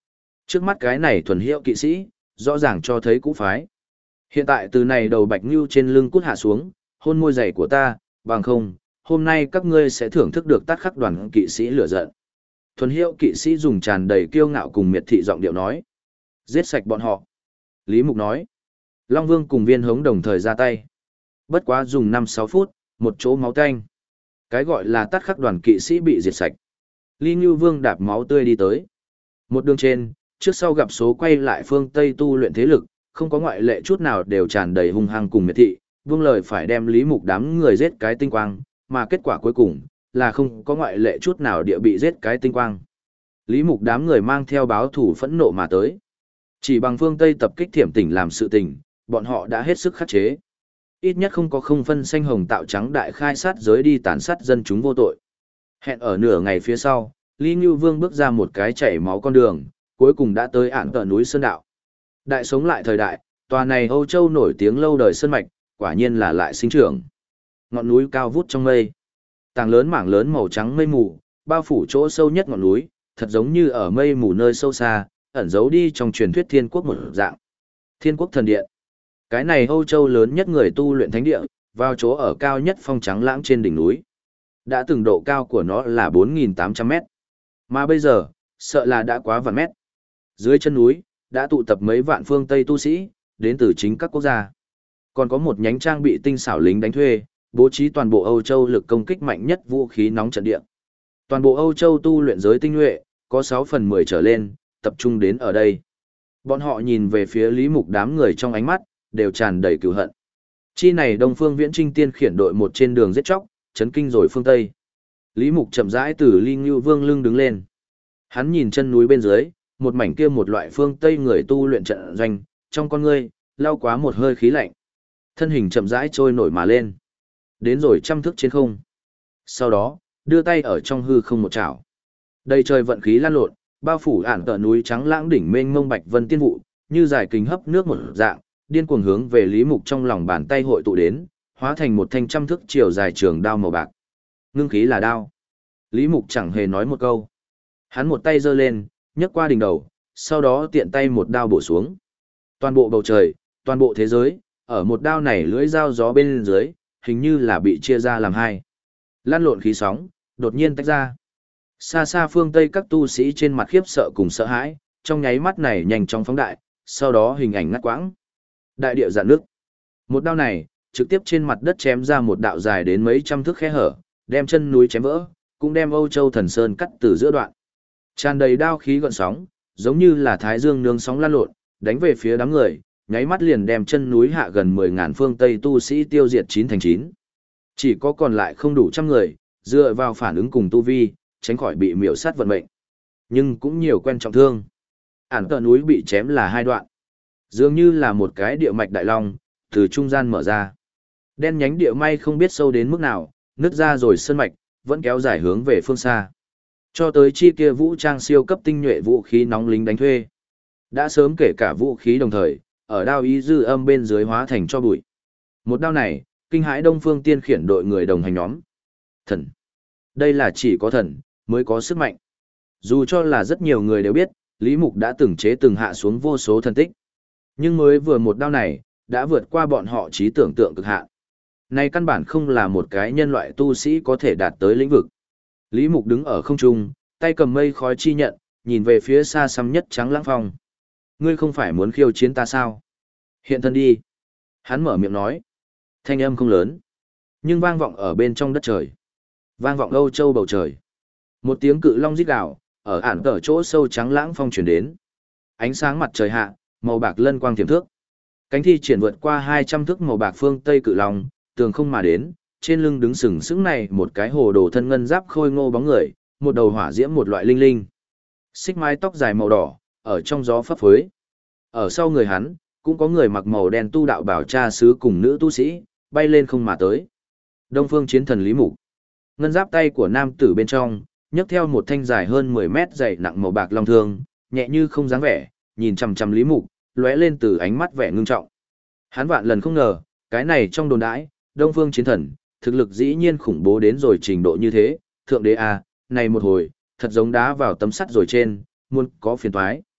Trước mắt cái này thuần hiệu kỵ sĩ, rõ ràng cho thấy cũ phái. Hiện tại từ này đầu bạch ngưu trên lưng cút hạ xuống, hôn môi giày của ta, bằng không, hôm nay các ngươi sẽ thưởng thức được tát khắc đoàn kỵ sĩ lửa giận. Thuần hiệu kỵ sĩ dùng tràn đầy kiêu ngạo cùng miệt thị giọng điệu nói. Giết sạch bọn họ. Lý Mục nói. Long Vương cùng viên hống đồng thời ra tay. Bất quá dùng năm sáu phút, một chỗ máu tanh. Cái gọi là tát khắc đoàn kỵ sĩ bị diệt sạch. Lý Ngưu Vương đạp máu tươi đi tới. Một đường trên, trước sau gặp số quay lại phương Tây tu luyện thế lực, không có ngoại lệ chút nào đều tràn đầy hung hăng cùng miệt thị, vương lời phải đem Lý Mục đám người giết cái tinh quang, mà kết quả cuối cùng là không có ngoại lệ chút nào địa bị giết cái tinh quang. Lý Mục đám người mang theo báo thủ phẫn nộ mà tới. Chỉ bằng phương Tây tập kích thiểm tỉnh làm sự tình, bọn họ đã hết sức khắc chế. Ít nhất không có không phân xanh hồng tạo trắng đại khai sát giới đi tàn sát dân chúng vô tội. Hẹn ở nửa ngày phía sau, Lý Ngưu Vương bước ra một cái chảy máu con đường, cuối cùng đã tới ản tờ núi Sơn Đạo. Đại sống lại thời đại, tòa này Âu Châu nổi tiếng lâu đời sơn mạch, quả nhiên là lại sinh trưởng. Ngọn núi cao vút trong mây. Tảng lớn mảng lớn màu trắng mây mù, bao phủ chỗ sâu nhất ngọn núi, thật giống như ở mây mù nơi sâu xa, ẩn giấu đi trong truyền thuyết thiên quốc một dạng. Thiên quốc thần điện. Cái này Âu Châu lớn nhất người tu luyện thánh địa, vào chỗ ở cao nhất phong trắng lãng trên đỉnh núi. Đã từng độ cao của nó là bốn nghìn tám trăm mét. Mà bây giờ, sợ là đã quá vạn mét. Dưới chân núi, đã tụ tập mấy vạn phương Tây tu sĩ, đến từ chính các quốc gia. Còn có một nhánh trang bị tinh xảo lính đánh thuê, bố trí toàn bộ Âu Châu lực công kích mạnh nhất vũ khí nóng trận địa. Toàn bộ Âu Châu tu luyện giới tinh nhuệ, có sáu phần mười trở lên, tập trung đến ở đây. Bọn họ nhìn về phía Lý Mục đám người trong ánh mắt, đều tràn đầy cừu hận. Chi này Đông Phương Viễn Trinh tiên khiển đội một trên đường giết chóc, chấn kinh rồi phương Tây. Lý Mục chậm rãi từ Ly Ngưu Vương lưng đứng lên. Hắn nhìn chân núi bên dưới, một mảnh kia một loại phương Tây người tu luyện trận doanh, trong con ngươi, lao quá một hơi khí lạnh. Thân hình chậm rãi trôi nổi mà lên. Đến rồi trăm thước trên không. Sau đó, đưa tay ở trong hư không một chảo. Đầy trời vận khí lan lộn, bao phủ ản tờ núi trắng lãng đỉnh mênh mông bạch vân tiên vụ, như giải kính hấp nước một dạng, điên cuồng hướng về Lý Mục trong lòng bàn tay hội tụ đến, hóa thành một thanh trăm thước chiều dài trường đao màu bạc. Ngưng khí là đao. Lý Mục chẳng hề nói một câu. Hắn một tay giơ lên, nhấc qua đỉnh đầu, sau đó tiện tay một đao bổ xuống. Toàn bộ bầu trời, toàn bộ thế giới, ở một đao này lưỡi dao gió bên dưới, hình như là bị chia ra làm hai. Lan lộn khí sóng, đột nhiên tách ra. Xa xa phương Tây các tu sĩ trên mặt khiếp sợ cùng sợ hãi, trong nháy mắt này nhanh chóng phóng đại, sau đó hình ảnh ngắt quãng. Đại địa dạn nước. Một đao này, trực tiếp trên mặt đất chém ra một đạo dài đến mấy trăm thước khe hở, đem chân núi chém vỡ, cũng đem Âu Châu Thần Sơn cắt từ giữa đoạn. Tràn đầy đao khí gợn sóng, giống như là thái dương nương sóng lan lộn, đánh về phía đám người, nháy mắt liền đem chân núi hạ gần mười ngàn phương Tây tu sĩ tiêu diệt chín thành chín. Chỉ có còn lại không đủ trăm người, dựa vào phản ứng cùng tu vi, tránh khỏi bị miểu sát vận mệnh. Nhưng cũng nhiều quen trọng thương. Ản tờ núi bị chém là hai đoạn. Dường như là một cái địa mạch đại long, từ trung gian mở ra. Đen nhánh địa may không biết sâu đến mức nào, nứt ra rồi sơn mạch, vẫn kéo dài hướng về phương xa. Cho tới chi kia vũ trang siêu cấp tinh nhuệ vũ khí nóng lính đánh thuê. Đã sớm kể cả vũ khí đồng thời, ở đao ý dư âm bên dưới hóa thành cho bụi. Một đao này, kinh hãi Đông Phương Tiên khiển đội người đồng hành nhóm. Thần. Đây là chỉ có thần, mới có sức mạnh. Dù cho là rất nhiều người đều biết, Lý Mục đã từng chế từng hạ xuống vô số thần tích. Nhưng mới vừa một đao này, đã vượt qua bọn họ trí tưởng tượng cực hạn. Này căn bản không là một cái nhân loại tu sĩ có thể đạt tới lĩnh vực. Lý Mục đứng ở không trung, tay cầm mây khói chi nhận, nhìn về phía xa xăm nhất trắng lãng phong. Ngươi không phải muốn khiêu chiến ta sao? Hiện thân đi. Hắn mở miệng nói. Thanh âm không lớn, nhưng vang vọng ở bên trong đất trời. Vang vọng Âu Châu bầu trời. Một tiếng cự long rít gào, ở ản tở chỗ sâu trắng lãng phong truyền đến. Ánh sáng mặt trời hạ, màu bạc lân quang tiềm thước. Cánh thi triển vượt qua hai trăm thước màu bạc phương Tây cự long, tường không mà đến, trên lưng đứng sừng sững này một cái hồ đồ thân ngân giáp khôi ngô bóng người, một đầu hỏa diễm một loại linh linh. Xích mái tóc dài màu đỏ, ở trong gió phấp phới. Ở sau người hắn, cũng có người mặc màu đen tu đạo bảo cha sứ cùng nữ tu sĩ, bay lên không mà tới. Đông Phương Chiến Thần Lý Mục. Ngân giáp tay của nam tử bên trong, nhấc theo một thanh dài hơn mười mét dày nặng màu bạc long thương, nhẹ như không dáng vẻ, nhìn chằm chằm Lý Mục, lóe lên từ ánh mắt vẻ ngưng trọng. Hắn vạn lần không ngờ, cái này trong đồn đãi, Đông Phương Chiến Thần, thực lực dĩ nhiên khủng bố đến rồi trình độ như thế, thượng đế à, này một hồi, thật giống đá vào tấm sắt rồi trên, muốn có phiền toái.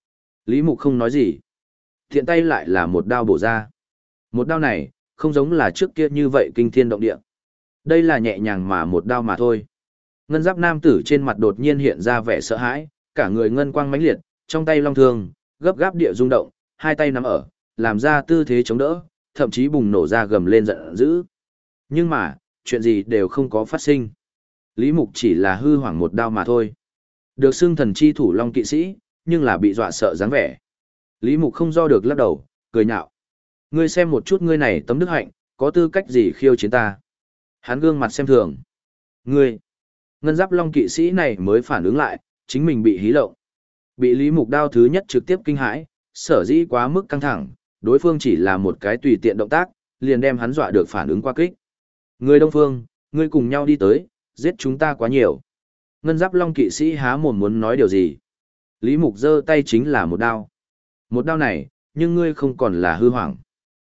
Lý Mục không nói gì. Thiện tay lại là một đao bổ ra. Một đao này, không giống là trước kia như vậy kinh thiên động địa. Đây là nhẹ nhàng mà một đao mà thôi. Ngân giáp nam tử trên mặt đột nhiên hiện ra vẻ sợ hãi, cả người ngân quang mãnh liệt, trong tay long thương, gấp gáp địa rung động, hai tay nắm ở, làm ra tư thế chống đỡ, thậm chí bùng nổ ra gầm lên giận dữ. Nhưng mà, chuyện gì đều không có phát sinh. Lý Mục chỉ là hư hoảng một đao mà thôi. Được xưng thần chi thủ long kỵ sĩ, nhưng là bị dọa sợ dáng vẻ. Lý Mục không do được lắc đầu, cười nhạo. Ngươi xem một chút ngươi này tấm đức hạnh, có tư cách gì khiêu chiến ta. Hắn gương mặt xem thường. Ngươi, ngân giáp long kỵ sĩ này mới phản ứng lại, chính mình bị hí lộng. Bị Lý Mục đao thứ nhất trực tiếp kinh hãi, sở dĩ quá mức căng thẳng, đối phương chỉ là một cái tùy tiện động tác, liền đem hắn dọa được phản ứng qua kích. Người Đông Phương, ngươi cùng nhau đi tới, giết chúng ta quá nhiều. Ngân giáp long kỵ sĩ há mồm muốn nói điều gì. Lý Mục giơ tay chính là một đao. Một đao này, nhưng ngươi không còn là hư hoảng.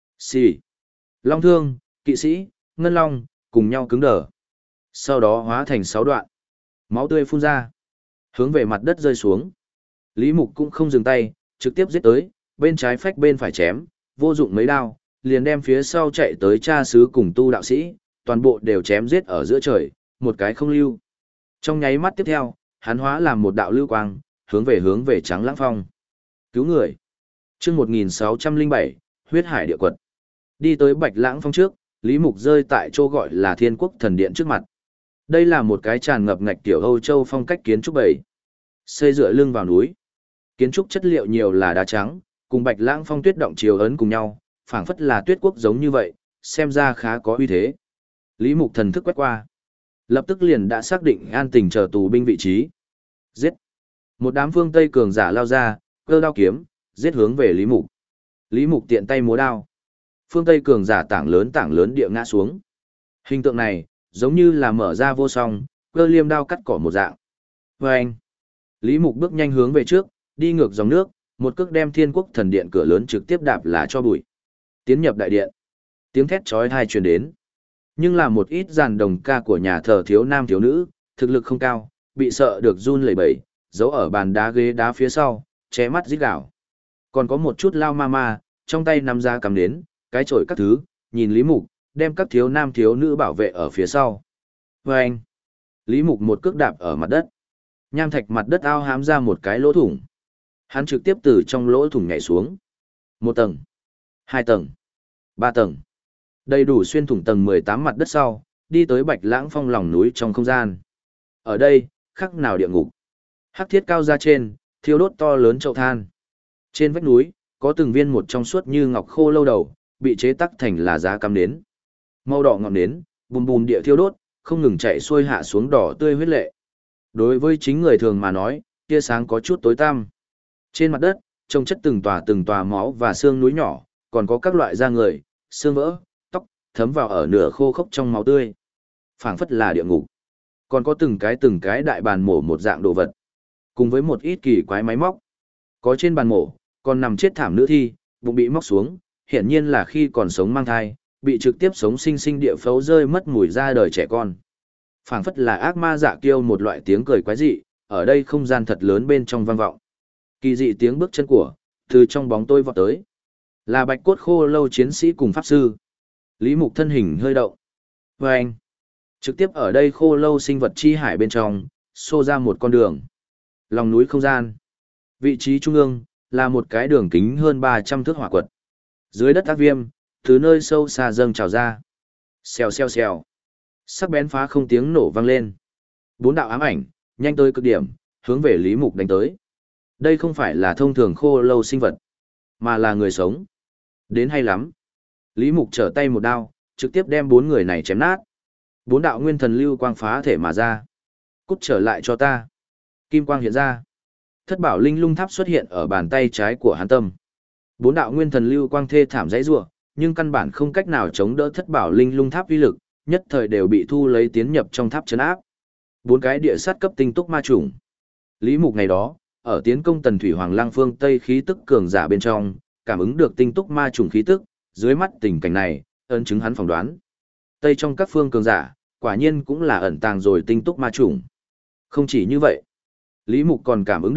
Xì. Long thương, kỵ sĩ, ngân long, cùng nhau cứng đờ. Sau đó hóa thành sáu đoạn. Máu tươi phun ra. Hướng về mặt đất rơi xuống. Lý Mục cũng không dừng tay, trực tiếp giết tới, bên trái phách bên phải chém, vô dụng mấy đao, liền đem phía sau chạy tới cha xứ cùng tu đạo sĩ, toàn bộ đều chém giết ở giữa trời, một cái không lưu. Trong nháy mắt tiếp theo, hắn hóa làm một đạo lưu quang, hướng về hướng về Trắng Lãng Phong. Cứu người. Chương một nghìn sáu trăm lẻ bảy, huyết hải địa quật. Đi tới Bạch Lãng Phong trước, Lý Mục rơi tại chỗ gọi là Thiên Quốc Thần Điện trước mặt. Đây là một cái tràn ngập ngạch tiểu Âu Châu phong cách kiến trúc bầy. Xây dựa lưng vào núi. Kiến trúc chất liệu nhiều là đá trắng, cùng Bạch Lãng Phong tuyết động chiều ấn cùng nhau, phảng phất là tuyết quốc giống như vậy, xem ra khá có uy thế. Lý Mục thần thức quét qua, lập tức liền đã xác định an tình chờ tù binh vị trí. Giết! Một đám phương Tây cường giả lao ra, cơ đao kiếm, giết hướng về Lý Mục. Lý Mục tiện tay múa đao. Phương Tây cường giả tảng lớn tảng lớn địa ngã xuống. Hình tượng này, giống như là mở ra vô song, cơ liêm đao cắt cỏ một dạng. Và anh, Lý Mục bước nhanh hướng về trước, đi ngược dòng nước, một cước đem Thiên Quốc Thần Điện cửa lớn trực tiếp đạp là cho bụi. Tiến nhập đại điện. Tiếng thét chói tai truyền đến. Nhưng là một ít dàn đồng ca của nhà thờ thiếu nam thiếu nữ, thực lực không cao, bị sợ được run lẩy bẩy, giấu ở bàn đá ghế đá phía sau, che mắt rít gào. Còn có một chút lao ma ma, trong tay nắm ra cầm đến, cái chổi các thứ, nhìn Lý Mục, đem các thiếu nam thiếu nữ bảo vệ ở phía sau. Và anh, Lý Mục một cước đạp ở mặt đất. Nham thạch mặt đất ao hám ra một cái lỗ thủng. Hắn trực tiếp từ trong lỗ thủng nhảy xuống. Một tầng, hai tầng, ba tầng. Đầy đủ xuyên thủng tầng mười tám mặt đất sau, đi tới Bạch Lãng Phong lòng núi trong không gian. Ở đây, khắc nào địa ngục. Hắc thiết cao ra trên, thiêu đốt to lớn chậu than. Trên vách núi, có từng viên một trong suốt như ngọc khô lâu đầu, bị chế tắc thành là giá cắm nến. Màu đỏ ngọn nến, bùm bùm địa thiêu đốt, không ngừng chạy xuôi hạ xuống đỏ tươi huyết lệ. Đối với chính người thường mà nói, tia sáng có chút tối tăm. Trên mặt đất, trông chất từng tòa từng tòa máu và xương núi nhỏ, còn có các loại da người, xương vỡ, tóc, thấm vào ở nửa khô khốc trong máu tươi. Phảng phất là địa ngục. Còn có từng cái từng cái đại bàn mổ một dạng đồ vật. Cùng với một ít kỳ quái máy móc. Có trên bàn mổ, còn nằm chết thảm nữ thi, bụng bị móc xuống, hiển nhiên là khi còn sống mang thai, bị trực tiếp sống sinh sinh địa phấu rơi mất mùi ra đời trẻ con. Phảng phất là ác ma dạ kiêu một loại tiếng cười quái dị, ở đây không gian thật lớn bên trong vang vọng. Kỳ dị tiếng bước chân của, từ trong bóng tôi vọt tới. Là bạch cốt khô lâu chiến sĩ cùng pháp sư. Lý Mục thân hình hơi động. Và anh, trực tiếp ở đây khô lâu sinh vật chi hải bên trong, xô ra một con đường. Lòng núi không gian. Vị trí trung ương, là một cái đường kính hơn ba trăm thước hỏa quật. Dưới đất ác viêm, từ nơi sâu xa dâng trào ra. Xèo xèo xèo. Sắc bén phá không tiếng nổ vang lên. Bốn đạo ám ảnh, nhanh tới cực điểm, hướng về Lý Mục đánh tới. Đây không phải là thông thường khô lâu sinh vật, mà là người sống. Đến hay lắm. Lý Mục trở tay một đao, trực tiếp đem bốn người này chém nát. Bốn đạo nguyên thần lưu quang phá thể mà ra. Cút trở lại cho ta. Kim quang hiện ra. Thất bảo linh lung tháp xuất hiện ở bàn tay trái của hắn tâm. Bốn đạo nguyên thần lưu quang thê thảm dãy rủa, nhưng căn bản không cách nào chống đỡ thất bảo linh lung tháp uy lực, nhất thời đều bị thu lấy tiến nhập trong tháp trấn áp. Bốn cái địa sát cấp tinh túc ma trùng. Lý Mục ngày đó, ở tiến công Tần Thủy Hoàng Lang phương Tây khí tức cường giả bên trong, cảm ứng được tinh túc ma trùng khí tức, dưới mắt tình cảnh này, ấn chứng hắn phỏng đoán. Tây trong các phương cường giả, quả nhiên cũng là ẩn tàng rồi tinh túc ma trùng. Không chỉ như vậy, Lý Mục còn cảm ứng được,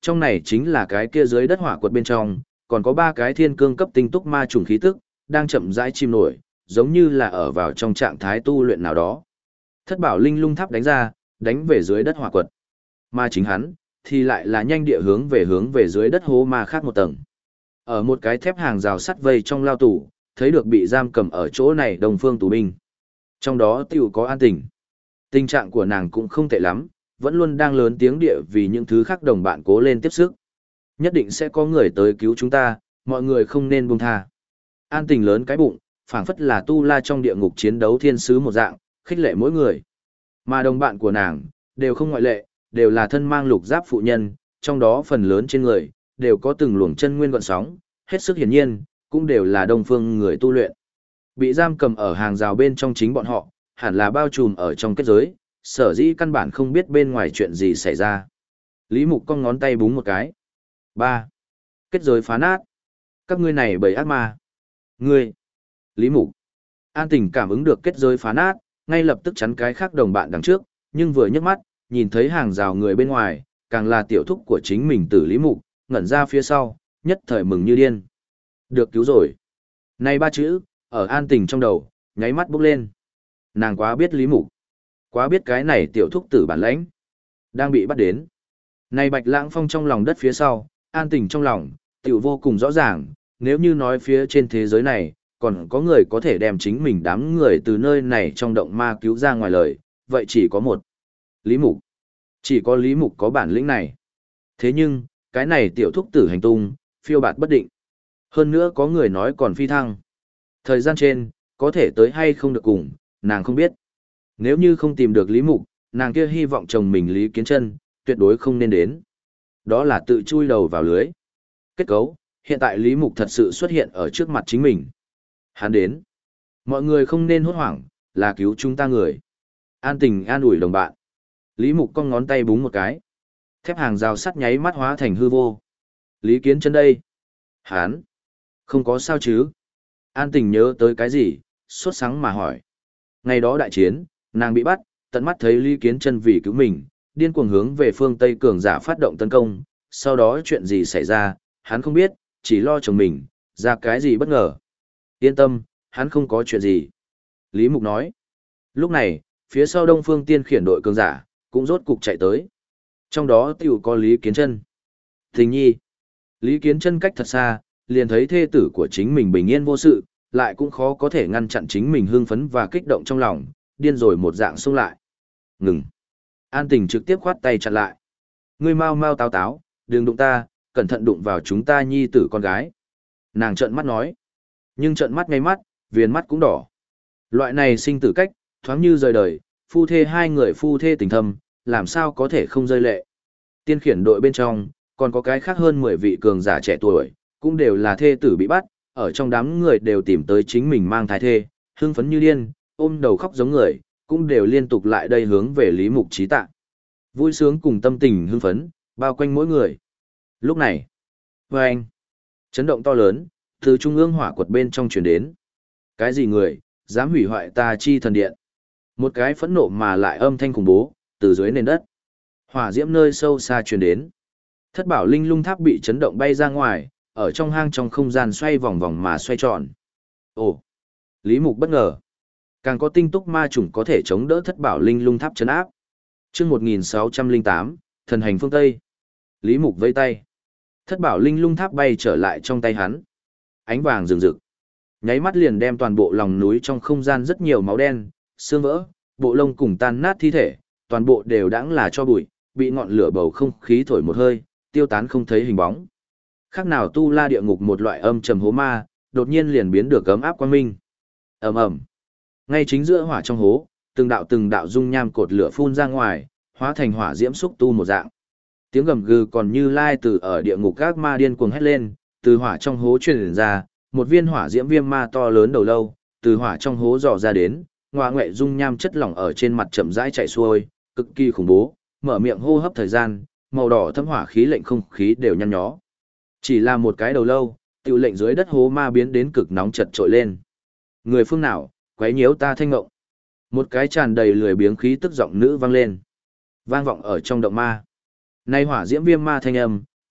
trong này chính là cái kia dưới đất hỏa quật bên trong, còn có ba cái thiên cương cấp tinh túc ma trùng khí tức, đang chậm rãi chìm nổi, giống như là ở vào trong trạng thái tu luyện nào đó. Thất bảo linh lung tháp đánh ra, đánh về dưới đất hỏa quật. Mà chính hắn, thì lại là nhanh địa hướng về hướng về dưới đất hố ma khác một tầng. Ở một cái thép hàng rào sắt vây trong lao tù, thấy được bị giam cầm ở chỗ này đồng phương tù binh. Trong đó tiểu có An Tình. Tình trạng của nàng cũng không tệ lắm, vẫn luôn đang lớn tiếng địa vì những thứ khác đồng bạn cố lên tiếp sức. Nhất định sẽ có người tới cứu chúng ta, mọi người không nên buông tha. An Tình lớn cái bụng, phảng phất là tu la trong địa ngục chiến đấu thiên sứ một dạng, khích lệ mỗi người. Mà đồng bạn của nàng, đều không ngoại lệ, đều là thân mang lục giáp phụ nhân, trong đó phần lớn trên người, đều có từng luồng chân nguyên gọn sóng, hết sức hiển nhiên, cũng đều là đông phương người tu luyện. Bị giam cầm ở hàng rào bên trong chính bọn họ, hẳn là bao trùm ở trong kết giới, sở dĩ căn bản không biết bên ngoài chuyện gì xảy ra. Lý Mục cong ngón tay búng một cái. Ba. Kết giới phá nát. Các ngươi này bầy ác ma. Ngươi. Lý Mục. An Tình cảm ứng được kết giới phá nát, ngay lập tức chắn cái khác đồng bạn đằng trước, nhưng vừa nhấc mắt, nhìn thấy hàng rào người bên ngoài, càng là tiểu thúc của chính mình Tử Lý Mục, ngẩn ra phía sau, nhất thời mừng như điên. Được cứu rồi. Này ba chữ, ở An Tình trong đầu, nháy mắt bốc lên. Nàng quá biết Lý Mục, quá biết cái này tiểu thúc tử bản lãnh, đang bị bắt đến. Này Bạch Lãng Phong trong lòng đất phía sau, An Tình trong lòng, tiểu vô cùng rõ ràng, nếu như nói phía trên thế giới này, còn có người có thể đem chính mình đám người từ nơi này trong động ma cứu ra ngoài lời, vậy chỉ có một. Lý Mục. Chỉ có Lý Mục có bản lĩnh này. Thế nhưng, cái này tiểu thúc tử hành tung, phiêu bạt bất định. Hơn nữa có người nói còn phi thăng. Thời gian trên, có thể tới hay không được cùng, nàng không biết. Nếu như không tìm được Lý Mục, nàng kia hy vọng chồng mình Lý Kiến Chân tuyệt đối không nên đến. Đó là tự chui đầu vào lưới. Kết cấu, hiện tại Lý Mục thật sự xuất hiện ở trước mặt chính mình. Hắn đến. Mọi người không nên hốt hoảng, là cứu chúng ta người. An Tình an ủi đồng bạn. Lý Mục cong ngón tay búng một cái. Thép hàng rào sắt nháy mắt hóa thành hư vô. Lý Kiến Chân đây. Hắn. Không có sao chứ. An Tình nhớ tới cái gì, sốt sắng mà hỏi. Ngày đó đại chiến, nàng bị bắt, tận mắt thấy Lý Kiến Chân vì cứu mình, điên cuồng hướng về phương Tây cường giả phát động tấn công. Sau đó chuyện gì xảy ra, hắn không biết, chỉ lo chồng mình, ra cái gì bất ngờ. Yên tâm, hắn không có chuyện gì. Lý Mục nói. Lúc này, phía sau Đông Phương Tiên khiển đội cường giả, cũng rốt cục chạy tới. Trong đó tiểu có Lý Kiến Chân. Tình nhi. Lý Kiến Chân cách thật xa, liền thấy thê tử của chính mình bình yên vô sự, lại cũng khó có thể ngăn chặn chính mình hưng phấn và kích động trong lòng, điên rồi một dạng xông lại. Ngừng. An Tình trực tiếp khoát tay chặn lại. Ngươi mau mau táo táo, đừng đụng ta, cẩn thận đụng vào chúng ta nhi tử con gái. Nàng trợn mắt nói. Nhưng trợn mắt ngay mắt, viền mắt cũng đỏ. Loại này sinh tử cách, thoáng như rời đời, phu thê hai người phu thê tình thâm, làm sao có thể không rơi lệ. Tiên khiển đội bên trong, còn có cái khác hơn mười vị cường giả trẻ tuổi, cũng đều là thê tử bị bắt, ở trong đám người đều tìm tới chính mình mang thai thê, hưng phấn như điên, ôm đầu khóc giống người, cũng đều liên tục lại đây hướng về Lý Mục Chí Tạ. Vui sướng cùng tâm tình hưng phấn, bao quanh mỗi người. Lúc này, vâng, chấn động to lớn, từ trung ương hỏa quật bên trong truyền đến. Cái gì người, dám hủy hoại ta chi thần điện? Một cái phẫn nộ mà lại âm thanh khủng bố, từ dưới nền đất. Hỏa diễm nơi sâu xa truyền đến. Thất bảo linh lung tháp bị chấn động bay ra ngoài, ở trong hang trong không gian xoay vòng vòng mà xoay tròn. Ồ! Lý Mục bất ngờ. Càng có tinh túc ma chủng có thể chống đỡ thất bảo linh lung tháp chấn áp. Chương một nghìn sáu trăm lẻ tám, thần hành phương Tây. Lý Mục vây tay. Thất bảo linh lung tháp bay trở lại trong tay hắn. Ánh vàng rừng rực. Nháy mắt liền đem toàn bộ lòng núi trong không gian rất nhiều máu đen, xương vỡ, bộ lông cùng tan nát thi thể, toàn bộ đều đãng là cho bụi, bị ngọn lửa bầu không khí thổi một hơi, tiêu tán không thấy hình bóng. Khác nào tu la địa ngục một loại âm trầm hố ma, đột nhiên liền biến được ấm áp quang minh. Ầm ầm. Ngay chính giữa hỏa trong hố, từng đạo từng đạo dung nham cột lửa phun ra ngoài, hóa thành hỏa diễm xúc tu một dạng. Tiếng gầm gừ còn như lai từ ở địa ngục các ma điên cuồng hét lên, từ hỏa trong hố truyền ra, một viên hỏa diễm viêm ma to lớn đầu lâu, từ hỏa trong hố dò ra đến, ngoa ngoệ dung nham chất lỏng ở trên mặt chậm rãi chảy xuôi, cực kỳ khủng bố, mở miệng hô hấp thời gian, màu đỏ thấm hỏa khí lệnh không khí đều nhăn nhó. Chỉ là một cái đầu lâu, tiểu lệnh dưới đất hố ma biến đến cực nóng chật trội lên. Người phương nào, quấy nhiễu ta thanh ngộng. Một cái tràn đầy lười biếng khí tức giọng nữ vang lên. Vang vọng ở trong động ma. Nay hỏa diễm viêm ma thanh âm,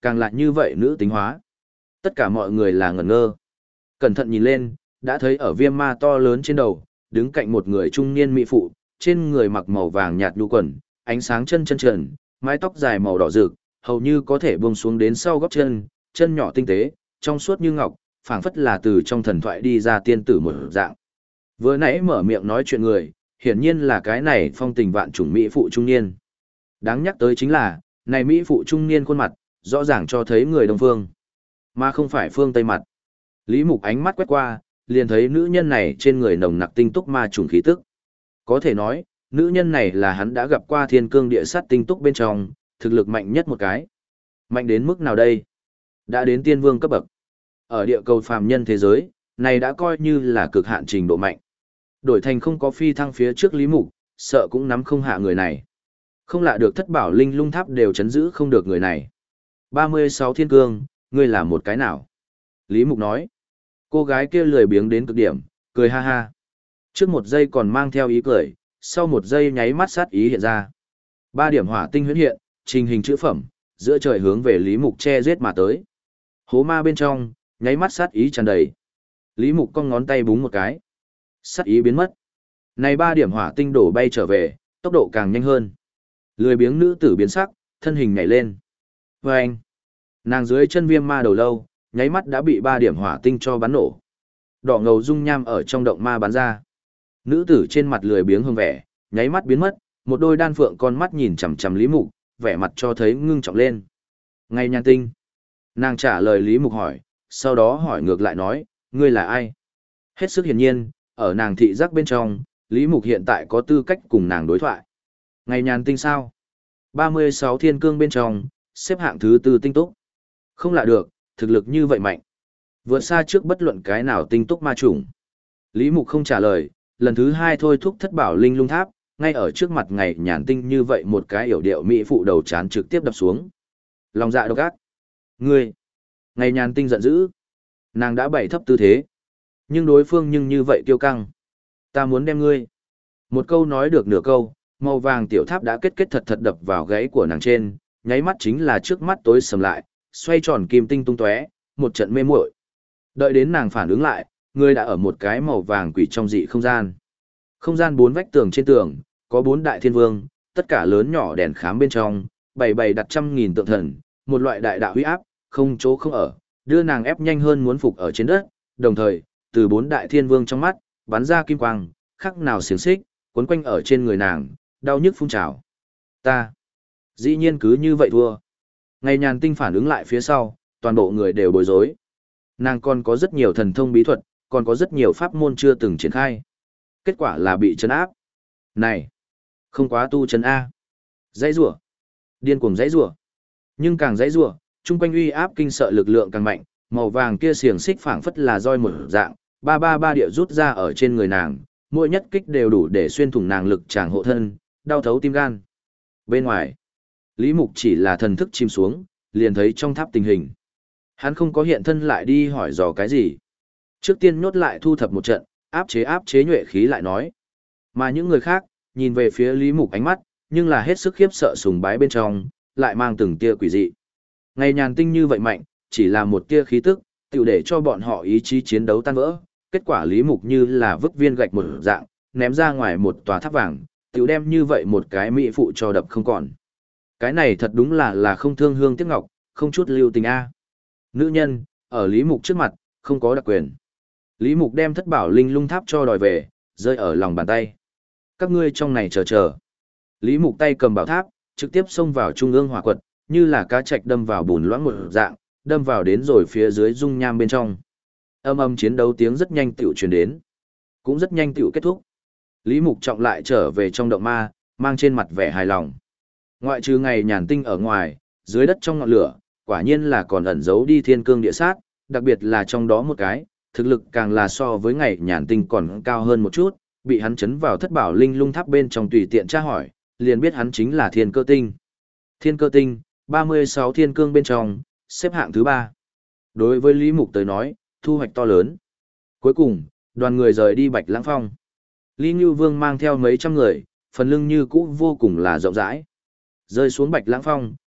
càng lại như vậy nữ tính hóa. Tất cả mọi người là ngẩn ngơ. Cẩn thận nhìn lên, đã thấy ở viêm ma to lớn trên đầu, đứng cạnh một người trung niên mỹ phụ, trên người mặc màu vàng nhạt nhu quần, ánh sáng chân chân trần, mái tóc dài màu đỏ rực, hầu như có thể buông xuống đến sau gót chân, chân nhỏ tinh tế, trong suốt như ngọc, phảng phất là từ trong thần thoại đi ra tiên tử một dạng. Vừa nãy mở miệng nói chuyện người, hiển nhiên là cái này phong tình vạn chủng mỹ phụ trung niên. Đáng nhắc tới chính là, này mỹ phụ trung niên khuôn mặt, rõ ràng cho thấy người Đông Phương, mà không phải phương Tây mặt. Lý Mục ánh mắt quét qua, liền thấy nữ nhân này trên người nồng nặc tinh túc ma trùng khí tức. Có thể nói, nữ nhân này là hắn đã gặp qua thiên cương địa sát tinh túc bên trong, thực lực mạnh nhất một cái. Mạnh đến mức nào đây? Đã đến tiên vương cấp bậc. Ở địa cầu phàm nhân thế giới, này đã coi như là cực hạn trình độ mạnh. Đổi thành không có phi thăng phía trước Lý Mục, sợ cũng nắm không hạ người này. Không lạ được thất bảo linh lung tháp đều chấn giữ không được người này. ba mươi sáu thiên cương, ngươi là một cái nào? Lý Mục nói. Cô gái kia lười biếng đến cực điểm, cười ha ha. Trước một giây còn mang theo ý cười, sau một giây nháy mắt sát ý hiện ra. Ba điểm hỏa tinh huyễn hiện, trình hình chữ phẩm, giữa trời hướng về Lý Mục che giết mà tới. Hố ma bên trong, nháy mắt sát ý tràn đầy. Lý Mục cong ngón tay búng một cái. Sát ý biến mất. Này ba điểm hỏa tinh đổ bay trở về, tốc độ càng nhanh hơn. Lười biếng nữ tử biến sắc, thân hình nhảy lên. Vâng! Nàng dưới chân viêm ma đầu lâu, nháy mắt đã bị ba điểm hỏa tinh cho bắn nổ. Đỏ ngầu dung nham ở trong động ma bắn ra. Nữ tử trên mặt lười biếng hương vẻ, nháy mắt biến mất, một đôi đan phượng con mắt nhìn chằm chằm Lý Mục, vẻ mặt cho thấy ngưng trọng lên. Ngay nhan tinh. Nàng trả lời Lý Mục hỏi, sau đó hỏi ngược lại nói, ngươi là ai? Hết sức hiển nhiên, ở nàng thị giác bên trong, Lý Mục hiện tại có tư cách cùng nàng đối thoại. Ngày nhàn tinh sao? ba mươi sáu thiên cương bên trong, xếp hạng thứ tư tinh túc. Không lạ được, thực lực như vậy mạnh. Vượt xa trước bất luận cái nào tinh túc ma chủng. Lý Mục không trả lời, lần thứ hai thôi thúc thất bảo linh lung tháp, ngay ở trước mặt ngày nhàn tinh như vậy một cái yểu điệu mỹ phụ đầu chán trực tiếp đập xuống. Lòng dạ độc ác. Ngươi! Ngày nhàn tinh giận dữ. Nàng đã bày thấp tư thế. Nhưng đối phương nhưng như vậy kiêu căng. Ta muốn đem ngươi. Một câu nói được nửa câu, màu vàng tiểu tháp đã kết kết thật thật đập vào gáy của nàng trên, nháy mắt chính là trước mắt tối sầm lại, xoay tròn kim tinh tung tóe, một trận mê muội. Đợi đến nàng phản ứng lại, người đã ở một cái màu vàng quỷ trong dị không gian. Không gian bốn vách tường trên tường, có bốn đại thiên vương, tất cả lớn nhỏ đèn khám bên trong, bày bày đặt trăm nghìn tượng thần, một loại đại đạo huy áp, không chỗ không ở, đưa nàng ép nhanh hơn muốn phục ở trên đất, đồng thời, từ bốn đại thiên vương trong mắt, bắn ra kim quang, khắc nào xiềng xích, cuốn quanh ở trên người nàng, đau nhức phun trào. Ta, dĩ nhiên cứ như vậy thua. Ngày nhàn tinh phản ứng lại phía sau, toàn bộ người đều bối rối. Nàng còn có rất nhiều thần thông bí thuật, còn có rất nhiều pháp môn chưa từng triển khai. Kết quả là bị trấn áp. Này, không quá tu trấn A. Dãy rủa, điên cuồng dãy rủa. Nhưng càng dãy rủa, chung quanh uy áp kinh sợ lực lượng càng mạnh, màu vàng kia xiềng xích phảng phất là roi một dạng, ba ba ba địa rút ra ở trên người nàng, mỗi nhất kích đều đủ để xuyên thủng nàng lực tràng hộ thân, đau thấu tim gan. Bên ngoài, Lý Mục chỉ là thần thức chìm xuống, liền thấy trong tháp tình hình. Hắn không có hiện thân lại đi hỏi dò cái gì. Trước tiên nhốt lại thu thập một trận, áp chế áp chế nhuệ khí lại nói. Mà những người khác, nhìn về phía Lý Mục ánh mắt, nhưng là hết sức khiếp sợ sùng bái bên trong, lại mang từng tia quỷ dị. Ngày nhàn tinh như vậy mạnh, chỉ là một tia khí tức, tiểu để cho bọn họ ý chí chiến đấu tan vỡ. Kết quả Lý Mục như là vứt viên gạch một dạng, ném ra ngoài một tòa tháp vàng, tiểu đem như vậy một cái mỹ phụ cho đập không còn. Cái này thật đúng là là không thương hương tiếc ngọc, không chút lưu tình a. Nữ nhân, ở Lý Mục trước mặt, không có đặc quyền. Lý Mục đem thất bảo linh lung tháp cho đòi về, rơi ở lòng bàn tay. Các ngươi trong này chờ chờ. Lý Mục tay cầm bảo tháp, trực tiếp xông vào trung ương hỏa quật, như là cá trạch đâm vào bùn loãng một dạng, đâm vào đến rồi phía dưới dung nham bên trong. Âm âm chiến đấu tiếng rất nhanh tiểu truyền đến, cũng rất nhanh tiểu kết thúc. Lý Mục trọng lại trở về trong động ma, mang trên mặt vẻ hài lòng. Ngoại trừ ngày nhàn tinh ở ngoài, dưới đất trong ngọn lửa, quả nhiên là còn ẩn giấu đi thiên cương địa sát, đặc biệt là trong đó một cái, thực lực càng là so với ngày nhàn tinh còn cao hơn một chút, bị hắn chấn vào thất bảo linh lung tháp bên trong tùy tiện tra hỏi, liền biết hắn chính là thiên cơ tinh. Thiên cơ tinh, ba mươi sáu thiên cương bên trong, xếp hạng thứ ba. Đối với Lý Mục tới nói, thu hoạch to lớn. Cuối cùng, đoàn người rời đi Bạch Lãng Phong. Lý Ngưu Vương mang theo mấy trăm người, phần lưng như cũ vô cùng là rộng rãi. Rơi xuống Bạch Lãng Phong,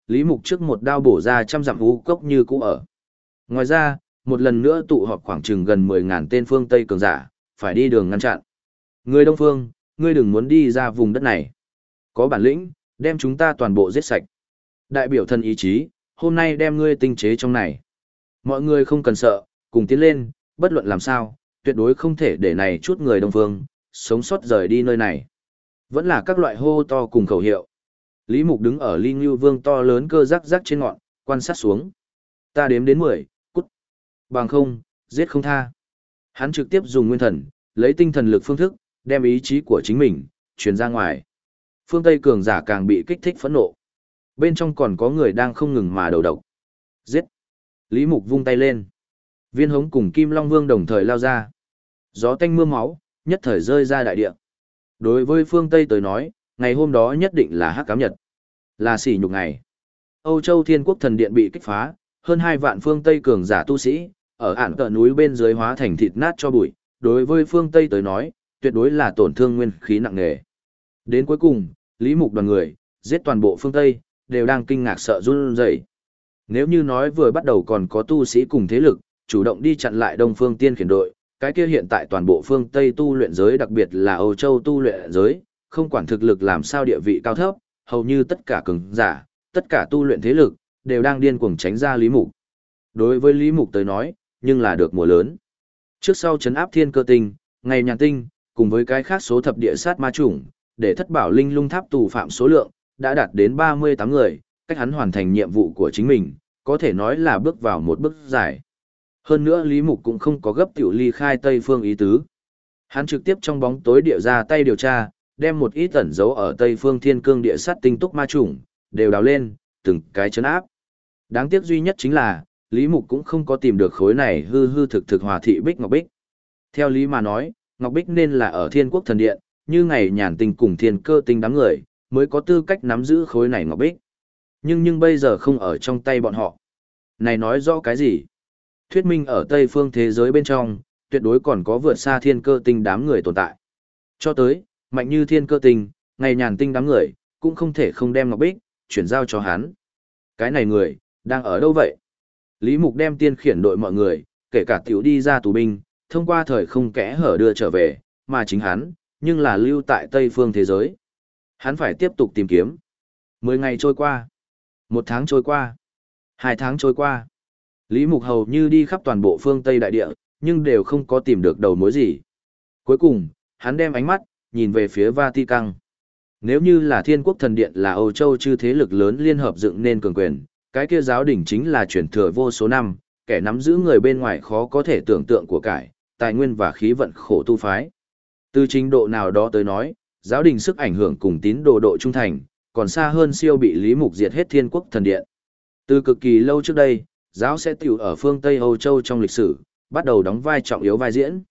Lý Mục trước một đao bổ ra trăm dặm u cốc như cũ ở. Ngoài ra, một lần nữa tụ họp khoảng chừng gần mười ngàn tên phương Tây cường giả, phải đi đường ngăn chặn. Người Đông Phương, ngươi đừng muốn đi ra vùng đất này. Có bản lĩnh, đem chúng ta toàn bộ giết sạch. Đại biểu thân ý chí, hôm nay đem ngươi tinh chế trong này. Mọi người không cần sợ, cùng tiến lên, bất luận làm sao, tuyệt đối không thể để này chút người Đông Phương, sống sót rời đi nơi này. Vẫn là các loại hô to cùng khẩu hiệu. Lý Mục đứng ở Ly Ngưu Vương to lớn cơ rắc rắc trên ngọn, quan sát xuống. Ta đếm đến mười, cút. Bằng không, giết không tha. Hắn trực tiếp dùng nguyên thần, lấy tinh thần lực phương thức, đem ý chí của chính mình, truyền ra ngoài. Phương Tây cường giả càng bị kích thích phẫn nộ. Bên trong còn có người đang không ngừng mà đầu độc. Giết. Lý Mục vung tay lên. Viên Hống cùng Kim Long Vương đồng thời lao ra. Gió tanh mưa máu, nhất thời rơi ra đại địa. Đối với phương Tây tới nói, ngày hôm đó nhất định là hắc ám nhật. Là sỉ nhục ngày. Âu Châu Thiên Quốc Thần Điện bị kích phá, hơn hai vạn phương Tây cường giả tu sĩ, ở ản tợ núi bên dưới hóa thành thịt nát cho bụi. Đối với phương Tây tới nói, tuyệt đối là tổn thương nguyên khí nặng nề. Đến cuối cùng, Lý Mục đoàn người, giết toàn bộ phương Tây, đều đang kinh ngạc sợ run rẩy. Nếu như nói vừa bắt đầu còn có tu sĩ cùng thế lực, chủ động đi chặn lại Đông Phương Tiên khiển đội, cái kia hiện tại toàn bộ phương Tây tu luyện giới đặc biệt là Âu Châu tu luyện giới, không quản thực lực làm sao địa vị cao thấp, hầu như tất cả cường giả, tất cả tu luyện thế lực, đều đang điên cuồng tránh ra Lý Mục. Đối với Lý Mục tới nói, nhưng là được mùa lớn. Trước sau chấn áp thiên cơ tinh, ngày nhàn tinh, cùng với cái khác số thập địa sát ma chủng, để thất bảo linh lung tháp tù phạm số lượng, đã đạt đến ba mươi tám người, cách hắn hoàn thành nhiệm vụ của chính mình, có thể nói là bước vào một bước dài. Hơn nữa Lý Mục cũng không có gấp tiểu ly khai Tây Phương ý tứ. Hắn trực tiếp trong bóng tối địa ra tay điều tra, đem một ít ẩn dấu ở Tây Phương Thiên Cương địa sát tinh túc ma chủng, đều đào lên, từng cái chấn áp. Đáng tiếc duy nhất chính là, Lý Mục cũng không có tìm được khối này hư hư thực thực hòa thị Bích Ngọc Bích. Theo lý mà nói, Ngọc Bích nên là ở Thiên Quốc Thần Điện, như ngày nhàn tình cùng thiên cơ tinh đám người, mới có tư cách nắm giữ khối này Ngọc Bích. Nhưng nhưng bây giờ không ở trong tay bọn họ. Này nói rõ cái gì? Thuyết minh ở Tây phương thế giới bên trong, tuyệt đối còn có vượt xa thiên cơ tinh đám người tồn tại. Cho tới, mạnh như thiên cơ tinh, ngày nhàn tinh đám người, cũng không thể không đem Ngọc Bích, chuyển giao cho hắn. Cái này người, đang ở đâu vậy? Lý Mục đem tiên khiển đội mọi người, kể cả tiểu đi ra tù binh, thông qua thời không kẽ hở đưa trở về, mà chính hắn, nhưng là lưu tại Tây phương thế giới. Hắn phải tiếp tục tìm kiếm. Mười ngày trôi qua. Một tháng trôi qua. Hai tháng trôi qua. Lý Mục hầu như đi khắp toàn bộ phương Tây đại địa, nhưng đều không có tìm được đầu mối gì. Cuối cùng, hắn đem ánh mắt, nhìn về phía Vatican. Nếu như là Thiên Quốc Thần Điện là Âu Châu chư thế lực lớn liên hợp dựng nên cường quyền, cái kia giáo đỉnh chính là truyền thừa vô số năm, kẻ nắm giữ người bên ngoài khó có thể tưởng tượng của cải, tài nguyên và khí vận khổ tu phái. Từ trình độ nào đó tới nói, giáo đình sức ảnh hưởng cùng tín đồ độ trung thành, còn xa hơn siêu bị Lý Mục diệt hết Thiên Quốc Thần Điện. Từ cực kỳ lâu trước đây, giáo sẽ tiểu ở phương Tây Âu Châu trong lịch sử, bắt đầu đóng vai trọng yếu vai diễn.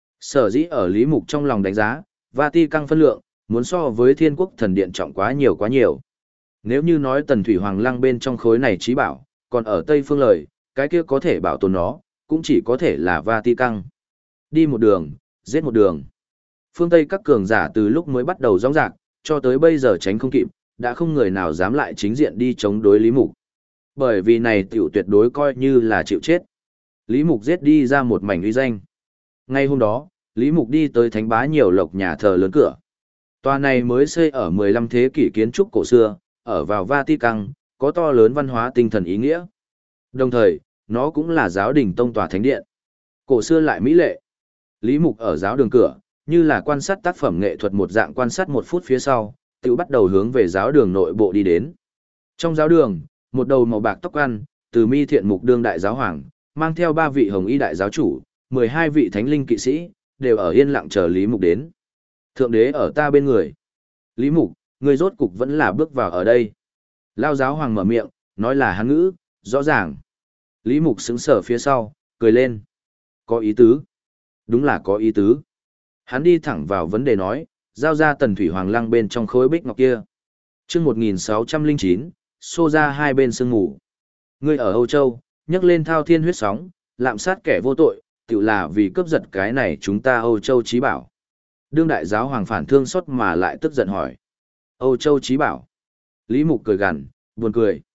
Sở dĩ ở Lý Mục trong lòng đánh giá, Vatican phân lượng, muốn so với Thiên Quốc Thần Điện trọng quá nhiều quá nhiều. Nếu như nói Tần Thủy Hoàng Lăng bên trong khối này trí bảo, còn ở Tây phương lời, cái kia có thể bảo tồn nó, cũng chỉ có thể là Vatican. Đi một đường, giết một đường. Phương Tây các cường giả từ lúc mới bắt đầu rong rạc, cho tới bây giờ tránh không kịp, đã không người nào dám lại chính diện đi chống đối Lý Mục. Bởi vì này tiểu tuyệt đối coi như là chịu chết. Lý Mục giết đi ra một mảnh uy danh. Ngay hôm đó, Lý Mục đi tới thánh bá nhiều lộc nhà thờ lớn cửa. Tòa này mới xây ở mười lăm thế kỷ kiến trúc cổ xưa, ở vào Vatican, có to lớn văn hóa tinh thần ý nghĩa. Đồng thời, nó cũng là giáo đình tông tòa thánh điện. Cổ xưa lại mỹ lệ. Lý Mục ở giáo đường cửa, như là quan sát tác phẩm nghệ thuật một dạng quan sát một phút phía sau, tự bắt đầu hướng về giáo đường nội bộ đi đến. Trong giáo đường, một đầu màu bạc tóc ăn, từ mi thiện mục đương đại giáo hoàng, mang theo ba vị hồng y đại giáo chủ, mười hai vị thánh linh kỵ sĩ, đều ở yên lặng chờ Lý Mục đến. Thượng đế ở ta bên người. Lý Mục, người rốt cục vẫn là bước vào ở đây. Lao giáo hoàng mở miệng, nói là hán ngữ, rõ ràng. Lý Mục sững sờ phía sau, cười lên. Có ý tứ. Đúng là có ý tứ. Hắn đi thẳng vào vấn đề nói, giao ra Tần Thủy Hoàng Lăng bên trong khối bích ngọc kia. Chương một nghìn sáu trăm lẻ chín, xô ra hai bên sương ngủ. Ngươi ở Âu Châu, nhấc lên thao thiên huyết sóng, lạm sát kẻ vô tội, tự là vì cướp giật cái này chúng ta Âu Châu trí bảo. Đương đại giáo hoàng phản thương xót mà lại tức giận hỏi. Âu Châu trí bảo. Lý Mục cười gằn, buồn cười.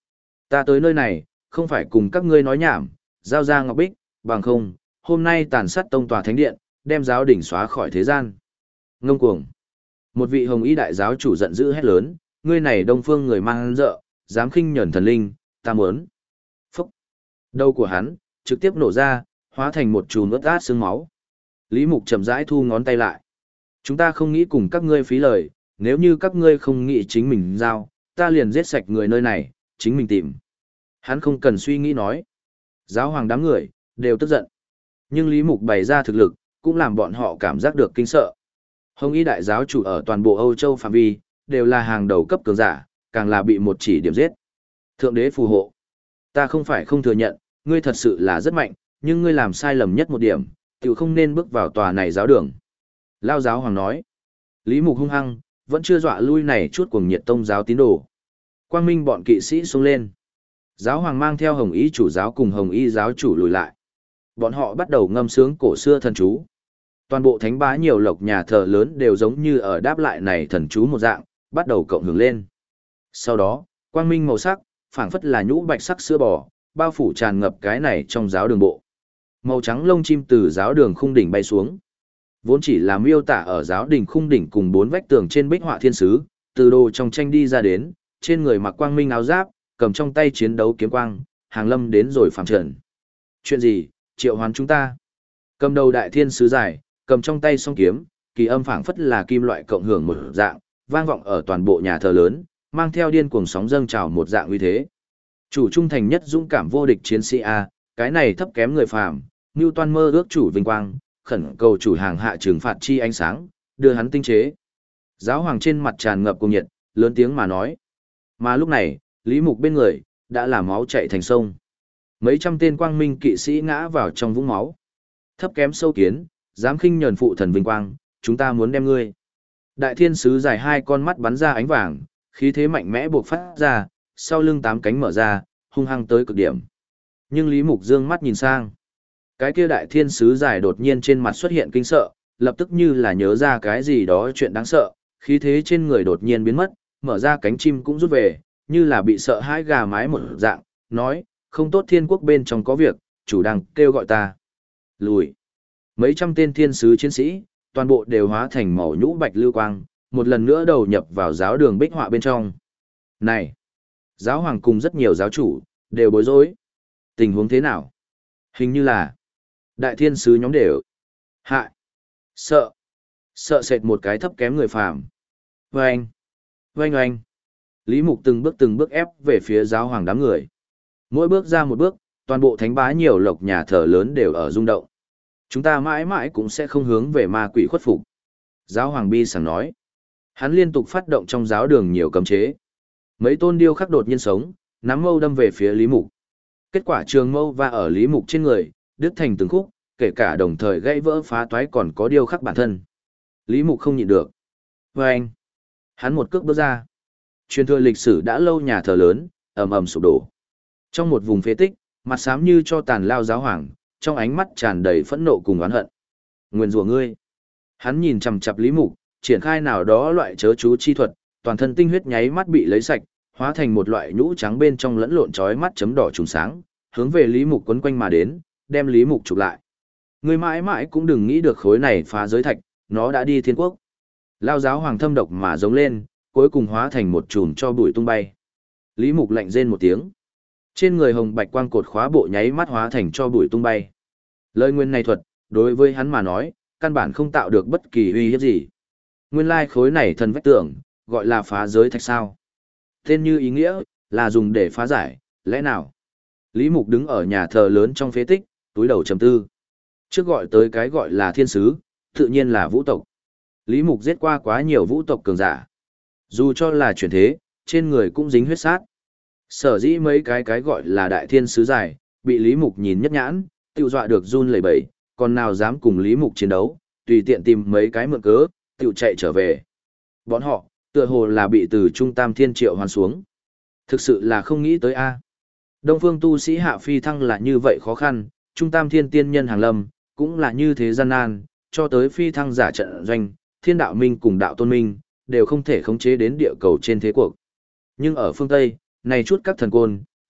Ta tới nơi này, không phải cùng các ngươi nói nhảm, giao ra ngọc bích, bằng không, hôm nay tàn sát tông tòa thánh điện, đem giáo đỉnh xóa khỏi thế gian. Ngông cuồng. Một vị hồng y đại giáo chủ giận dữ hét lớn, ngươi này đông phương người mang dợ, dám khinh nhẫn thần linh, ta muốn. Phúc. Đầu của hắn, trực tiếp nổ ra, hóa thành một chùm ướt át xương máu. Lý Mục chậm rãi thu ngón tay lại. Chúng ta không nghĩ cùng các ngươi phí lời, nếu như các ngươi không nghĩ chính mình giao, ta liền giết sạch người nơi này, chính mình tìm. Hắn không cần suy nghĩ nói. Giáo hoàng đám người, đều tức giận. Nhưng Lý Mục bày ra thực lực, cũng làm bọn họ cảm giác được kinh sợ. Hồng y đại giáo chủ ở toàn bộ Âu Châu phạm vi, đều là hàng đầu cấp cường giả, càng là bị một chỉ điểm giết. Thượng đế phù hộ. Ta không phải không thừa nhận, ngươi thật sự là rất mạnh, nhưng ngươi làm sai lầm nhất một điểm, tiểu không nên bước vào tòa này giáo đường. Lao giáo hoàng nói. Lý Mục hung hăng, vẫn chưa dọa lui này chút cuồng nhiệt tông giáo tín đồ. Quang minh bọn kỵ sĩ xuống lên. Giáo hoàng mang theo hồng y chủ giáo cùng hồng y giáo chủ lùi lại. Bọn họ bắt đầu ngâm sướng cổ xưa thần chú. Toàn bộ thánh bá nhiều lộc nhà thờ lớn đều giống như ở đáp lại này thần chú một dạng, bắt đầu cộng hưởng lên. Sau đó, quang minh màu sắc, phảng phất là nhũ bạch sắc sữa bò, bao phủ tràn ngập cái này trong giáo đường bộ. Màu trắng lông chim từ giáo đường khung đỉnh bay xuống. Vốn chỉ là miêu tả ở giáo đình khung đỉnh cùng bốn vách tường trên bích họa thiên sứ, từ đồ trong tranh đi ra đến, trên người mặc quang minh áo giáp, cầm trong tay chiến đấu kiếm quang, hàng lâm đến rồi phàm trần. Chuyện gì, triệu hoán chúng ta? Cầm đầu đại thiên sứ dài, cầm trong tay song kiếm, kỳ âm phảng phất là kim loại cộng hưởng một dạng, vang vọng ở toàn bộ nhà thờ lớn, mang theo điên cuồng sóng dâng trào một dạng uy thế. Chủ trung thành nhất dũng cảm vô địch chiến sĩ a, cái này thấp kém người phàm, Nưu Toan mơ ước chủ vinh quang, khẩn cầu chủ hàng hạ trừng phạt chi ánh sáng, đưa hắn tinh chế. Giáo hoàng trên mặt tràn ngập cuồng nhiệt, lớn tiếng mà nói. Mà lúc này, Lý Mục bên người, đã là máu chảy thành sông. Mấy trăm tên quang minh kỵ sĩ ngã vào trong vũng máu. Thấp kém sâu kiến, dám khinh nhẫn phụ thần vinh quang, chúng ta muốn đem ngươi. Đại thiên sứ dài hai con mắt bắn ra ánh vàng, khí thế mạnh mẽ buộc phát ra, sau lưng tám cánh mở ra, hung hăng tới cực điểm. Nhưng Lý Mục dương mắt nhìn sang. Cái kia đại thiên sứ dài đột nhiên trên mặt xuất hiện kinh sợ, lập tức như là nhớ ra cái gì đó chuyện đáng sợ, khí thế trên người đột nhiên biến mất, mở ra cánh chim cũng rút về, như là bị sợ hãi gà mái một dạng, nói, không tốt thiên quốc bên trong có việc, chủ đang kêu gọi ta. Lùi. Mấy trăm tên thiên sứ chiến sĩ, toàn bộ đều hóa thành màu nhũ bạch lưu quang, một lần nữa đầu nhập vào giáo đường bích họa bên trong. Này! Giáo hoàng cùng rất nhiều giáo chủ, đều bối rối. Tình huống thế nào? Hình như là đại thiên sứ nhóm đều hại, sợ, sợ sệt một cái thấp kém người phàm. Oanh, oanh oanh. Lý Mục từng bước từng bước ép về phía giáo hoàng đám người. Mỗi bước ra một bước, toàn bộ thánh bá nhiều lộc nhà thờ lớn đều ở rung động. Chúng ta mãi mãi cũng sẽ không hướng về ma quỷ khuất phục. Giáo hoàng bi sảng nói. Hắn liên tục phát động trong giáo đường nhiều cấm chế. Mấy tôn điêu khắc đột nhiên sống, nắm mâu đâm về phía Lý Mục. Kết quả trường mâu va ở Lý Mục trên người, đứt thành từng khúc, kể cả đồng thời gãy vỡ phá toái còn có điêu khắc bản thân. Lý Mục không nhịn được. Và anh, hắn một cước bước ra. Truyền thừa lịch sử đã lâu nhà thờ lớn, ầm ầm sụp đổ. Trong một vùng phế tích, mặt xám như cho tàn lao giáo hoàng, trong ánh mắt tràn đầy phẫn nộ cùng oán hận. Nguyên rủa ngươi. Hắn nhìn chằm chằm Lý Mục, triển khai nào đó loại chớ chú chi thuật, toàn thân tinh huyết nháy mắt bị lấy sạch, hóa thành một loại nhũ trắng bên trong lẫn lộn chói mắt chấm đỏ trùng sáng, hướng về Lý Mục quấn quanh mà đến, đem Lý Mục chụp lại. Ngươi mãi mãi cũng đừng nghĩ được khối này phá giới thạch, nó đã đi thiên quốc. Lao giáo hoàng thâm độc mà giống lên, cuối cùng hóa thành một chùm cho bụi tung bay. Lý Mục lạnh rên một tiếng. Trên người hồng bạch quang cột khóa bộ nháy mắt hóa thành cho bụi tung bay. Lời nguyên này thuật, đối với hắn mà nói, căn bản không tạo được bất kỳ uy hiếp gì. Nguyên lai khối này thần vách tưởng, gọi là phá giới thạch sao. Tên như ý nghĩa, là dùng để phá giải, lẽ nào? Lý Mục đứng ở nhà thờ lớn trong phế tích, túi đầu trầm tư. Trước gọi tới cái gọi là thiên sứ, tự nhiên là vũ tộc. Lý Mục giết qua quá nhiều vũ tộc cường giả. Dù cho là chuyển thế, trên người cũng dính huyết sát. Sở dĩ mấy cái cái gọi là đại thiên sứ dài, bị Lý Mục nhìn nhất nhãn, tiêu dọa được run lẩy bẩy, còn nào dám cùng Lý Mục chiến đấu, tùy tiện tìm mấy cái mượn cớ, tiêu chạy trở về. Bọn họ, tựa hồ là bị từ trung tam thiên triệu hoàn xuống. Thực sự là không nghĩ tới a. Đông phương tu sĩ hạ phi thăng là như vậy khó khăn, trung tam thiên tiên nhân hàng lâm, cũng là như thế gian nan, cho tới phi thăng giả trận doanh, thiên đạo minh cùng đạo tôn minh, đều không thể khống chế đến địa cầu trên thế cuộc. Nhưng ở phương Tây, này chút các thần côn,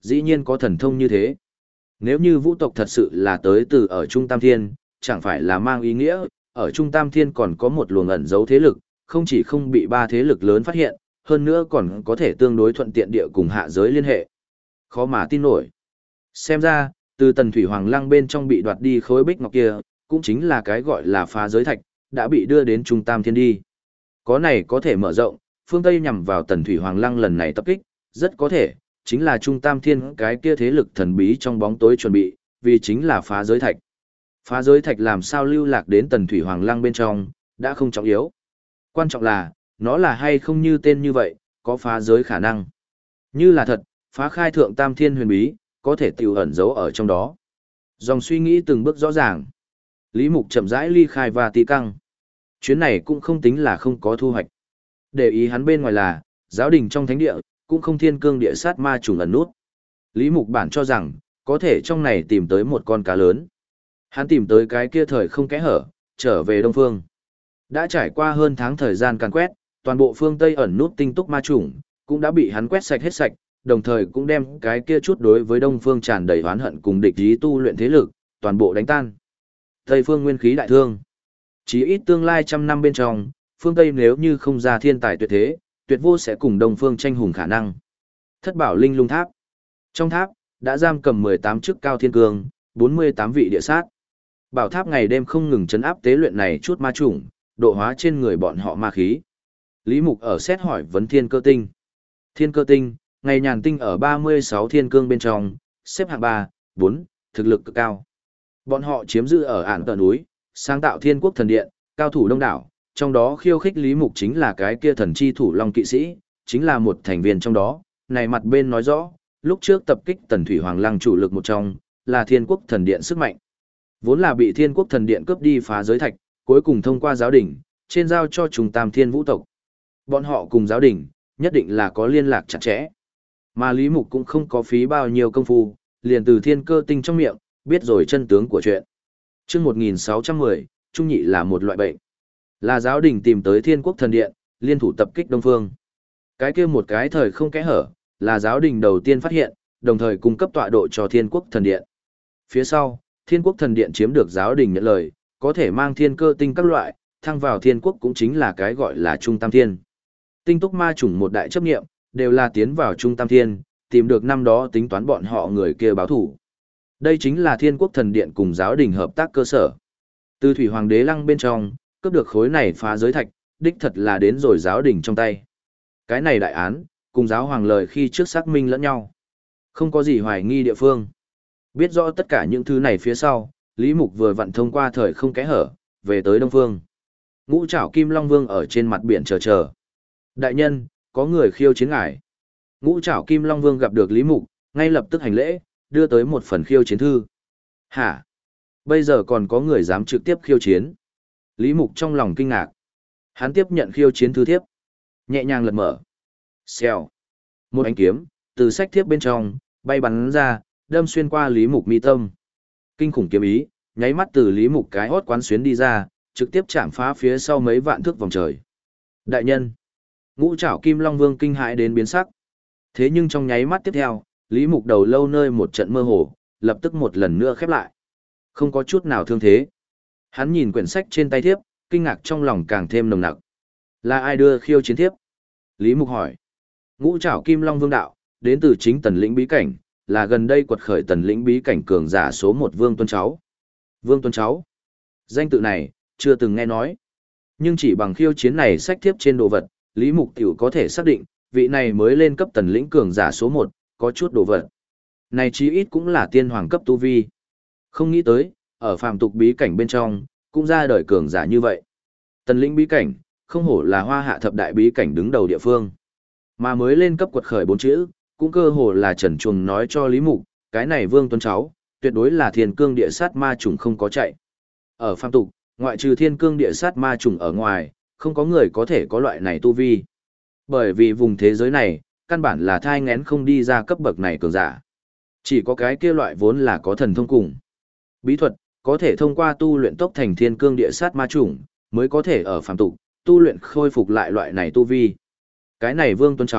Dĩ nhiên có thần thông như thế. Nếu như vũ tộc thật sự là tới từ ở Trung Tam Thiên, chẳng phải là mang ý nghĩa, ở Trung Tam Thiên còn có một luồng ẩn giấu thế lực, không chỉ không bị ba thế lực lớn phát hiện, hơn nữa còn có thể tương đối thuận tiện địa cùng hạ giới liên hệ. Khó mà tin nổi. Xem ra, từ tần thủy hoàng lăng bên trong bị đoạt đi khối bích ngọc kia, cũng chính là cái gọi là phá giới thạch, đã bị đưa đến Trung Tam Thiên đi. Có này có thể mở rộng, phương Tây nhằm vào tần thủy hoàng lăng lần này tập kích, rất có thể, chính là Trung Tam Thiên cái kia thế lực thần bí trong bóng tối chuẩn bị, vì chính là phá giới thạch. Phá giới thạch làm sao lưu lạc đến tần thủy hoàng lăng bên trong, đã không trọng yếu. Quan trọng là, nó là hay không như tên như vậy, có phá giới khả năng. Như là thật, phá khai thượng Tam Thiên huyền bí, có thể tiêu ẩn giấu ở trong đó. Dòng suy nghĩ từng bước rõ ràng. Lý Mục chậm rãi ly khai và tì căng. Chuyến này cũng không tính là không có thu hoạch. Để ý hắn bên ngoài là, giáo đình trong thánh địa, cũng không thiên cương địa sát ma trùng ẩn nút. Lý Mục bản cho rằng, có thể trong này tìm tới một con cá lớn. Hắn tìm tới cái kia thời không kẽ hở, trở về Đông Phương. Đã trải qua hơn tháng thời gian càn quét, toàn bộ phương Tây ẩn nút tinh túc ma trùng, cũng đã bị hắn quét sạch hết sạch, đồng thời cũng đem cái kia chút đối với Đông Phương tràn đầy oán hận cùng địch ý tu luyện thế lực, toàn bộ đánh tan. Tây phương nguyên khí đại thương. Chỉ ít tương lai trăm năm bên trong, phương Tây nếu như không ra thiên tài tuyệt thế, tuyệt vô sẽ cùng Đông Phương tranh hùng khả năng. Thất bảo linh lung tháp. Trong tháp, đã giam cầm mười tám chức cao thiên cương, bốn mươi tám vị địa sát. Bảo tháp ngày đêm không ngừng chấn áp tế luyện này chút ma chủng, độ hóa trên người bọn họ ma khí. Lý Mục ở xét hỏi vấn thiên cơ tinh. Thiên cơ tinh, ngày nhàn tinh ở ba mươi sáu thiên cương bên trong, xếp hạng ba, bốn, thực lực cực cao. Bọn họ chiếm giữ ở ản tờ núi, sáng tạo thiên quốc thần điện, cao thủ đông đảo, trong đó khiêu khích Lý Mục chính là cái kia thần chi thủ long kỵ sĩ, chính là một thành viên trong đó. Này mặt bên nói rõ, lúc trước tập kích tần thủy hoàng lăng chủ lực một trong, là thiên quốc thần điện sức mạnh. Vốn là bị thiên quốc thần điện cướp đi phá giới thạch, cuối cùng thông qua giáo đình, trên giao cho Trung Tam Thiên vũ tộc. Bọn họ cùng giáo đình, nhất định là có liên lạc chặt chẽ. Mà Lý Mục cũng không có phí bao nhiêu công phu, liền từ thiên cơ tinh trong miệng, biết rồi chân tướng của chuyện. Trước một nghìn sáu trăm mười, trung nhị là một loại bệnh. Là giáo đình tìm tới thiên quốc thần điện, liên thủ tập kích Đông Phương. Cái kia một cái thời không kẽ hở, là giáo đình đầu tiên phát hiện, đồng thời cung cấp tọa độ cho thiên quốc thần điện. Phía sau, thiên quốc thần điện chiếm được giáo đình nhận lời, có thể mang thiên cơ tinh các loại, thăng vào thiên quốc cũng chính là cái gọi là Trung Tam Thiên. Tinh túc ma chủng một đại chấp nghiệm, đều là tiến vào Trung Tam Thiên, tìm được năm đó tính toán bọn họ người kia báo thủ. Đây chính là thiên quốc thần điện cùng giáo đình hợp tác cơ sở. Từ thủy hoàng đế lăng bên trong, cướp được khối này phá giới thạch, đích thật là đến rồi giáo đình trong tay. Cái này đại án, cùng giáo hoàng lời khi trước xác minh lẫn nhau. Không có gì hoài nghi địa phương. Biết rõ tất cả những thứ này phía sau, Lý Mục vừa vặn thông qua thời không kẽ hở, về tới Đông Phương. Ngũ trảo Kim Long Vương ở trên mặt biển chờ chờ. Đại nhân, có người khiêu chiến ngài. Ngũ trảo Kim Long Vương gặp được Lý Mục, ngay lập tức hành lễ, đưa tới một phần khiêu chiến thư. Hả? Bây giờ còn có người dám trực tiếp khiêu chiến. Lý Mục trong lòng kinh ngạc. Hắn tiếp nhận khiêu chiến thư thiếp. Nhẹ nhàng lật mở. Xèo. Một ánh kiếm, từ sách thiếp bên trong, bay bắn ra, đâm xuyên qua Lý Mục mi tâm. Kinh khủng kiếm ý, nháy mắt từ Lý Mục cái hót quán xuyến đi ra, trực tiếp chạm phá phía sau mấy vạn thước vòng trời. Đại nhân. Ngũ trảo Kim Long Vương kinh hãi đến biến sắc. Thế nhưng trong nháy mắt tiếp theo, Lý Mục đầu lâu nơi một trận mơ hồ, lập tức một lần nữa khép lại. Không có chút nào thương thế. Hắn nhìn quyển sách trên tay thiếp, kinh ngạc trong lòng càng thêm nồng nặc. Là ai đưa khiêu chiến thiếp? Lý Mục hỏi. Ngũ trảo Kim Long Vương đạo, đến từ chính tần lĩnh bí cảnh, là gần đây quật khởi tần lĩnh bí cảnh cường giả số một Vương Tuân Cháu. Vương Tuân Cháu. Danh tự này, chưa từng nghe nói. Nhưng chỉ bằng khiêu chiến này sách thiếp trên đồ vật, Lý Mục tiểu có thể xác định, vị này mới lên cấp tần lĩnh cường giả số một, có chút đồ vật. Này chí ít cũng là tiên hoàng cấp tu vi. Không nghĩ tới, ở phàm tục bí cảnh bên trong, cũng ra đời cường giả như vậy. Tần lĩnh bí cảnh, không hổ là hoa hạ thập đại bí cảnh đứng đầu địa phương. Mà mới lên cấp quật khởi bốn chữ, cũng cơ hồ là trần chuồng nói cho Lý Mục, cái này Vương Tuân Cháu, tuyệt đối là thiên cương địa sát ma trùng không có chạy. Ở phàm tục, ngoại trừ thiên cương địa sát ma trùng ở ngoài, không có người có thể có loại này tu vi. Bởi vì vùng thế giới này, căn bản là thai ngén không đi ra cấp bậc này cường giả. Chỉ có cái kia loại vốn là có thần thông cùng. Bí thuật, có thể thông qua tu luyện tốc thành thiên cương địa sát ma trùng, mới có thể ở phàm tục, tu luyện khôi phục lại loại này tu vi. Cái này Vương Tuân Cháu,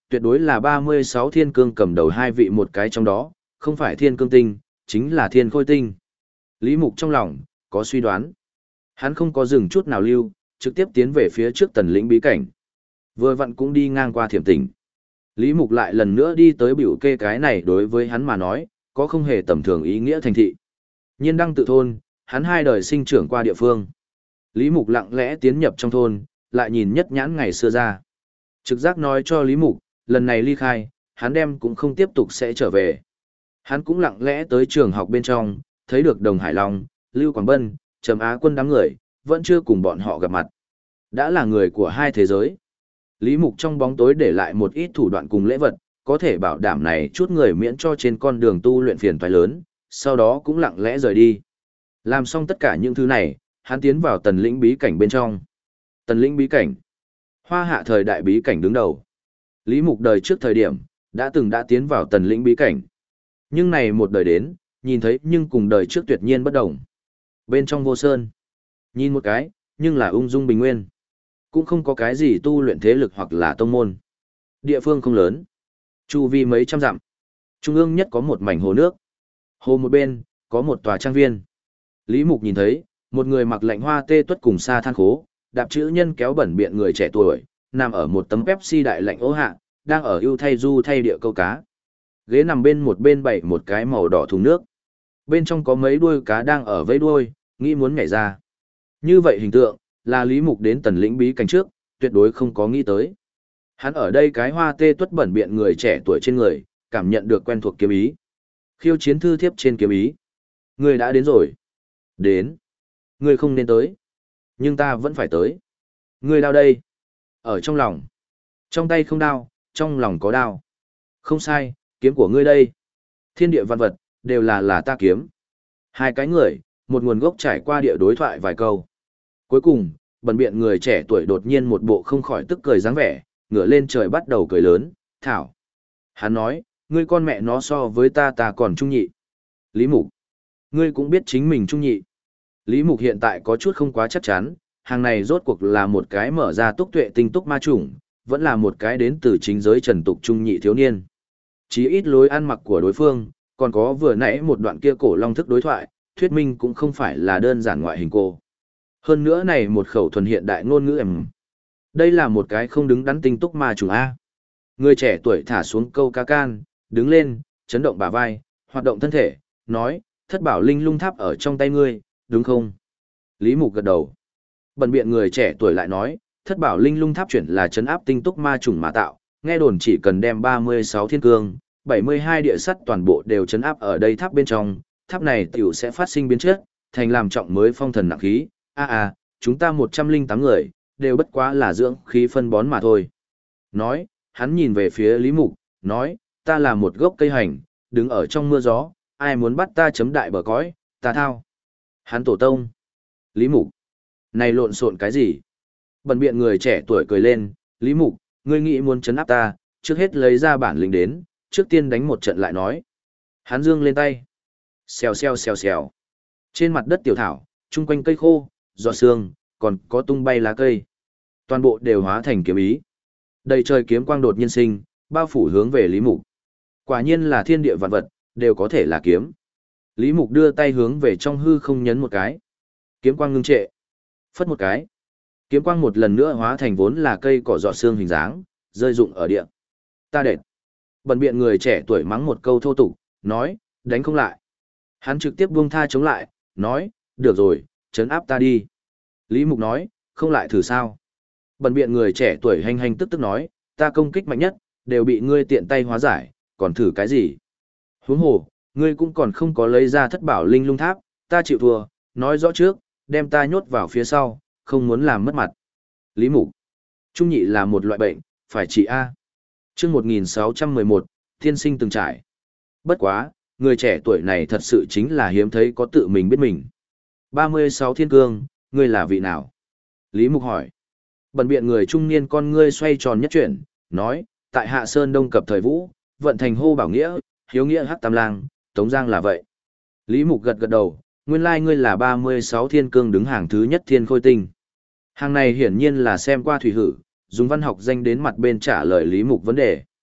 tuyệt đối là ba mươi sáu thiên cương cầm đầu hai vị một cái trong đó, không phải thiên cương tinh, chính là thiên khôi tinh. Lý Mục trong lòng, có suy đoán. Hắn không có dừng chút nào lưu, trực tiếp tiến về phía trước tần lĩnh bí cảnh. Vừa vặn cũng đi ngang qua thiểm tỉnh. Lý Mục lại lần nữa đi tới biểu kê cái này đối với hắn mà nói, có không hề tầm thường ý nghĩa thành thị. Nhiên đăng tự thôn, hắn hai đời sinh trưởng qua địa phương. Lý Mục lặng lẽ tiến nhập trong thôn, lại nhìn nhất nhãn ngày xưa ra. Trực giác nói cho Lý Mục, lần này ly khai, hắn đem cũng không tiếp tục sẽ trở về. Hắn cũng lặng lẽ tới trường học bên trong, thấy được Đồng Hải Long, Lưu Quảng Bân, Trầm Á Quân đám người, vẫn chưa cùng bọn họ gặp mặt. Đã là người của hai thế giới. Lý Mục trong bóng tối để lại một ít thủ đoạn cùng lễ vật, có thể bảo đảm này chút người miễn cho trên con đường tu luyện phiền toái lớn, sau đó cũng lặng lẽ rời đi. Làm xong tất cả những thứ này, hắn tiến vào tần lĩnh bí cảnh bên trong. Tần lĩnh bí cảnh. Hoa hạ thời đại bí cảnh đứng đầu. Lý Mục đời trước thời điểm, đã từng đã tiến vào tần lĩnh bí cảnh. Nhưng này một đời đến, nhìn thấy nhưng cùng đời trước tuyệt nhiên bất đồng. Bên trong vô sơn. Nhìn một cái, nhưng là ung dung bình nguyên. Cũng không có cái gì tu luyện thế lực hoặc là tông môn. Địa phương không lớn. Chu vi mấy trăm dặm. Trung ương nhất có một mảnh hồ nước. Hồ một bên, có một tòa trang viên. Lý Mục nhìn thấy, một người mặc lạnh hoa tê tuất cùng sa than khố, đạp chữ nhân kéo bẩn biện người trẻ tuổi, nằm ở một tấm Pepsi đại lạnh ố hạ, đang ở ưu thay du thay địa câu cá. Ghế nằm bên một bên bày một cái màu đỏ thùng nước. Bên trong có mấy đuôi cá đang ở vẫy đuôi, nghĩ muốn nhảy ra. Như vậy hình tượng, là Lý Mục đến tần lĩnh bí cảnh trước, tuyệt đối không có nghĩ tới. Hắn ở đây cái hoa tê tuất bẩn biện người trẻ tuổi trên người, cảm nhận được quen thuộc kiếm ý. Khiêu chiến thư thiếp trên kiếm ý. Người đã đến rồi. Đến. Người không nên tới. Nhưng ta vẫn phải tới. Người đao đây. Ở trong lòng. Trong tay không đao, trong lòng có đao. Không sai, kiếm của ngươi đây. Thiên địa văn vật, đều là là ta kiếm. Hai cái người, một nguồn gốc trải qua địa đối thoại vài câu. Cuối cùng, bần biện người trẻ tuổi đột nhiên một bộ không khỏi tức cười dáng vẻ, ngửa lên trời bắt đầu cười lớn, thảo. Hắn nói, ngươi con mẹ nó so với ta ta còn trung nhị. Lý Mục, ngươi cũng biết chính mình trung nhị. Lý Mục hiện tại có chút không quá chắc chắn, hàng này rốt cuộc là một cái mở ra túc tuệ tinh túc ma chủng, vẫn là một cái đến từ chính giới trần tục trung nhị thiếu niên. Chí ít lối ăn mặc của đối phương, còn có vừa nãy một đoạn kia cổ long thức đối thoại, thuyết minh cũng không phải là đơn giản ngoại hình cô. Hơn nữa này một khẩu thuần hiện đại ngôn ngữ em. Đây là một cái không đứng đắn tinh túc ma trùng A. Người trẻ tuổi thả xuống câu ca can, đứng lên, chấn động bả vai, hoạt động thân thể, nói, thất bảo linh lung tháp ở trong tay ngươi, đúng không? Lý Mục gật đầu. Bần biện người trẻ tuổi lại nói, thất bảo linh lung tháp chuyển là chấn áp tinh túc ma trùng mà tạo, nghe đồn chỉ cần đem ba mươi sáu thiên cương, bảy mươi hai địa sắt toàn bộ đều chấn áp ở đây tháp bên trong, tháp này tiểu sẽ phát sinh biến chất, thành làm trọng mới phong thần nặng khí. A a, chúng ta một trăm linh tám người, đều bất quá là dưỡng khí phân bón mà thôi. Nói, hắn nhìn về phía Lý Mục, nói, ta là một gốc cây hành, đứng ở trong mưa gió, ai muốn bắt ta chấm đại bờ cõi, ta thao. Hắn tổ tông. Lý Mục. Này lộn xộn cái gì? Bần biện người trẻ tuổi cười lên, Lý Mục, ngươi nghĩ muốn chấn áp ta, trước hết lấy ra bản lĩnh đến, trước tiên đánh một trận lại nói. Hắn dương lên tay. Xèo xèo xèo xèo. Trên mặt đất tiểu thảo, chung quanh cây khô, giọt sương, còn có tung bay lá cây. Toàn bộ đều hóa thành kiếm ý. Đầy trời kiếm quang đột nhiên sinh, bao phủ hướng về Lý Mục. Quả nhiên là thiên địa vạn vật, đều có thể là kiếm. Lý Mục đưa tay hướng về trong hư không nhấn một cái. Kiếm quang ngưng trệ. Phất một cái. Kiếm quang một lần nữa hóa thành vốn là cây cỏ giọt sương hình dáng, rơi rụng ở địa. Ta đệt. Bần biện người trẻ tuổi mắng một câu thô tục, nói, đánh không lại. Hắn trực tiếp buông tha chống lại, nói, được rồi, trấn áp ta đi. Lý Mục nói, không lại thử sao. Bần biện người trẻ tuổi hành hành tức tức nói, ta công kích mạnh nhất, đều bị ngươi tiện tay hóa giải, còn thử cái gì? Huống hồ, ngươi cũng còn không có lấy ra thất bảo linh lung tháp, ta chịu thua, nói rõ trước, đem ta nhốt vào phía sau, không muốn làm mất mặt. Lý Mục, trung nhị là một loại bệnh, phải trị A. Trước một nghìn sáu trăm mười một, thiên sinh từng trải. Bất quá, người trẻ tuổi này thật sự chính là hiếm thấy có tự mình biết mình. ba mươi sáu thiên cương, ngươi là vị nào? Lý Mục hỏi. Bần biện người trung niên con ngươi xoay tròn nhất chuyển, nói, tại Hạ Sơn Đông Cập thời vũ, vận thành hô bảo nghĩa, hiếu nghĩa hắc tam lang, Tống Giang là vậy. Lý Mục gật gật đầu, nguyên lai ngươi là ba mươi sáu thiên cương đứng hàng thứ nhất thiên khôi tinh. Hàng này hiển nhiên là xem qua thủy hử, dùng văn học danh đến mặt bên trả lời Lý Mục vấn đề.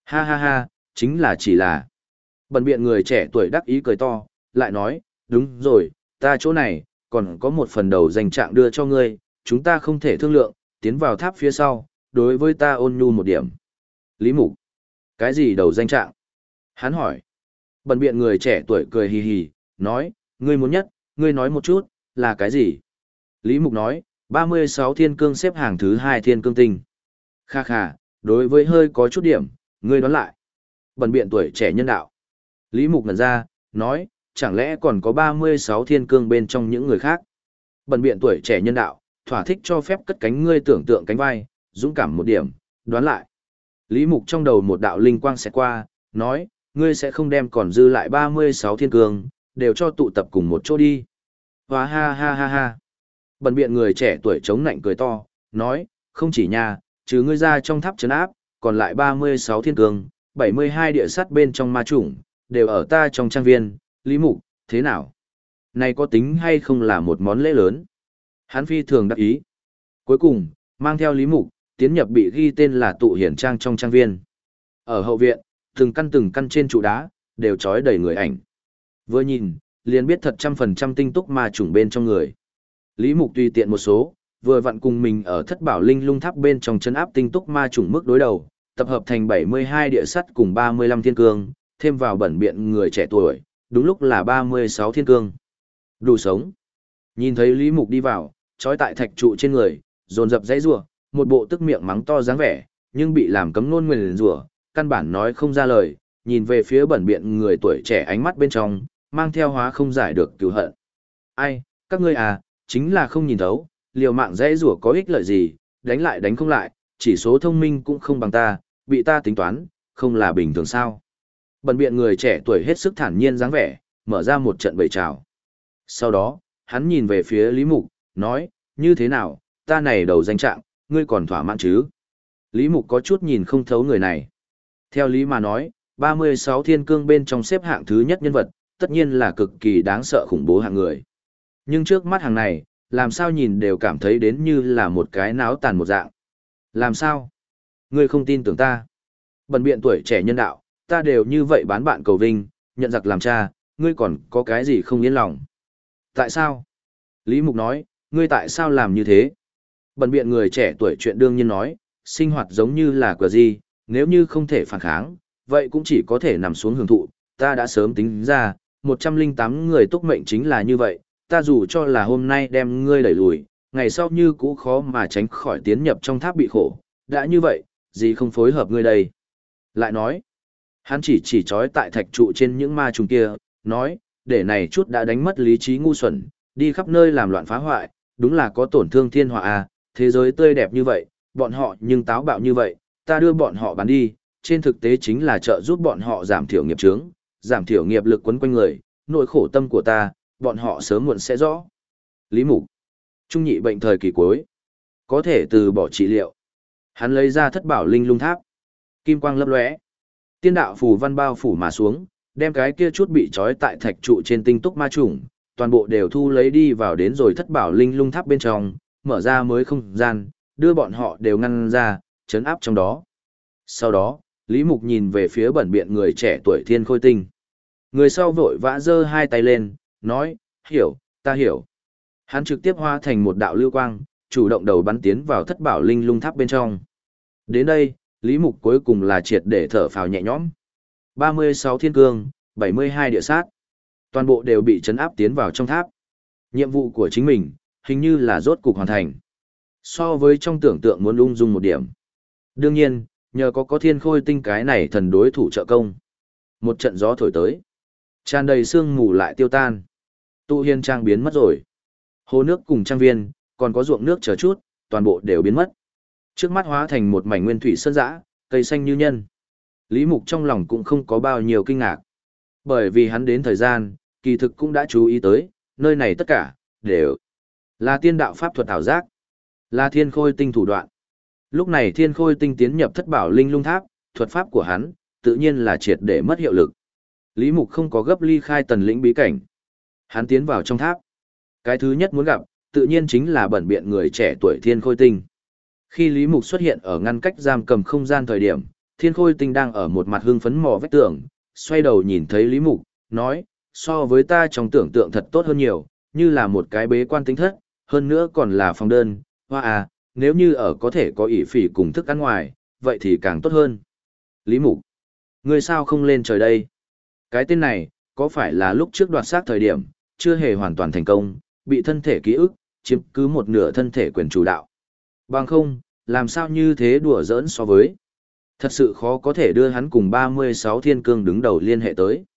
Ha ha ha, chính là chỉ là. Bần biện người trẻ tuổi đắc ý cười to, lại nói, đúng rồi, ta chỗ này, còn có một phần đầu dành trạng đưa cho ngươi, chúng ta không thể thương lượng, tiến vào tháp phía sau, đối với ta ôn nhu một điểm. Lý Mục, cái gì đầu danh trạng? Hắn hỏi. Bần biện người trẻ tuổi cười hì hì, nói, ngươi muốn nhất, ngươi nói một chút, là cái gì? Lý Mục nói, ba mươi sáu thiên cương xếp hàng thứ hai thiên cương tinh. Kha kha, đối với hơi có chút điểm, ngươi đoán lại. Bần biện tuổi trẻ nhân đạo. Lý Mục ngẩn ra, nói, chẳng lẽ còn có ba mươi sáu thiên cương bên trong những người khác? Bần biện tuổi trẻ nhân đạo, thỏa thích cho phép cất cánh ngươi tưởng tượng cánh vai, dũng cảm một điểm, đoán lại. Lý Mục trong đầu một đạo linh quang sẽ qua, nói, ngươi sẽ không đem còn dư lại ba mươi sáu thiên cương, đều cho tụ tập cùng một chỗ đi. Hóa ha ha ha ha. Bần biện người trẻ tuổi chống nạnh cười to, nói, không chỉ nhà, trừ ngươi ra trong tháp trấn áp, còn lại ba mươi sáu thiên cương, bảy mươi hai địa sắt bên trong ma chủng, đều ở ta trong trang viên, Lý Mục, thế nào? Này có tính hay không là một món lễ lớn? Hắn phi thường đắc ý. Cuối cùng, mang theo Lý Mục, tiến nhập bị ghi tên là tụ hiển trang trong trang viên. Ở hậu viện, từng căn từng căn trên trụ đá, đều trói đầy người ảnh. Vừa nhìn, liền biết thật trăm phần trăm tinh túc ma chủng bên trong người. Lý Mục tùy tiện một số, vừa vặn cùng mình ở thất bảo linh lung tháp bên trong chân áp tinh túc ma chủng mức đối đầu, tập hợp thành bảy mươi hai địa sắt cùng ba mươi lăm thiên cương, thêm vào bẩn biện người trẻ tuổi, đúng lúc là ba mươi sáu thiên cương. Đủ sống. Nhìn thấy Lý Mục đi vào, trói tại thạch trụ trên người, dồn dập dãy rủa, một bộ tức miệng mắng to dáng vẻ, nhưng bị làm cấm nôn nguyền rủa, căn bản nói không ra lời, nhìn về phía bẩn biện người tuổi trẻ ánh mắt bên trong, mang theo hóa không giải được cứu hận. Ai, các ngươi à, chính là không nhìn thấu, liều mạng dãy rủa có ích lợi gì, đánh lại đánh không lại, chỉ số thông minh cũng không bằng ta, bị ta tính toán, không là bình thường sao. Bẩn biện người trẻ tuổi hết sức thản nhiên dáng vẻ, mở ra một trận bầy trào. Sau đó, hắn nhìn về phía Lý Mục, nói, như thế nào, ta này đầu danh trạng, ngươi còn thỏa mãn chứ? Lý Mục có chút nhìn không thấu người này. Theo Lý mà nói, ba mươi sáu thiên cương bên trong xếp hạng thứ nhất nhân vật, tất nhiên là cực kỳ đáng sợ khủng bố hạng người. Nhưng trước mắt hàng này, làm sao nhìn đều cảm thấy đến như là một cái náo tàn một dạng. Làm sao? Ngươi không tin tưởng ta. Bần biện tuổi trẻ nhân đạo, ta đều như vậy bán bạn cầu vinh, nhận giặc làm cha, ngươi còn có cái gì không yên lòng. Tại sao? Lý Mục nói, ngươi tại sao làm như thế? Bần biện người trẻ tuổi chuyện đương nhiên nói, sinh hoạt giống như là cờ gì, nếu như không thể phản kháng, vậy cũng chỉ có thể nằm xuống hưởng thụ, ta đã sớm tính ra, một trăm lẻ tám người túc mệnh chính là như vậy, ta dù cho là hôm nay đem ngươi đẩy lùi, ngày sau như cũ khó mà tránh khỏi tiến nhập trong tháp bị khổ, đã như vậy, gì không phối hợp ngươi đây? Lại nói, hắn chỉ chỉ trói tại thạch trụ trên những ma trùng kia, nói, để này chút đã đánh mất lý trí ngu xuẩn, đi khắp nơi làm loạn phá hoại, đúng là có tổn thương thiên họa à, thế giới tươi đẹp như vậy, bọn họ nhưng táo bạo như vậy, ta đưa bọn họ bán đi, trên thực tế chính là trợ giúp bọn họ giảm thiểu nghiệp chướng, giảm thiểu nghiệp lực quấn quanh người, nỗi khổ tâm của ta, bọn họ sớm muộn sẽ rõ. Lý Mục, trung nhị bệnh thời kỳ cuối, có thể từ bỏ trị liệu. Hắn lấy ra thất bảo linh lung tháp, kim quang lấp lóe, tiên đạo phù văn bao phủ mà xuống, đem cái kia chút bị trói tại thạch trụ trên tinh túc ma trùng, toàn bộ đều thu lấy đi vào đến rồi thất bảo linh lung tháp bên trong, mở ra mới không gian, đưa bọn họ đều ngăn ra, chấn áp trong đó. Sau đó, Lý Mục nhìn về phía bẩn biện người trẻ tuổi Thiên Khôi Tinh. Người sau vội vã giơ hai tay lên, nói, hiểu, ta hiểu. Hắn trực tiếp hóa thành một đạo lưu quang, chủ động đầu bắn tiến vào thất bảo linh lung tháp bên trong. Đến đây, Lý Mục cuối cùng là triệt để thở phào nhẹ nhõm. ba mươi sáu thiên cương, bảy mươi hai địa sát. Toàn bộ đều bị trấn áp tiến vào trong tháp. Nhiệm vụ của chính mình, hình như là rốt cục hoàn thành. So với trong tưởng tượng muốn ung dung một điểm. Đương nhiên, nhờ có có Thiên Khôi Tinh cái này thần đối thủ trợ công. Một trận gió thổi tới. Tràn đầy sương mù lại tiêu tan. Tụ hiên trang biến mất rồi. Hồ nước cùng trang viên, còn có ruộng nước chờ chút, toàn bộ đều biến mất. Trước mắt hóa thành một mảnh nguyên thủy sơn dã, cây xanh như nhân. Lý Mục trong lòng cũng không có bao nhiêu kinh ngạc. Bởi vì hắn đến thời gian, kỳ thực cũng đã chú ý tới, nơi này tất cả, đều là tiên đạo pháp thuật ảo giác, là Thiên Khôi Tinh thủ đoạn. Lúc này Thiên Khôi Tinh tiến nhập thất bảo linh lung tháp, thuật pháp của hắn, tự nhiên là triệt để mất hiệu lực. Lý Mục không có gấp ly khai tần lĩnh bí cảnh. Hắn tiến vào trong tháp. Cái thứ nhất muốn gặp, tự nhiên chính là bẩn biện người trẻ tuổi Thiên Khôi Tinh. Khi Lý Mục xuất hiện ở ngăn cách giam cầm không gian thời điểm, Thiên Khôi Tinh đang ở một mặt hưng phấn mò vách tường, xoay đầu nhìn thấy Lý Mục, nói, so với ta trong tưởng tượng thật tốt hơn nhiều, như là một cái bế quan tính thất, hơn nữa còn là phòng đơn, hoa à, nếu như ở có thể có ỷ phỉ cùng thức ăn ngoài, vậy thì càng tốt hơn. Lý Mục, ngươi sao không lên trời đây? Cái tên này, có phải là lúc trước đoạt xác thời điểm, chưa hề hoàn toàn thành công, bị thân thể ký ức, chiếm cứ một nửa thân thể quyền chủ đạo. Bằng không, làm sao như thế đùa giỡn so với. Thật sự khó có thể đưa hắn cùng ba mươi sáu thiên cương đứng đầu liên hệ tới.